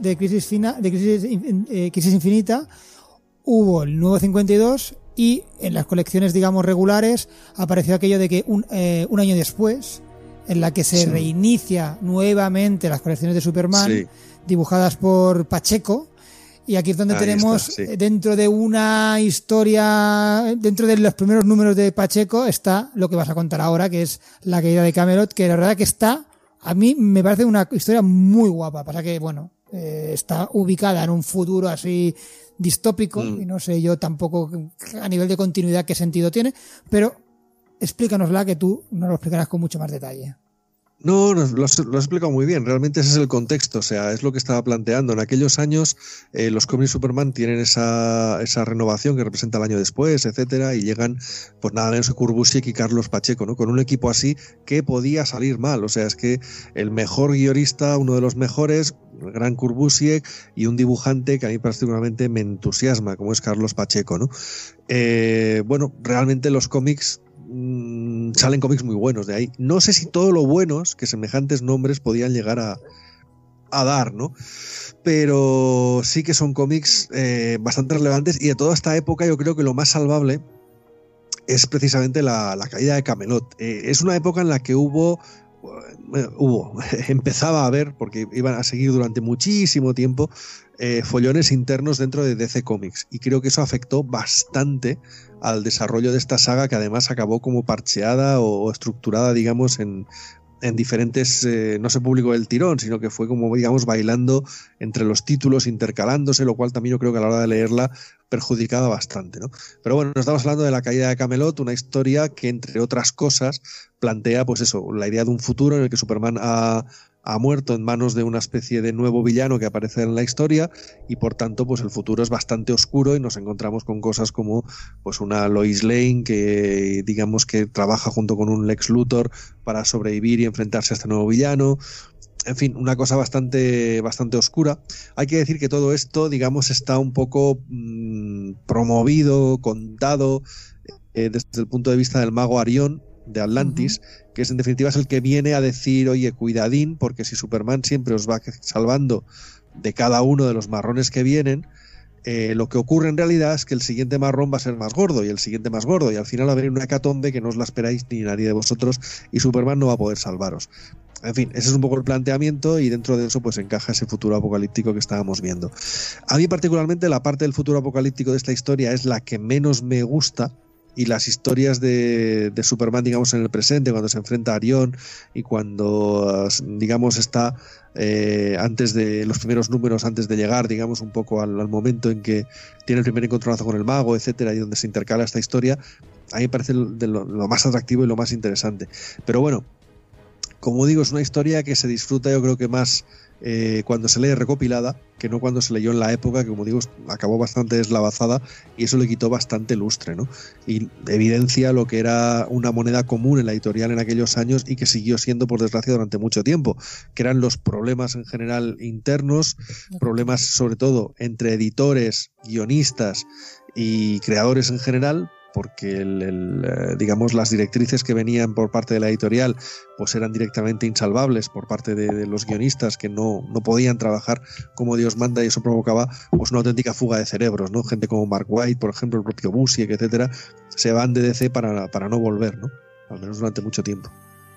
Infinita hubo el nuevo 52 y en las colecciones, digamos, regulares apareció aquello de que un año después, en la que se reinicia nuevamente las colecciones de Superman, dibujadas por Pacheco, y aquí es donde tenemos, dentro de una historia, dentro de los primeros números de Pacheco, está lo que vas a contar ahora, que es la caída de Camelot, que la verdad que está, a mí me parece una historia muy guapa. Pasa que, bueno, está ubicada en un futuro así distópico, y no sé yo tampoco a nivel de continuidad qué sentido tiene, pero explícanosla, que tú nos lo explicarás con mucho más detalle. No, lo has explicado muy bien. Realmente ese es el contexto, o sea, es lo que estaba planteando. En aquellos años los cómics Superman tienen esa renovación que representa el año después, etcétera, y llegan pues nada menos que Kurt Busiek y Carlos Pacheco, ¿no? Con un equipo así que podía salir mal. O sea, es que el mejor guionista, uno de los mejores, el gran Kurt Busiek, y un dibujante que a mí particularmente me entusiasma, como es Carlos Pacheco, ¿no? Bueno, realmente los cómics salen cómics muy buenos de ahí. No sé si todo lo buenos que semejantes nombres podían llegar a dar, ¿no? Pero sí que son cómics bastante relevantes, y de toda esta época yo creo que lo más salvable es precisamente la caída de Camelot. Es una época en la que empezaba a haber, porque iban a seguir durante muchísimo tiempo, follones internos dentro de DC Comics, y creo que eso afectó bastante al desarrollo de esta saga, que además acabó como parcheada o estructurada, digamos, en diferentes, no se publicó el tirón, sino que fue como, digamos, bailando entre los títulos, intercalándose, lo cual también yo creo que a la hora de leerla perjudicaba bastante, ¿no? Pero bueno, nos estamos hablando de la caída de Camelot, una historia que, entre otras cosas, plantea, pues eso, la idea de un futuro en el que Superman ha muerto en manos de una especie de nuevo villano que aparece en la historia, y por tanto pues el futuro es bastante oscuro, y nos encontramos con cosas como pues una Lois Lane que digamos que trabaja junto con un Lex Luthor para sobrevivir y enfrentarse a este nuevo villano. En fin, una cosa bastante oscura. Hay que decir que todo esto, digamos, está un poco promovido, contado desde el punto de vista del mago Arión de Atlantis, que es en definitiva es el que viene a decir, oye, cuidadín, porque si Superman siempre os va salvando de cada uno de los marrones que vienen, lo que ocurre en realidad es que el siguiente marrón va a ser más gordo, y el siguiente más gordo, y al final va a venir una hecatombe que no os la esperáis ni nadie de vosotros, y Superman no va a poder salvaros. En fin, ese es un poco el planteamiento, y dentro de eso pues encaja ese futuro apocalíptico que estábamos viendo. A mí particularmente la parte del futuro apocalíptico de esta historia es la que menos me gusta, y las historias de Superman, digamos, en el presente, cuando se enfrenta a Arión y cuando, digamos, está antes de los primeros números, antes de llegar, digamos, un poco al momento en que tiene el primer encontronazo con el mago, etcétera, y donde se intercala esta historia, a mí me parece lo más atractivo y lo más interesante. Pero bueno, Como digo, es una historia que se disfruta, yo creo que más cuando se lee recopilada que no cuando se leyó en la época, que como digo acabó bastante deslavazada, y eso le quitó bastante lustre, ¿no? Y evidencia lo que era una moneda común en la editorial en aquellos años y que siguió siendo, por desgracia, durante mucho tiempo, que eran los problemas en general internos, problemas sobre todo entre editores, guionistas y creadores en general, porque digamos las directrices que venían por parte de la editorial pues eran directamente insalvables por parte de los guionistas, que no podían trabajar como Dios manda, y eso provocaba pues una auténtica fuga de cerebros, ¿no? Gente como Mark Waid, por ejemplo, el propio Busiek, etcétera, se van de DC para no volver, ¿no? Al menos durante mucho tiempo.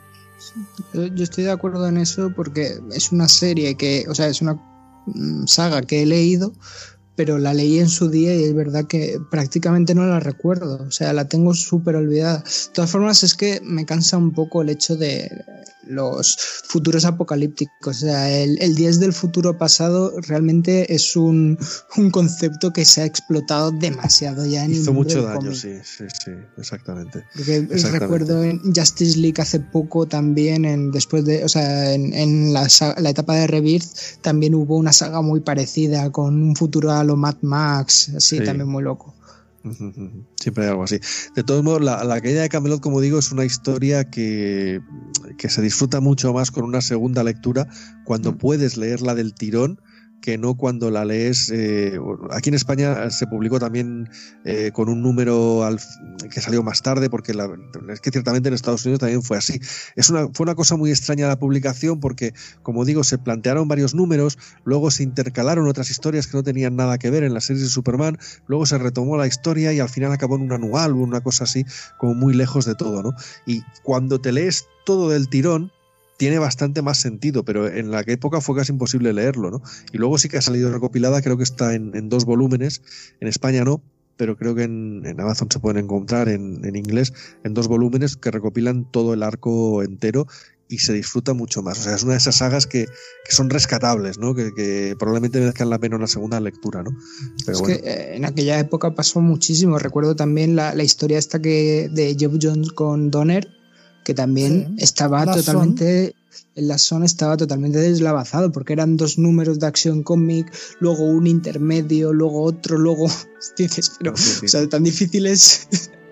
Yo estoy de acuerdo en eso, porque es una serie que, o sea, es una saga que he leído, pero la leí en su día y es verdad que prácticamente no la recuerdo, o sea, la tengo súper olvidada. De todas formas, es que me cansa un poco el hecho de los futuros apocalípticos, o sea, el 10 del futuro pasado realmente es un concepto que se ha explotado demasiado ya en hizo mucho daño, sí, exactamente. Porque recuerdo en Justice League hace poco también, después de, o sea, en la etapa de Rebirth también hubo una saga muy parecida con un futuro a lo Mad Max, así, sí. También muy loco. Siempre hay algo así. De todos modos, la caída de Camelot, como digo, es una historia que se disfruta mucho más con una segunda lectura cuando puedes leerla del tirón, que no cuando la lees. Aquí en España se publicó también con un número que salió más tarde, porque es que ciertamente en Estados Unidos también fue así. Fue una cosa muy extraña la publicación, porque, como digo, se plantearon varios números, luego se intercalaron otras historias que no tenían nada que ver en las series de Superman, luego se retomó la historia y al final acabó en un anual o una cosa así, como muy lejos de todo, ¿no? Y cuando te lees todo del tirón, tiene bastante más sentido, pero en la época fue casi imposible leerlo, ¿no? Y luego sí que ha salido recopilada, creo que está en 2 volúmenes, en España no, pero creo que en Amazon se pueden encontrar en inglés, en 2 volúmenes que recopilan todo el arco entero y se disfruta mucho más. O sea, es una de esas sagas que son rescatables, ¿no? Que probablemente merezcan la pena una segunda lectura, ¿no? Pero es bueno. Que en aquella época pasó muchísimo. Recuerdo también la historia esta de Geoff Johns con Donner, que también estaba totalmente, en la zona estaba totalmente deslavazado, porque eran 2 números de Action Comic, luego un intermedio, luego otro, luego dices, pero sí. O sea, tan difícil es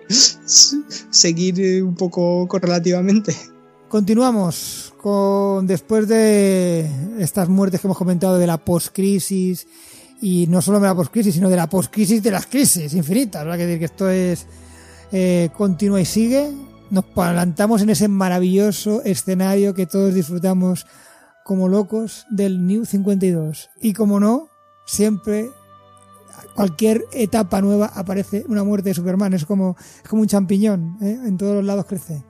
seguir un poco correlativamente. Continuamos después de estas muertes que hemos comentado de la post-crisis, y no solo de la post-crisis, sino de la post-crisis de las crisis infinitas. Habrá que decir que esto es continúa y sigue. Nos plantamos en ese maravilloso escenario que todos disfrutamos como locos del New 52. Y como no, siempre, cualquier etapa nueva aparece una muerte de Superman. Es como un champiñón, en todos los lados crece.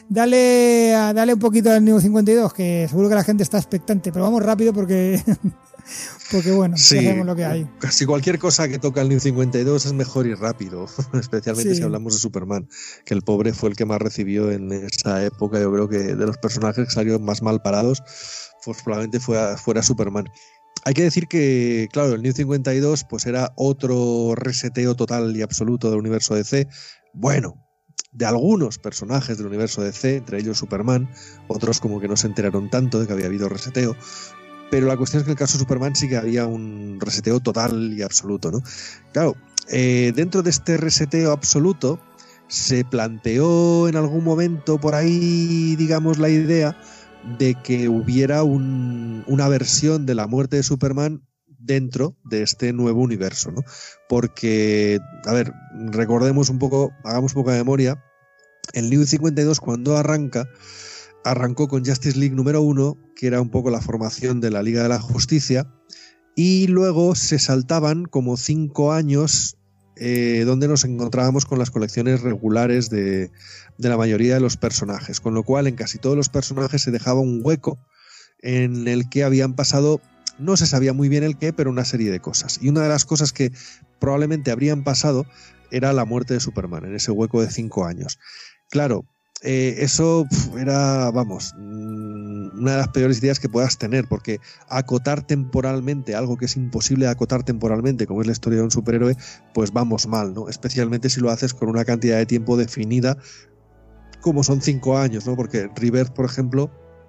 Dale un poquito al New 52, que seguro que la gente está expectante, pero vamos rápido porque bueno, sí, ya sabemos lo que hay. Casi cualquier cosa que toca el New 52 es mejor y rápido, especialmente si hablamos de Superman, que el pobre fue el que más recibió en esa época. Yo creo que de los personajes que salieron más mal parados, pues probablemente fuera Superman. Hay que decir que, claro, el New 52 pues era otro reseteo total y absoluto del universo DC. Bueno, de algunos personajes del universo DC, entre ellos Superman, otros como que no se enteraron tanto de que había habido reseteo. Pero la cuestión es que en el caso de Superman sí que había un reseteo total y absoluto, ¿no? Claro, dentro de este reseteo absoluto se planteó en algún momento por ahí, digamos, la idea de que hubiera una versión de la muerte de Superman dentro de este nuevo universo, ¿no? Porque, a ver, recordemos un poco, hagamos un poco de memoria. El New 52, cuando arrancó con Justice League número 1, que era un poco la formación de la Liga de la Justicia, y luego se saltaban como 5 años donde nos encontrábamos con las colecciones regulares de la mayoría de los personajes, con lo cual en casi todos los personajes se dejaba un hueco en el que habían pasado, no se sabía muy bien el qué, pero una serie de cosas. Y una de las cosas que probablemente habrían pasado era la muerte de Superman, en ese hueco de 5 años. Claro, eso era, vamos, una de las peores ideas que puedas tener, porque acotar temporalmente algo que es imposible de acotar temporalmente, como es la historia de un superhéroe, pues vamos mal, ¿no? Especialmente si lo haces con una cantidad de tiempo definida, como son 5 años, ¿no? Porque Rebirth, por ejemplo,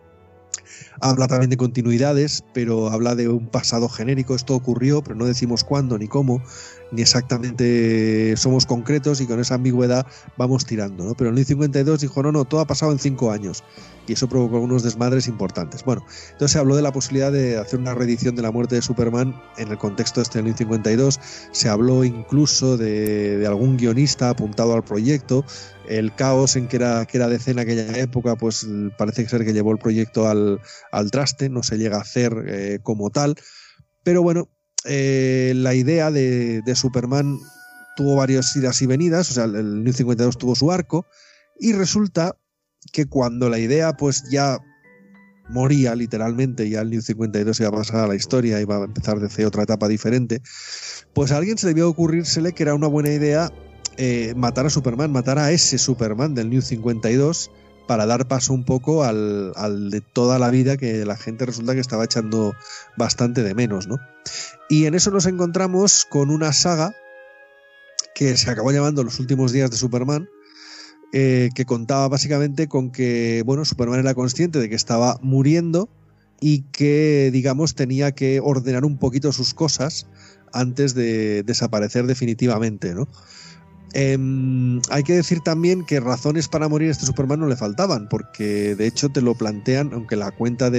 Habla también de continuidades, pero habla de un pasado genérico. Esto ocurrió, pero no decimos cuándo ni cómo, ni exactamente somos concretos, y con esa ambigüedad vamos tirando, ¿no? Pero en el 52 dijo, no, todo ha pasado en 5 años, y eso provocó algunos desmadres importantes. Bueno, entonces se habló de la posibilidad de hacer una reedición de la muerte de Superman en el contexto de este año 52. Se habló incluso de algún guionista apuntado al proyecto. El caos en que era DC en aquella época, pues parece ser que llevó el proyecto al traste, no se llega a hacer como tal, pero bueno, la idea de Superman tuvo varias idas y venidas. O sea, el New 52 tuvo su arco, y resulta que cuando la idea pues ya moría literalmente, ya el New 52 iba a pasar a la historia, iba a empezar DC otra etapa diferente, pues a alguien se debió ocurrírsele que era una buena idea matar a Superman, matar a ese Superman del New 52, para dar paso un poco al de toda la vida, que la gente resulta que estaba echando bastante de menos, ¿no? Y en eso nos encontramos con una saga que se acabó llamando Los últimos días de Superman, que contaba básicamente con que, bueno, Superman era consciente de que estaba muriendo y que, digamos, tenía que ordenar un poquito sus cosas antes de desaparecer definitivamente, ¿no? Hay que decir también que razones para morir a este Superman no le faltaban, porque de hecho te lo plantean, aunque la cuenta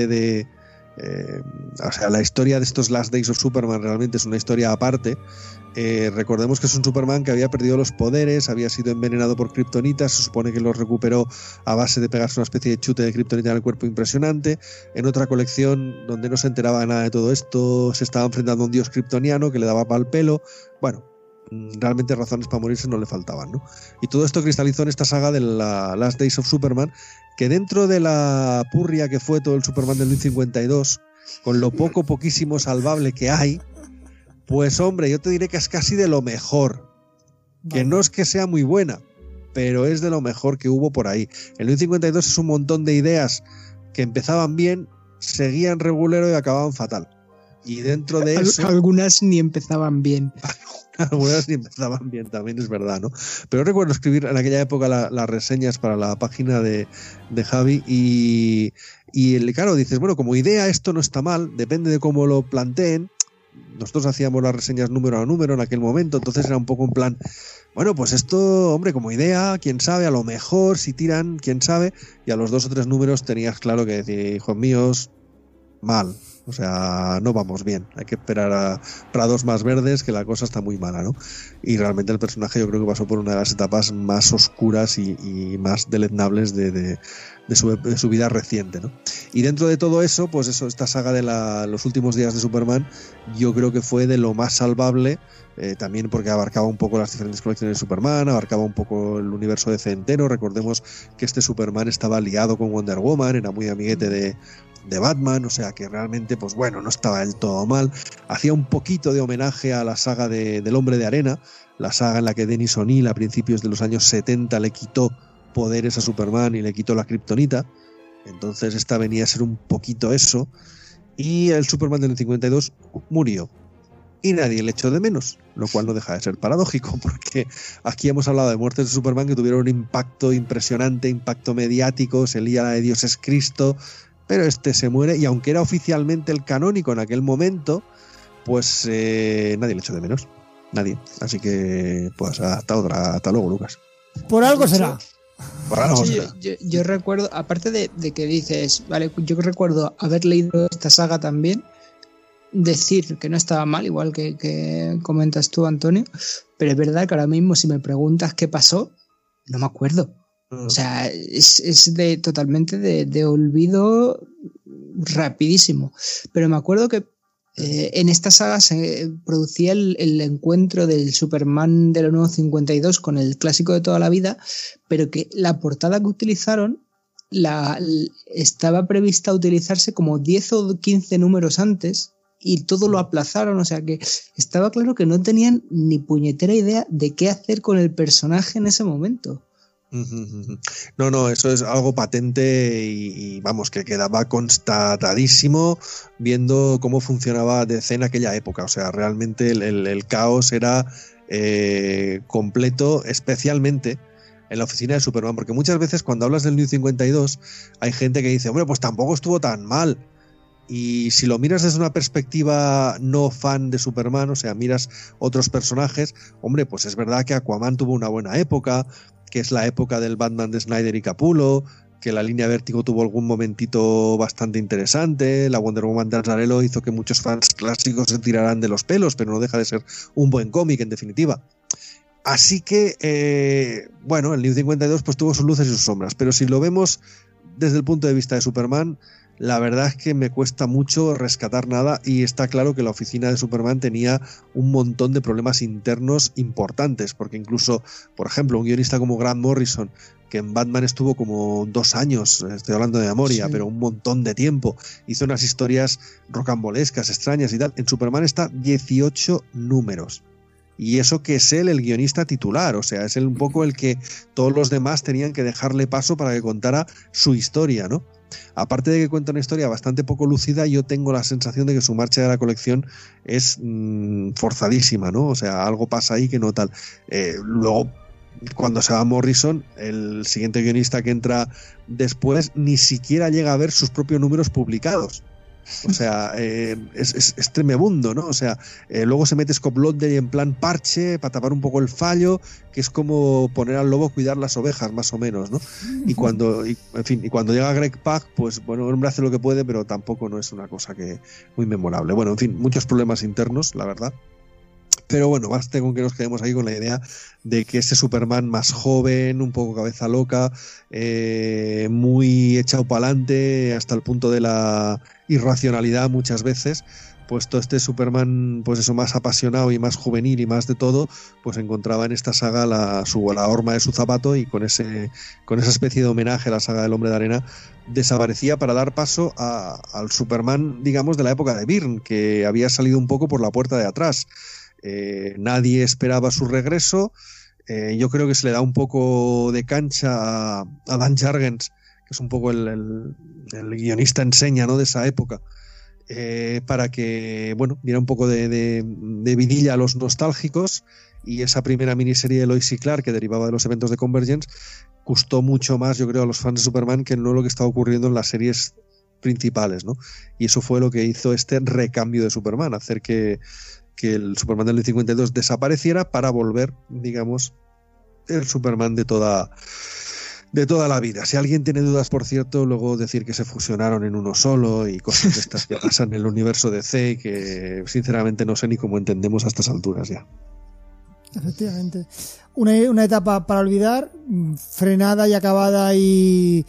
o sea, la historia de estos Last Days of Superman realmente es una historia aparte. Recordemos que es un Superman que había perdido los poderes, había sido envenenado por kriptonita, se supone que los recuperó a base de pegarse una especie de chute de kriptonita en el cuerpo impresionante. En otra colección, donde no se enteraba nada de todo esto, se estaba enfrentando a un dios kriptoniano que le daba pa'l pelo. Bueno, realmente razones para morirse no le faltaban, ¿no? Y todo esto cristalizó en esta saga de la Last Days of Superman, que dentro de la purria que fue todo el Superman del 52, con lo poquísimo salvable que hay, pues hombre, yo te diré que es casi de lo mejor. Que no es que sea muy buena, pero es de lo mejor que hubo por ahí. El 52 es un montón de ideas que empezaban bien, seguían regulero y acababan fatal. Y dentro de eso... Algunas ni empezaban bien. Algunas ni empezaban bien, también es verdad, ¿no? Pero recuerdo escribir en aquella época las reseñas para la página de Javi, y claro, dices, bueno, como idea esto no está mal, depende de cómo lo planteen. Nosotros hacíamos las reseñas número a número en aquel momento, entonces era un poco en plan, bueno, pues esto, hombre, como idea, quién sabe, a lo mejor si tiran, quién sabe, y a los 2 o 3 números tenías claro que decir, hijos míos, mal. O sea, no vamos bien. Hay que esperar a prados más verdes, que la cosa está muy mala, ¿no? Y realmente el personaje yo creo que pasó por una de las etapas más oscuras y más deleznables de su vida reciente, ¿no? Y dentro de todo eso, pues eso, esta saga de los últimos días de Superman, yo creo que fue de lo más salvable, también porque abarcaba un poco las diferentes colecciones de Superman, abarcaba un poco el universo DC entero. Recordemos que este Superman estaba liado con Wonder Woman, era muy amiguete de Batman, o sea que realmente, pues bueno, no estaba del todo mal. Hacía un poquito de homenaje a la saga del Hombre de Arena, la saga en la que Dennis O'Neil a principios de los años 70 le quitó poderes a Superman y le quitó la kriptonita. Entonces esta venía a ser un poquito eso, y el Superman del 52 murió y nadie le echó de menos, lo cual no deja de ser paradójico, porque aquí hemos hablado de muertes de Superman que tuvieron un impacto impresionante, impacto mediático, se lía la de Dios es Cristo, pero este se muere, y aunque era oficialmente el canónico en aquel momento, pues nadie le echó de menos, nadie. Así que pues hasta luego, Lucas. Por algo será. Por algo Sí, será. yo recuerdo, aparte de que dices, vale, yo recuerdo haber leído esta saga también, decir que no estaba mal, igual que comentas tú, Antonio, pero es verdad que ahora mismo si me preguntas qué pasó, no me acuerdo. O sea, es totalmente de olvido rapidísimo. Pero me acuerdo que en esta saga se producía el encuentro del Superman de los nuevos 52 con el clásico de toda la vida, pero que la portada que utilizaron estaba prevista utilizarse como 10 o 15 números antes, y todo lo aplazaron. O sea que estaba claro que no tenían ni puñetera idea de qué hacer con el personaje en ese momento. No, eso es algo patente y vamos, que quedaba constatadísimo viendo cómo funcionaba DC en aquella época. O sea, realmente el caos era completo, especialmente en la oficina de Superman, porque muchas veces cuando hablas del New 52 hay gente que dice, hombre, pues tampoco estuvo tan mal. Y si lo miras desde una perspectiva no fan de Superman, o sea, miras otros personajes, hombre, pues es verdad que Aquaman tuvo una buena época, que es la época del Batman de Snyder y Capullo, que la línea Vértigo tuvo algún momentito bastante interesante, la Wonder Woman de Azzarello hizo que muchos fans clásicos se tiraran de los pelos, pero no deja de ser un buen cómic en definitiva. Así que, bueno, el New 52 pues tuvo sus luces y sus sombras, pero si lo vemos desde el punto de vista de Superman, la verdad es que me cuesta mucho rescatar nada y está claro que la oficina de Superman tenía un montón de problemas internos importantes, porque incluso, por ejemplo, un guionista como Grant Morrison, que en Batman estuvo como 2 años, estoy hablando de memoria, sí, pero un montón de tiempo, hizo unas historias rocambolescas, extrañas y tal. En Superman está 18 números. Y eso que es él el guionista titular, o sea, es él un poco el que todos los demás tenían que dejarle paso para que contara su historia, ¿no? Aparte de que cuenta una historia bastante poco lúcida, yo tengo la sensación de que su marcha de la colección es forzadísima, ¿no? O sea, algo pasa ahí que no tal. Luego, cuando se va Morrison, el siguiente guionista que entra después ni siquiera llega a ver sus propios números publicados. O sea, es tremebundo, ¿no? O sea, luego se mete Scott Lobdell en plan parche para tapar un poco el fallo, que es como poner al lobo a cuidar las ovejas, más o menos, ¿no? Y cuando llega Greg Pak, pues bueno, el hombre hace lo que puede, pero tampoco no es una cosa que muy memorable. Bueno, en fin, muchos problemas internos, la verdad. Pero bueno, basta con que nos quedemos ahí con la idea de que ese Superman más joven, un poco cabeza loca, muy echado para adelante hasta el punto de la irracionalidad muchas veces, pues todo este Superman, pues eso, más apasionado y más juvenil y más de todo, pues encontraba en esta saga la horma de su zapato, y con esa especie de homenaje a la saga del Hombre de Arena desaparecía para dar paso al Superman, digamos, de la época de Byrne, que había salido un poco por la puerta de atrás. Nadie esperaba su regreso. Yo creo que se le da un poco de cancha a Dan Jurgens, que es un poco el guionista enseña, ¿no?, de esa época, para que, bueno, diera un poco de vidilla a los nostálgicos. Y esa primera miniserie de Lois y Clark, que derivaba de los eventos de Convergence, gustó mucho más, yo creo, a los fans de Superman que no lo que estaba ocurriendo en las series principales, ¿no? Y eso fue lo que hizo este recambio de Superman, hacer que el Superman del 52 desapareciera para volver, digamos, el Superman de toda la vida. Si alguien tiene dudas, por cierto, luego decir que se fusionaron en uno solo y cosas de estas que pasan en el universo DC, que sinceramente no sé ni cómo entendemos a estas alturas ya. Efectivamente. Una etapa para olvidar, frenada y acabada y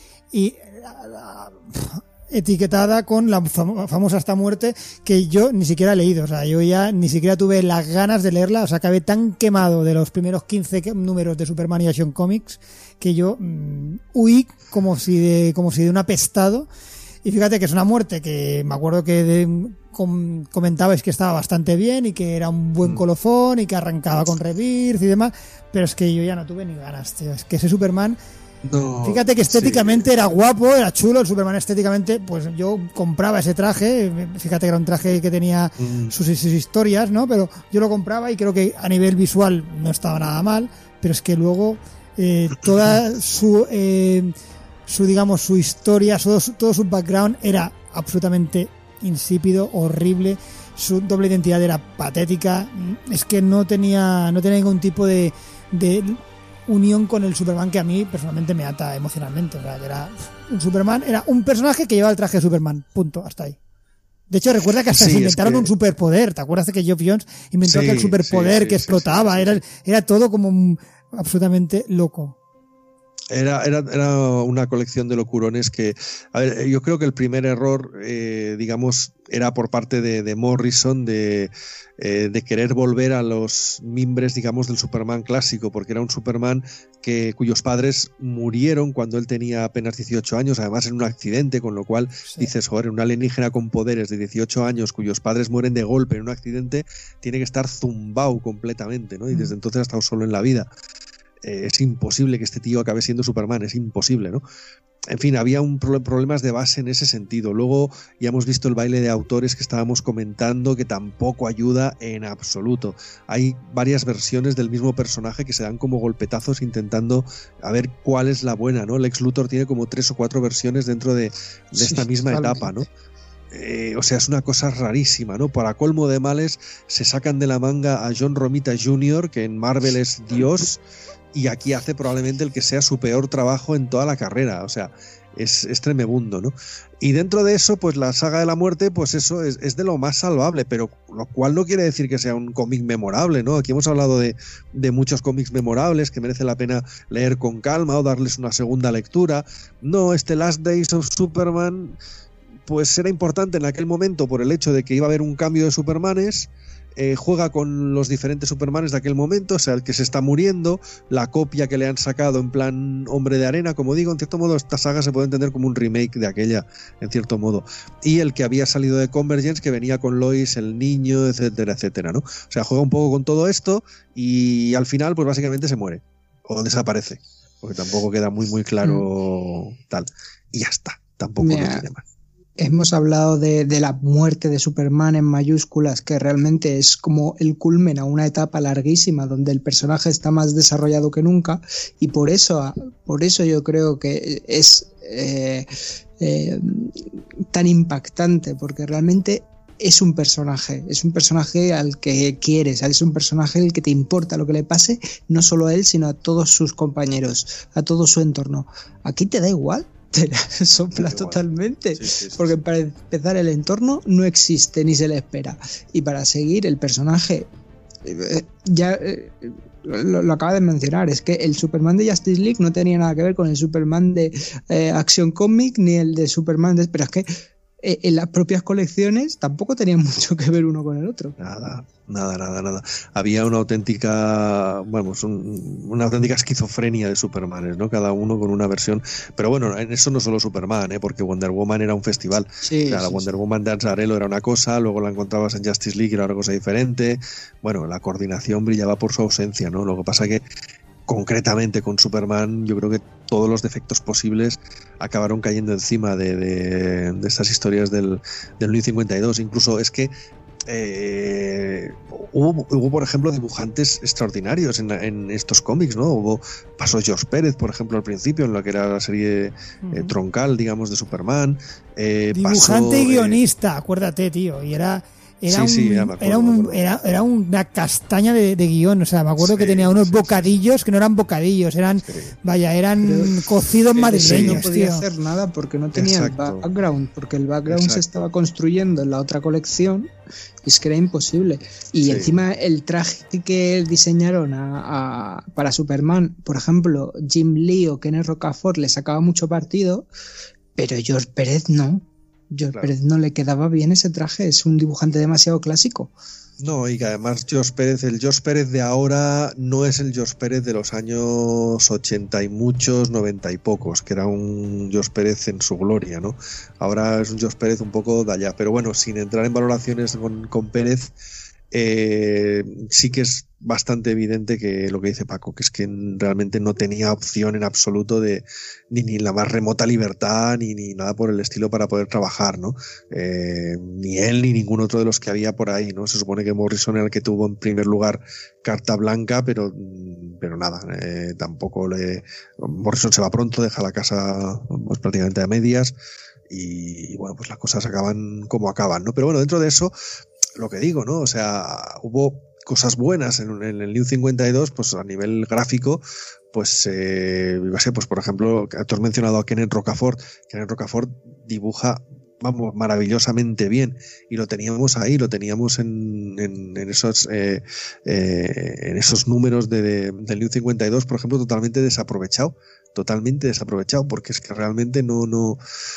etiquetada con la famosa Hasta Muerte, que yo ni siquiera he leído. O sea, yo ya ni siquiera tuve las ganas de leerla. O sea, acabé tan quemado de los primeros 15 números de Superman y Action Comics que yo huí como si de un apestado. Y fíjate que es una muerte que me acuerdo que comentabais que estaba bastante bien y que era un buen colofón y que arrancaba con Rebirth y demás, pero es que yo ya no tuve ni ganas, tío. Es que ese Superman, no, fíjate que estéticamente era guapo, era chulo el Superman estéticamente, pues yo compraba ese traje, fíjate que era un traje que tenía sus historias, ¿no? Pero yo lo compraba y creo que a nivel visual no estaba nada mal, pero es que luego toda su digamos, su historia, todo su background era absolutamente insípido, horrible. Su doble identidad era patética. Es que no tenía ningún tipo de unión con el Superman que a mí personalmente me ata emocionalmente. O sea, era un Superman, era un personaje que llevaba el traje de Superman, punto, hasta ahí. De hecho, recuerda que hasta se inventaron un superpoder. ¿Te acuerdas de que Geoff Johns inventó aquel superpoder que explotaba? Era todo como absolutamente loco. Era una colección de locurones que, a ver, yo creo que el primer error, digamos, era por parte de Morrison de querer volver a los mimbres, digamos, del Superman clásico, porque era un Superman cuyos padres murieron cuando él tenía apenas 18 años, además en un accidente, con lo cual dices, joder, un alienígena con poderes de 18 años cuyos padres mueren de golpe en un accidente, tiene que estar zumbao completamente, ¿no? Y desde entonces ha estado solo en la vida. es imposible que este tío acabe siendo Superman, es imposible, ¿no? En fin, había problemas de base en ese sentido. Luego ya hemos visto el baile de autores que estábamos comentando, que tampoco ayuda en absoluto. Hay varias versiones del mismo personaje que se dan como golpetazos intentando a ver cuál es la buena, ¿no? Lex Luthor tiene como 3 o 4 versiones dentro de esta misma etapa, ¿no? O sea, es una cosa rarísima, ¿no? Para colmo de males, se sacan de la manga a John Romita Jr., que en Marvel es Dios, y aquí hace probablemente el que sea su peor trabajo en toda la carrera. O sea, es tremebundo, ¿no? Y dentro de eso, pues la saga de la muerte, pues eso es de lo más salvable, pero lo cual no quiere decir que sea un cómic memorable, ¿no? Aquí hemos hablado de muchos cómics memorables que merece la pena leer con calma o darles una segunda lectura. No, este Last Days of Superman, pues era importante en aquel momento por el hecho de que iba a haber un cambio de Supermanes. Juega con los diferentes Supermanes de aquel momento, o sea, el que se está muriendo, la copia que le han sacado en plan Hombre de Arena, como digo, en cierto modo esta saga se puede entender como un remake de aquella, en cierto modo, y el que había salido de Convergence, que venía con Lois, el niño, etcétera, etcétera, ¿no? O sea, juega un poco con todo esto y al final, pues básicamente se muere, o desaparece, porque tampoco queda muy claro tal, y ya está, tampoco no tiene más. Hemos hablado de la muerte de Superman en mayúsculas, que realmente es como el culmen a una etapa larguísima donde el personaje está más desarrollado que nunca, y por eso yo creo que es tan impactante, porque realmente es un personaje al que quieres, es un personaje al que te importa lo que le pase, no solo a él, sino a todos sus compañeros, a todo su entorno. Aquí te da igual. Te la sopla totalmente, sí. Porque para empezar el entorno no existe ni se le espera, y para seguir el personaje lo acaba de mencionar, es que el Superman de Justice League no tenía nada que ver con el Superman de Action Comic ni el de Superman pero es que en las propias colecciones tampoco tenían mucho que ver uno con el otro. Nada. Había una auténtica, una auténtica esquizofrenia de Supermanes, ¿no? Cada uno con una versión. Pero bueno, en eso no solo Superman, porque Wonder Woman era un festival. La Wonder Woman de Azzarello era una cosa, luego la encontrabas en Justice League y era una cosa diferente. Bueno, la coordinación brillaba por su ausencia, ¿no? Lo que pasa que concretamente con Superman, yo creo que todos los defectos posibles acabaron cayendo encima de estas historias del New 52. Incluso es que hubo, por ejemplo, dibujantes extraordinarios en estos cómics, ¿no? Pasó George Pérez, por ejemplo, al principio, en lo que era la serie troncal, digamos, de Superman. Dibujante y guionista, acuérdate, tío, y era una castaña de guión, o sea, me acuerdo que tenía unos bocadillos que no eran bocadillos, eran cocidos madrileños. No podía hacer nada porque no tenía el background, porque el background se estaba construyendo en la otra colección, y es que era imposible. Y encima el traje que diseñaron para Superman, por ejemplo, Jim Lee o Kenneth Rocafort le sacaba mucho partido, pero George Pérez no. Pérez no le quedaba bien ese traje, es un dibujante demasiado clásico. No, y que además el George Pérez de ahora no es el George Pérez de los años 80 y muchos, 90 y pocos, que era un George Pérez en su gloria, ¿no? Ahora es un George Pérez un poco de allá, pero bueno, sin entrar en valoraciones con Pérez, sí que es bastante evidente que lo que dice Paco, que es que realmente no tenía opción en absoluto de ni la más remota libertad ni nada por el estilo para poder trabajar, ¿no? Ni él ni ningún otro de los que había por ahí, ¿no? Se supone que Morrison era el que tuvo en primer lugar carta blanca, pero nada, tampoco Morrison se va pronto, deja la casa pues, prácticamente a medias, y bueno, pues las cosas acaban como acaban, ¿no? Pero bueno, dentro de eso, lo que digo, ¿no? O sea, hubo cosas buenas en el New 52, pues a nivel gráfico, pues por ejemplo, tú has mencionado a Kenneth Rocafort. Kenneth Rocafort dibuja, maravillosamente bien, y lo teníamos ahí, en esos números del New 52, por ejemplo, totalmente desaprovechado, porque es que realmente no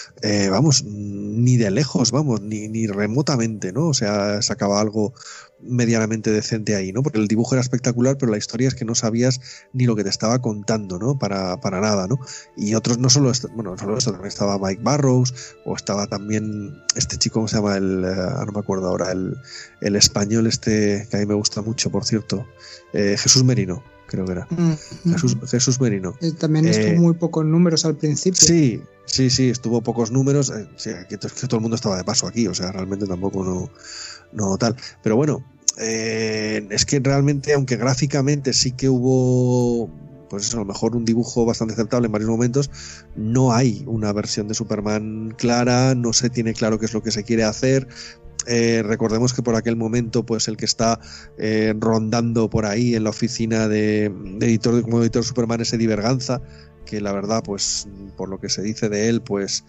ni de lejos, ni remotamente, ¿no? O sea, sacaba algo medianamente decente ahí, ¿no? Porque el dibujo era espectacular, pero la historia es que no sabías ni lo que te estaba contando, ¿no? Para nada, ¿no? Y otros, no solo esto, también estaba Mike Barrows, o estaba también este chico, ¿cómo se llama? No me acuerdo ahora, el español que a mí me gusta mucho, por cierto, Jesús Merino, creo que era. Jesús Merino. También estuvo muy pocos números al principio. Sí, estuvo pocos números. Que todo el mundo estaba de paso aquí, o sea, realmente tampoco no tal. Pero bueno, es que realmente, aunque gráficamente sí que hubo, pues eso, a lo mejor un dibujo bastante aceptable en varios momentos, no hay una versión de Superman clara, no se tiene claro qué es lo que se quiere hacer. Recordemos que por aquel momento, pues el que está rondando por ahí en la oficina de editor, como editor de Superman, es Eddie Berganza, que la verdad, pues por lo que se dice de él, pues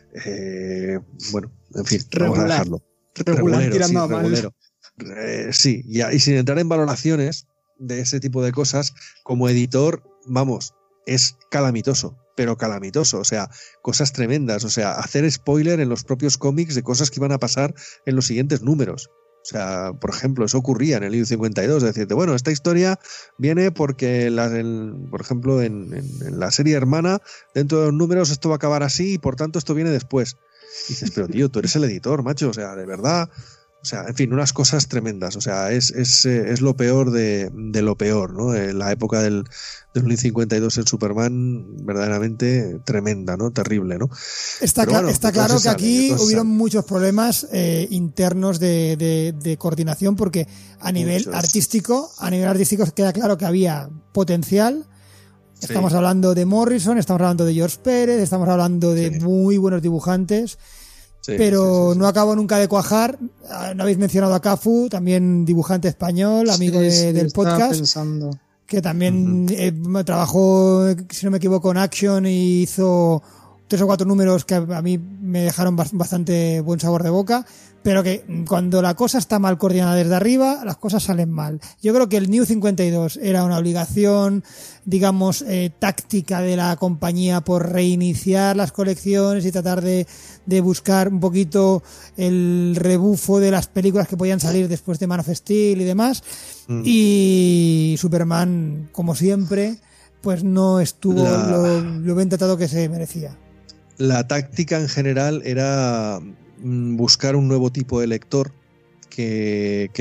bueno, en fin, vamos a dejarlo. Regular, tirando a mal. Sí, y sin entrar en valoraciones de ese tipo de cosas, como editor, vamos, es calamitoso, pero calamitoso, o sea, cosas tremendas, o sea, hacer spoiler en los propios cómics de cosas que iban a pasar en los siguientes números. O sea, por ejemplo, eso ocurría en el New 52, decirte, bueno, esta historia viene porque, por ejemplo, en la serie hermana, dentro de los números esto va a acabar así y por tanto esto viene después. Y dices, pero tío, tú eres el editor, macho, o sea, de verdad. O sea, en fin, unas cosas tremendas. O sea, es lo peor de lo peor, ¿no? La época del 52 en Superman, verdaderamente tremenda, ¿no? Terrible, ¿no? Está claro que aquí hubieron muchos problemas internos de coordinación, porque a nivel artístico queda claro que había potencial. Estamos hablando de Morrison, estamos hablando de George Pérez, estamos hablando de muy buenos dibujantes. Pero no acabó nunca de cuajar. No habéis mencionado a Cafu, también dibujante español, amigo del podcast, que también trabajó, si no me equivoco, en Action y hizo 3 o 4 números que a mí me dejaron bastante buen sabor de boca, pero que cuando la cosa está mal coordinada desde arriba, las cosas salen mal. Yo creo que el New 52 era una obligación, digamos, táctica de la compañía por reiniciar las colecciones y tratar de buscar un poquito el rebufo de las películas que podían salir después de Man of Steel y demás. Y Superman, como siempre, pues no estuvo lo bien tratado que se merecía. La táctica en general era buscar un nuevo tipo de lector que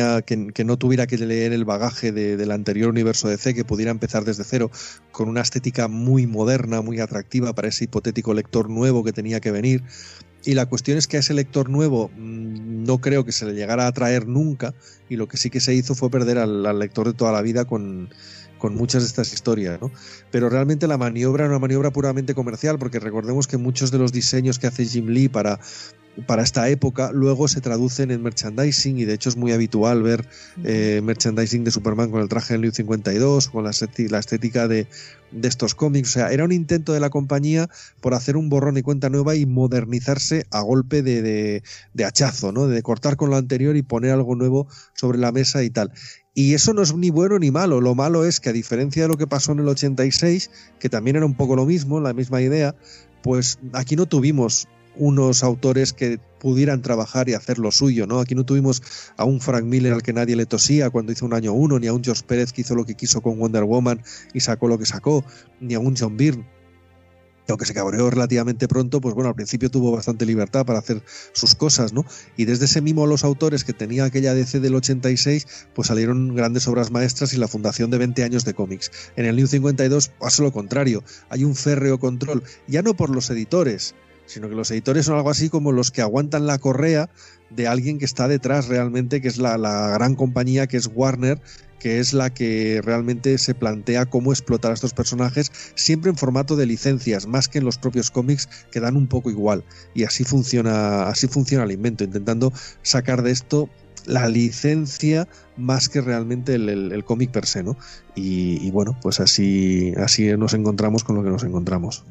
no tuviera que leer el bagaje del anterior universo DC, que pudiera empezar desde cero con una estética muy moderna, muy atractiva para ese hipotético lector nuevo que tenía que venir. Y la cuestión es que a ese lector nuevo no creo que se le llegara a atraer nunca, y lo que sí que se hizo fue perder al lector de toda la vida con muchas de estas historias, ¿no? Pero realmente la maniobra era una maniobra puramente comercial, porque recordemos que muchos de los diseños que hace Jim Lee para esta época luego se traducen en merchandising, y de hecho es muy habitual ver merchandising de Superman con el traje del New 52, con la estética de estos cómics. O sea, era un intento de la compañía por hacer un borrón y cuenta nueva y modernizarse a golpe de hachazo, ¿no? De cortar con lo anterior y poner algo nuevo sobre la mesa y tal. Y eso no es ni bueno ni malo. Lo malo es que, a diferencia de lo que pasó en el 86, que también era un poco lo mismo, la misma idea, pues aquí no tuvimos unos autores que pudieran trabajar y hacer lo suyo, ¿no? Aquí no tuvimos a un Frank Miller al que nadie le tosía cuando hizo un año 1, ni a un George Pérez que hizo lo que quiso con Wonder Woman y sacó lo que sacó, ni a un John Byrne, que aunque se cabreó relativamente pronto, pues bueno, al principio tuvo bastante libertad para hacer sus cosas, ¿no? Y desde ese mimo los autores que tenía aquella DC del 86, pues salieron grandes obras maestras y la fundación de 20 años de cómics. En el New 52 pasa lo contrario, hay un férreo control, ya no por los editores, sino que los editores son algo así como los que aguantan la correa de alguien que está detrás realmente, que es la gran compañía que es Warner, que es la que realmente se plantea cómo explotar a estos personajes, siempre en formato de licencias, más que en los propios cómics, que dan un poco igual. Y así funciona el invento, intentando sacar de esto la licencia más que realmente el cómic per se, ¿no? Y bueno, pues así nos encontramos con lo que nos encontramos.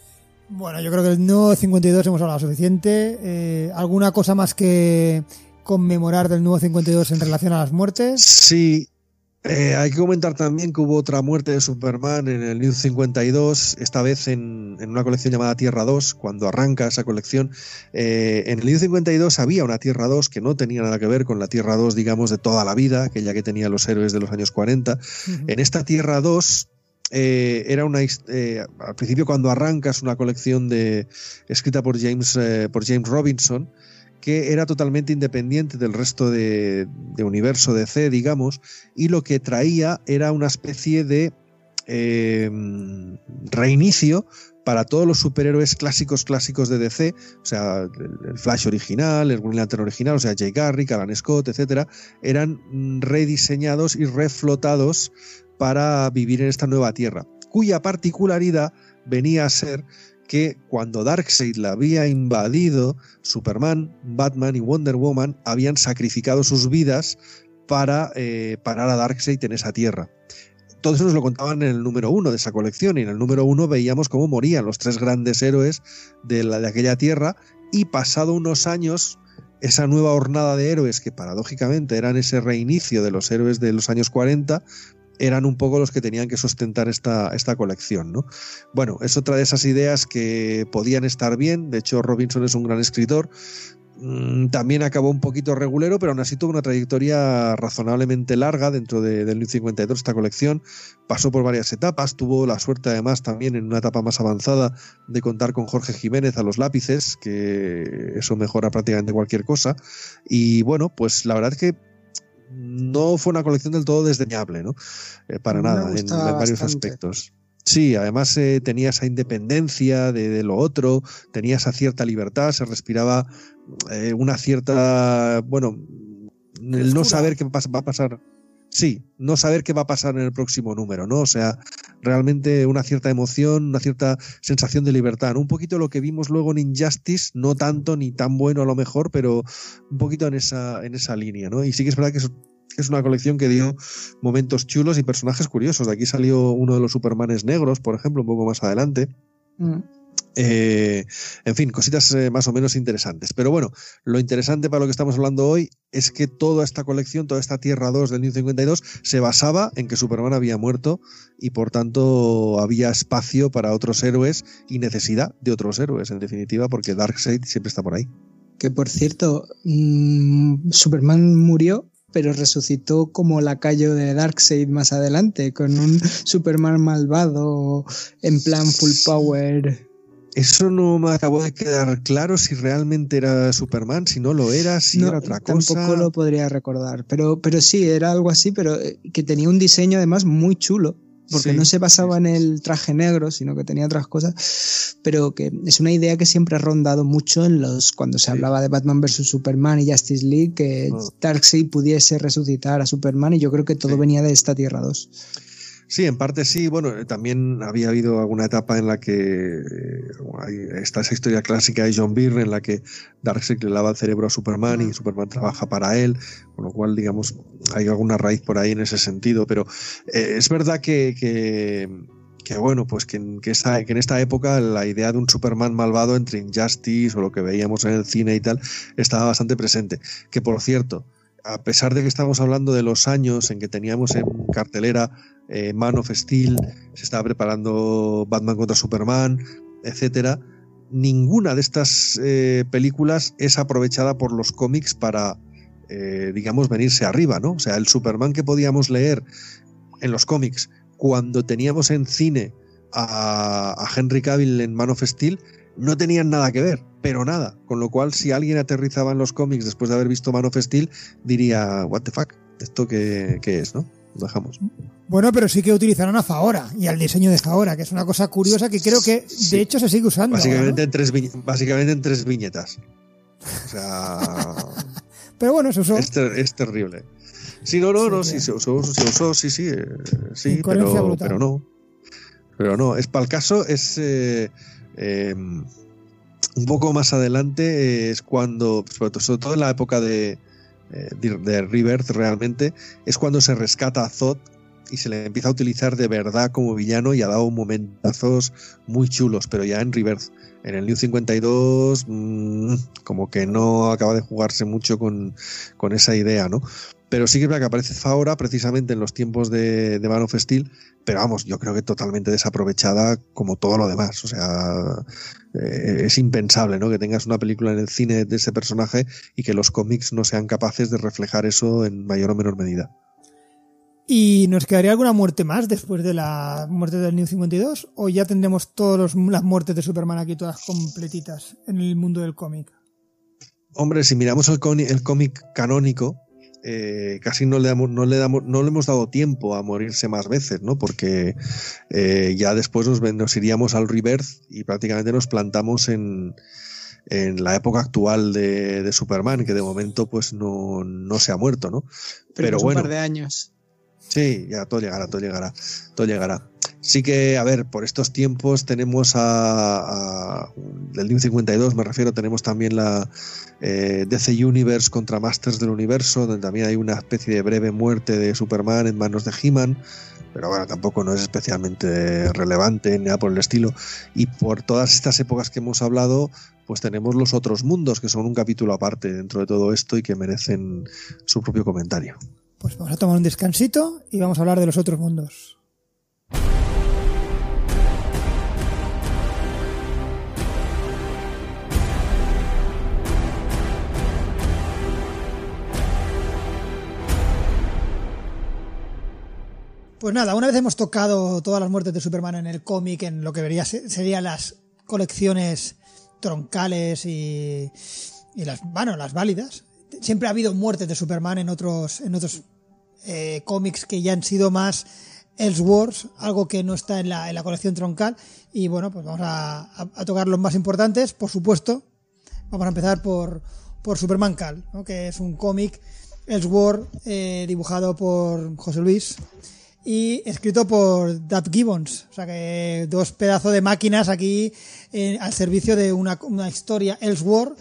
Bueno, yo creo que el nuevo 52 hemos hablado suficiente. ¿Alguna cosa más que conmemorar del nuevo 52 en relación a las muertes? Sí, hay que comentar también que hubo otra muerte de Superman en el New 52, esta vez en una colección llamada Tierra 2, cuando arranca esa colección. En el New 52 había una Tierra 2 que no tenía nada que ver con la Tierra 2, digamos, de toda la vida, aquella que tenía los héroes de los años 40. En esta Tierra 2... era al principio, cuando arranca, es una colección escrita por James Robinson, que era totalmente independiente del resto de universo DC, digamos, y lo que traía era una especie de reinicio para todos los superhéroes clásicos de DC, o sea, el Flash original, el Green Lantern original, o sea, Jay Garrick, Alan Scott, etcétera, eran rediseñados y reflotados para vivir en esta nueva Tierra, cuya particularidad venía a ser que cuando Darkseid la había invadido, Superman, Batman y Wonder Woman habían sacrificado sus vidas para parar a Darkseid en esa Tierra. Todo eso nos lo contaban en el número 1 de esa colección, y en el número 1 veíamos cómo morían los 3 grandes héroes de aquella Tierra, y pasado unos años, esa nueva hornada de héroes que paradójicamente eran ese reinicio de los héroes de los años 40, eran un poco los que tenían que sustentar esta colección, ¿no? Bueno, es otra de esas ideas que podían estar bien. De hecho, Robinson es un gran escritor. También acabó un poquito regulero, pero aún así tuvo una trayectoria razonablemente larga dentro del New 52, esta colección. Pasó por varias etapas, tuvo la suerte además también en una etapa más avanzada de contar con Jorge Jiménez a los lápices, que eso mejora prácticamente cualquier cosa. Y bueno, pues la verdad es que no fue una colección del todo desdeñable, ¿no? Para nada, en varios aspectos. Sí, además tenía esa independencia de lo otro, tenía esa cierta libertad, se respiraba una cierta, bueno, el no saber qué va a pasar. Sí, no saber qué va a pasar en el próximo número, ¿no? O sea, realmente una cierta emoción, una cierta sensación de libertad, ¿no? Un poquito lo que vimos luego en Injustice, no tanto ni tan bueno a lo mejor, pero un poquito en esa línea, ¿no? Y sí que es verdad que es una colección que dio momentos chulos y personajes curiosos. De aquí salió uno de los Supermanes negros, por ejemplo, un poco más adelante. En fin, cositas más o menos interesantes. Pero bueno, lo interesante para lo que estamos hablando hoy es que toda esta colección, toda esta Tierra 2 del New 52 se basaba en que Superman había muerto y por tanto había espacio para otros héroes y necesidad de otros héroes, en definitiva, porque Darkseid siempre está por ahí. Que por cierto, Superman murió, pero resucitó como lacayo de Darkseid más adelante, con un Superman malvado en plan full power. Eso no me acabó de quedar claro si realmente era Superman, si no lo era, si era otra cosa. Tampoco lo podría recordar, pero sí, era algo así, pero que tenía un diseño además muy chulo, porque no se basaba en el traje negro, sino que tenía otras cosas, pero que es una idea que siempre ha rondado mucho cuando se hablaba de Batman vs Superman y Justice League, que Darkseid pudiese resucitar a Superman, y yo creo que todo venía de esta Tierra 2. Sí, en parte sí. Bueno, también había habido alguna etapa en la que está esa historia clásica de John Byrne en la que Darkseid le lava el cerebro a Superman y Superman trabaja para él, con lo cual, digamos, hay alguna raíz por ahí en ese sentido. Pero es verdad que bueno, pues que en esta época la idea de un Superman malvado entre Injustice o lo que veíamos en el cine y tal estaba bastante presente. Que por cierto, a pesar de que estamos hablando de los años en que teníamos en cartelera Man of Steel, se estaba preparando Batman contra Superman, etcétera, ninguna de estas películas es aprovechada por los cómics para, digamos, venirse arriba, ¿no? O sea, el Superman que podíamos leer en los cómics cuando teníamos en cine a Henry Cavill en Man of Steel no tenían nada que ver, pero nada. Con lo cual, si alguien aterrizaba en los cómics después de haber visto Man of Steel, diría, what the fuck, ¿esto qué es, no? Lo dejamos. Bueno, pero sí que utilizaron a Fahora y al diseño de Fahora, que es una cosa curiosa que creo que de hecho se sigue usando. Básicamente, ¿no? Básicamente en 3 viñetas. O sea... pero bueno, se usó. Es terrible. Sí, no, sí, se usó, sí, pero no. Pero no, es para el caso, es... un poco más adelante es cuando, sobre todo en la época de Rebirth realmente, es cuando se rescata a Zod y se le empieza a utilizar de verdad como villano y ha dado momentazos muy chulos, pero ya en Rebirth. En el New 52 como que no acaba de jugarse mucho con esa idea, ¿no? Pero sí que es verdad que aparece Fahora precisamente en los tiempos de Man of Steel, pero vamos, yo creo que totalmente desaprovechada como todo lo demás. O sea, es impensable, ¿no? Que tengas una película en el cine de ese personaje y que los cómics no sean capaces de reflejar eso en mayor o menor medida. ¿Y nos quedaría alguna muerte más después de la muerte del New 52? ¿O ya tendremos todas las muertes de Superman aquí todas completitas en el mundo del cómic? Hombre, si miramos el cómic canónico, casi no le hemos dado tiempo a morirse más veces, ¿no? Porque ya después nos iríamos al Rebirth y prácticamente nos plantamos en la época actual de Superman, que de momento pues no se ha muerto, ¿no? Pero bueno, un par de años. Sí, ya todo llegará. Sí que, a ver, por estos tiempos tenemos del New 52, me refiero, tenemos también la DC Universe contra Masters del Universo, donde también hay una especie de breve muerte de Superman en manos de He-Man, pero bueno, tampoco no es especialmente relevante ni nada por el estilo. Y por todas estas épocas que hemos hablado, pues tenemos los otros mundos, que son un capítulo aparte dentro de todo esto y que merecen su propio comentario. Pues vamos a tomar un descansito y vamos a hablar de los otros mundos. Pues nada, una vez hemos tocado todas las muertes de Superman en el cómic, en lo que serían las colecciones troncales y las válidas. Siempre ha habido muertes de Superman en otros cómics que ya han sido más Elseworlds, algo que no está en la colección troncal. Y bueno, pues vamos a tocar los más importantes. Por supuesto, vamos a empezar por Superman Cal, ¿no? Que es un cómic Elseworld dibujado por José Luis y escrito por Dave Gibbons. O sea que dos pedazos de máquinas aquí al servicio de una historia Elseworld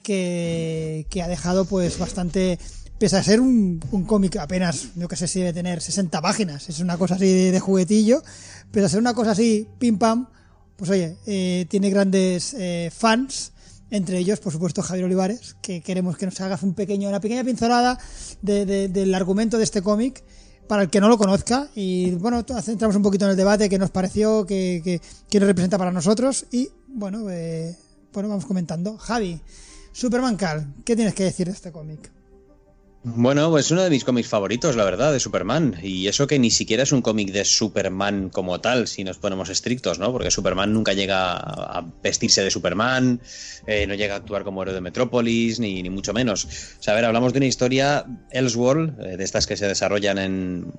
que ha dejado pues bastante, pese a ser un cómic apenas, yo que sé si debe tener 60 páginas, es una cosa así de juguetillo, pese a ser una cosa así pim pam, pues oye, tiene grandes fans, entre ellos por supuesto Javier Olivares, que queremos que nos hagas una pequeña pincelada del argumento de este cómic para el que no lo conozca. Y bueno, centramos un poquito en el debate, qué nos pareció, qué nos representa para nosotros y bueno, vamos comentando. Javi, Superman Cal, ¿qué tienes que decir de este cómic? Bueno, pues es uno de mis cómics favoritos, la verdad, de Superman. Y eso que ni siquiera es un cómic de Superman como tal, si nos ponemos estrictos, ¿no? Porque Superman nunca llega a vestirse de Superman, no llega a actuar como héroe de Metrópolis, ni mucho menos. O sea, a ver, hablamos de una historia Elseworld, de estas que se desarrollan en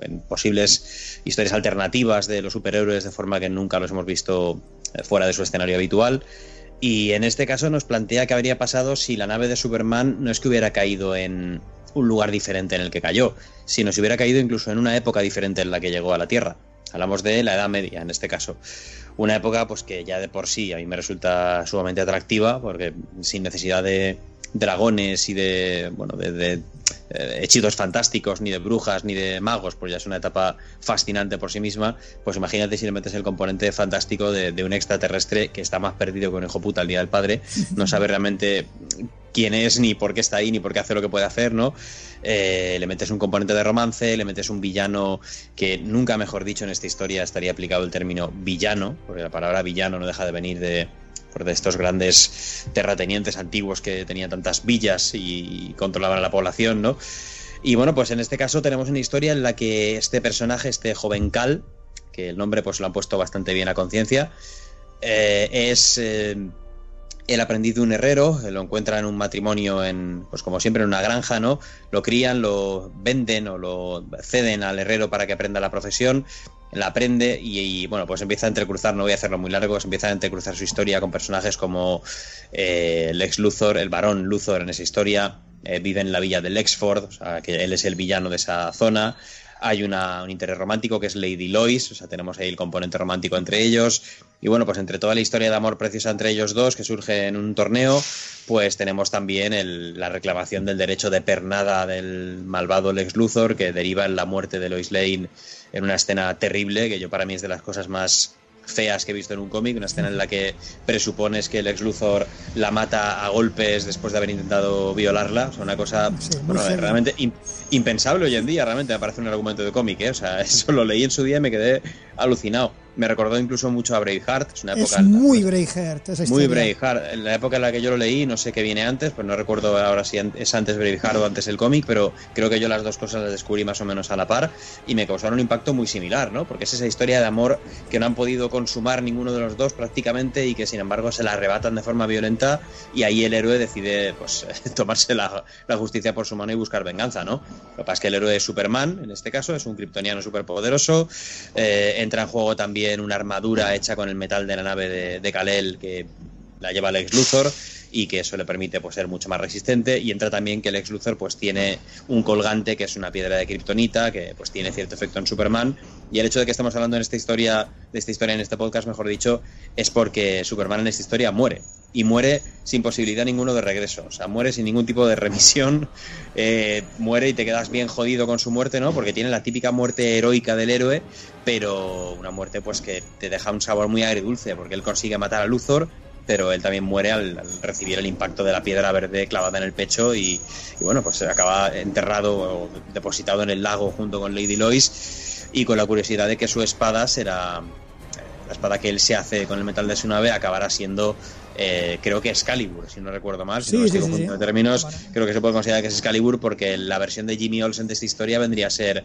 posibles historias alternativas de los superhéroes, de forma que nunca los hemos visto fuera de su escenario habitual. Y en este caso nos plantea qué habría pasado si la nave de Superman no es que hubiera caído en un lugar diferente en el que cayó, sino si hubiera caído incluso en una época diferente en la que llegó a la Tierra. Hablamos de la Edad Media, en este caso. Una época pues que ya de por sí a mí me resulta sumamente atractiva, porque sin necesidad de dragones y de hechizos fantásticos, ni de brujas, ni de magos, pues ya es una etapa fascinante por sí misma. Pues imagínate si le metes el componente fantástico de un extraterrestre que está más perdido que un hijo puta el día del padre, no sabe realmente quién es, ni por qué está ahí, ni por qué hace lo que puede hacer, ¿no? Le metes un componente de romance, le metes un villano que nunca, mejor dicho, en esta historia estaría aplicado el término villano, porque la palabra villano no deja de venir de estos grandes terratenientes antiguos que tenían tantas villas y controlaban a la población, ¿no? Y bueno, pues en este caso tenemos una historia en la que este personaje, este joven Cal, que el nombre pues lo han puesto bastante bien a conciencia, es el aprendiz de un herrero. Lo encuentra en un matrimonio pues como siempre en una granja, ¿no? Lo crían, lo venden o lo ceden al herrero para que aprenda la profesión. La aprende y bueno, pues empieza a entrecruzar, no voy a hacerlo muy largo, empieza a entrecruzar su historia con personajes como Lex Luthor, el varón Luthor en esa historia, vive en la villa de Lexford, o sea que él es el villano de esa zona. Hay un interés romántico que es Lady Lois, o sea, tenemos ahí el componente romántico entre ellos. Y bueno, pues entre toda la historia de amor preciosa entre ellos dos que surge en un torneo, pues tenemos también la reclamación del derecho de pernada del malvado Lex Luthor, que deriva en la muerte de Lois Lane en una escena terrible, que para mí es de las cosas más feas que he visto en un cómic, una escena en la que presupones que Lex Luthor la mata a golpes después de haber intentado violarla. O sea, una cosa realmente impensable hoy en día, realmente me parece un argumento de cómic, ¿eh? O sea, eso lo leí en su día y me quedé alucinado. Me recordó incluso mucho a Braveheart. Es una época es muy Braveheart esa historia. Muy Braveheart. En la época en la que yo lo leí, no sé qué viene antes, pues no recuerdo ahora si es antes Braveheart o antes el cómic, pero creo que yo las dos cosas las descubrí más o menos a la par y me causaron un impacto muy similar, ¿no? Porque es esa historia de amor que no han podido consumar ninguno de los dos prácticamente y que sin embargo se la arrebatan de forma violenta y ahí el héroe decide pues tomarse la justicia por su mano y buscar venganza, ¿no? Lo que pasa es que el héroe es Superman, en este caso, es un kryptoniano superpoderoso. Entra en juego también una armadura hecha con el metal de la nave de Kal-El que la lleva Lex Luthor y que eso le permite pues ser mucho más resistente, y entra también que Lex Luthor pues tiene un colgante que es una piedra de kriptonita que pues tiene cierto efecto en Superman, y el hecho de que estamos hablando en esta historia en este podcast, mejor dicho, es porque Superman en esta historia muere, y muere sin posibilidad ninguno de regreso, o sea, muere sin ningún tipo de remisión, muere y te quedas bien jodido con su muerte, ¿no? Porque tiene la típica muerte heroica del héroe, pero una muerte pues que te deja un sabor muy agridulce, porque él consigue matar a Luthor, pero él también muere al recibir el impacto de la piedra verde clavada en el pecho y bueno, pues se acaba enterrado o depositado en el lago junto con Lady Lois, y con la curiosidad de que su espada será la espada que él se hace con el metal de su nave, acabará siendo creo que Excalibur, si no recuerdo mal, si no estoy confundiendo de términos, creo que se puede considerar que es Excalibur, porque la versión de Jimmy Olsen de esta historia vendría a ser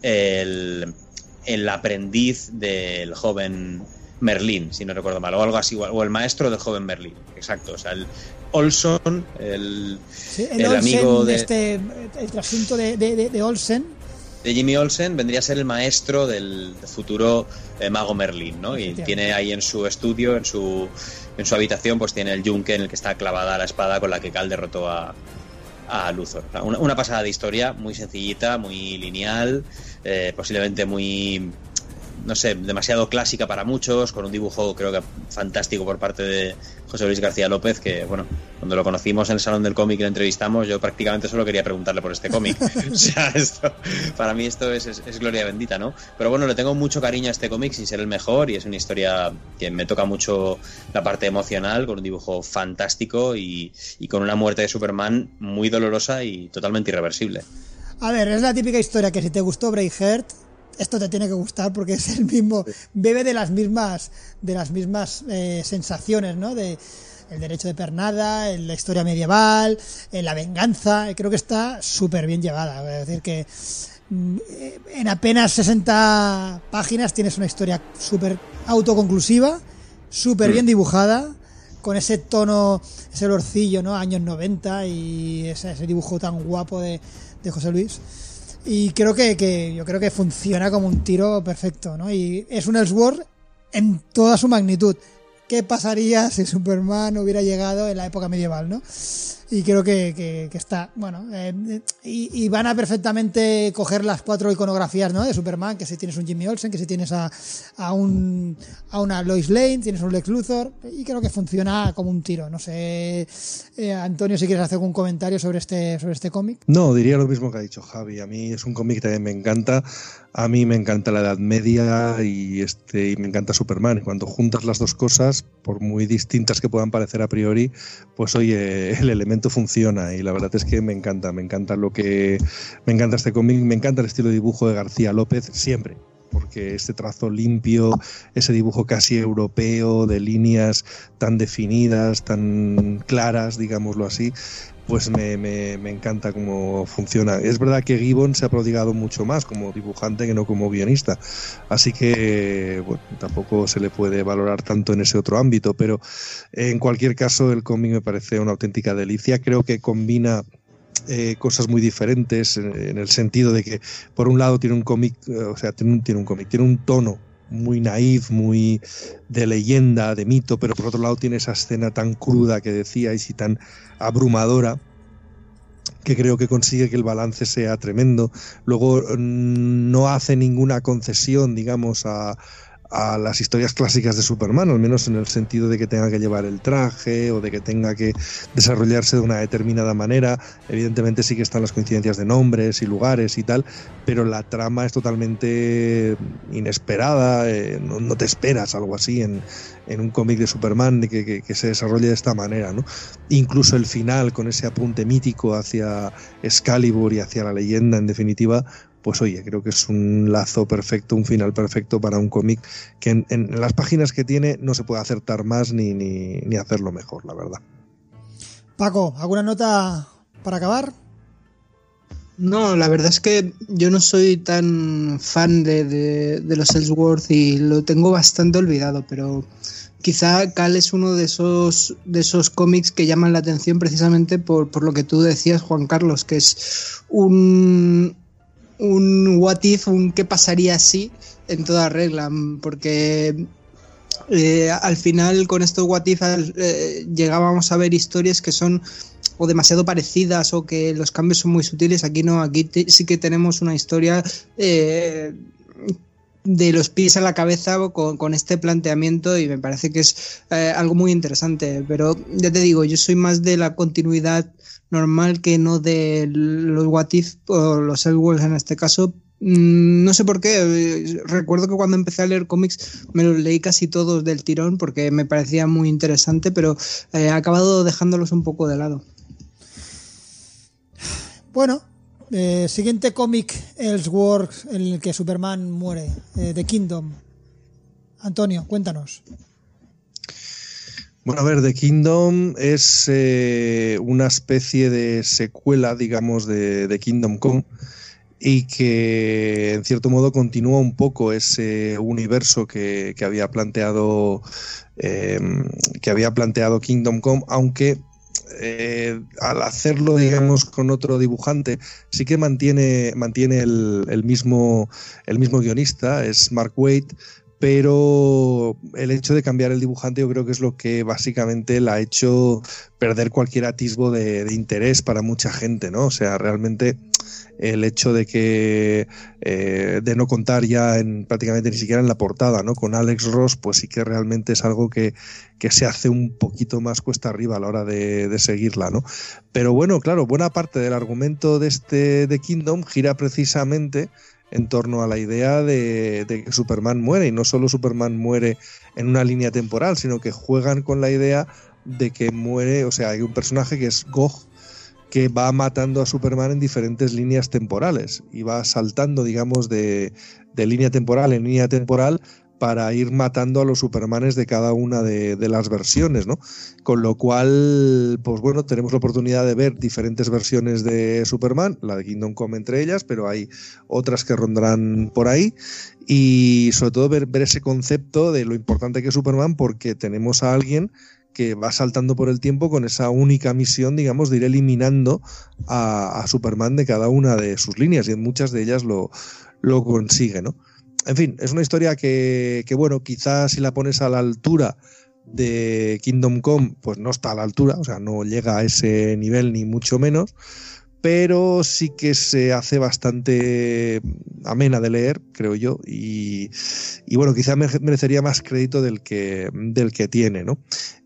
el aprendiz del joven Merlín, si no recuerdo mal, o algo así, o el maestro del joven Merlín, exacto, o sea, el Olson, el amigo de el trasunto de Olsen, de Jimmy Olsen, vendría a ser el maestro del futuro mago Merlín, ¿no? Y tiene ahí en su estudio, en su habitación, pues tiene el yunque en el que está clavada la espada con la que Kal derrotó a Luthor. Una pasada de historia, muy sencillita, muy lineal, posiblemente muy, no sé, demasiado clásica para muchos, con un dibujo creo que fantástico por parte de José Luis García López, que bueno, cuando lo conocimos en el Salón del Cómic y lo entrevistamos, yo prácticamente solo quería preguntarle por este cómic. O sea, para mí esto es gloria bendita, ¿no? Pero bueno, le tengo mucho cariño a este cómic sin ser el mejor, y es una historia que me toca mucho la parte emocional, con un dibujo fantástico y con una muerte de Superman muy dolorosa y totalmente irreversible. A ver, es la típica historia que si te gustó Braveheart, esto te tiene que gustar, porque es el mismo, bebe de las mismas sensaciones, ¿no? De el derecho de pernada, la historia medieval, la venganza. Creo que está súper bien llevada. Es decir, que en apenas 60 páginas tienes una historia súper autoconclusiva, súper bien dibujada, con ese tono, ese olorcillo, ¿no? Años 90, y ese dibujo tan guapo de José Luis. Y yo creo que funciona como un tiro perfecto, ¿no? Y es un Elseworld en toda su magnitud. ¿Qué pasaría si Superman hubiera llegado en la época medieval, ¿no? Y creo que está, bueno, y van a perfectamente coger las 4 iconografías, ¿no? De Superman, que si tienes un Jimmy Olsen, que si tienes a una Lois Lane, tienes un Lex Luthor, y creo que funciona como un tiro. No sé, Antonio, si quieres hacer algún comentario sobre este cómic. No, diría lo mismo que ha dicho Javi. A mí es un cómic que también me encanta. A mí me encanta la Edad Media y me encanta Superman. Y cuando juntas las dos cosas, por muy distintas que puedan parecer a priori, pues oye, el elemento funciona, y la verdad es que me encanta este cómic, me encanta el estilo de dibujo de García López siempre, porque este trazo limpio, ese dibujo casi europeo, de líneas tan definidas, tan claras, digámoslo así, pues me encanta cómo funciona. Es verdad que Gibbon se ha prodigado mucho más como dibujante que no como guionista, así que bueno, tampoco se le puede valorar tanto en ese otro ámbito, pero en cualquier caso el cómic me parece una auténtica delicia. Creo que combina cosas muy diferentes en el sentido de que por un lado tiene un cómic, tiene un tono muy naif, muy de leyenda, de mito, pero por otro lado tiene esa escena tan cruda que decíais y tan abrumadora, que creo que consigue que el balance sea tremendo. Luego no hace ninguna concesión, digamos, a las historias clásicas de Superman, al menos en el sentido de que tenga que llevar el traje o de que tenga que desarrollarse de una determinada manera. Evidentemente sí que están las coincidencias de nombres y lugares y tal, pero la trama es totalmente inesperada, no te esperas algo así en un cómic de Superman, de que se desarrolle de esta manera, ¿no? Incluso el final, con ese apunte mítico hacia Excalibur y hacia la leyenda, en definitiva, pues oye, creo que es un lazo perfecto, un final perfecto para un cómic que en las páginas que tiene no se puede acertar más ni hacerlo mejor, la verdad. Paco, ¿alguna nota para acabar? No, la verdad es que yo no soy tan fan de los Ellsworth y lo tengo bastante olvidado, pero quizá Cal es uno de esos cómics que llaman la atención precisamente por lo que tú decías, Juan Carlos, que es un what if, un qué pasaría si en toda regla, porque al final con estos what if llegábamos a ver historias que son o demasiado parecidas o que los cambios son muy sutiles. Aquí no, aquí sí que tenemos una historia de los pies a la cabeza con este planteamiento, y me parece que es algo muy interesante, pero ya te digo, yo soy más de la continuidad normal que no de los what if o los Ellsworth en este caso. No sé por qué, recuerdo que cuando empecé a leer cómics me los leí casi todos del tirón porque me parecía muy interesante, pero he acabado dejándolos un poco de lado. Bueno, siguiente cómic Ellsworth en el que Superman muere, The Kingdom. Antonio, cuéntanos. Bueno, a ver, The Kingdom es una especie de secuela, digamos, de Kingdom Come, y que en cierto modo continúa un poco ese universo que había planteado Kingdom Come, aunque al hacerlo, digamos, con otro dibujante, sí que mantiene el mismo guionista, es Mark Waid, pero el hecho de cambiar el dibujante yo creo que es lo que básicamente la ha hecho perder cualquier atisbo de interés para mucha gente, ¿no? O sea, realmente el hecho de que de no contar ya prácticamente ni siquiera en la portada, ¿no? Con Alex Ross, pues sí que realmente es algo que se hace un poquito más cuesta arriba a la hora de seguirla, ¿no? Pero bueno, claro, buena parte del argumento de Kingdom gira precisamente en torno a la idea de que Superman muere, y no solo Superman muere en una línea temporal, sino que juegan con la idea de que muere, o sea, hay un personaje que es Gog, que va matando a Superman en diferentes líneas temporales y va saltando, digamos, de línea temporal en línea temporal para ir matando a los Supermanes de cada una de las versiones, ¿no? Con lo cual, pues bueno, tenemos la oportunidad de ver diferentes versiones de Superman, la de Kingdom Come entre ellas, pero hay otras que rondarán por ahí, y sobre todo ver ese concepto de lo importante que es Superman, porque tenemos a alguien que va saltando por el tiempo con esa única misión, digamos, de ir eliminando a Superman de cada una de sus líneas, y en muchas de ellas lo consigue, ¿no? En fin, es una historia que bueno, quizás si la pones a la altura de Kingdom Come, pues no está a la altura, o sea, no llega a ese nivel ni mucho menos, pero sí que se hace bastante amena de leer, creo yo, y bueno, quizás merecería más crédito del que tiene, ¿no?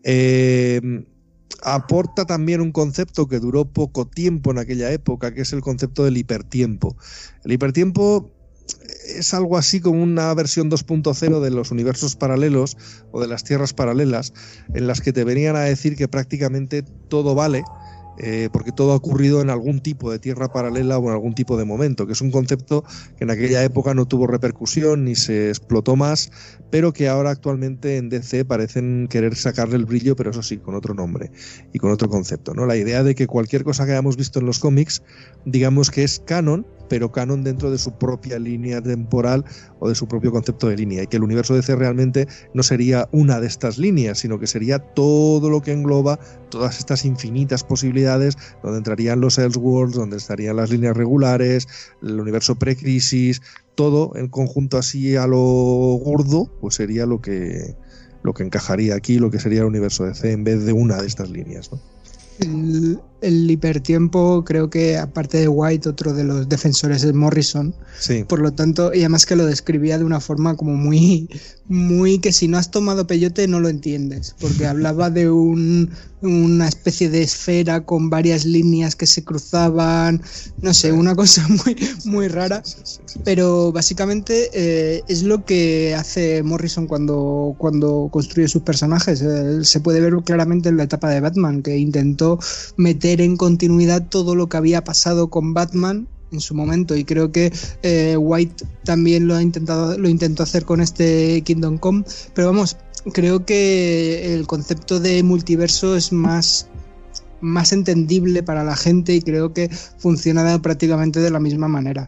Aporta también un concepto que duró poco tiempo en aquella época, que es el concepto del hipertiempo. El hipertiempo es algo así como una versión 2.0 de los universos paralelos o de las tierras paralelas, en las que te venían a decir que prácticamente todo vale, porque todo ha ocurrido en algún tipo de tierra paralela o en algún tipo de momento, que es un concepto que en aquella época no tuvo repercusión ni se explotó más, pero que ahora actualmente en DC parecen querer sacarle el brillo, pero eso sí, con otro nombre y con otro concepto, ¿no? La idea de que cualquier cosa que hayamos visto en los cómics, digamos que es canon, pero canon dentro de su propia línea temporal o de su propio concepto de línea, y que el universo DC realmente no sería una de estas líneas, sino que sería todo lo que engloba todas estas infinitas posibilidades, donde entrarían los Elseworlds, donde estarían las líneas regulares, el universo precrisis, todo en conjunto así a lo gordo, pues sería lo que encajaría aquí, lo que sería el universo DC en vez de una de estas líneas, ¿no? El hipertiempo, creo que aparte de White, otro de los defensores es Morrison. Sí. Por lo tanto, y además que lo describía de una forma como muy que si no has tomado peyote no lo entiendes, porque hablaba de una especie de esfera con varias líneas que se cruzaban, no sé, una cosa muy rara, pero básicamente es lo que hace Morrison cuando construye sus personajes. Se puede ver claramente en la etapa de Batman, que intentó meter en continuidad todo lo que había pasado con Batman en su momento, y creo que White también lo intentó hacer con este Kingdom Come, pero vamos, creo que el concepto de multiverso es más entendible para la gente y creo que funciona prácticamente de la misma manera.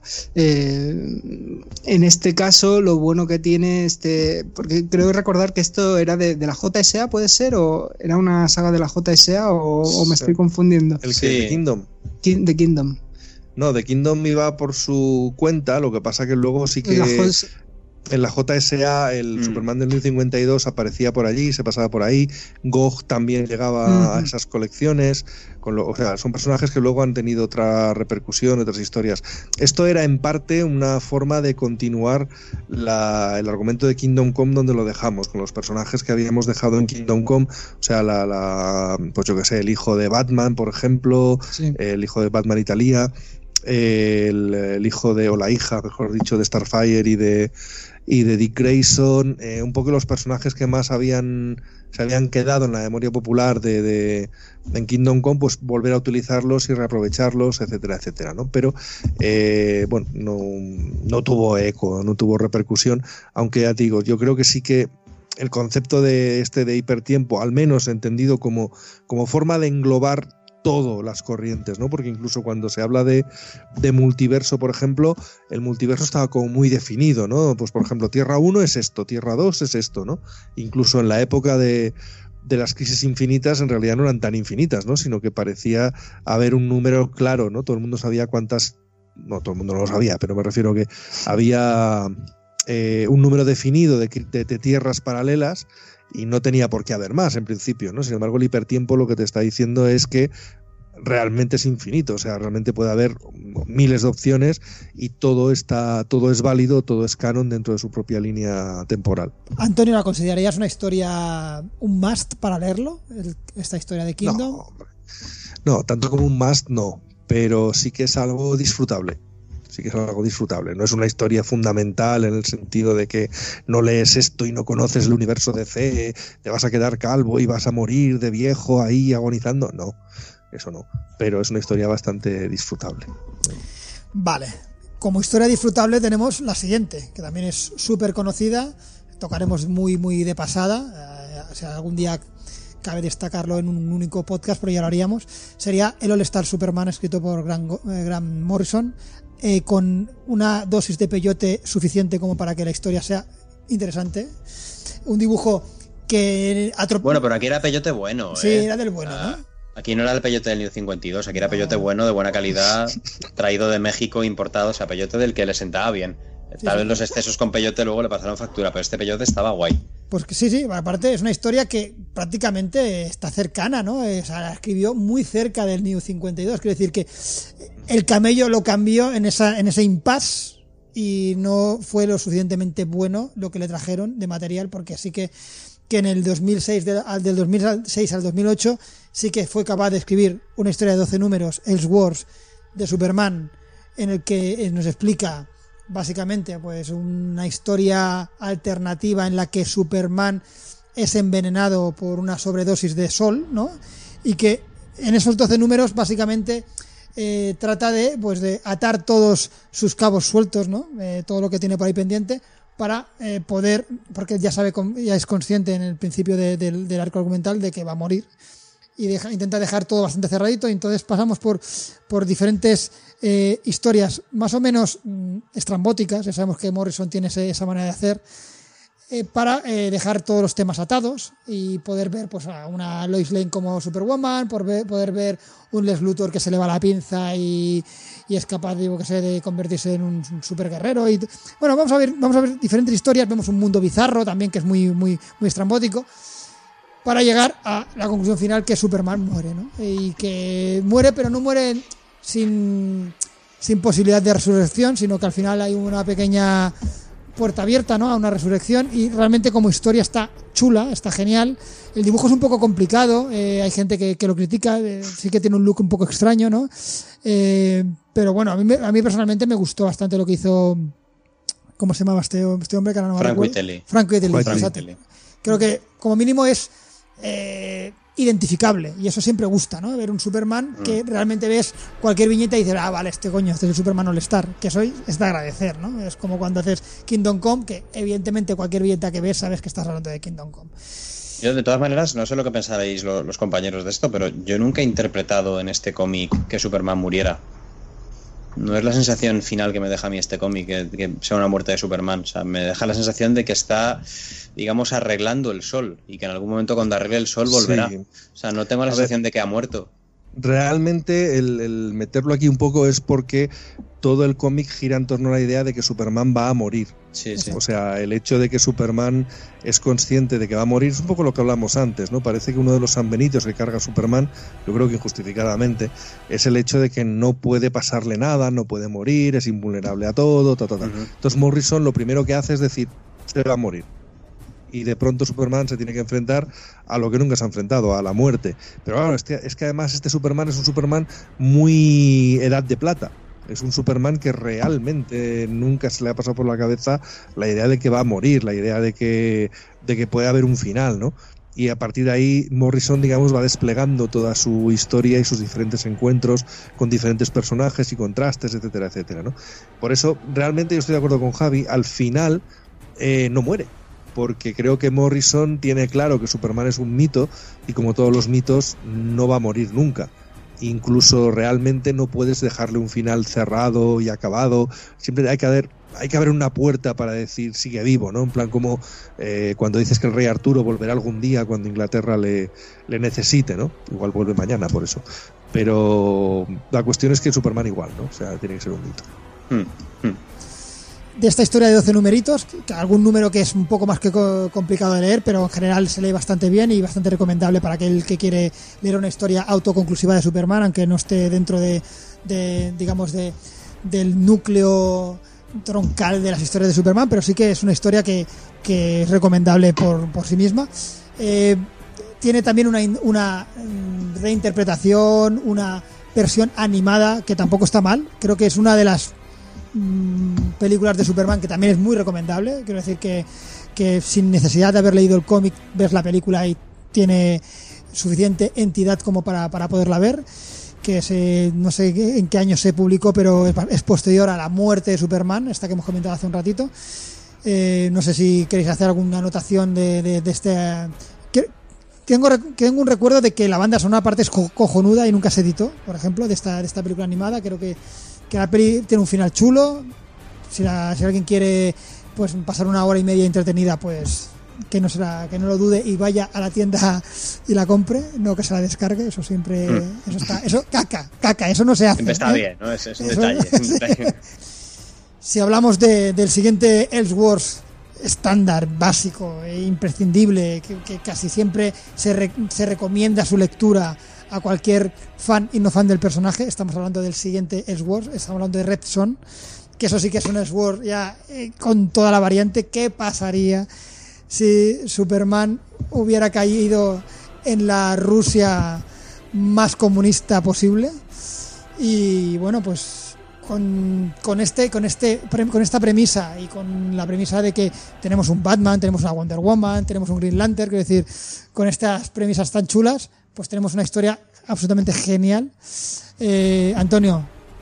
En este caso, lo bueno que tiene porque creo recordar que esto era de la JSA, ¿puede ser? ¿O era una saga de la JSA o me estoy confundiendo? ¿El que de Kingdom? The Kingdom. No, The Kingdom iba por su cuenta, lo que pasa que luego sí que... En la JSA el Superman del New 52 aparecía por allí, se pasaba por ahí. Gog también llegaba a esas colecciones. O sea, son personajes que luego han tenido otra repercusión, otras historias. Esto era en parte una forma de continuar el argumento de Kingdom Come donde lo dejamos, con los personajes que habíamos dejado en Kingdom Come. O sea, pues yo que sé, el hijo de Batman, por ejemplo, sí. El hijo de Batman Italia, el hijo o la hija, mejor dicho, de Starfire y de Dick Grayson, un poco los personajes que más se habían quedado en la memoria popular en Kingdom Come, pues volver a utilizarlos y reaprovecharlos, etcétera, etcétera, ¿no? Pero bueno, no tuvo eco, no tuvo repercusión, aunque ya te digo, yo creo que sí que el concepto de hipertiempo, al menos entendido como forma de englobar todo las corrientes, ¿no? Porque incluso cuando se habla de multiverso, por ejemplo, el multiverso estaba como muy definido, ¿no? Pues por ejemplo, Tierra 1 es esto, Tierra 2 es esto, ¿no? Incluso en la época de las crisis infinitas, en realidad no eran tan infinitas, ¿no? Sino que parecía haber un número claro, ¿no? Todo el mundo sabía no, todo el mundo no lo sabía, pero me refiero a que había un número definido de tierras paralelas y no tenía por qué haber más en principio, ¿no? Sin embargo, el hipertiempo lo que te está diciendo es que realmente es infinito, o sea, realmente puede haber miles de opciones y todo es válido, todo es canon dentro de su propia línea temporal. Antonio, ¿la considerarías una historia, un must para leerlo? Esta historia de Kingdom. No, tanto como un must no, pero sí que es algo disfrutable. Sí que es algo disfrutable. No es una historia fundamental en el sentido de que no lees esto y no conoces el universo DC, te vas a quedar calvo y vas a morir de viejo ahí agonizando. No, eso no. Pero es una historia bastante disfrutable. Vale. Como historia disfrutable tenemos la siguiente, que también es súper conocida. Tocaremos muy, muy de pasada. O sea, algún día cabe destacarlo en un único podcast, pero ya lo haríamos. Sería el All Star Superman, escrito por Grant Morrison, con una dosis de peyote suficiente como para que la historia sea interesante. Un dibujo que bueno, pero aquí era peyote bueno. Sí, era del bueno, ¿no? Aquí no era el peyote del New 52, aquí era peyote bueno, de buena calidad, traído de México, importado, o sea, peyote del que le sentaba bien. Tal vez los excesos con peyote luego le pasaron factura, pero este peyote estaba guay. Pues sí, aparte es una historia que prácticamente está cercana, ¿no? O sea, la escribió muy cerca del New 52, quiero decir que el camello lo cambió en ese impasse y no fue lo suficientemente bueno lo que le trajeron de material, porque sí que en el 2006, del 2006 al 2008, sí que fue capaz de escribir una historia de 12 números, Elseworlds, de Superman, en el que nos explica básicamente pues una historia alternativa en la que Superman es envenenado por una sobredosis de sol, ¿no? Y que en esos 12 números básicamente trata de atar todos sus cabos sueltos, ¿no? Todo lo que tiene por ahí pendiente para poder, porque ya es consciente en el principio del arco argumental de que va a morir y intenta dejar todo bastante cerradito, y entonces pasamos por diferentes historias más o menos estrambóticas. Ya sabemos que Morrison tiene esa manera de hacer para dejar todos los temas atados y poder ver pues a una Lois Lane como Superwoman, poder ver un Lex Luthor que se le va la pinza y es capaz de convertirse en un super guerrero. Y bueno, vamos a ver diferentes historias. Vemos un mundo bizarro también que es muy, muy, muy estrambótico, para llegar a la conclusión final, que Superman muere, ¿no? Y que muere, pero no muere sin posibilidad de resurrección, sino que al final hay una pequeña puerta abierta, ¿no? A una resurrección, y realmente como historia está chula, está genial. El dibujo es un poco complicado, hay gente que lo critica, sí que tiene un look un poco extraño, ¿no? Pero bueno, a mí personalmente me gustó bastante lo que hizo, ¿cómo se llamaba este hombre? Que ahora no Frank Whiteley. Frank Whiteley, exacto. Creo que como mínimo es identificable, y eso siempre gusta, ¿no? Ver un Superman que realmente ves cualquier viñeta y dices, vale, este es el Superman All Star, que es de agradecer, ¿no? Es como cuando haces Kingdom Come, que evidentemente cualquier viñeta que ves sabes que estás hablando de Kingdom Come. Yo, de todas maneras, no sé lo que pensaréis los compañeros de esto, pero yo nunca he interpretado en este cómic que Superman muriera. No es la sensación final que me deja a mí este cómic, que sea una muerte de Superman. O sea, me deja la sensación de que está, digamos, arreglando el sol y que en algún momento cuando arregle el sol volverá. Sí. O sea, no tengo la sensación de que ha muerto. Realmente el meterlo aquí un poco es porque todo el cómic gira en torno a la idea de que Superman va a morir. Sí, sí. O sea, el hecho de que Superman es consciente de que va a morir es un poco lo que hablamos antes, ¿no? Parece que uno de los sanbenitos que carga a Superman, yo creo que injustificadamente, es el hecho de que no puede pasarle nada, no puede morir, es invulnerable a todo, Entonces Morrison lo primero que hace es decir, se va a morir. Y de pronto Superman se tiene que enfrentar a lo que nunca se ha enfrentado, a la muerte. Pero claro, es que además este Superman es un Superman muy edad de plata. Es un Superman que realmente nunca se le ha pasado por la cabeza la idea de que va a morir, la idea de que puede haber un final, ¿no? Y a partir de ahí Morrison, digamos, va desplegando toda su historia y sus diferentes encuentros con diferentes personajes y contrastes, etcétera, etcétera, ¿no? Por eso, realmente yo estoy de acuerdo con Javi, al final no muere. Porque creo que Morrison tiene claro que Superman es un mito y como todos los mitos no va a morir nunca. Incluso realmente no puedes dejarle un final cerrado y acabado. Siempre hay que haber una puerta para decir sigue vivo, ¿no? En plan como cuando dices que el rey Arturo volverá algún día cuando Inglaterra le necesite, ¿no? Igual vuelve mañana por eso. Pero la cuestión es que Superman igual, ¿no? O sea, tiene que ser un mito. De esta historia de 12 numeritos, que algún número que es un poco más que complicado de leer, pero en general se lee bastante bien y bastante recomendable para aquel que quiere leer una historia autoconclusiva de Superman, aunque no esté dentro del núcleo troncal de las historias de Superman, pero sí que es una historia que es recomendable por sí misma. Tiene también una reinterpretación, una versión animada que tampoco está mal. Creo que es una de las películas de Superman que también es muy recomendable. Quiero decir que sin necesidad de haber leído el cómic ves la película y tiene suficiente entidad como para poderla ver, que no sé en qué año se publicó, pero es posterior a la muerte de Superman, esta que hemos comentado hace un ratito. No sé si queréis hacer alguna anotación de este. Tengo un recuerdo de que la banda sonora aparte es cojonuda y nunca se editó, por ejemplo, de esta película animada. Creo que la peli tiene un final chulo. Si alguien quiere pues pasar una hora y media entretenida, pues que no lo dude y vaya a la tienda y la compre, no que se la descargue. Eso siempre eso caca, eso no se hace. Siempre está bien, ¿no? Es un detalle. Si hablamos del siguiente Elseworlds estándar, básico e imprescindible, que casi siempre se recomienda su lectura a cualquier fan y no fan del personaje, estamos hablando del siguiente Elseworlds, estamos hablando de Red Son, que eso sí que es un Elseworlds ya con toda la variante. ¿Qué pasaría si Superman hubiera caído en la Rusia más comunista posible? Y bueno, pues con esta premisa y con la premisa de que tenemos un Batman, tenemos una Wonder Woman, tenemos un Green Lantern, quiero decir, con estas premisas tan chulas, pues tenemos una historia absolutamente genial. Antonio,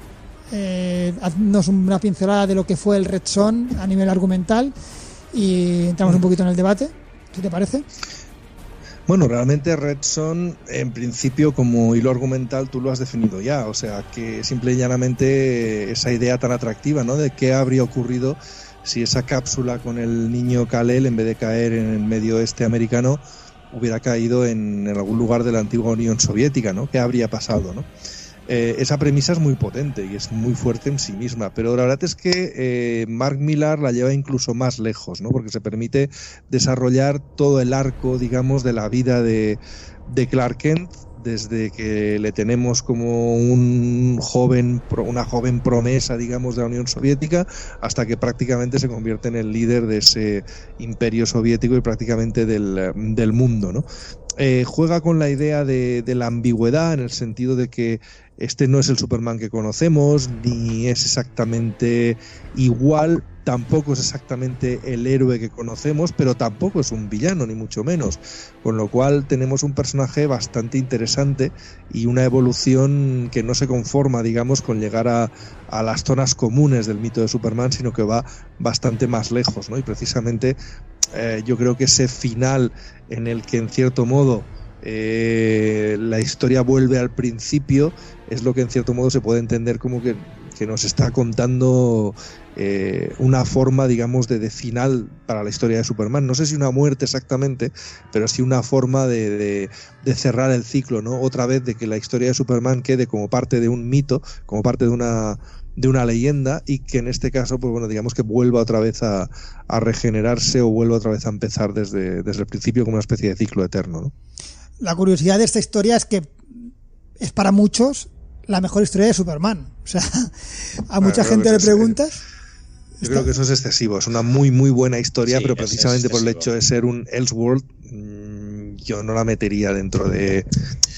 haznos una pincelada de lo que fue el Red Son a nivel argumental y entramos un poquito en el debate, ¿qué te parece? Bueno, realmente Red Son, en principio, como hilo argumental, tú lo has definido ya. O sea, que simple y llanamente esa idea tan atractiva, ¿no? De qué habría ocurrido si esa cápsula con el niño Kal-El, en vez de caer en el medio oeste americano, hubiera caído en algún lugar de la antigua Unión Soviética, ¿no? ¿Qué habría pasado, no? Esa premisa es muy potente y es muy fuerte en sí misma, pero la verdad es que Mark Millar la lleva incluso más lejos, ¿no? Porque se permite desarrollar todo el arco, digamos, de la vida de Clark Kent, desde que le tenemos como una joven promesa, digamos, de la Unión Soviética, hasta que prácticamente se convierte en el líder de ese imperio soviético y prácticamente del mundo, ¿no? juega con la idea de la ambigüedad, en el sentido de que este no es el Superman que conocemos, ni es exactamente igual, tampoco es exactamente el héroe que conocemos, pero tampoco es un villano, ni mucho menos. Con lo cual tenemos un personaje bastante interesante y una evolución que no se conforma, digamos, con llegar a las zonas comunes del mito de Superman, sino que va bastante más lejos, ¿no? Y precisamente yo creo que ese final en el que, en cierto modo, la historia vuelve al principio, es lo que en cierto modo se puede entender como que nos está contando una forma, digamos, de final para la historia de Superman. No sé si una muerte exactamente, pero sí una forma de cerrar el ciclo, ¿no? Otra vez, de que la historia de Superman quede como parte de un mito, como parte de una leyenda, y que en este caso, pues bueno, digamos que vuelva otra vez a regenerarse, o vuelva otra vez a empezar desde el principio, como una especie de ciclo eterno, ¿no? La curiosidad de esta historia es que es para muchos la mejor historia de Superman. O sea, a mucha gente le preguntas. Yo creo que eso es excesivo. Es una muy, muy buena historia, sí, pero precisamente por el hecho de ser un Elseworld, yo no la metería dentro de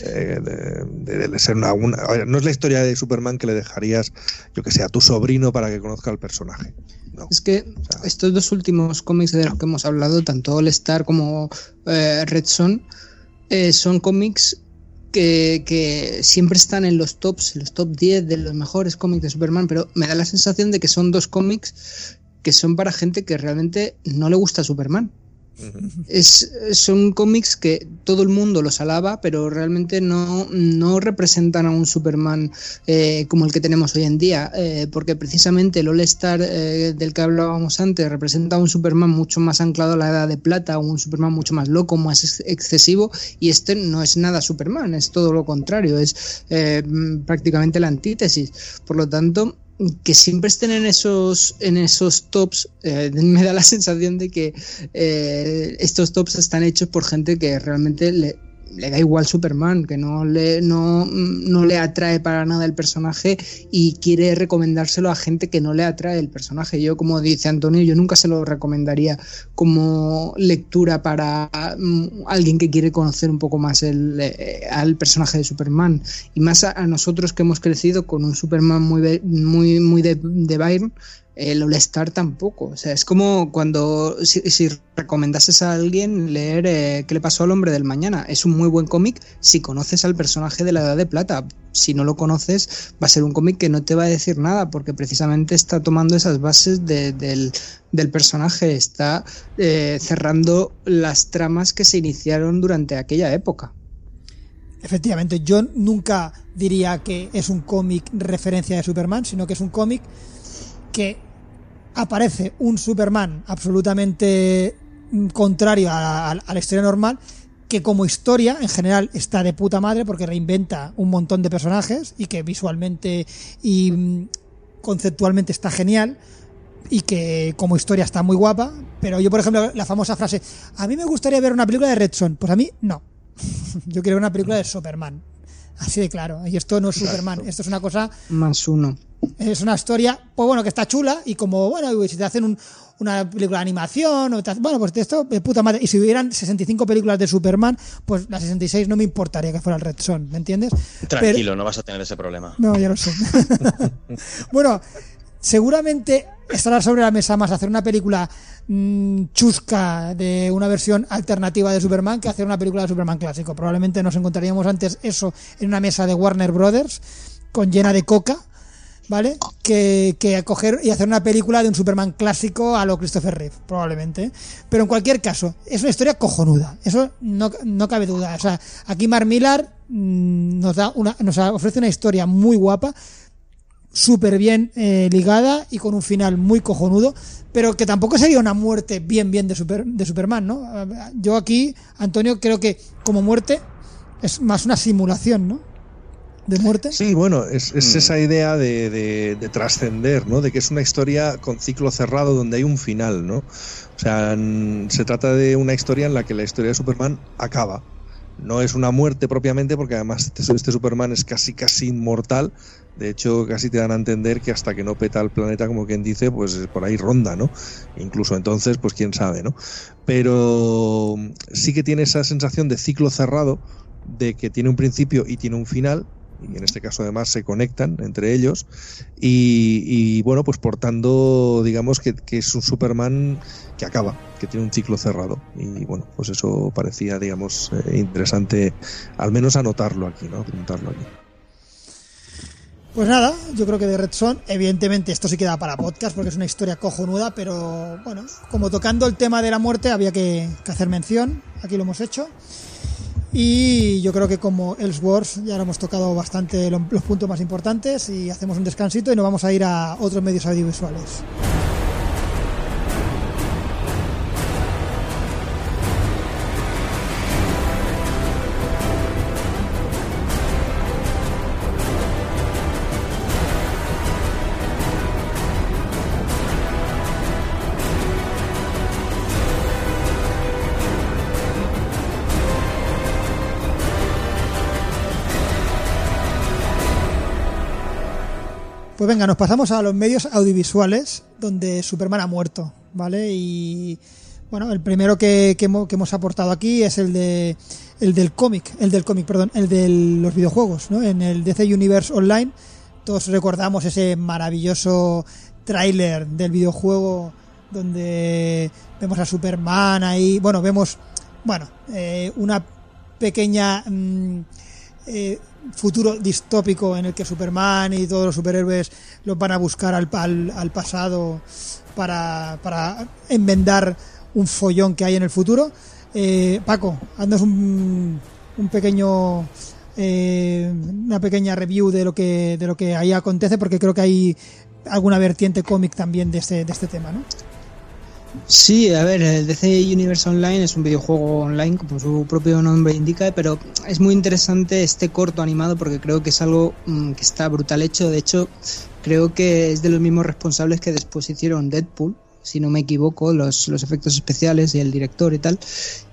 ser una. No es la historia de Superman que le dejarías, yo que sé, a tu sobrino para que conozca al personaje. No. Es que estos dos últimos cómics de los que hemos hablado, tanto All Star como Red Son, son cómics que siempre están en los top 10 de los mejores cómics de Superman, pero me da la sensación de que son dos cómics que son para gente que realmente no le gusta Superman. Son cómics que todo el mundo los alaba, pero realmente no representan a un Superman como el que tenemos hoy en día, porque precisamente el All Star del que hablábamos antes representa a un Superman mucho más anclado a la Edad de Plata, un Superman mucho más loco, más excesivo, y este no es nada Superman, es todo lo contrario, es prácticamente la antítesis. Por lo tanto, que siempre estén en esos tops, me da la sensación de que estos tops están hechos por gente que realmente le da igual Superman, que no le atrae para nada el personaje y quiere recomendárselo a gente que no le atrae el personaje. Yo, como dice Antonio, yo nunca se lo recomendaría como lectura para alguien que quiere conocer un poco más al personaje de Superman, y más a nosotros que hemos crecido con un Superman muy de Byrne. El All Star tampoco. O sea, es como cuando si recomendases a alguien leer ¿Qué le pasó al hombre del mañana? Es un muy buen cómic si conoces al personaje de la Edad de Plata. Si no lo conoces, va a ser un cómic que no te va a decir nada, porque precisamente está tomando esas bases del personaje, está cerrando las tramas que se iniciaron durante aquella época. Efectivamente, yo nunca diría que es un cómic referencia de Superman, sino que es un cómic que aparece un Superman absolutamente contrario a la historia normal, que como historia en general está de puta madre, porque reinventa un montón de personajes y que visualmente y conceptualmente está genial, y que como historia está muy guapa. Pero yo, por ejemplo, la famosa frase, a mí me gustaría ver una película de Red Son, pues a mí no. Yo quiero ver una película de Superman, así de claro. Y esto no es Superman, esto es una cosa más uno. Es una historia, pues bueno, que está chula, y como, bueno, si te hacen una película de animación, bueno, pues esto de puta madre. Y si hubieran 65 películas de Superman, pues las 66 no me importaría que fuera el Red Son, ¿me entiendes? Tranquilo, no vas a tener ese problema. No, ya lo sé. Bueno, seguramente estará sobre la mesa más hacer una película chusca de una versión alternativa de Superman que hacer una película de Superman clásico. Probablemente nos encontraríamos antes eso en una mesa de Warner Brothers llena de coca, ¿vale? Que coger y hacer una película de un Superman clásico a lo Christopher Reeve, probablemente. Pero en cualquier caso, es una historia cojonuda, eso no cabe duda. O sea, aquí Mark Millar nos ofrece una historia muy guapa, súper bien ligada y con un final muy cojonudo, pero que tampoco sería una muerte bien de Superman, ¿no? Yo aquí, Antonio, creo que como muerte es más una simulación, ¿no? De muerte. Sí, bueno, es esa idea de trascender, ¿no? De que es una historia con ciclo cerrado donde hay un final, ¿no? O sea, se trata de una historia en la que la historia de Superman acaba. No es una muerte propiamente, porque además este Superman es casi inmortal, De hecho, casi te dan a entender que hasta que no peta el planeta, como quien dice, pues por ahí ronda, ¿no? Incluso entonces, pues quién sabe, ¿no? Pero sí que tiene esa sensación de ciclo cerrado, de que tiene un principio y tiene un final, y en este caso además se conectan entre ellos, y bueno, pues portando, digamos, que es un Superman que acaba, que tiene un ciclo cerrado, y bueno, pues eso parecía, digamos, interesante, al menos anotarlo aquí, ¿no? Apuntarlo aquí. Pues nada, yo creo que de Red Son, evidentemente esto sí queda para podcast porque es una historia cojonuda, pero bueno, como tocando el tema de la muerte había que hacer mención, aquí lo hemos hecho. Y yo creo que como Elseworlds ya lo hemos tocado bastante los puntos más importantes y hacemos un descansito y nos vamos a ir a otros medios audiovisuales. Pues venga, nos pasamos a los medios audiovisuales donde Superman ha muerto, ¿vale? Y bueno, el primero que hemos aportado aquí es el de los videojuegos, ¿no? En el DC Universe Online todos recordamos ese maravilloso tráiler del videojuego donde vemos a Superman ahí, vemos una pequeña futuro distópico en el que Superman y todos los superhéroes los van a buscar al pasado para enmendar un follón que hay en el futuro. Paco, haznos una pequeña review de lo que ahí acontece, porque creo que hay alguna vertiente cómic también de este tema, ¿no? Sí, a ver, el DC Universe Online es un videojuego online, como su propio nombre indica, pero es muy interesante este corto animado porque creo que es algo que está brutal hecho. De hecho, creo que es de los mismos responsables que después hicieron Deadpool, si no me equivoco, los efectos especiales y el director y tal.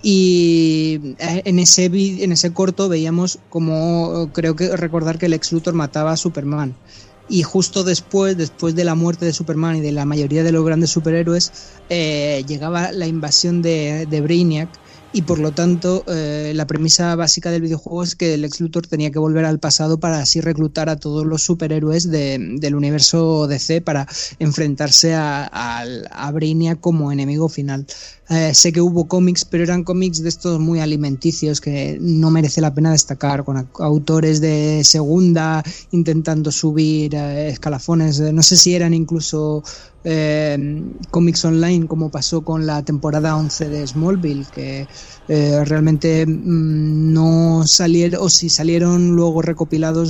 Y en ese corto veíamos como, creo que recordar que Lex Luthor mataba a Superman. Y justo después de la muerte de Superman y de la mayoría de los grandes superhéroes, llegaba la invasión de Brainiac, y por lo tanto la premisa básica del videojuego es que Lex Luthor tenía que volver al pasado para así reclutar a todos los superhéroes del universo DC para enfrentarse a Brainiac como enemigo final. Sé que hubo cómics, pero eran cómics de estos muy alimenticios que no merece la pena destacar, con autores de segunda intentando subir escalafones. No sé si eran incluso cómics online, como pasó con la temporada 11 de Smallville, que realmente no salieron, o si salieron luego recopilados,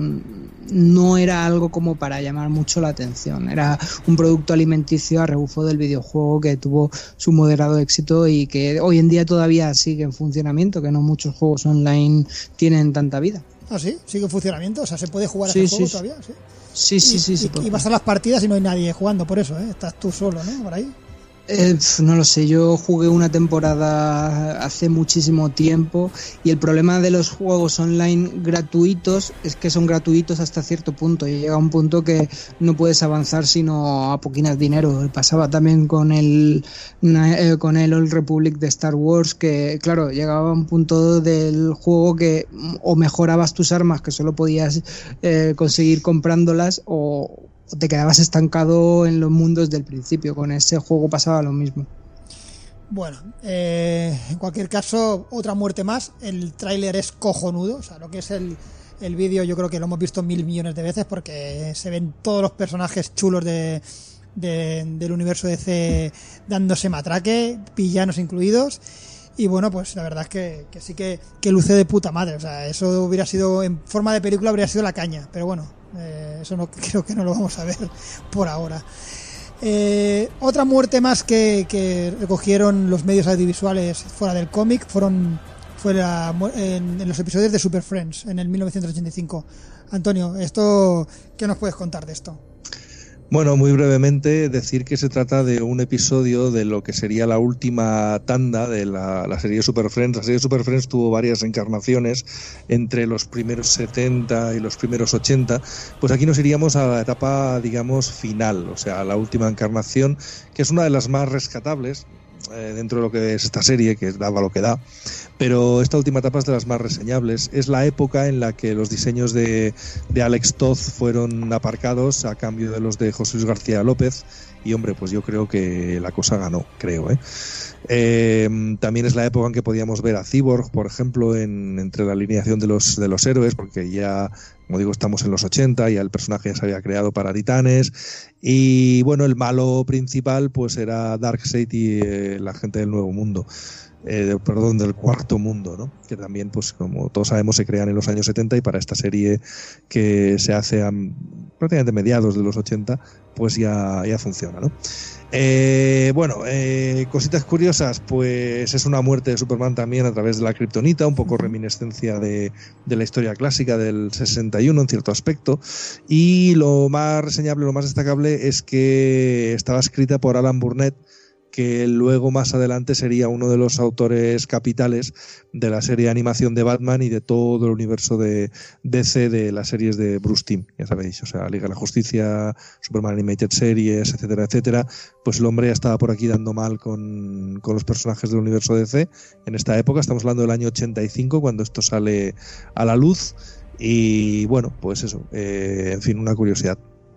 no era algo como para llamar mucho la atención. Era un producto alimenticio a rebufo del videojuego que tuvo su moderado éxito y que hoy en día todavía sigue en funcionamiento, que no muchos juegos online tienen tanta vida. ¿Ah, sí? ¿Sigue en funcionamiento? O sea, ¿se puede jugar a ese juego todavía? Sí. Sí. Y vas a las partidas y no hay nadie jugando, por eso, ¿eh? Estás tú solo, ¿no? Por ahí. No lo sé, yo jugué una temporada hace muchísimo tiempo y el problema de los juegos online gratuitos es que son gratuitos hasta cierto punto y llega un punto que no puedes avanzar sino a poquinas dinero. Pasaba también con el Old Republic de Star Wars, que claro, llegaba a un punto del juego que o mejorabas tus armas, que solo podías conseguir comprándolas, o te quedabas estancado en los mundos del principio. Con ese juego pasaba lo mismo. Bueno, en cualquier caso, otra muerte más. El tráiler es cojonudo, o sea, lo que es el vídeo yo creo que lo hemos visto 1.000 millones de veces, porque se ven todos los personajes chulos del universo DC dándose matraque, villanos incluidos. Y bueno, pues la verdad es que sí que luce de puta madre. O sea, eso hubiera sido, en forma de película, habría sido la caña. Pero bueno, eso no, creo que no lo vamos a ver por ahora. Otra muerte más que recogieron los medios audiovisuales fuera del cómic fue en los episodios de Super Friends en el 1985. Antonio, ¿qué nos puedes contar de esto? Bueno, muy brevemente decir que se trata de un episodio de lo que sería la última tanda de la serie Super Friends. La serie Super Friends tuvo varias encarnaciones entre los primeros 70 y los primeros 80. Pues aquí nos iríamos a la etapa, digamos, final, o sea, la última encarnación, que es una de las más rescatables dentro de lo que es esta serie, que daba lo que da. Pero esta última etapa es de las más reseñables. Es la época en la que los diseños de Alex Toth fueron aparcados a cambio de los de José Luis García López. Y hombre, pues yo creo que la cosa ganó, creo. También es la época en que podíamos ver a Cyborg, por ejemplo, entre la alineación de los héroes, porque ya, como digo, estamos en los 80, ya el personaje ya se había creado para Titanes. Y bueno, el malo principal pues era Darkseid y la gente del Nuevo Mundo. Del Cuarto Mundo, ¿no? Que también, pues como todos sabemos, se crean en los años 70 y para esta serie que se hace a prácticamente mediados de los 80, pues ya funciona, ¿no? Cositas curiosas, pues es una muerte de Superman también a través de la kriptonita, un poco reminiscencia de la historia clásica del 61 en cierto aspecto, y lo más reseñable, lo más destacable es que estaba escrita por Alan Burnett, que luego más adelante sería uno de los autores capitales de la serie de animación de Batman y de todo el universo de DC, de las series de Bruce Timm, ya sabéis, o sea, Liga de la Justicia, Superman Animated Series, etcétera, etcétera. Pues el hombre ya estaba por aquí dando mal con los personajes del universo DC en esta época. Estamos hablando del año 85 cuando esto sale a la luz y bueno, pues eso, en fin, una curiosidad.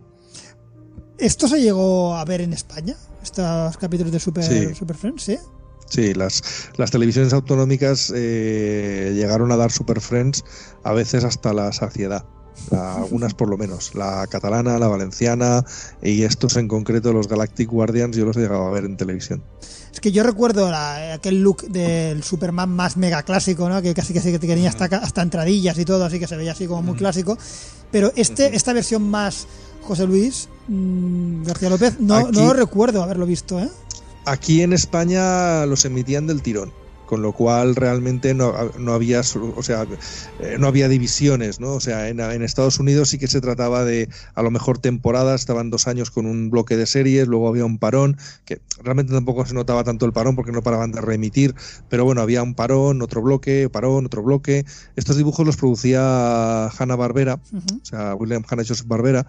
¿Esto se llegó a ver en España? ¿Estos capítulos de Super Friends? ¿Sí? Sí, las televisiones autonómicas llegaron a dar Super Friends a veces hasta la saciedad. Algunas por lo menos. La catalana, la valenciana y estos en concreto, los Galactic Guardians, yo los he llegado a ver en televisión. Es que yo recuerdo aquel look del Superman más mega clásico, ¿no? Que casi que tenía hasta entradillas y todo, así que se veía así como muy clásico. Pero esta versión más José Luis García López, no recuerdo haberlo visto, ¿eh? Aquí en España los emitían del tirón, con lo cual realmente no había, o sea, no había divisiones, ¿no? O sea, en Estados Unidos sí que se trataba de, a lo mejor, temporadas, estaban 2 años con un bloque de series, luego había un parón, que realmente tampoco se notaba tanto el parón porque no paraban de reemitir, pero bueno, había un parón, otro bloque, parón, otro bloque. Estos dibujos los producía Hanna-Barbera, o sea, William Hanna Joseph Barbera.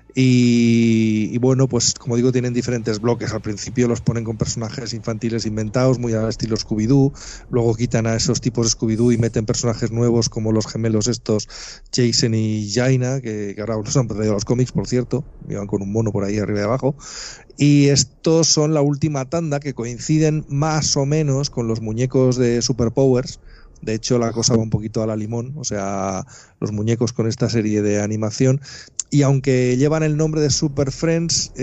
Y bueno, pues como digo, tienen diferentes bloques. Al principio los ponen con personajes infantiles inventados, muy al estilo Scooby-Doo. Luego quitan a esos tipos de Scooby-Doo y meten personajes nuevos como los gemelos estos, Jason y Jaina, que ahora los han traído a los cómics, por cierto. Iban con un mono por ahí arriba y abajo. Y estos son la última tanda, que coinciden más o menos con los muñecos de Superpowers. De hecho, la cosa va un poquito a la limón, o sea, los muñecos con esta serie de animación. Y aunque llevan el nombre de Super Friends,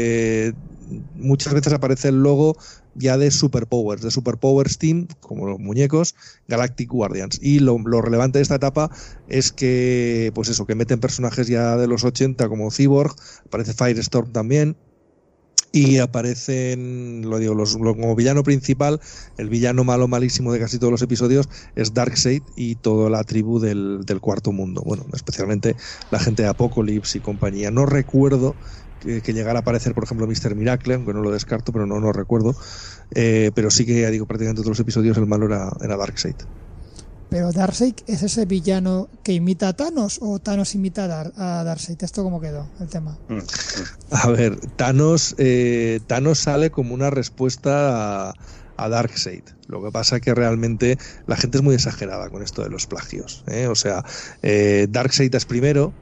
muchas veces aparece el logo ya de Superpowers Team, como los muñecos, Galactic Guardians. Y lo relevante de esta etapa es que, pues eso, que meten personajes ya de los 80 como Cyborg, aparece Firestorm también. Y aparecen, como villano principal, el villano malísimo de casi todos los episodios es Darkseid y toda la tribu del Cuarto Mundo. Bueno, especialmente la gente de Apocalypse y compañía. No recuerdo que llegara a aparecer, por ejemplo, Mr. Miracle, aunque no lo descarto, pero no recuerdo. Pero sí que, ya digo, prácticamente todos los episodios el malo era Darkseid. ¿Pero Darkseid es ese villano que imita a Thanos o Thanos imita a Darkseid? ¿Esto cómo quedó el tema? A ver, Thanos sale como una respuesta a Darkseid. Lo que pasa es que realmente la gente es muy exagerada con esto de los plagios, ¿eh? O sea, Darkseid es primero.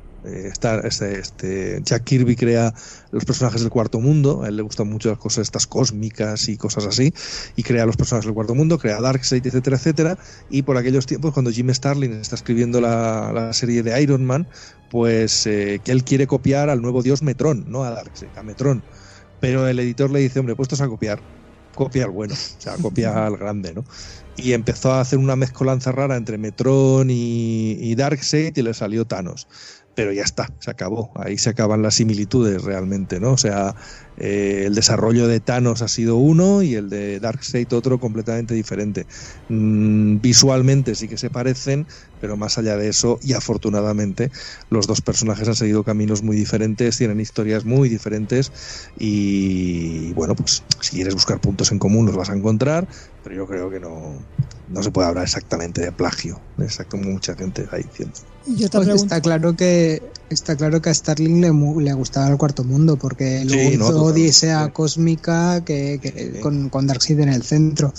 Jack Kirby crea los personajes del Cuarto Mundo, a él le gustan mucho las cosas estas cósmicas y cosas así, y crea los personajes del Cuarto Mundo, crea Darkseid, etcétera, etcétera. Y por aquellos tiempos, cuando Jim Starlin está escribiendo la serie de Iron Man, pues que él quiere copiar al nuevo dios Metron, no a Darkseid, a Metron. Pero el editor le dice, hombre, puestos a copiar, copia al bueno, o sea, copia al grande, ¿no? Y empezó a hacer una mezcolanza rara entre Metron y Darkseid y le salió Thanos. Pero ya está, se acabó. Ahí se acaban las similitudes realmente, ¿no? O sea, el desarrollo de Thanos ha sido uno y el de Darkseid otro completamente diferente. Visualmente sí que se parecen, pero más allá de eso, y afortunadamente, los dos personajes han seguido caminos muy diferentes, tienen historias muy diferentes y bueno, pues si quieres buscar puntos en común los vas a encontrar, pero yo creo que no se puede hablar exactamente de plagio, exacto, como mucha gente está diciendo. Pues está claro que a Starling le gustaba el Cuarto Mundo, porque luego hizo Odisea Cósmica con Darkseid en el centro.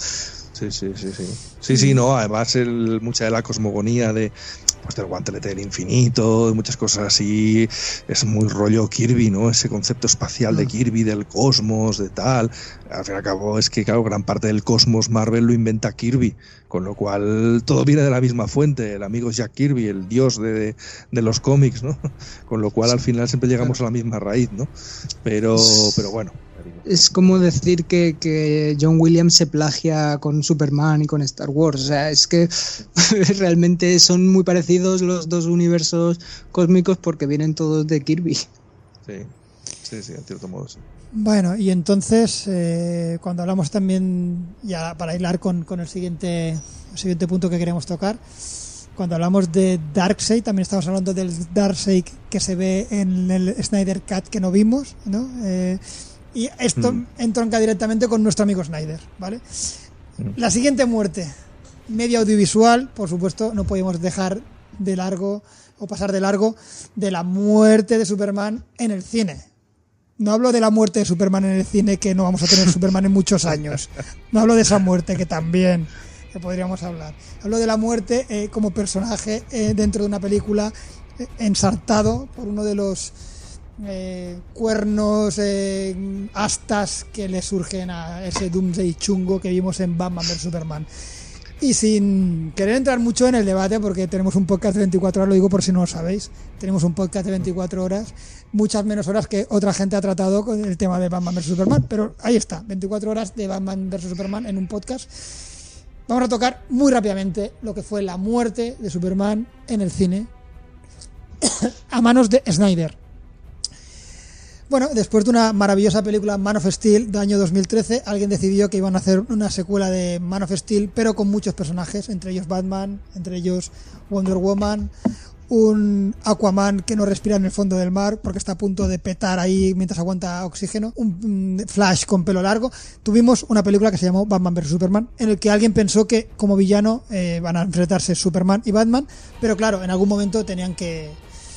Sí, no, además mucha de la cosmogonía del guantelete del infinito, de muchas cosas así, es muy rollo Kirby, ¿no? Ese concepto espacial de Kirby, del cosmos, de tal. Al fin y al cabo es que, claro, gran parte del cosmos Marvel lo inventa Kirby, con lo cual todo viene de la misma fuente. El amigo Jack Kirby, el dios de los cómics, ¿no? Con lo cual al final siempre llegamos a la misma raíz, ¿no? Pero bueno. Es como decir que John Williams se plagia con Superman y con Star Wars. O sea, es que realmente son muy parecidos los dos universos cósmicos porque vienen todos de Kirby. Sí, en cierto modo sí. Bueno, y entonces cuando hablamos también, ya para hilar con el siguiente punto que queremos tocar, cuando hablamos de Darkseid, también estamos hablando del Darkseid que se ve en el Snyder Cut que no vimos, ¿no? Y esto entronca directamente con nuestro amigo Snyder, ¿vale? La siguiente muerte, medio audiovisual, por supuesto, no podemos dejar de largo o pasar de largo de la muerte de Superman en el cine. No hablo de la muerte de Superman en el cine, que no vamos a tener Superman en muchos años. No hablo de esa muerte, que también que podríamos hablar. Hablo de la muerte como personaje dentro de una película ensartado por uno de los cuernos astas que le surgen a ese Doomsday chungo que vimos en Batman vs Superman. Y sin querer entrar mucho en el debate, porque tenemos un podcast de 24 horas, lo digo por si no lo sabéis, tenemos un podcast de 24 horas, muchas menos horas que otra gente ha tratado con el tema de Batman vs Superman, pero ahí está, 24 horas de Batman vs Superman en un podcast. Vamos a tocar muy rápidamente lo que fue la muerte de Superman en el cine a manos de Snyder. Bueno, después de una maravillosa película Man of Steel del año 2013, alguien decidió que iban a hacer una secuela de Man of Steel, pero con muchos personajes, entre ellos Batman, entre ellos Wonder Woman, un Aquaman que no respira en el fondo del mar porque está a punto de petar ahí mientras aguanta oxígeno, un Flash con pelo largo. Tuvimos una película que se llamó Batman vs Superman, en el que alguien pensó que como villano van a enfrentarse Superman y Batman, pero claro, en algún momento tenían que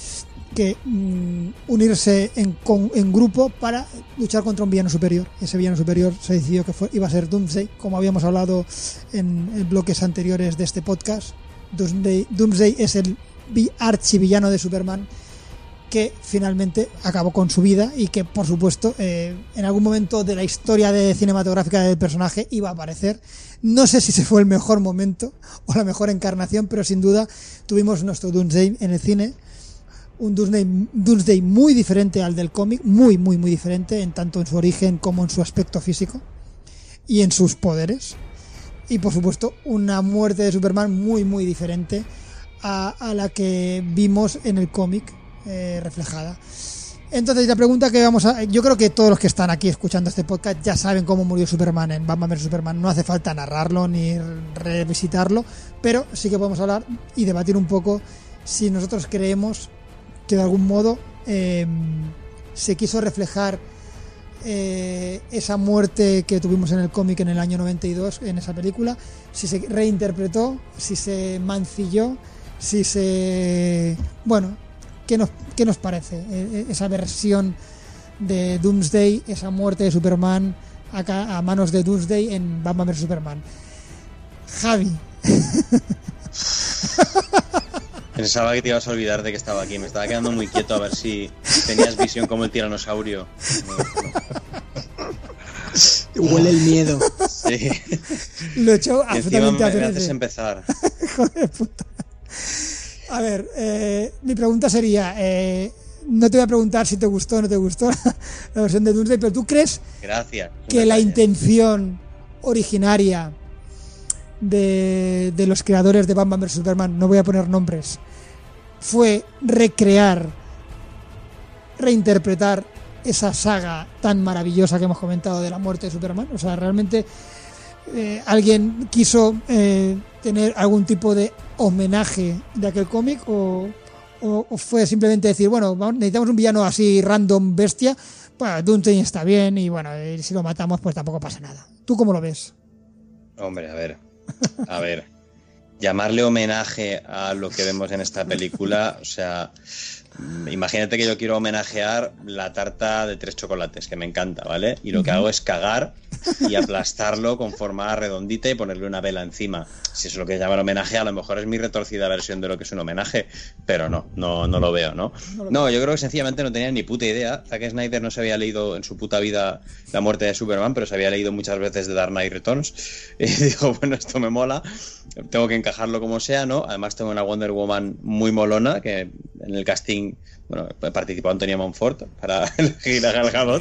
unirse en grupo para luchar contra un villano superior. Ese villano superior se decidió que iba a ser Doomsday, como habíamos hablado en bloques anteriores de este podcast. Doomsday es el archivillano de Superman que finalmente acabó con su vida y que, por supuesto, en algún momento de la historia cinematográfica del personaje iba a aparecer. No sé si ese fue el mejor momento o la mejor encarnación, pero sin duda tuvimos nuestro Doomsday en el cine. Un Doomsday muy diferente al del cómic, muy diferente, en tanto en su origen como en su aspecto físico y en sus poderes. Y por supuesto una muerte de Superman muy diferente a la que vimos en el cómic reflejada. Entonces la pregunta que yo creo que todos los que están aquí escuchando este podcast ya saben cómo murió Superman en Batman vs Superman. No hace falta narrarlo ni revisitarlo, pero sí que podemos hablar y debatir un poco si nosotros creemos que de algún modo se quiso reflejar esa muerte que tuvimos en el cómic en el año 92 en esa película, si se reinterpretó, si se mancilló, si se... Bueno, ¿qué nos parece esa versión de Doomsday, esa muerte de Superman acá a manos de Doomsday en Batman vs Superman? Javi. Pensaba que te ibas a olvidar de que estaba aquí. Me estaba quedando muy quieto a ver si tenías visión como el tiranosaurio. Huele el miedo. Sí. Lo he hecho absolutamente antes de empezar. Joder de puta. A ver, mi pregunta sería, no te voy a preguntar si te gustó o no te gustó la versión de Doomsday, pero ¿tú crees que la intención originaria de los creadores de Batman vs Superman, no voy a poner nombres, fue reinterpretar esa saga tan maravillosa que hemos comentado de la muerte de Superman? O sea, realmente ¿Alguien quiso tener algún tipo de homenaje de aquel cómic o fue simplemente decir, bueno, necesitamos un villano así random bestia, bueno, Doomsday está bien y bueno, si lo matamos pues tampoco pasa nada? ¿Tú cómo lo ves? Hombre, a ver, llamarle homenaje a lo que vemos en esta película, o sea, imagínate que yo quiero homenajear la tarta de 3 chocolates, que me encanta, ¿vale? Y lo que hago es cagar y aplastarlo con forma redondita y ponerle una vela encima. Si eso es lo que llaman homenaje, a lo mejor es mi retorcida versión de lo que es un homenaje, pero no lo veo, ¿no? No, yo creo que sencillamente no tenía ni puta idea. Zack Snyder no se había leído en su puta vida La muerte de Superman, pero se había leído muchas veces The Dark Knight Returns. Y digo, bueno, esto me mola, tengo que encajarlo como sea, ¿no? Además tengo una Wonder Woman muy molona, que en el casting, bueno, participó Antonia Monfort para elegir a Gal Gadot.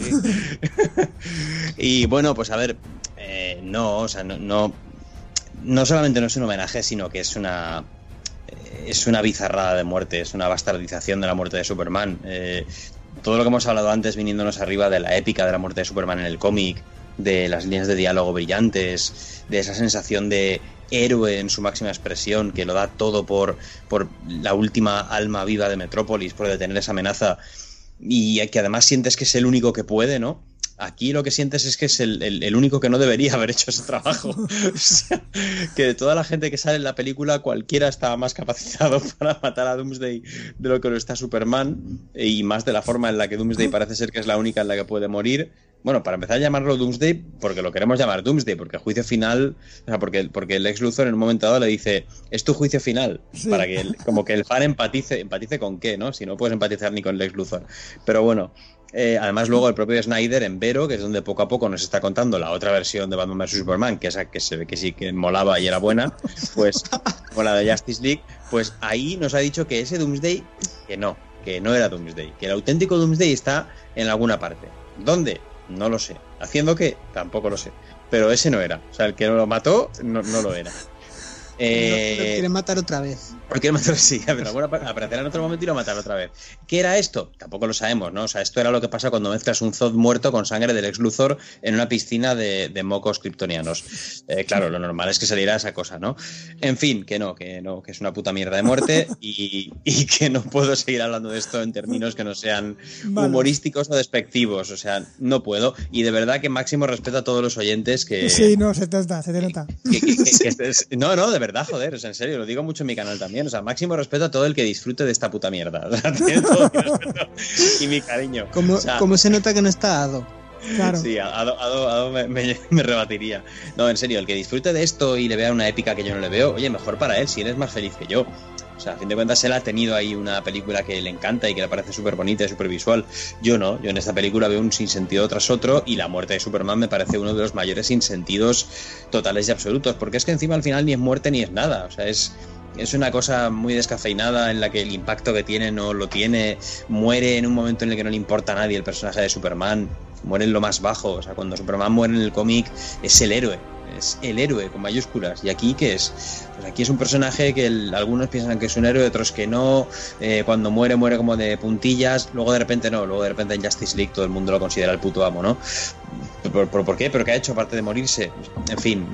Y bueno, pues a ver, no solamente no es un homenaje, sino que es una bizarrada de muerte, es una bastardización de la muerte de Superman. Todo lo que hemos hablado antes, viniéndonos arriba de la épica de la muerte de Superman en el cómic, de las líneas de diálogo brillantes, de esa sensación de héroe en su máxima expresión, que lo da todo por la última alma viva de Metrópolis, por detener esa amenaza, y que además sientes que es el único que puede, ¿no? Aquí lo que sientes es que es el único que no debería haber hecho ese trabajo. O sea, que de toda la gente que sale en la película, cualquiera estaba más capacitado para matar a Doomsday de lo que lo está Superman, y más de la forma en la que Doomsday parece ser que es la única en la que puede morir. Bueno, para empezar a llamarlo Doomsday, porque lo queremos llamar Doomsday, porque el juicio final, o sea, porque el Lex Luthor en un momento dado le dice, es tu juicio final, sí. Para que como que el fan empatice con qué, ¿no? Si no puedes empatizar ni con Lex Luthor. Pero bueno, además luego el propio Snyder en Vero, que es donde poco a poco nos está contando la otra versión de Batman vs Superman, que esa que se ve que sí que molaba y era buena, pues con la de Justice League, pues ahí nos ha dicho que ese Doomsday, que no era Doomsday, que el auténtico Doomsday está en alguna parte. ¿Dónde? No lo sé. ¿Haciendo qué? Tampoco lo sé. Pero ese no era. O sea, el que lo mató no lo era. Lo quiere matar otra vez. Lo quiere matar, sí. Pero bueno, aparecerá en otro momento y lo matará otra vez. ¿Qué era esto? Tampoco lo sabemos, ¿no? O sea, esto era lo que pasa cuando mezclas un Zod muerto con sangre del Lex Luthor en una piscina de mocos kryptonianos. Claro, lo normal es que saliera esa cosa, ¿no? En fin, que es una puta mierda de muerte y que no puedo seguir hablando de esto en términos que no sean humorísticos o despectivos. O sea, no puedo. Y de verdad que máximo respeto a todos los oyentes que... Sí, no, se te nota. No, de verdad, joder, o sea, en serio, lo digo mucho en mi canal también, o sea, máximo respeto a todo el que disfrute de esta puta mierda, o sea, tiene todo mi respeto y mi cariño. ¿Cómo se nota que no está Ado? Claro. Sí, Ado me rebatiría. No, en serio, el que disfrute de esto y le vea una épica que yo no le veo, oye, mejor para él, si él es más feliz que yo. O sea, a fin de cuentas él ha tenido ahí una película que le encanta y que le parece súper bonita y súper visual. Yo no, yo en esta película veo un sinsentido tras otro y la muerte de Superman me parece uno de los mayores sinsentidos totales y absolutos, porque es que encima al final ni es muerte ni es nada, o sea, es una cosa muy descafeinada en la que el impacto que tiene no lo tiene, muere en un momento en el que no le importa a nadie el personaje de Superman, muere en lo más bajo, o sea, cuando Superman muere en el cómic es el héroe con mayúsculas, y aquí ¿qué es? Pues aquí es un personaje que algunos piensan que es un héroe, otros que no, cuando muere como de puntillas, luego de repente en Justice League todo el mundo lo considera el puto amo, ¿no? ¿Por qué? ¿Pero qué ha hecho aparte de morirse? En fin,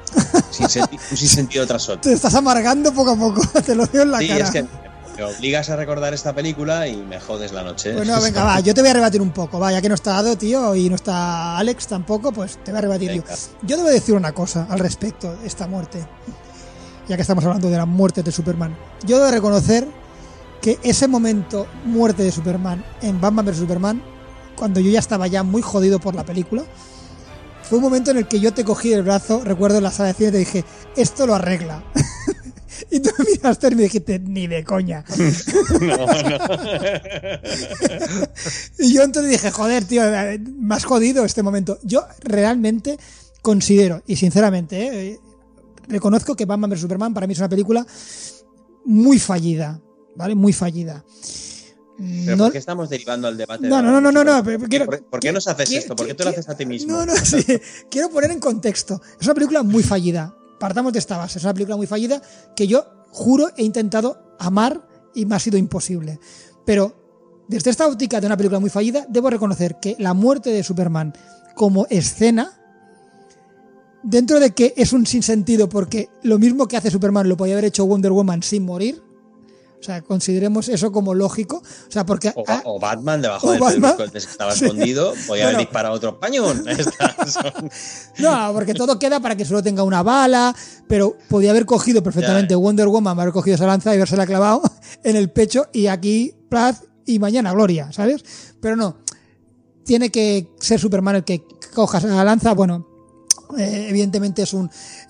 sin sentido tras otro. Te estás amargando poco a poco, te lo veo en la cara. Sí, es que me obligas a recordar esta película y me jodes la noche. Bueno, venga, va, yo te voy a rebatir un poco, va, ya que no está Ado, tío, y no está Alex tampoco, pues te voy a rebatir yo. Yo debo decir una cosa al respecto de esta muerte, ya que estamos hablando de la muerte de Superman. Yo debo reconocer que ese momento muerte de Superman en Batman vs Superman, cuando yo ya estaba ya muy jodido por la película, fue un momento en el que yo te cogí el brazo, recuerdo en la sala de cine, y te dije, esto lo arregla. Y tú me miraste y me dijiste, ni de coña. No. Y yo entonces dije, joder, tío, me has jodido este momento. Yo realmente considero, y sinceramente, reconozco que Batman vs Superman para mí es una película muy fallida, ¿vale? Muy fallida. ¿Pero por qué estamos derivando al debate? No. ¿Por qué nos haces esto? ¿Por qué tú lo haces a ti mismo? No, sí. Quiero poner en contexto. Es una película muy fallida. Partamos de esta base. Es una película muy fallida que yo juro he intentado amar y me ha sido imposible. Pero desde esta óptica de una película muy fallida, debo reconocer que la muerte de Superman como escena dentro de que es un sinsentido, porque lo mismo que hace Superman lo podía haber hecho Wonder Woman sin morir. O sea, consideremos eso como lógico. O sea, porque o Batman debajo del Batman, que estaba escondido, podía haber disparado otro pañón. No, porque todo queda para que solo tenga una bala, pero podía haber cogido perfectamente Wonder Woman, haber cogido esa lanza y habérsela clavado en el pecho y aquí paz y mañana gloria, ¿sabes? Pero no, tiene que ser Superman el que coja esa lanza. Bueno, evidentemente es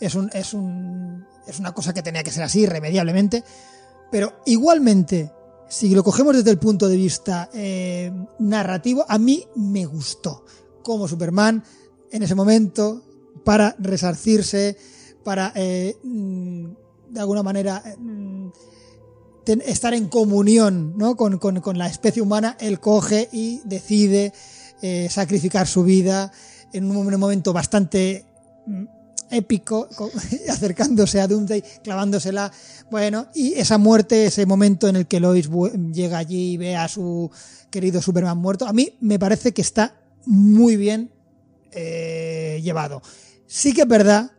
una cosa que tenía que ser así, irremediablemente. Pero igualmente, si lo cogemos desde el punto de vista narrativo, a mí me gustó como Superman en ese momento, para resarcirse, para de alguna manera estar en comunión, ¿no? con la especie humana. Él coge y decide sacrificar su vida en un momento bastante épico, acercándose a Doomsday, clavándosela, bueno, y esa muerte, ese momento en el que Lois llega allí y ve a su querido Superman muerto, a mí me parece que está muy bien llevado. Sí que es verdad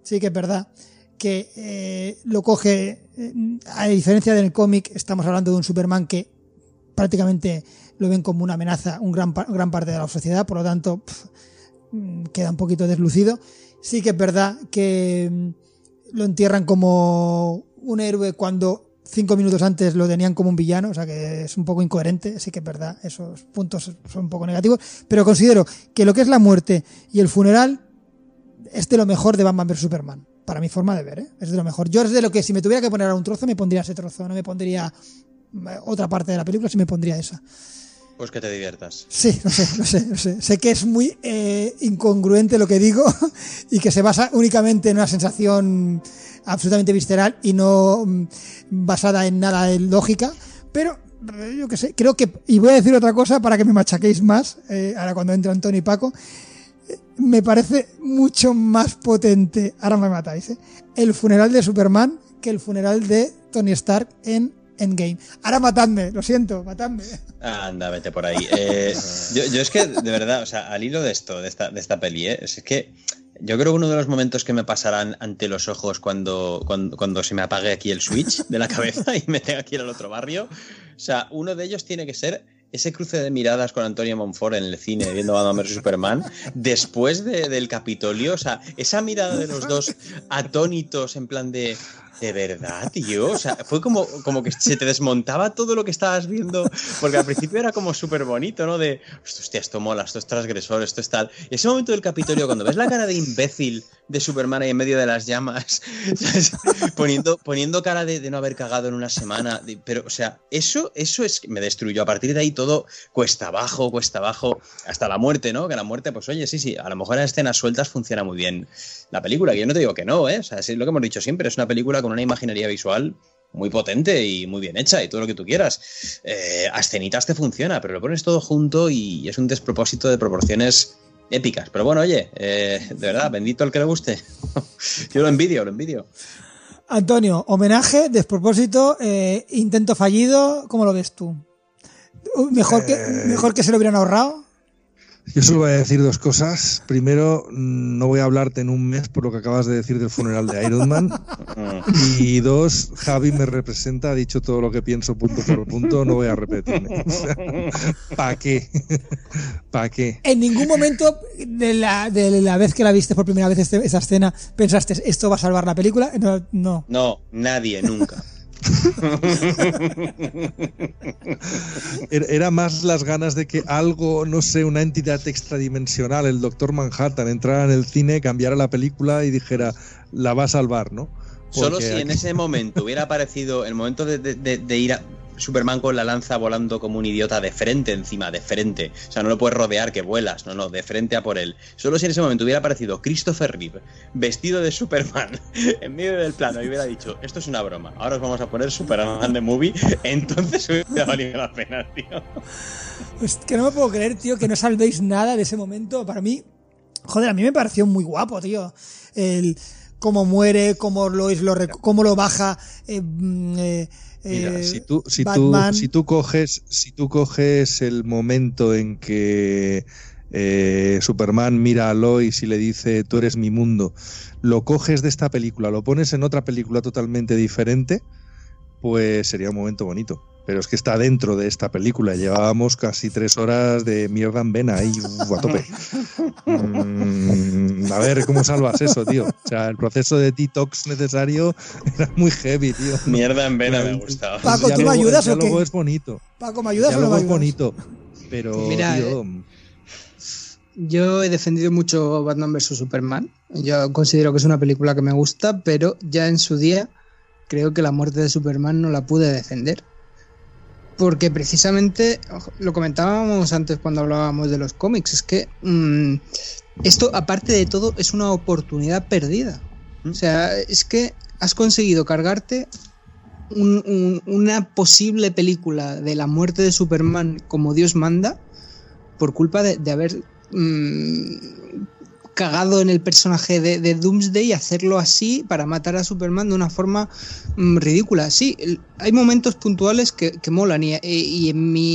que lo coge, a diferencia del cómic, estamos hablando de un Superman que prácticamente lo ven como una amenaza gran parte de la sociedad, por lo tanto queda un poquito deslucido. Sí que es verdad que lo entierran como un héroe cuando 5 minutos antes lo tenían como un villano, o sea que es un poco incoherente. Sí que es verdad, esos puntos son un poco negativos, pero considero que lo que es la muerte y el funeral es de lo mejor de Batman vs Superman, para mi forma de ver, ¿eh? Es de lo mejor. Yo es de lo que, si me tuviera que poner a un trozo, me pondría ese trozo, no me pondría otra parte de la película, si me pondría esa. Pues que te diviertas. Sí, lo sé. Sé que es muy incongruente lo que digo y que se basa únicamente en una sensación absolutamente visceral y no basada en nada de lógica, pero yo qué sé, creo que, y voy a decir otra cosa para que me machaquéis más, ahora cuando entran Tony y Paco, me parece mucho más potente, ahora me matáis, el funeral de Superman que el funeral de Tony Stark en Endgame. Ahora matadme, lo siento, matadme. Anda, vete por ahí. Yo es que, de verdad, o sea, al hilo de esto, de esta peli, es que yo creo que uno de los momentos que me pasarán ante los ojos cuando se me apague aquí el switch de la cabeza y me tenga que ir al otro barrio, o sea, uno de ellos tiene que ser ese cruce de miradas con Antonio Monfort en el cine viendo Batman vs Superman después del Capitolio, o sea, esa mirada de los dos atónitos en plan de verdad, tío, o sea, fue como que se te desmontaba todo lo que estabas viendo, porque al principio era como súper bonito, ¿no? De, hostia, esto mola, esto es transgresor, esto es tal. Y ese momento del Capitolio, cuando ves la cara de imbécil de Superman ahí en medio de las llamas, ¿sabes? Poniendo cara de no haber cagado en una semana, pero, o sea, eso es, me destruyó. A partir de ahí todo cuesta abajo, hasta la muerte, ¿no? Que la muerte, pues oye, sí, a lo mejor en escenas sueltas funciona muy bien la película, que yo no te digo que no, o sea, es lo que hemos dicho siempre, es una película con una imaginería visual muy potente y muy bien hecha y todo lo que tú quieras. A escenitas te funciona, pero lo pones todo junto y es un despropósito de proporciones épicas. Pero bueno, oye, de verdad, bendito el que le guste. Yo lo envidio. Antonio, homenaje, despropósito, intento fallido, ¿cómo lo ves tú? ¿Mejor que se lo hubieran ahorrado? Yo solo voy a decir dos cosas. Primero, no voy a hablarte en un mes por lo que acabas de decir del funeral de Iron Man. Y dos, Javi me representa, ha dicho todo lo que pienso punto por punto, no voy a repetirme. ¿Para qué? ¿Para qué? En ningún momento de la vez que la viste por primera vez esa escena pensaste, ¿esto va a salvar la película? No. No, nadie, nunca. Era más las ganas de que algo, no sé, una entidad extradimensional, el Doctor Manhattan, entrara en el cine, cambiara la película y dijera, la va a salvar, ¿no? Porque solo si en ese momento hubiera aparecido el momento de ir a Superman con la lanza volando como un idiota de frente encima, de frente. O sea, no lo puedes rodear que vuelas, no, de frente a por él. Solo si en ese momento hubiera aparecido Christopher Reeve vestido de Superman en medio del plano y hubiera dicho, esto es una broma, ahora os vamos a poner Superman de movie, entonces hubiera valido la pena, tío. Pues que no me puedo creer, tío, que no salvéis nada de ese momento. Para mí, joder, a mí me pareció muy guapo, tío. Cómo muere, cómo lo baja. Mira, si tú coges el momento en que Superman mira a Lois y le dice tú eres mi mundo, lo coges de esta película, lo pones en otra película totalmente diferente, pues sería un momento bonito. Pero es que está dentro de esta película. Llevábamos casi 3 horas de mierda en vena ahí, a tope. A ver, ¿cómo salvas eso, tío? O sea, el proceso de detox necesario era muy heavy, tío. Mierda en vena me ha gustado. Paco, ¿tú me ayudas o qué? Luego es bonito. Paco, ¿me ayudas o no me ayudas? Es bonito. Pero, mira, tío... Yo he defendido mucho Batman vs Superman. Yo considero que es una película que me gusta, pero ya en su día creo que la muerte de Superman no la pude defender. Porque precisamente, lo comentábamos antes cuando hablábamos de los cómics, es que esto, aparte de todo, es una oportunidad perdida. O sea, es que has conseguido cargarte una posible película de la muerte de Superman como Dios manda por culpa de haber cagado en el personaje de Doomsday y hacerlo así para matar a Superman de una forma ridícula. Sí, hay momentos puntuales que molan y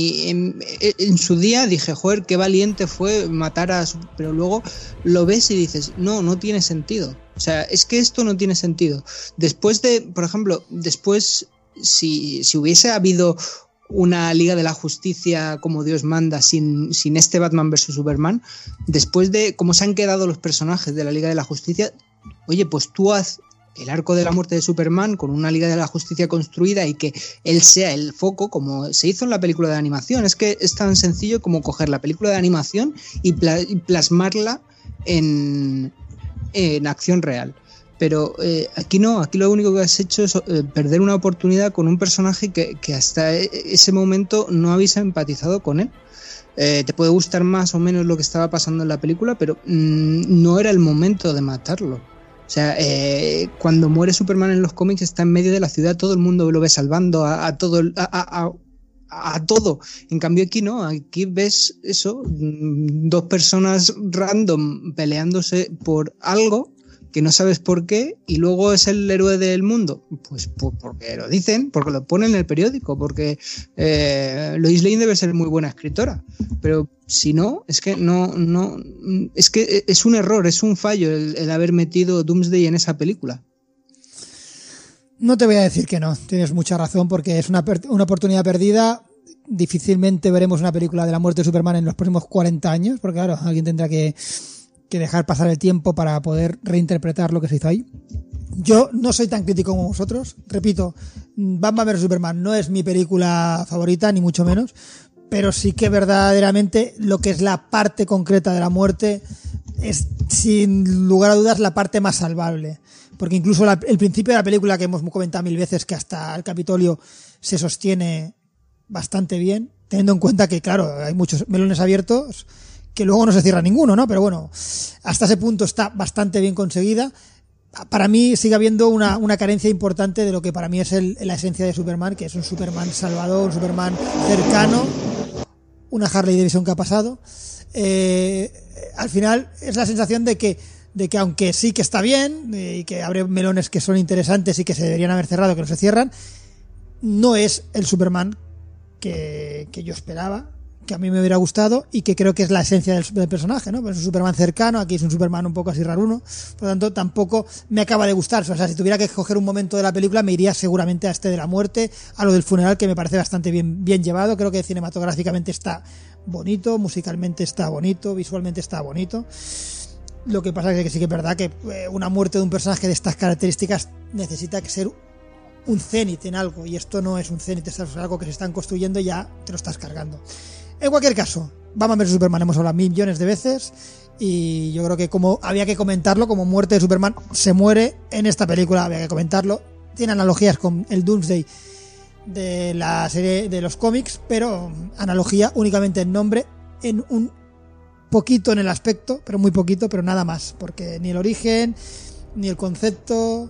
en su día dije, joder, qué valiente fue matar a Superman, pero luego lo ves y dices, no tiene sentido. O sea, es que esto no tiene sentido. Después de, por ejemplo, si hubiese habido una Liga de la Justicia como Dios manda sin este Batman vs Superman, después de cómo se han quedado los personajes de la Liga de la Justicia, oye, pues tú haz el arco de la muerte de Superman con una Liga de la Justicia construida y que él sea el foco, como se hizo en la película de animación. Es que es tan sencillo como coger la película de animación y plasmarla en acción real. Pero aquí no, aquí lo único que has hecho es perder una oportunidad con un personaje que hasta ese momento no habéis empatizado con él. Te puede gustar más o menos lo que estaba pasando en la película, pero no era el momento de matarlo. O sea, cuando muere Superman en los cómics está en medio de la ciudad, todo el mundo lo ve salvando a todo. A todo. En cambio aquí no, aquí ves eso, 2 personas random peleándose por algo que no sabes por qué, y luego es el héroe del mundo. Pues porque lo dicen, porque lo ponen en el periódico, porque Lois Lane debe ser muy buena escritora, pero si no, es que no, es que es un error, es un fallo el haber metido Doomsday en esa película. No te voy a decir que no, tienes mucha razón, porque es una oportunidad perdida. Difícilmente veremos una película de la muerte de Superman en los próximos 40 años, porque claro, alguien tendrá que dejar pasar el tiempo para poder reinterpretar lo que se hizo ahí. Yo no soy tan crítico como vosotros. Repito, Batman vs Superman no es mi película favorita, ni mucho menos, pero sí que verdaderamente lo que es la parte concreta de la muerte es, sin lugar a dudas, la parte más salvable. Porque incluso el principio de la película, que hemos comentado 1000 veces, que hasta el Capitolio se sostiene bastante bien, teniendo en cuenta que, claro, hay muchos melones abiertos que luego no se cierra ninguno, ¿no? Pero bueno, hasta ese punto está bastante bien conseguida. Para mí sigue habiendo una carencia importante de lo que para mí es la esencia de Superman, que es un Superman salvador, un Superman cercano, una Harley Davidson que ha pasado. Al final es la sensación de que aunque sí que está bien y que abre melones que son interesantes y que se deberían haber cerrado, que no se cierran, no es el Superman que yo esperaba, que a mí me hubiera gustado y que creo que es la esencia del personaje, ¿no? Pues es un Superman cercano, aquí es un Superman un poco así raruno, por lo tanto tampoco me acaba de gustar. O sea, si tuviera que escoger un momento de la película me iría seguramente a este de la muerte, a lo del funeral, que me parece bastante bien llevado. Creo que cinematográficamente está bonito, musicalmente está bonito, visualmente está bonito. Lo que pasa es que sí que es verdad que una muerte de un personaje de estas características necesita que ser un cenit en algo, y esto no es un cenit, es algo que se están construyendo y ya te lo estás cargando. En cualquier caso, Batman vs Superman hemos hablado millones de veces y yo creo que como había que comentarlo, como muerte de Superman se muere en esta película, había que comentarlo. Tiene analogías con el Doomsday de la serie de los cómics, pero analogía únicamente en nombre, en un poquito en el aspecto, pero muy poquito, pero nada más, porque ni el origen, ni el concepto,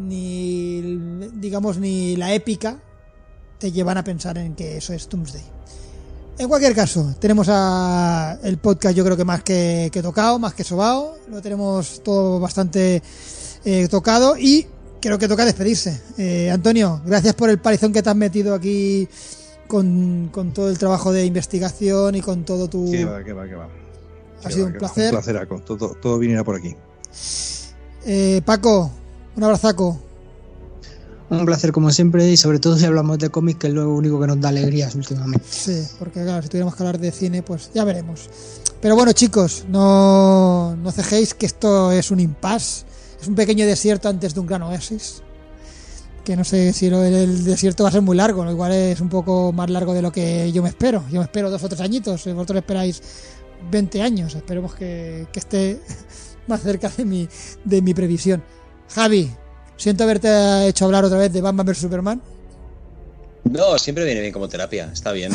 ni digamos ni la épica te llevan a pensar en que eso es Doomsday. En cualquier caso, tenemos el podcast, yo creo que más que tocado, más que sobao, lo tenemos todo bastante tocado y creo que toca despedirse. Antonio, gracias por el palizón que te has metido aquí con todo el trabajo de investigación y con todo tu... ¿Qué va? Ha sido un placer. Un placeraco. Todo viniera por aquí. Paco, un abrazaco. Un placer como siempre, y sobre todo si hablamos de cómics, que es lo único que nos da alegrías últimamente. Sí, porque claro, si tuviéramos que hablar de cine, pues ya veremos. Pero bueno, chicos, no cejéis que esto es un impasse, es un pequeño desierto antes de un gran oasis. Que no sé si el desierto va a ser muy largo, ¿no? Igual es un poco más largo de lo que yo me espero. Yo me espero 2 o 3 añitos, vosotros esperáis 20 años. Esperemos que esté más cerca de mi previsión. Javi, siento haberte hecho hablar otra vez de Batman vs Superman. No, siempre viene bien como terapia, está bien.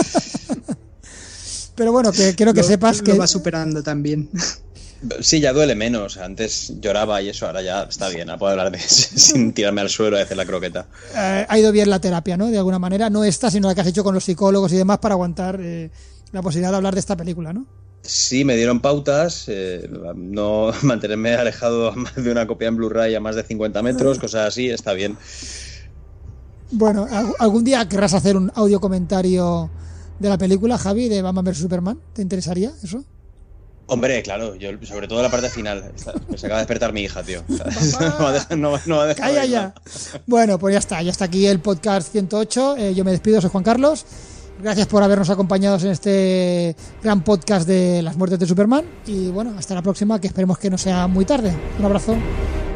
Pero bueno, que quiero que sepas que lo va superando también. Sí, ya duele menos. Antes lloraba y eso, ahora ya está bien. Ahora puedo hablar de sin tirarme al suelo y hacer la croqueta. Ha ido bien la terapia, ¿no? De alguna manera, no esta, sino la que has hecho con los psicólogos y demás para aguantar la posibilidad de hablar de esta película, ¿no? Sí, me dieron pautas, no mantenerme alejado de una copia en Blu-ray a más de 50 metros, cosas así, está bien. Bueno, ¿algún día querrás hacer un audio comentario de la película, Javi, de Batman vs Superman? ¿Te interesaría eso? Hombre, claro, yo sobre todo la parte final. Se acaba de despertar mi hija, tío. No va a dejar ¡Calla ya! Bueno, pues ya está aquí el podcast 108. Yo me despido, soy Juan Carlos. Gracias por habernos acompañado en este gran podcast de las muertes de Superman. Y bueno, hasta la próxima, que esperemos que no sea muy tarde. Un abrazo.